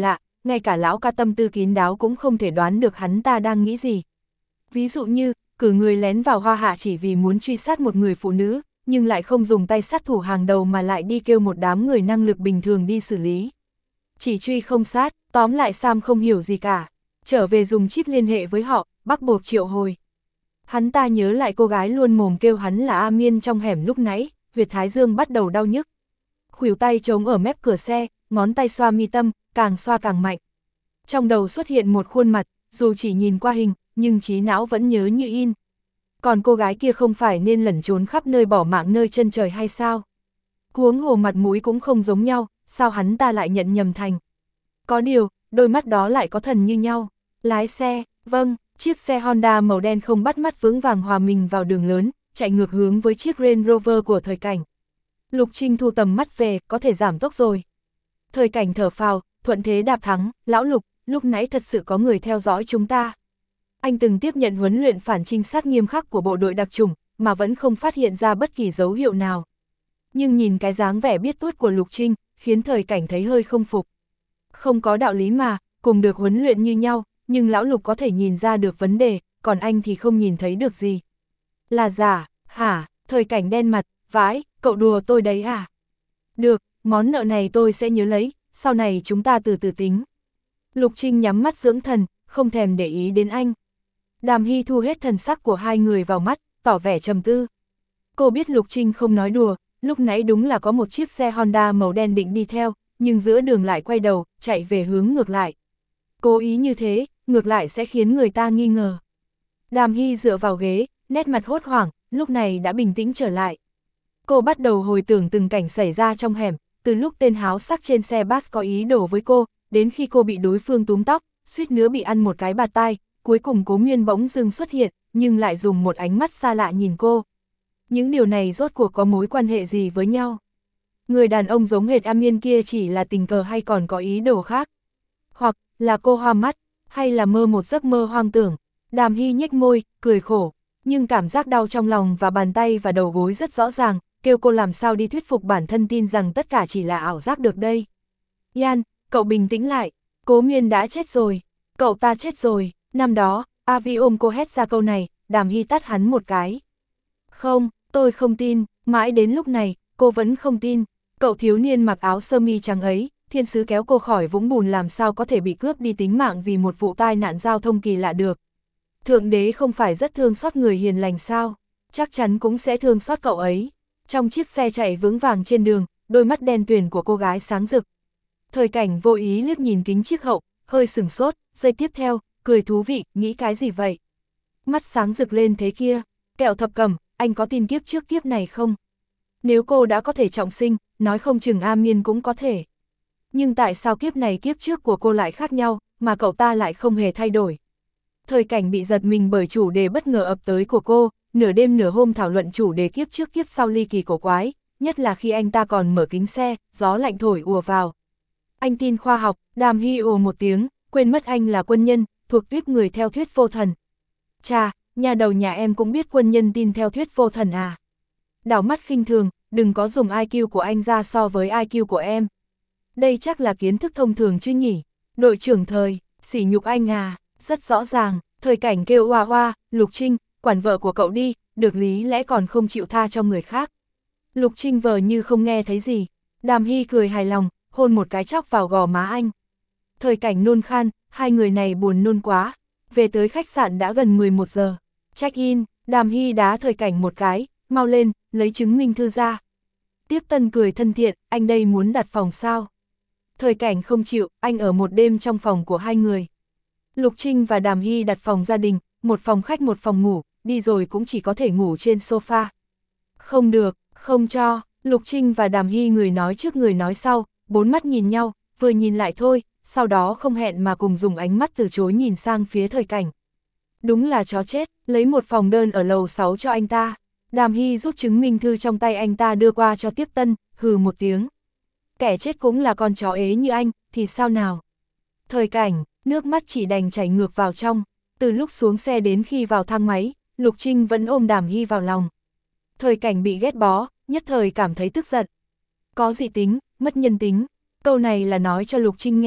ngay cả lão ca tâm tư kín đáo cũng không thể đoán được hắn ta đang nghĩ gì. Ví dụ như, cử người lén vào Hoa Hạ chỉ vì muốn truy sát một người phụ nữ, nhưng lại không dùng tay sát thủ hàng đầu mà lại đi kêu một đám người năng lực bình thường đi xử lý. Chỉ truy không sát, tóm lại Sam không hiểu gì cả. Trở về dùng chip liên hệ với họ, bắt buộc triệu hồi. Hắn ta nhớ lại cô gái luôn mồm kêu hắn là A Miên trong hẻm lúc nãy, huyệt thái dương bắt đầu đau nhức. Khuỷu tay chống ở mép cửa xe, ngón tay xoa mi tâm, càng xoa càng mạnh. Trong đầu xuất hiện một khuôn mặt, dù chỉ nhìn qua hình, nhưng trí não vẫn nhớ như in. Còn cô gái kia không phải nên lẩn trốn khắp nơi bỏ mạng nơi chân trời hay sao? Huống hồ mặt mũi cũng không giống nhau, sao hắn ta lại nhận nhầm thành? Có điều, đôi mắt đó lại có thần như nhau. Lái xe, vâng, chiếc xe Honda màu đen không bắt mắt vững vàng hòa mình vào đường lớn, chạy ngược hướng với chiếc Range Rover của Thời Cảnh. Lục Trinh thu tầm mắt về, có thể giảm tốc rồi. Thời Cảnh thở phào, thuận thế đạp thắng, lão Lục, lúc nãy thật sự có người theo dõi chúng ta. Anh từng tiếp nhận huấn luyện phản trinh sát nghiêm khắc của bộ đội đặc chủng, mà vẫn không phát hiện ra bất kỳ dấu hiệu nào. Nhưng nhìn cái dáng vẻ biết tuốt của Lục Trinh, khiến Thời Cảnh thấy hơi không phục. Không có đạo lý mà, cùng được huấn luyện như nhau, nhưng lão Lục có thể nhìn ra được vấn đề, còn anh thì không nhìn thấy được gì. Là giả, hả? Thời Cảnh đen mặt, vãi, cậu đùa tôi đấy à? Được, món nợ này tôi sẽ nhớ lấy, sau này chúng ta từ từ tính. Lục Trinh nhắm mắt dưỡng thần, không thèm để ý đến anh. Đàm Hy thu hết thần sắc của hai người vào mắt, tỏ vẻ trầm tư. Cô biết Lục Trinh không nói đùa, lúc nãy đúng là có một chiếc xe Honda màu đen định đi theo, nhưng giữa đường lại quay đầu, chạy về hướng ngược lại. Cố ý như thế, ngược lại sẽ khiến người ta nghi ngờ. Đàm Hy dựa vào ghế, nét mặt hốt hoảng, lúc này đã bình tĩnh trở lại. Cô bắt đầu hồi tưởng từng cảnh xảy ra trong hẻm, từ lúc tên háo sắc trên xe bus có ý đồ với cô, đến khi cô bị đối phương túm tóc, suýt nữa bị ăn một cái bạt tai, cuối cùng Cố Nguyên bỗng dưng xuất hiện, nhưng lại dùng một ánh mắt xa lạ nhìn cô. Những điều này rốt cuộc có mối quan hệ gì với nhau? Người đàn ông giống hệt A Miên kia chỉ là tình cờ hay còn có ý đồ khác? Hoặc là cô hoa mắt, hay là mơ một giấc mơ hoang tưởng? Đàm Hy nhếch môi, cười khổ, nhưng cảm giác đau trong lòng và bàn tay và đầu gối rất rõ ràng, kêu cô làm sao đi thuyết phục bản thân tin rằng tất cả chỉ là ảo giác được đây. Yan, cậu bình tĩnh lại, Cố Nguyên đã chết rồi, cậu ta chết rồi. Năm đó, Avi ôm cô hét ra câu này, Đàm Hy tát hắn một cái. Không, tôi không tin, mãi đến lúc này, cô vẫn không tin. Cậu thiếu niên mặc áo sơ mi trắng ấy, thiên sứ kéo cô khỏi vũng bùn làm sao có thể bị cướp đi tính mạng vì một vụ tai nạn giao thông kỳ lạ được. Thượng đế không phải rất thương xót người hiền lành sao, chắc chắn cũng sẽ thương xót cậu ấy. Trong chiếc xe chạy vững vàng trên đường, đôi mắt đen tuyền của cô gái sáng rực. Thời Cảnh vô ý liếc nhìn kính chiếc hậu, hơi sửng sốt, giây tiếp theo, cười thú vị, nghĩ cái gì vậy? Mắt sáng rực lên thế kia, Kẹo Thập Cẩm, anh có tin kiếp trước kiếp này không? Nếu cô đã có thể trọng sinh, nói không chừng A Miên cũng có thể. Nhưng tại sao kiếp này kiếp trước của cô lại khác nhau, mà cậu ta lại không hề thay đổi? Thời Cảnh bị giật mình bởi chủ đề bất ngờ ập tới của cô, nửa đêm nửa hôm thảo luận chủ đề kiếp trước kiếp sau ly kỳ cổ quái, nhất là khi anh ta còn mở kính xe, gió lạnh thổi ùa vào. Anh tin khoa học, Đàm Hy ồ một tiếng, quên mất anh là quân nhân, thuộc tuyết người theo thuyết vô thần. Chà, nhà đầu nhà em cũng biết quân nhân tin theo thuyết vô thần à? Đảo mắt khinh thường, đừng có dùng I Q của anh ra so với I Q của em. Đây chắc là kiến thức thông thường chứ nhỉ? Đội trưởng Thời, sỉ nhục anh à? Rất rõ ràng, Thời Cảnh kêu oa oa, Lục Trinh, quản vợ của cậu đi, được lý lẽ còn không chịu tha cho người khác. Lục Trinh vờ như không nghe thấy gì. Đàm Hy cười hài lòng, hôn một cái chóc vào gò má anh. Thời Cảnh nôn khan, hai người này buồn nôn quá. Về tới khách sạn đã gần mười một giờ. Check-in, Đàm Hy đá Thời Cảnh một cái, mau lên, lấy chứng minh thư ra. Tiếp Tân cười thân thiện, anh đây muốn đặt phòng sao? Thời Cảnh không chịu, anh ở một đêm trong phòng của hai người. Lục Trinh và Đàm Hy đặt phòng gia đình, một phòng khách một phòng ngủ, đi rồi cũng chỉ có thể ngủ trên sofa. Không được, không cho, Lục Trinh và Đàm Hy người nói trước người nói sau, bốn mắt nhìn nhau, vừa nhìn lại thôi, sau đó không hẹn mà cùng dùng ánh mắt từ chối nhìn sang phía Thời Cảnh. Đúng là chó chết, lấy một phòng đơn ở lầu sáu cho anh ta. Đàm Hy rút chứng minh thư trong tay anh ta đưa qua cho Tiếp Tân, hừ một tiếng. Kẻ chết cũng là con chó ế như anh, thì sao nào? Thời Cảnh, nước mắt chỉ đành chảy ngược vào trong. Từ lúc xuống xe đến khi vào thang máy, Lục Trinh vẫn ôm Đàm Hy vào lòng. Thời Cảnh bị ghét bó, nhất thời cảm thấy tức giận. Có dị tính, mất nhân tính. Câu này là nói cho Lục Trinh nghe.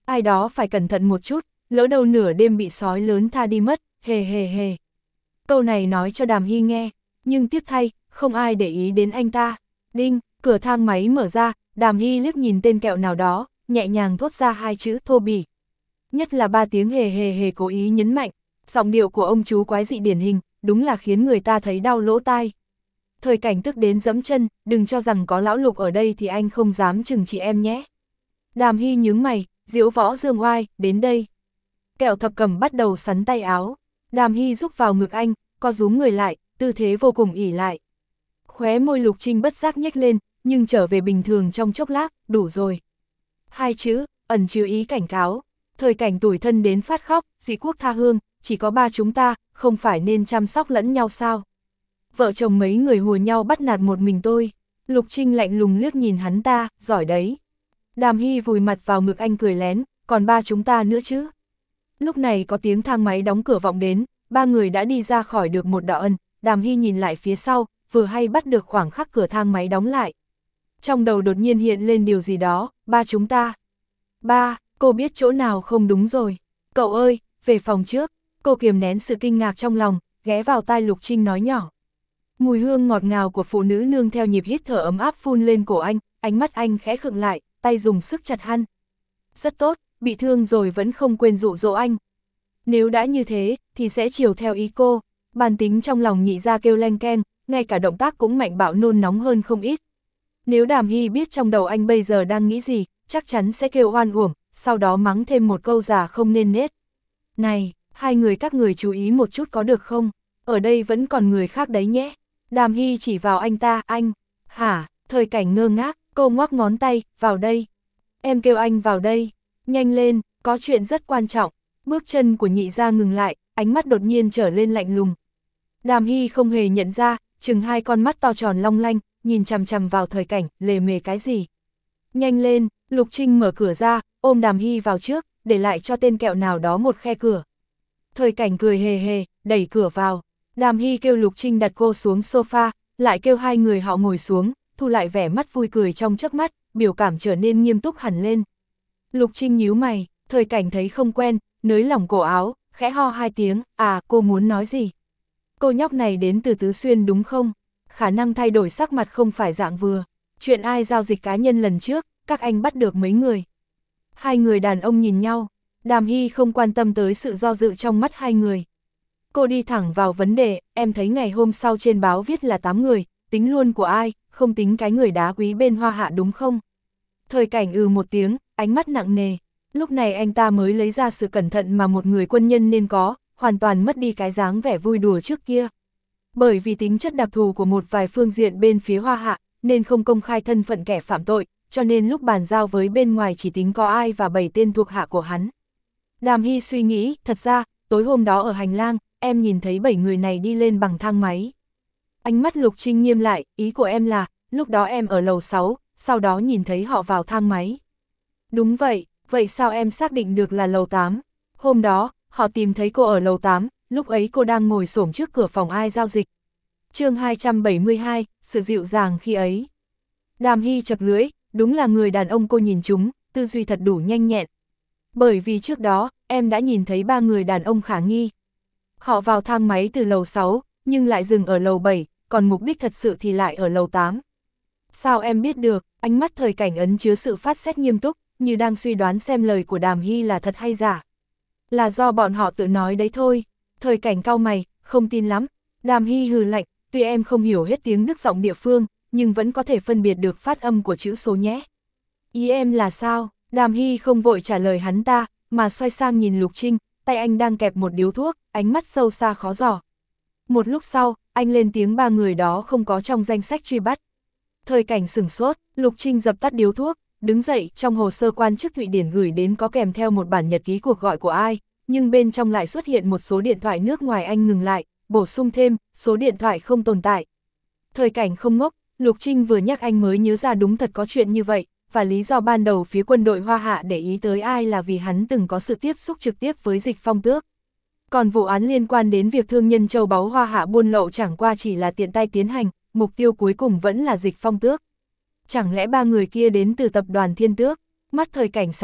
Ai đó phải cẩn thận một chút, lỡ đâu nửa đêm bị sói lớn tha đi mất, hề hề hề. Câu này nói cho Đàm Hy nghe, nhưng tiếc thay, không ai để ý đến anh ta. Đinh, cửa thang máy mở ra, Đàm Hy liếc nhìn tên kẹo nào đó, nhẹ nhàng thốt ra hai chữ thô bỉ. Nhất là ba tiếng hề hề hề cố ý nhấn mạnh, giọng điệu của ông chú quái dị điển hình, đúng là khiến người ta thấy đau lỗ tai. Thời Cảnh tức đến giẫm chân, đừng cho rằng có lão Lục ở đây thì anh không dám chừng chị em nhé. Đàm Hy nhướng mày, Diễu Võ Dương Oai, đến đây. Kẹo Thập Cẩm bắt đầu sắn tay áo, Đàm Hy rúc vào ngực anh, co rúm người lại, tư thế vô cùng ỉ lại. Khóe môi Lục Trinh bất giác nhếch lên, nhưng trở về bình thường trong chốc lát, đủ rồi. Hai chữ, ẩn chứa ý cảnh cáo. Thời Cảnh tủi thân đến phát khóc, dị quốc tha hương, chỉ có ba chúng ta, không phải nên chăm sóc lẫn nhau sao? Vợ chồng mấy người hùa nhau bắt nạt một mình tôi. Lục Trinh lạnh lùng liếc nhìn hắn ta, giỏi đấy. Đàm Hy vùi mặt vào ngực anh cười lén, còn ba chúng ta nữa chứ. Lúc này có tiếng thang máy đóng cửa vọng đến, ba người đã đi ra khỏi được một đạo ân. Đàm Hy nhìn lại phía sau, vừa hay bắt được khoảng khắc cửa thang máy đóng lại. Trong đầu đột nhiên hiện lên điều gì đó, ba chúng ta. Ba, cô biết chỗ nào không đúng rồi. Cậu ơi, về phòng trước. Cô kiềm nén sự kinh ngạc trong lòng, ghé vào tai Lục Trinh nói nhỏ. Mùi hương ngọt ngào của phụ nữ nương theo nhịp hít thở ấm áp phun lên cổ anh, ánh mắt anh khẽ khựng lại, tay dùng sức chặt hăn. Rất tốt, bị thương rồi vẫn không quên dụ dỗ anh. Nếu đã như thế, thì sẽ chiều theo ý cô. Bản tính trong lòng nhị ra kêu leng keng, ngay cả động tác cũng mạnh bạo nôn nóng hơn không ít. Nếu Đàm Hy biết trong đầu anh bây giờ đang nghĩ gì, chắc chắn sẽ kêu oan uổng, sau đó mắng thêm một câu già không nên nết. Này, hai người các người chú ý một chút có được không? Ở đây vẫn còn người khác đấy nhé. Đàm Hy chỉ vào anh ta, anh. Hả? Thời Cảnh ngơ ngác, cô ngoắc ngón tay, vào đây. Em kêu anh vào đây. Nhanh lên, có chuyện rất quan trọng. Bước chân của nhị gia ngừng lại, ánh mắt đột nhiên trở lên lạnh lùng. Đàm Hy không hề nhận ra, chừng hai con mắt to tròn long lanh, nhìn chằm chằm vào Thời Cảnh, lề mề cái gì. Nhanh lên, Lục Trinh mở cửa ra, ôm Đàm Hy vào trước, để lại cho tên kẹo nào đó một khe cửa. Thời Cảnh cười hề hề, đẩy cửa vào. Đàm Hy kêu Lục Trinh đặt cô xuống sofa, lại kêu hai người họ ngồi xuống, thu lại vẻ mắt vui cười trong chớp mắt, biểu cảm trở nên nghiêm túc hẳn lên. Lục Trinh nhíu mày, Thời Cảnh thấy không quen, nới lỏng cổ áo, khẽ ho hai tiếng, à cô muốn nói gì? Cô nhóc này đến từ Tứ Xuyên đúng không? Khả năng thay đổi sắc mặt không phải dạng vừa. Chuyện ai giao dịch cá nhân lần trước, các anh bắt được mấy người. Hai người đàn ông nhìn nhau, Đàm Hy không quan tâm tới sự do dự trong mắt hai người. Cô đi thẳng vào vấn đề, em thấy ngày hôm sau trên báo viết là tám người, tính luôn của ai, không tính cái người đá quý bên Hoa Hạ đúng không? Thời Cảnh ừ một tiếng, ánh mắt nặng nề. Lúc này anh ta mới lấy ra sự cẩn thận mà một người quân nhân nên có, hoàn toàn mất đi cái dáng vẻ vui đùa trước kia. Bởi vì tính chất đặc thù của một vài phương diện bên phía Hoa Hạ, nên không công khai thân phận kẻ phạm tội, cho nên lúc bàn giao với bên ngoài chỉ tính có ai và bảy tên thuộc hạ của hắn. Đàm Hy suy nghĩ, thật ra, tối hôm đó ở hành lang, em nhìn thấy bảy người này đi lên bằng thang máy. Ánh mắt Lục Trinh nghiêm lại, ý của em là, lúc đó em ở lầu sáu, sau đó nhìn thấy họ vào thang máy. Đúng vậy, vậy sao em xác định được là lầu tám? Hôm đó, họ tìm thấy cô ở lầu tám, lúc ấy cô đang ngồi xổm trước cửa phòng ai giao dịch. Chương hai trăm bảy mươi hai, sự dịu dàng khi ấy. Đàm Hy chật lưỡi, đúng là người đàn ông cô nhìn chúng, tư duy thật đủ nhanh nhẹn. Bởi vì trước đó, em đã nhìn thấy ba người đàn ông khả nghi. Họ vào thang máy từ lầu sáu, nhưng lại dừng ở lầu bảy, còn mục đích thật sự thì lại ở lầu tám. Sao em biết được? Ánh mắt Thời Cảnh ấn chứa sự phát xét nghiêm túc, như đang suy đoán xem lời của Đàm Hy là thật hay giả. Là do bọn họ tự nói đấy thôi. Thời Cảnh cau mày, không tin lắm. Đàm Hy hừ lạnh, tuy em không hiểu hết tiếng Đức giọng địa phương, nhưng vẫn có thể phân biệt được phát âm của chữ số nhé. Ý em là sao? Đàm Hy không vội trả lời hắn ta, mà xoay sang nhìn Lục Trinh, tay anh đang kẹp một điếu thuốc, ánh mắt sâu xa khó dò. Một lúc sau, anh lên tiếng ba người đó không có trong danh sách truy bắt. Thời Cảnh sửng sốt, Lục Trinh dập tắt điếu thuốc, đứng dậy, trong hồ sơ quan chức Thụy Điển gửi đến có kèm theo một bản nhật ký cuộc gọi của ai, nhưng bên trong lại xuất hiện một số điện thoại nước ngoài. Anh ngừng lại, bổ sung thêm, số điện thoại không tồn tại. Thời Cảnh không ngốc, Lục Trinh vừa nhắc anh mới nhớ ra đúng thật có chuyện như vậy, và lý do ban đầu phía quân đội Hoa Hạ để ý tới ai là vì hắn từng có sự tiếp xúc trực tiếp với Dịch Phong Tước. Còn vụ án liên quan đến việc thương nhân châu báu Hoa Hạ buôn lậu chẳng qua chỉ là tiện tay tiến hành, mục tiêu cuối cùng vẫn là Dịch Phong Tước. Chẳng lẽ ba người kia đến từ tập đoàn Thiên Tước? Mắt Thời Cảnh sáng rực,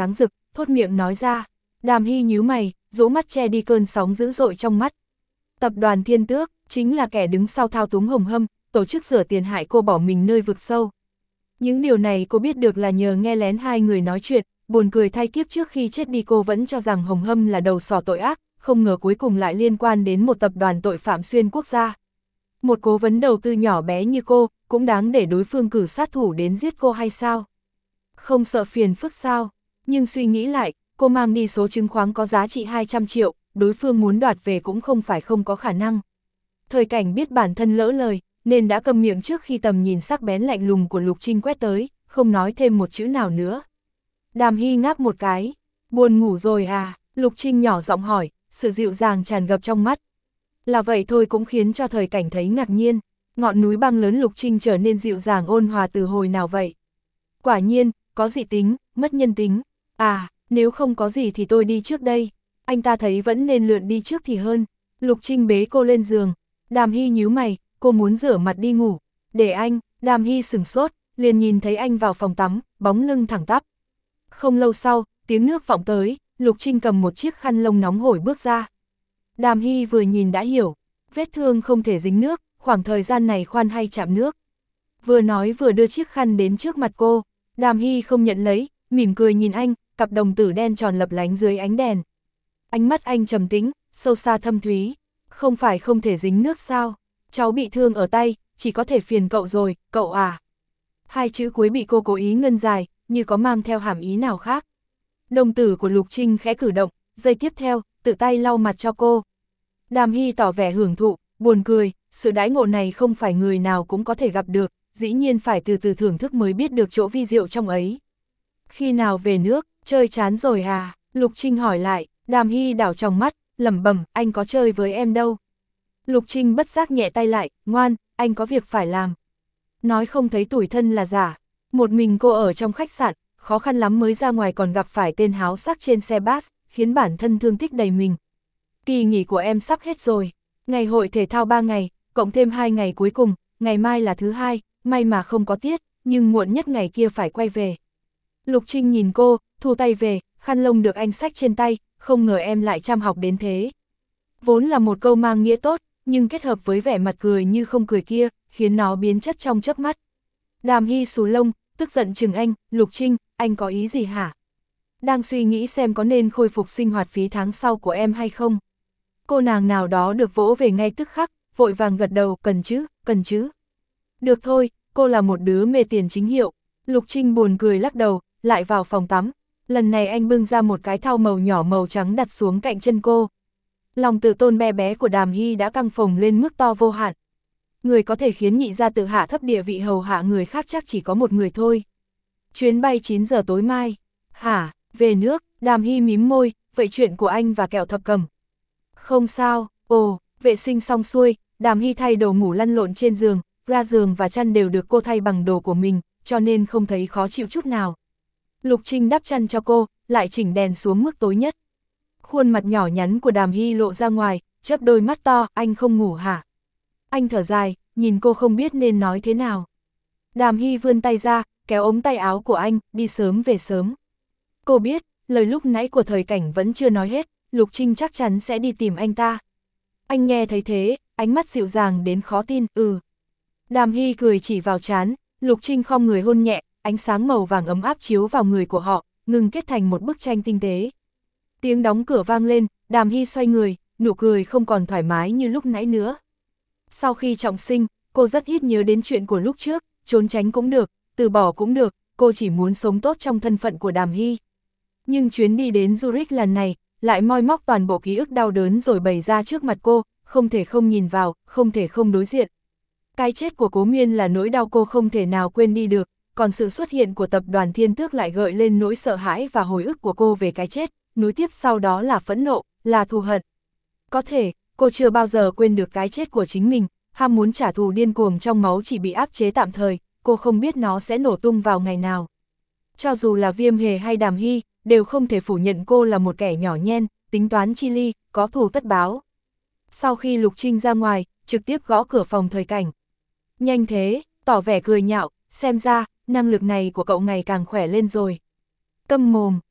thốt miệng nói ra. Đàm Hy nhíu mày, rũ mắt che đi cơn sóng dữ dội trong mắt. Tập đoàn Thiên Tước, chính là kẻ đứng sau thao túng Hồng Hâm, tổ chức rửa tiền hại cô bỏ mình nơi vực sâu. Những điều này cô biết được là nhờ nghe lén hai người nói chuyện, buồn cười thay kiếp trước khi chết đi cô vẫn cho rằng Hồng Hâm là đầu sỏ tội ác, không ngờ cuối cùng lại liên quan đến một tập đoàn tội phạm xuyên quốc gia. Một cố vấn đầu tư nhỏ bé như cô, cũng đáng để đối phương cử sát thủ đến giết cô hay sao? Không sợ phiền phức sao? Nhưng suy nghĩ lại, cô mang đi số chứng khoán có giá trị hai trăm triệu, đối phương muốn đoạt về cũng không phải không có khả năng. Thời Cảnh biết bản thân lỡ lời, nên đã câm miệng trước khi tầm nhìn sắc bén lạnh lùng của Lục Trinh quét tới, không nói thêm một chữ nào nữa. Đàm Hy ngáp một cái, buồn ngủ rồi à? Lục Trinh nhỏ giọng hỏi, sự dịu dàng tràn ngập trong mắt. Là vậy thôi cũng khiến cho Thời Cảnh thấy ngạc nhiên, ngọn núi băng lớn Lục Trinh trở nên dịu dàng ôn hòa từ hồi nào vậy? Quả nhiên, có dị tính, mất nhân tính. À, nếu không có gì thì tôi đi trước đây. Anh ta thấy vẫn nên lượn đi trước thì hơn. Lục Trinh bế cô lên giường. Đàm Hy nhíu mày, cô muốn rửa mặt đi ngủ. Để anh, Đàm Hy sửng sốt, liền nhìn thấy anh vào phòng tắm, bóng lưng thẳng tắp. Không lâu sau, tiếng nước vọng tới, Lục Trinh cầm một chiếc khăn lông nóng hổi bước ra. Đàm Hy vừa nhìn đã hiểu, vết thương không thể dính nước, khoảng thời gian này khoan hay chạm nước. Vừa nói vừa đưa chiếc khăn đến trước mặt cô, Đàm Hy không nhận lấy, mỉm cười nhìn anh, cặp đồng tử đen tròn lập lánh dưới ánh đèn. Ánh mắt anh trầm tĩnh, sâu xa thâm thúy. Không phải không thể dính nước sao? Cháu bị thương ở tay, chỉ có thể phiền cậu rồi, cậu à. Hai chữ cuối bị cô cố ý ngân dài, như có mang theo hàm ý nào khác. Đồng tử của Lục Trinh khẽ cử động, giây tiếp theo, tự tay lau mặt cho cô. Đàm Hy tỏ vẻ hưởng thụ, buồn cười, sự đãi ngộ này không phải người nào cũng có thể gặp được, dĩ nhiên phải từ từ thưởng thức mới biết được chỗ vi diệu trong ấy. Khi nào về nước, chơi chán rồi à? Lục Trinh hỏi lại. Đàm Hy đảo trong mắt, lẩm bẩm, anh có chơi với em đâu. Lục Trinh bất giác nhẹ tay lại, ngoan, anh có việc phải làm. Nói không thấy tủi thân là giả. Một mình cô ở trong khách sạn, khó khăn lắm mới ra ngoài còn gặp phải tên háo sắc trên xe bus, khiến bản thân thương tích đầy mình. Kỳ nghỉ của em sắp hết rồi. Ngày hội thể thao ba ngày, cộng thêm hai ngày cuối cùng, ngày mai là thứ hai, may mà không có tiết, nhưng muộn nhất ngày kia phải quay về. Lục Trinh nhìn cô, thu tay về, khăn lông được anh xách trên tay, không ngờ em lại chăm học đến thế. Vốn là một câu mang nghĩa tốt, nhưng kết hợp với vẻ mặt cười như không cười kia, khiến nó biến chất trong chớp mắt. Đàm Hy xù lông, tức giận chừng anh, Lục Trinh, anh có ý gì hả? Đang suy nghĩ xem có nên khôi phục sinh hoạt phí tháng sau của em hay không. Cô nàng nào đó được vỗ về ngay tức khắc, vội vàng gật đầu, cần chứ, cần chứ. Được thôi, cô là một đứa mê tiền chính hiệu. Lục Trinh buồn cười lắc đầu, lại vào phòng tắm. Lần này anh bưng ra một cái thau màu nhỏ màu trắng đặt xuống cạnh chân cô. Lòng tự tôn bé bé của Đàm Hy đã căng phồng lên mức to vô hạn. Người có thể khiến nhị gia tự hạ thấp địa vị hầu hạ người khác chắc chỉ có một người thôi. Chuyến bay chín giờ tối mai. Hả, về nước, Đàm Hy mím môi, vậy chuyện của anh và kẹo thập cẩm. Không sao, ồ, vệ sinh xong xuôi, Đàm Hy thay đồ ngủ lăn lộn trên giường, ra giường và chăn đều được cô thay bằng đồ của mình, cho nên không thấy khó chịu chút nào. Lục Trinh đắp chăn cho cô, lại chỉnh đèn xuống mức tối nhất. Khuôn mặt nhỏ nhắn của Đàm Hy lộ ra ngoài, chớp đôi mắt to, anh không ngủ hả? Anh thở dài, nhìn cô không biết nên nói thế nào. Đàm Hy vươn tay ra, kéo ống tay áo của anh, đi sớm về sớm. Cô biết, lời lúc nãy của Thời Cảnh vẫn chưa nói hết, Lục Trinh chắc chắn sẽ đi tìm anh ta. Anh nghe thấy thế, ánh mắt dịu dàng đến khó tin, ừ. Đàm Hy cười chỉ vào trán, Lục Trinh khom người hôn nhẹ, ánh sáng màu vàng ấm áp chiếu vào người của họ, ngừng kết thành một bức tranh tinh tế. Tiếng đóng cửa vang lên, Đàm Hy xoay người, nụ cười không còn thoải mái như lúc nãy nữa. Sau khi trọng sinh, cô rất ít nhớ đến chuyện của lúc trước, trốn tránh cũng được, từ bỏ cũng được, cô chỉ muốn sống tốt trong thân phận của Đàm Hy. Nhưng chuyến đi đến Zurich lần này, lại moi móc toàn bộ ký ức đau đớn rồi bày ra trước mặt cô, không thể không nhìn vào, không thể không đối diện. Cái chết của Cố Miên là nỗi đau cô không thể nào quên đi được, còn sự xuất hiện của tập đoàn Thiên Tước lại gợi lên nỗi sợ hãi và hồi ức của cô về cái chết, nối tiếp sau đó là phẫn nộ, là thù hận. Có thể, cô chưa bao giờ quên được cái chết của chính mình, ham muốn trả thù điên cuồng trong máu chỉ bị áp chế tạm thời, cô không biết nó sẽ nổ tung vào ngày nào. Cho dù là Viêm Hề hay Đàm Hy, đều không thể phủ nhận cô là một kẻ nhỏ nhen, tính toán chi ly, có thù tất báo. Sau khi Lục Trinh ra ngoài, trực tiếp gõ cửa phòng Thời Cảnh. Nhanh thế, tỏ vẻ cười nhạo, xem ra, năng lực này của cậu ngày càng khỏe lên rồi. Câm mồm,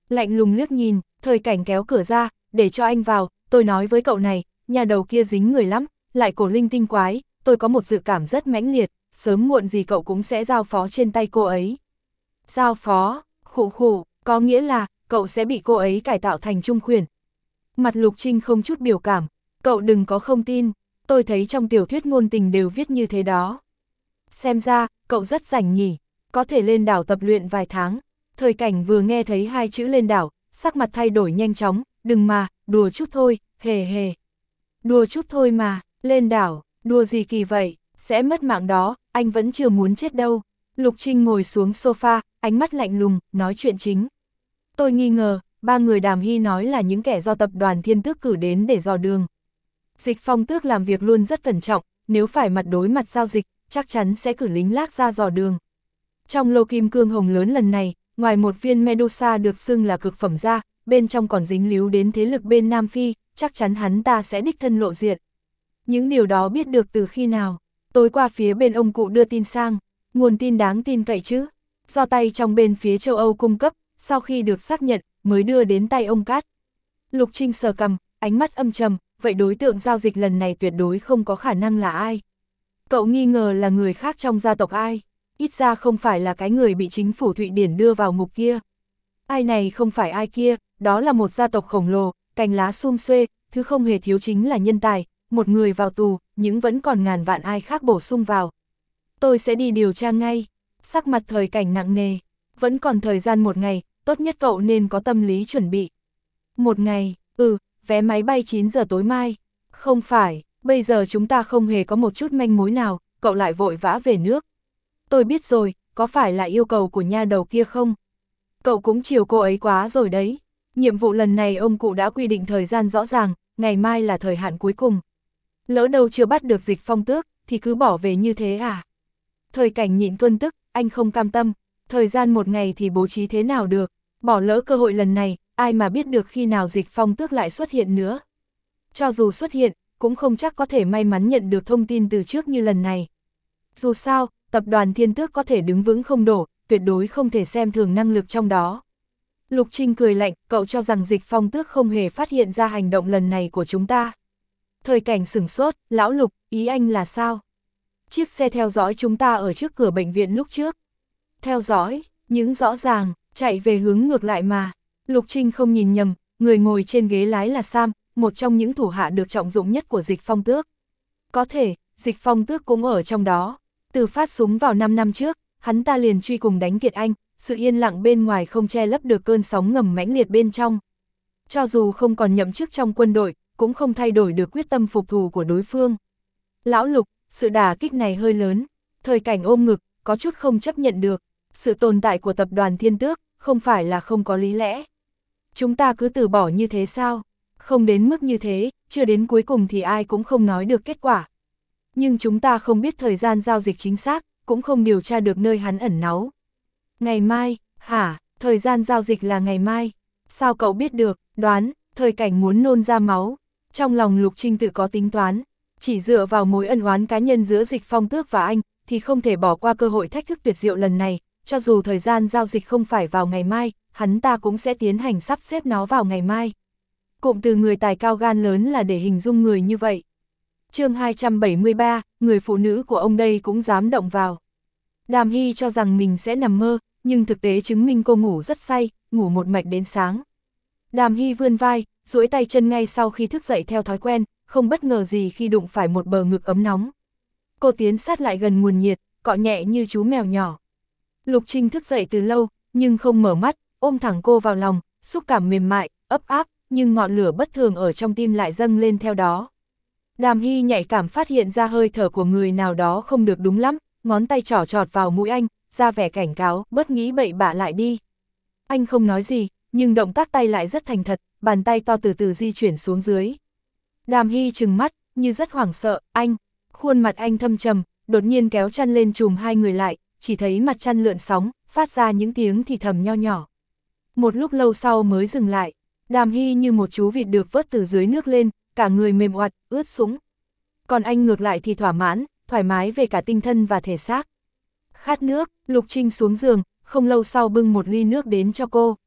Lạnh lùng liếc nhìn, Thời Cảnh kéo cửa ra, để cho anh vào, tôi nói với cậu này, nhà đầu kia dính người lắm, lại cổ linh tinh quái, tôi có một dự cảm rất mãnh liệt, sớm muộn gì cậu cũng sẽ giao phó trên tay cô ấy. Giao phó, khụ khụ, có nghĩa là, cậu sẽ bị cô ấy cải tạo thành trung khuyển. Mặt Lục Trinh không chút biểu cảm, cậu đừng có không tin, tôi thấy trong tiểu thuyết ngôn tình đều viết như thế đó. Xem ra, cậu rất rảnh nhỉ, có thể lên đảo tập luyện vài tháng. Thời Cảnh vừa nghe thấy hai chữ lên đảo, sắc mặt thay đổi nhanh chóng, đừng mà, đùa chút thôi, hề hề. Đùa chút thôi mà, lên đảo, đùa gì kỳ vậy, sẽ mất mạng đó, anh vẫn chưa muốn chết đâu. Lục Trinh ngồi xuống sofa, ánh mắt lạnh lùng, nói chuyện chính. Tôi nghi ngờ, ba người Đàm Hy nói là những kẻ do tập đoàn Thiên Tước cử đến để dò đường. Dịch Phong Tước làm việc luôn rất cẩn trọng, nếu phải mặt đối mặt giao dịch, chắc chắn sẽ cử lính lác ra dò đường. Trong lô kim cương hồng lớn lần này, ngoài một viên Medusa được xưng là cực phẩm ra, bên trong còn dính líu đến thế lực bên Nam Phi, chắc chắn hắn ta sẽ đích thân lộ diện. Những điều đó biết được từ khi nào? Tối qua phía bên ông cụ đưa tin sang, nguồn tin đáng tin cậy chứ? Do tay trong bên phía châu Âu cung cấp, sau khi được xác nhận, mới đưa đến tay ông Cát. Lục Trinh sờ cằm, ánh mắt âm trầm, vậy đối tượng giao dịch lần này tuyệt đối không có khả năng là ai? Cậu nghi ngờ là người khác trong gia tộc ai? Ít ra không phải là cái người bị chính phủ Thụy Điển đưa vào ngục kia. Ai này không phải ai kia, đó là một gia tộc khổng lồ, cành lá sum xuê, thứ không hề thiếu chính là nhân tài, một người vào tù, nhưng vẫn còn ngàn vạn ai khác bổ sung vào. Tôi sẽ đi điều tra ngay. Sắc mặt Thời Cảnh nặng nề, vẫn còn thời gian một ngày, tốt nhất cậu nên có tâm lý chuẩn bị. Một ngày, ừ, vé máy bay chín giờ tối mai. Không phải, bây giờ chúng ta không hề có một chút manh mối nào, cậu lại vội vã về nước. Tôi biết rồi, có phải là yêu cầu của nha đầu kia không? Cậu cũng chiều cô ấy quá rồi đấy. Nhiệm vụ lần này ông cụ đã quy định thời gian rõ ràng, ngày mai là thời hạn cuối cùng. Lỡ đâu chưa bắt được Dịch Phong Tước, thì cứ bỏ về như thế à? Thời Cảnh nhịn cơn tức, anh không cam tâm, thời gian một ngày thì bố trí thế nào được, bỏ lỡ cơ hội lần này, ai mà biết được khi nào Dịch Phong Tước lại xuất hiện nữa. Cho dù xuất hiện, cũng không chắc có thể may mắn nhận được thông tin từ trước như lần này. Dù sao, tập đoàn Thiên Tước có thể đứng vững không đổ, tuyệt đối không thể xem thường năng lực trong đó. Lục Trinh cười lạnh, cậu cho rằng Dịch Phong Tước không hề phát hiện ra hành động lần này của chúng ta. Thời Cảnh sửng sốt, lão Lục, ý anh là sao? Chiếc xe theo dõi chúng ta ở trước cửa bệnh viện lúc trước. Theo dõi, những rõ ràng, chạy về hướng ngược lại mà. Lục Trinh không nhìn nhầm, người ngồi trên ghế lái là Sam, một trong những thủ hạ được trọng dụng nhất của Dịch Phong Tước. Có thể, Dịch Phong Tước cũng ở trong đó. Từ phát súng vào năm năm trước, hắn ta liền truy cùng đánh Kiệt Anh, sự yên lặng bên ngoài không che lấp được cơn sóng ngầm mãnh liệt bên trong. Cho dù không còn nhậm chức trong quân đội, cũng không thay đổi được quyết tâm phục thù của đối phương. Lão Lục, sự đả kích này hơi lớn. Thời Cảnh ôm ngực, có chút không chấp nhận được. Sự tồn tại của tập đoàn Thiên Tước, không phải là không có lý lẽ. Chúng ta cứ từ bỏ như thế sao? Không đến mức như thế, chưa đến cuối cùng thì ai cũng không nói được kết quả. Nhưng chúng ta không biết thời gian giao dịch chính xác, cũng không điều tra được nơi hắn ẩn náu. Ngày mai, hả, thời gian giao dịch là ngày mai. Sao cậu biết được, đoán, Thời Cảnh muốn nôn ra máu. Trong lòng Lục Trinh tự có tính toán, chỉ dựa vào mối ân oán cá nhân giữa Dịch Phong Tước và anh, thì không thể bỏ qua cơ hội thách thức tuyệt diệu lần này, cho dù thời gian giao dịch không phải vào ngày mai, hắn ta cũng sẽ tiến hành sắp xếp nó vào ngày mai. Cụm từ người tài cao gan lớn là để hình dung người như vậy. Chương hai trăm bảy mươi ba, người phụ nữ của ông đây cũng dám động vào. Đàm Hy cho rằng mình sẽ nằm mơ, nhưng thực tế chứng minh cô ngủ rất say, ngủ một mạch đến sáng. Đàm Hy vươn vai, duỗi tay chân ngay sau khi thức dậy theo thói quen, không bất ngờ gì khi đụng phải một bờ ngực ấm nóng. Cô tiến sát lại gần nguồn nhiệt, cọ nhẹ như chú mèo nhỏ. Lục Trinh thức dậy từ lâu, nhưng không mở mắt, ôm thẳng cô vào lòng, xúc cảm mềm mại, ấp áp, nhưng ngọn lửa bất thường ở trong tim lại dâng lên theo đó. Đàm Hy nhạy cảm phát hiện ra hơi thở của người nào đó không được đúng lắm, ngón tay trỏ trọt vào mũi anh, ra vẻ cảnh cáo, bớt nghĩ bậy bạ lại đi. Anh không nói gì, nhưng động tác tay lại rất thành thật, bàn tay to từ từ di chuyển xuống dưới. Đàm Hy trừng mắt, như rất hoảng sợ, anh, khuôn mặt anh thâm trầm, đột nhiên kéo chăn lên chùm hai người lại, chỉ thấy mặt chăn lượn sóng, phát ra những tiếng thì thầm nho nhỏ. Một lúc lâu sau mới dừng lại, Đàm Hy như một chú vịt được vớt từ dưới nước lên, cả người mềm oặt, ướt sũng. Còn anh ngược lại thì thỏa mãn, thoải mái về cả tinh thần và thể xác. Khát nước, Lục Trinh xuống giường, không lâu sau bưng một ly nước đến cho cô.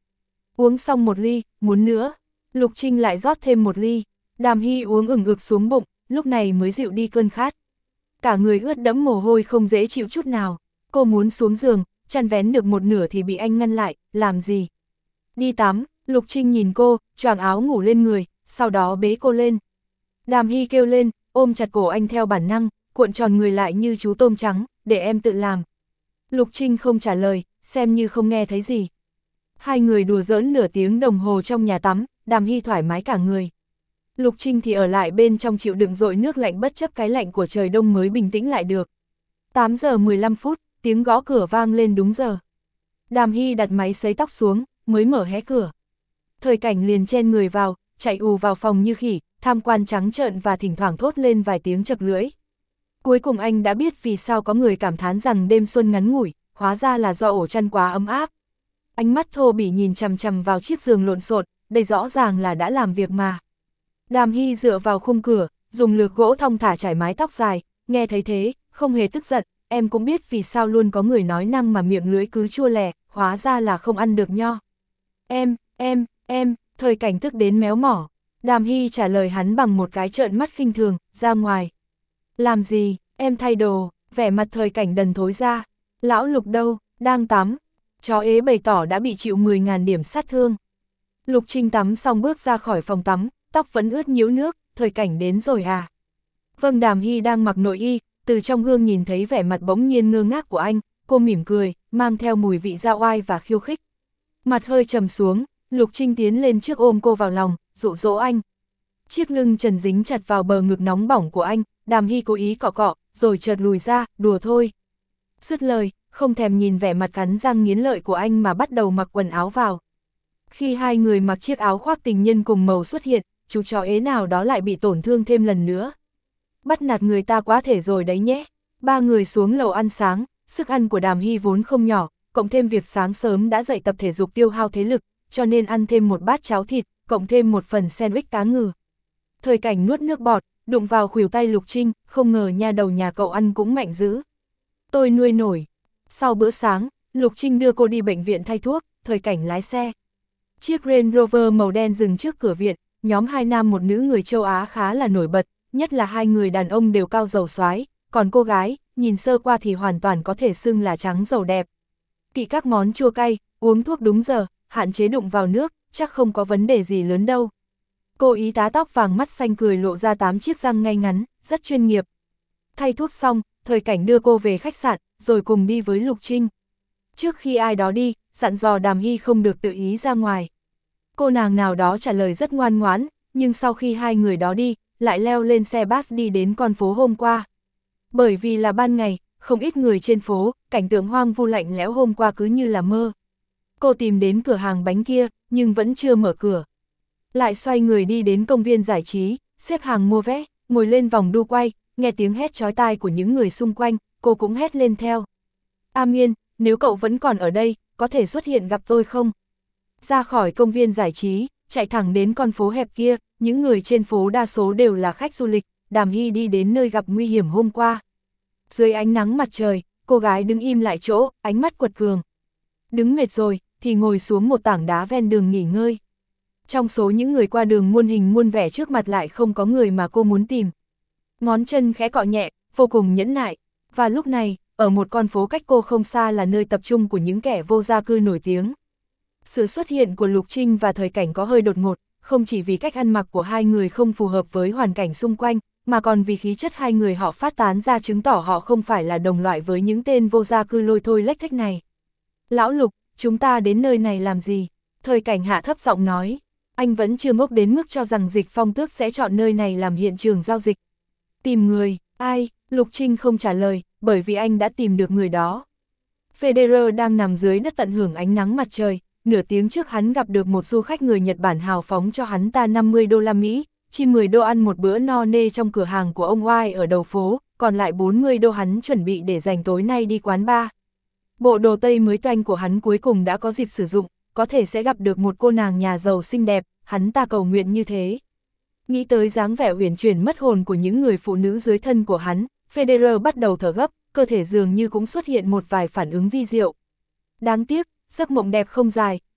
Uống xong một ly, muốn nữa. Lục Trinh lại rót thêm một ly. Đàm Hy uống ửng ực xuống bụng, lúc này mới dịu đi cơn khát. Cả người ướt đẫm mồ hôi không dễ chịu chút nào. Cô muốn xuống giường, chăn vén được một nửa thì bị anh ngăn lại, làm gì? Đi tắm. Lục Trinh nhìn cô, choàng áo ngủ lên người, sau đó bế cô lên. Đàm Hy kêu lên, ôm chặt cổ anh theo bản năng, cuộn tròn người lại như chú tôm trắng, để em tự làm. Lục Trinh không trả lời, xem như không nghe thấy gì. Hai người đùa giỡn nửa tiếng đồng hồ trong nhà tắm, Đàm Hy thoải mái cả người. Lục Trinh thì ở lại bên trong chịu đựng dội nước lạnh bất chấp cái lạnh của trời đông mới bình tĩnh lại được. tám giờ mười lăm phút, tiếng gõ cửa vang lên đúng giờ. Đàm Hy đặt máy sấy tóc xuống, mới mở hé cửa. Thời Cảnh liền chen người vào, chạy ù vào phòng như khỉ, tham quan trắng trợn và thỉnh thoảng thốt lên vài tiếng chật lưỡi. Cuối cùng anh đã biết vì sao có người cảm thán rằng đêm xuân ngắn ngủi, hóa ra là do ổ chăn quá ấm áp. Ánh mắt thô bỉ nhìn chằm chằm vào chiếc giường lộn xộn, đây rõ ràng là đã làm việc mà. Đàm Hy dựa vào khung cửa, dùng lược gỗ thong thả trải mái tóc dài, nghe thấy thế, không hề tức giận, em cũng biết vì sao luôn có người nói năng mà miệng lưỡi cứ chua lè, hóa ra là không ăn được nho. Em, em, em, Thời Cảnh tức đến méo mỏ. Đàm Hy trả lời hắn bằng một cái trợn mắt khinh thường, ra ngoài. Làm gì, em thay đồ, vẻ mặt Thời Cảnh đần thối ra. Lão Lục đâu, đang tắm. Chó ế bày tỏ đã bị chịu mười nghìn điểm sát thương. Lục Trinh tắm xong bước ra khỏi phòng tắm, tóc vẫn ướt nhiễu nước, Thời Cảnh đến rồi à? Vâng. Đàm Hy đang mặc nội y, từ trong gương nhìn thấy vẻ mặt bỗng nhiên ngơ ngác của anh, cô mỉm cười, mang theo mùi vị dao oai và khiêu khích. Mặt hơi trầm xuống, Lục Trinh tiến lên trước ôm cô vào lòng, dụ dỗ anh. Chiếc lưng trần dính chặt vào bờ ngực nóng bỏng của anh, Đàm Hy cố ý cọ cọ, rồi chợt lùi ra, đùa thôi. Dứt lời, không thèm nhìn vẻ mặt cắn răng nghiến lợi của anh mà bắt đầu mặc quần áo vào. Khi hai người mặc chiếc áo khoác tình nhân cùng màu xuất hiện, chú chó ế nào đó lại bị tổn thương thêm lần nữa. Bắt nạt người ta quá thể rồi đấy nhé. Ba người xuống lầu ăn sáng, sức ăn của Đàm Hy vốn không nhỏ, cộng thêm việc sáng sớm đã dậy tập thể dục tiêu hao thế lực, cho nên ăn thêm một bát cháo thịt, cộng thêm một phần sandwich cá ngừ. Thời Cảnh nuốt nước bọt, đụng vào khuỷu tay Lục Trinh, không ngờ nha đầu nhà cậu ăn cũng mạnh dữ. Tôi nuôi nổi. Sau bữa sáng, Lục Trinh đưa cô đi bệnh viện thay thuốc, Thời Cảnh lái xe. Chiếc Range Rover màu đen dừng trước cửa viện, nhóm hai nam một nữ người châu Á khá là nổi bật, nhất là hai người đàn ông đều cao rầu xoái, còn cô gái, nhìn sơ qua thì hoàn toàn có thể xưng là trắng dầu đẹp. Kỵ các món chua cay, uống thuốc đúng giờ, hạn chế đụng vào nước, chắc không có vấn đề gì lớn đâu. Cô y tá tóc vàng mắt xanh cười lộ ra tám chiếc răng ngay ngắn, rất chuyên nghiệp. Thay thuốc xong, Thời Cảnh đưa cô về khách sạn, rồi cùng đi với Lục Trinh. Trước khi ai đó đi, dặn dò Đàm Hy không được tự ý ra ngoài. Cô nàng nào đó trả lời rất ngoan ngoãn, nhưng sau khi hai người đó đi, lại leo lên xe bus đi đến con phố hôm qua. Bởi vì là ban ngày, không ít người trên phố, cảnh tượng hoang vu lạnh lẽo hôm qua cứ như là mơ. Cô tìm đến cửa hàng bánh kia, nhưng vẫn chưa mở cửa. Lại xoay người đi đến công viên giải trí, xếp hàng mua vé, ngồi lên vòng đu quay, nghe tiếng hét chói tai của những người xung quanh, cô cũng hét lên theo. A Miên, nếu cậu vẫn còn ở đây, có thể xuất hiện gặp tôi không? Ra khỏi công viên giải trí, chạy thẳng đến con phố hẹp kia, những người trên phố đa số đều là khách du lịch, Đàm Hy đi đến nơi gặp nguy hiểm hôm qua. Dưới ánh nắng mặt trời, cô gái đứng im lại chỗ, ánh mắt quật cường. Đứng mệt rồi, thì ngồi xuống một tảng đá ven đường nghỉ ngơi. Trong số những người qua đường muôn hình muôn vẻ trước mặt lại không có người mà cô muốn tìm. Ngón chân khẽ cọ nhẹ, vô cùng nhẫn nại. Và lúc này, ở một con phố cách cô không xa là nơi tập trung của những kẻ vô gia cư nổi tiếng. Sự xuất hiện của Lục Trinh và Thời Cảnh có hơi đột ngột, không chỉ vì cách ăn mặc của hai người không phù hợp với hoàn cảnh xung quanh, mà còn vì khí chất hai người họ phát tán ra chứng tỏ họ không phải là đồng loại với những tên vô gia cư lôi thôi lếch thếch này. Lão Lục, chúng ta đến nơi này làm gì? Thời Cảnh hạ thấp giọng nói. Anh vẫn chưa ngốc đến mức cho rằng Dịch Phong Tước sẽ chọn nơi này làm hiện trường giao dịch. Tìm người, ai? Lục Trinh không trả lời, bởi vì anh đã tìm được người đó. Federer đang nằm dưới đất tận hưởng ánh nắng mặt trời, nửa tiếng trước hắn gặp được một du khách người Nhật Bản hào phóng cho hắn ta năm mươi đô la Mỹ, chi mười đô ăn một bữa no nê trong cửa hàng của ông Oai ở đầu phố, còn lại bốn mươi đô hắn chuẩn bị để dành tối nay đi quán bar. Bộ đồ tây mới toanh của hắn cuối cùng đã có dịp sử dụng, có thể sẽ gặp được một cô nàng nhà giàu xinh đẹp, hắn ta cầu nguyện như thế. Nghĩ tới dáng vẻ uyển chuyển mất hồn của những người phụ nữ dưới thân của hắn, Federer bắt đầu thở gấp, cơ thể dường như cũng xuất hiện một vài phản ứng vi diệu. Đáng tiếc, giấc mộng đẹp không dài,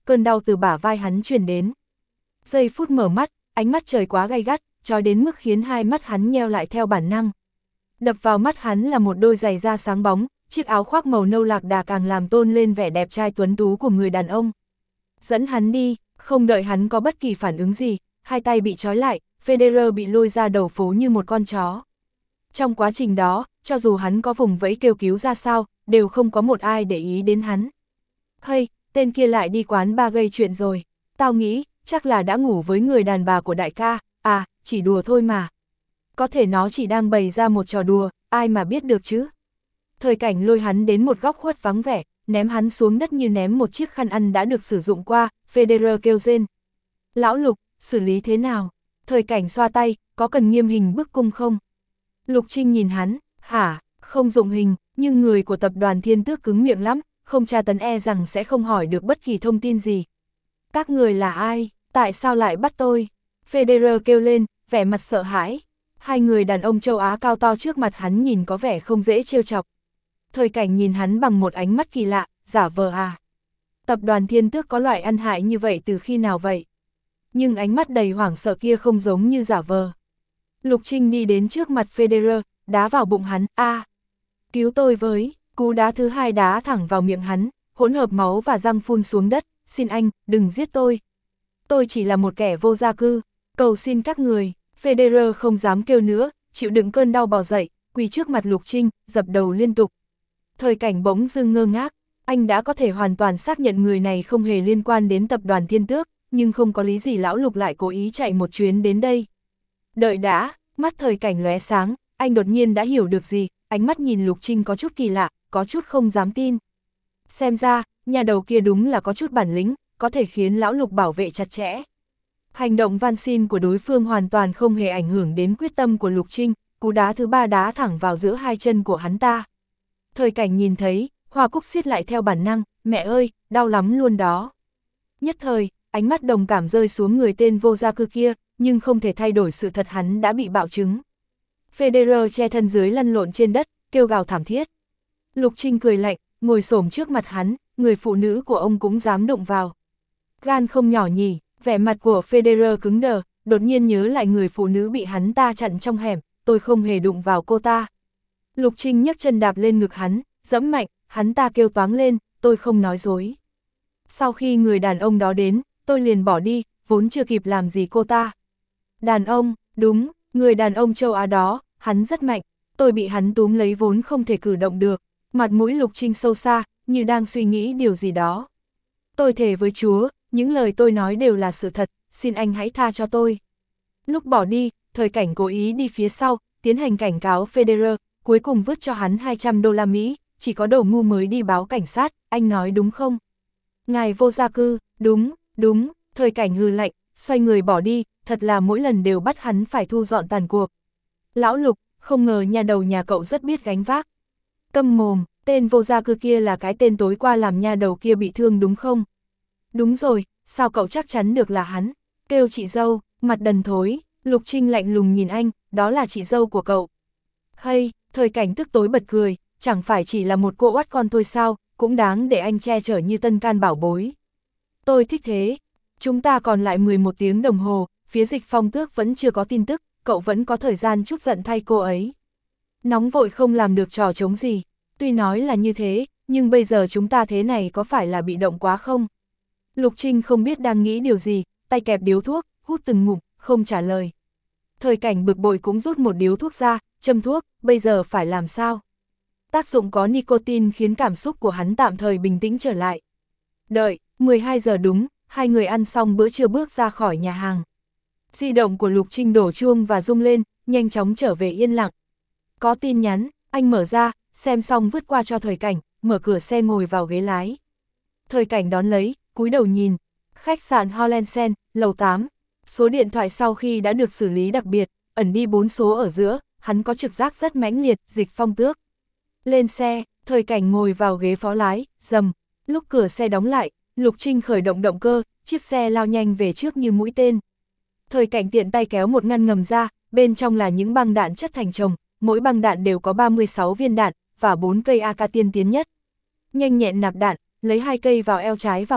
cơn đau từ bả vai hắn truyền đến. Giây phút mở mắt, ánh mắt trời quá gay gắt, chói đến mức khiến hai mắt hắn nheo lại theo bản năng. Đập vào mắt hắn là một đôi giày da sáng bóng, chiếc áo khoác màu nâu lạc đà càng làm tôn lên vẻ đẹp trai tuấn tú của người đàn ông. Dẫn hắn đi, không đợi hắn có bất kỳ phản ứng gì, hai tay bị trói lại, Federer bị lôi ra đầu phố như một con chó. Trong quá trình đó, cho dù hắn có vùng vẫy kêu cứu ra sao, đều không có một ai để ý đến hắn. Hay, tên kia lại đi quán bar gây chuyện rồi, tao nghĩ, chắc là đã ngủ với người đàn bà của đại ca, à, chỉ đùa thôi mà. Có thể nó chỉ đang bày ra một trò đùa, ai mà biết được chứ. Thời cảnh lôi hắn đến một góc khuất vắng vẻ, ném hắn xuống đất như ném một chiếc khăn ăn đã được sử dụng qua, Federer kêu rên. Lão Lục, xử lý thế nào? Thời cảnh xoa tay, có cần nghiêm hình bức cung không? Lục Trinh nhìn hắn, hả, không dụng hình, nhưng người của tập đoàn Thiên Tước cứng miệng lắm, không tra tấn e rằng sẽ không hỏi được bất kỳ thông tin gì. Các người là ai? Tại sao lại bắt tôi? Federer kêu lên, vẻ mặt sợ hãi. Hai người đàn ông châu Á cao to trước mặt hắn nhìn có vẻ không dễ trêu chọc. Thời cảnh nhìn hắn bằng một ánh mắt kỳ lạ, giả vờ à. Tập đoàn Thiên Tước có loại ăn hại như vậy từ khi nào vậy? Nhưng ánh mắt đầy hoảng sợ kia không giống như giả vờ. Lục Trinh đi đến trước mặt Federer, đá vào bụng hắn, a à, cứu tôi với, cú đá thứ hai đá thẳng vào miệng hắn, hỗn hợp máu và răng phun xuống đất, xin anh, đừng giết tôi. Tôi chỉ là một kẻ vô gia cư, cầu xin các người. Federer không dám kêu nữa, chịu đựng cơn đau bò dậy, quỳ trước mặt Lục Trinh, dập đầu liên tục. Thời cảnh bỗng dưng ngơ ngác, anh đã có thể hoàn toàn xác nhận người này không hề liên quan đến tập đoàn Thiên Tước, nhưng không có lý gì lão Lục lại cố ý chạy một chuyến đến đây. Đợi đã, mắt thời cảnh lóe sáng, anh đột nhiên đã hiểu được gì, ánh mắt nhìn Lục Trinh có chút kỳ lạ, có chút không dám tin. Xem ra, nhà đầu kia đúng là có chút bản lĩnh, có thể khiến lão Lục bảo vệ chặt chẽ. Hành động van xin của đối phương hoàn toàn không hề ảnh hưởng đến quyết tâm của Lục Trinh, cú đá thứ ba đá thẳng vào giữa hai chân của hắn ta. Thời cảnh nhìn thấy, Hoa Cúc siết lại theo bản năng, mẹ ơi, đau lắm luôn đó. Nhất thời, ánh mắt đồng cảm rơi xuống người tên vô gia cư kia, nhưng không thể thay đổi sự thật hắn đã bị bạo chứng. Federer che thân dưới lăn lộn trên đất, kêu gào thảm thiết. Lục Trinh cười lạnh, ngồi xổm trước mặt hắn, người phụ nữ của ông cũng dám đụng vào. Gan không nhỏ nhỉ, vẻ mặt của Federer cứng đờ, đột nhiên nhớ lại người phụ nữ bị hắn ta chặn trong hẻm, tôi không hề đụng vào cô ta. Lục Trinh nhấc chân đạp lên ngực hắn, dẫm mạnh, hắn ta kêu toáng lên, tôi không nói dối. Sau khi người đàn ông đó đến, tôi liền bỏ đi, vốn chưa kịp làm gì cô ta. Đàn ông, đúng, người đàn ông châu Á đó, hắn rất mạnh, tôi bị hắn túm lấy vốn không thể cử động được, mặt mũi Lục Trinh sâu xa, như đang suy nghĩ điều gì đó. Tôi thề với Chúa, những lời tôi nói đều là sự thật, xin anh hãy tha cho tôi. Lúc bỏ đi, thời cảnh cố ý đi phía sau, tiến hành cảnh cáo Federer, cuối cùng vứt cho hắn hai trăm đô la Mỹ, chỉ có đồ ngu mới đi báo cảnh sát, anh nói đúng không? Ngài vô gia cư, đúng, đúng, thời cảnh hừ lạnh, xoay người bỏ đi, thật là mỗi lần đều bắt hắn phải thu dọn tàn cuộc. Lão Lục, không ngờ nhà đầu nhà cậu rất biết gánh vác. Câm mồm, tên vô gia cư kia là cái tên tối qua làm nhà đầu kia bị thương đúng không? Đúng rồi, sao cậu chắc chắn được là hắn? Kêu chị dâu, mặt đần thối, Lục Trinh lạnh lùng nhìn anh, đó là chị dâu của cậu. Hay, thời cảnh tức tối bật cười, chẳng phải chỉ là một cô oát con thôi sao, cũng đáng để anh che chở như tân can bảo bối. Tôi thích thế. Chúng ta còn lại mười một tiếng đồng hồ, phía Dịch Phong Tước vẫn chưa có tin tức, cậu vẫn có thời gian chút giận thay cô ấy. Nóng vội không làm được trò chống gì, tuy nói là như thế, nhưng bây giờ chúng ta thế này có phải là bị động quá không? Lục Trinh không biết đang nghĩ điều gì, tay kẹp điếu thuốc, hút từng ngụm, không trả lời. Thời cảnh bực bội cũng rút một điếu thuốc ra, châm thuốc, bây giờ phải làm sao? Tác dụng có nicotine khiến cảm xúc của hắn tạm thời bình tĩnh trở lại. Đợi, mười hai giờ đúng, hai người ăn xong bữa trưa bước ra khỏi nhà hàng. Di động của Lục Trinh đổ chuông và rung lên, nhanh chóng trở về yên lặng. Có tin nhắn, anh mở ra, xem xong vứt qua cho thời cảnh, mở cửa xe ngồi vào ghế lái. Thời cảnh đón lấy, cúi đầu nhìn, khách sạn Hollandsen, lầu tám. Số điện thoại sau khi đã được xử lý đặc biệt, ẩn đi bốn số ở giữa, hắn có trực giác rất mãnh liệt, Dịch Phong Tước. Lên xe, thời cảnh ngồi vào ghế phó lái, rầm, lúc cửa xe đóng lại, Lục Trinh khởi động động cơ, chiếc xe lao nhanh về trước như mũi tên. Thời cảnh tiện tay kéo một ngăn ngầm ra, bên trong là những băng đạn chất thành chồng, mỗi băng đạn đều có ba mươi sáu viên đạn, và bốn cây a ca tiên tiến nhất. Nhanh nhẹn nạp đạn, lấy hai cây vào eo trái và phải,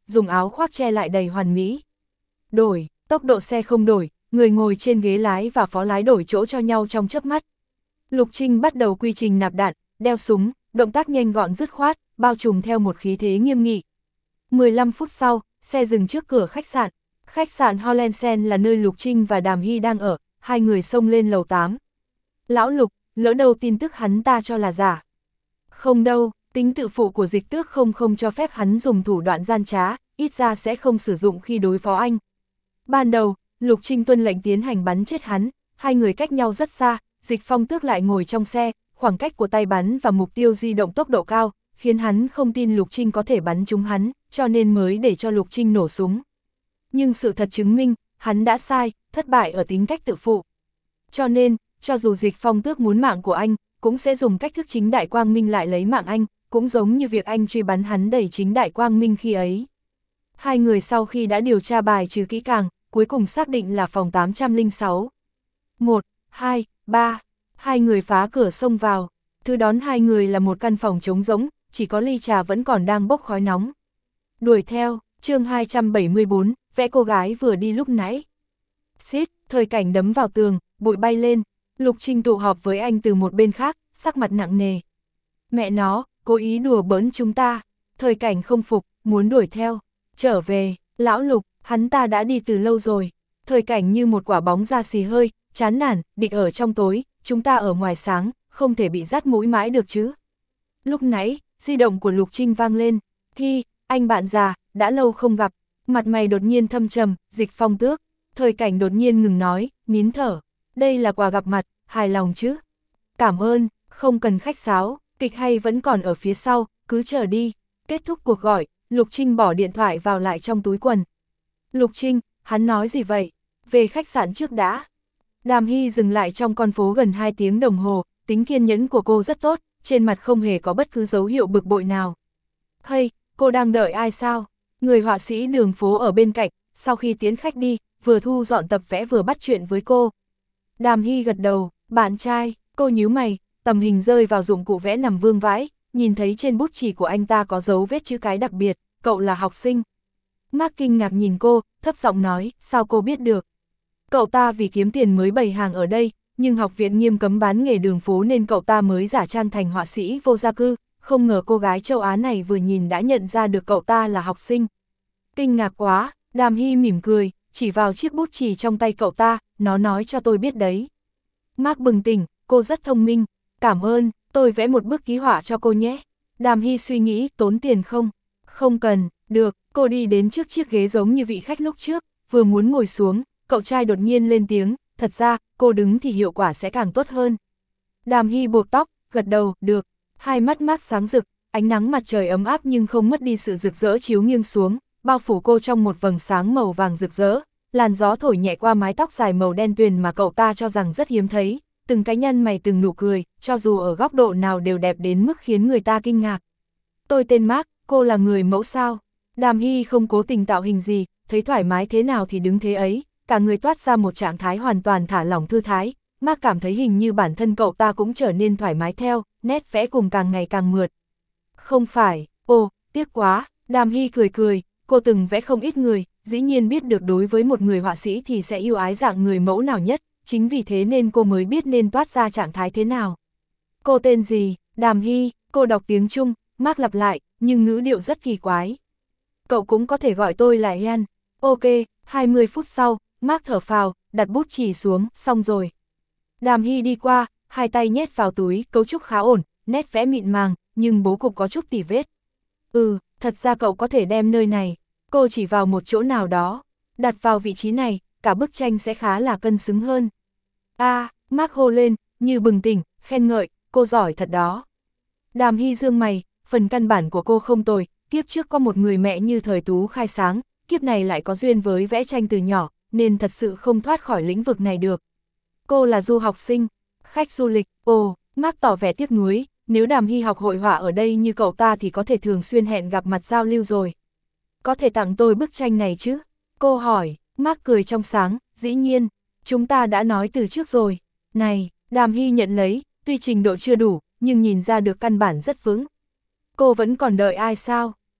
dùng áo khoác che lại đầy hoàn mỹ. Đổi, tốc độ xe không đổi, người ngồi trên ghế lái và phó lái đổi chỗ cho nhau trong chớp mắt. Lục Trinh bắt đầu quy trình nạp đạn, đeo súng, động tác nhanh gọn dứt khoát, bao trùm theo một khí thế nghiêm nghị. mười lăm phút sau, xe dừng trước cửa khách sạn. Khách sạn Hollandsen là nơi Lục Trinh và Đàm Hy đang ở, hai người xông lên lầu tám. Lão Lục, lỡ đâu tin tức hắn ta cho là giả. Không đâu, tính tự phụ của Dịch Tước không không cho phép hắn dùng thủ đoạn gian trá, ít ra sẽ không sử dụng khi đối phó anh. Ban đầu, Lục Trinh tuân lệnh tiến hành bắn chết hắn, hai người cách nhau rất xa, Dịch Phong Tước lại ngồi trong xe, khoảng cách của tay bắn và mục tiêu di động tốc độ cao, khiến hắn không tin Lục Trinh có thể bắn trúng hắn, cho nên mới để cho Lục Trinh nổ súng. Nhưng sự thật chứng minh, hắn đã sai, thất bại ở tính cách tự phụ. Cho nên, cho dù Dịch Phong Tước muốn mạng của anh, cũng sẽ dùng cách thức chính đại quang minh lại lấy mạng anh, cũng giống như việc anh truy bắn hắn đầy chính đại quang minh khi ấy. Hai người sau khi đã điều tra bài trừ kỹ càng, cuối cùng xác định là phòng tám trăm lẻ sáu. một, hai, ba, hai người phá cửa xông vào, thứ đón hai người là một căn phòng trống rỗng, chỉ có ly trà vẫn còn đang bốc khói nóng. Đuổi theo, chương hai trăm bảy mươi bốn, vẽ cô gái vừa đi lúc nãy. Xít, Thời Cảnh đấm vào tường, bụi bay lên, Lục Trinh tụ họp với anh từ một bên khác, sắc mặt nặng nề. Mẹ nó, cố ý đùa bỡn chúng ta. Thời Cảnh không phục, muốn đuổi theo. Trở về, lão Lục, hắn ta đã đi từ lâu rồi. Thời Cảnh như một quả bóng ra xì hơi, chán nản, địch ở trong tối, chúng ta ở ngoài sáng, không thể bị dắt mũi mãi được chứ. Lúc nãy, di động của Lục Trinh vang lên. Hi, anh bạn già, đã lâu không gặp. Mặt mày đột nhiên thâm trầm, Dịch Phong Tước. Thời Cảnh đột nhiên ngừng nói, nín thở. Đây là quà gặp mặt, hài lòng chứ? Cảm ơn, không cần khách sáo, kịch hay vẫn còn ở phía sau, cứ chờ đi. Kết thúc cuộc gọi, Lục Trinh bỏ điện thoại vào lại trong túi quần. Lục Trinh, hắn nói gì vậy? Về khách sạn trước đã. Đàm Hy dừng lại trong con phố gần hai tiếng đồng hồ, tính kiên nhẫn của cô rất tốt, trên mặt không hề có bất cứ dấu hiệu bực bội nào. Hey, cô đang đợi ai sao? Người họa sĩ đường phố ở bên cạnh, sau khi tiến khách đi, vừa thu dọn tập vẽ vừa bắt chuyện với cô. Đàm Hy gật đầu, bạn trai, cô nhíu mày, tầm hình rơi vào dụng cụ vẽ nằm vương vãi, nhìn thấy trên bút chì của anh ta có dấu vết chữ cái đặc biệt, cậu là học sinh. Mark kinh ngạc nhìn cô, thấp giọng nói, sao cô biết được? Cậu ta vì kiếm tiền mới bày hàng ở đây, nhưng học viện nghiêm cấm bán nghề đường phố nên cậu ta mới giả trang thành họa sĩ vô gia cư, không ngờ cô gái châu Á này vừa nhìn đã nhận ra được cậu ta là học sinh. Kinh ngạc quá, Đàm Hy mỉm cười, chỉ vào chiếc bút chì trong tay cậu ta, nó nói cho tôi biết đấy. Mark bừng tỉnh, cô rất thông minh, cảm ơn, tôi vẽ một bức ký họa cho cô nhé. Đàm Hy suy nghĩ, tốn tiền không? Không cần, được, cô đi đến trước chiếc ghế giống như vị khách lúc trước, vừa muốn ngồi xuống, cậu trai đột nhiên lên tiếng, thật ra, cô đứng thì hiệu quả sẽ càng tốt hơn. Đàm Hy buộc tóc, gật đầu, được, hai mắt Mark sáng rực, ánh nắng mặt trời ấm áp nhưng không mất đi sự rực rỡ chiếu nghiêng xuống, bao phủ cô trong một vầng sáng màu vàng rực rỡ, làn gió thổi nhẹ qua mái tóc dài màu đen tuyền mà cậu ta cho rằng rất hiếm thấy, từng cái nhăn mày từng nụ cười, cho dù ở góc độ nào đều đẹp đến mức khiến người ta kinh ngạc. Tôi tên Mark, cô là người mẫu sao? Đàm Hy không cố tình tạo hình gì, thấy thoải mái thế nào thì đứng thế ấy, cả người toát ra một trạng thái hoàn toàn thả lỏng thư thái, Mark cảm thấy hình như bản thân cậu ta cũng trở nên thoải mái theo, nét vẽ cùng càng ngày càng mượt. Không phải, ồ, tiếc quá, Đàm Hy cười cười, cô từng vẽ không ít người, dĩ nhiên biết được đối với một người họa sĩ thì sẽ yêu ái dạng người mẫu nào nhất, chính vì thế nên cô mới biết nên toát ra trạng thái thế nào. Cô tên gì? Đàm Hy, cô đọc tiếng Trung, Mark lặp lại, nhưng ngữ điệu rất kỳ quái. Cậu cũng có thể gọi tôi là Ian. Ok, hai mươi phút sau, Mark thở phào, đặt bút chì xuống, xong rồi. Đàm Hy đi qua, hai tay nhét vào túi, cấu trúc khá ổn, nét vẽ mịn màng, nhưng bố cục có chút tỉ vết. Ừ, thật ra cậu có thể đem nơi này, cô chỉ vào một chỗ nào đó, đặt vào vị trí này, cả bức tranh sẽ khá là cân xứng hơn. A, à, Mark hô lên, như bừng tỉnh, khen ngợi, cô giỏi thật đó. Đàm Hy dương mày, phần căn bản của cô không tồi, kiếp trước có một người mẹ như thời Tú khai sáng, kiếp này lại có duyên với vẽ tranh từ nhỏ, nên thật sự không thoát khỏi lĩnh vực này được. Cô là du học sinh, khách du lịch, ồ, Mark tỏ vẻ tiếc nuối, nếu Đàm Hy học hội họa ở đây như cậu ta thì có thể thường xuyên hẹn gặp mặt giao lưu rồi. Có thể tặng tôi bức tranh này chứ? Cô hỏi, Mark cười trong sáng, dĩ nhiên, chúng ta đã nói từ trước rồi. Này, Đàm Hy nhận lấy, tuy trình độ chưa đủ, nhưng nhìn ra được căn bản rất vững. Cô vẫn còn đợi ai sao?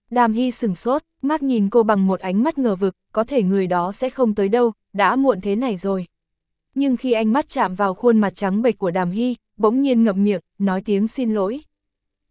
Đàm Hy sửng sốt, mắt nhìn cô bằng một ánh mắt ngờ vực, có thể người đó sẽ không tới đâu, đã muộn thế này rồi. Nhưng khi ánh mắt chạm vào khuôn mặt trắng bệch của Đàm Hy, bỗng nhiên ngậm miệng, nói tiếng xin lỗi.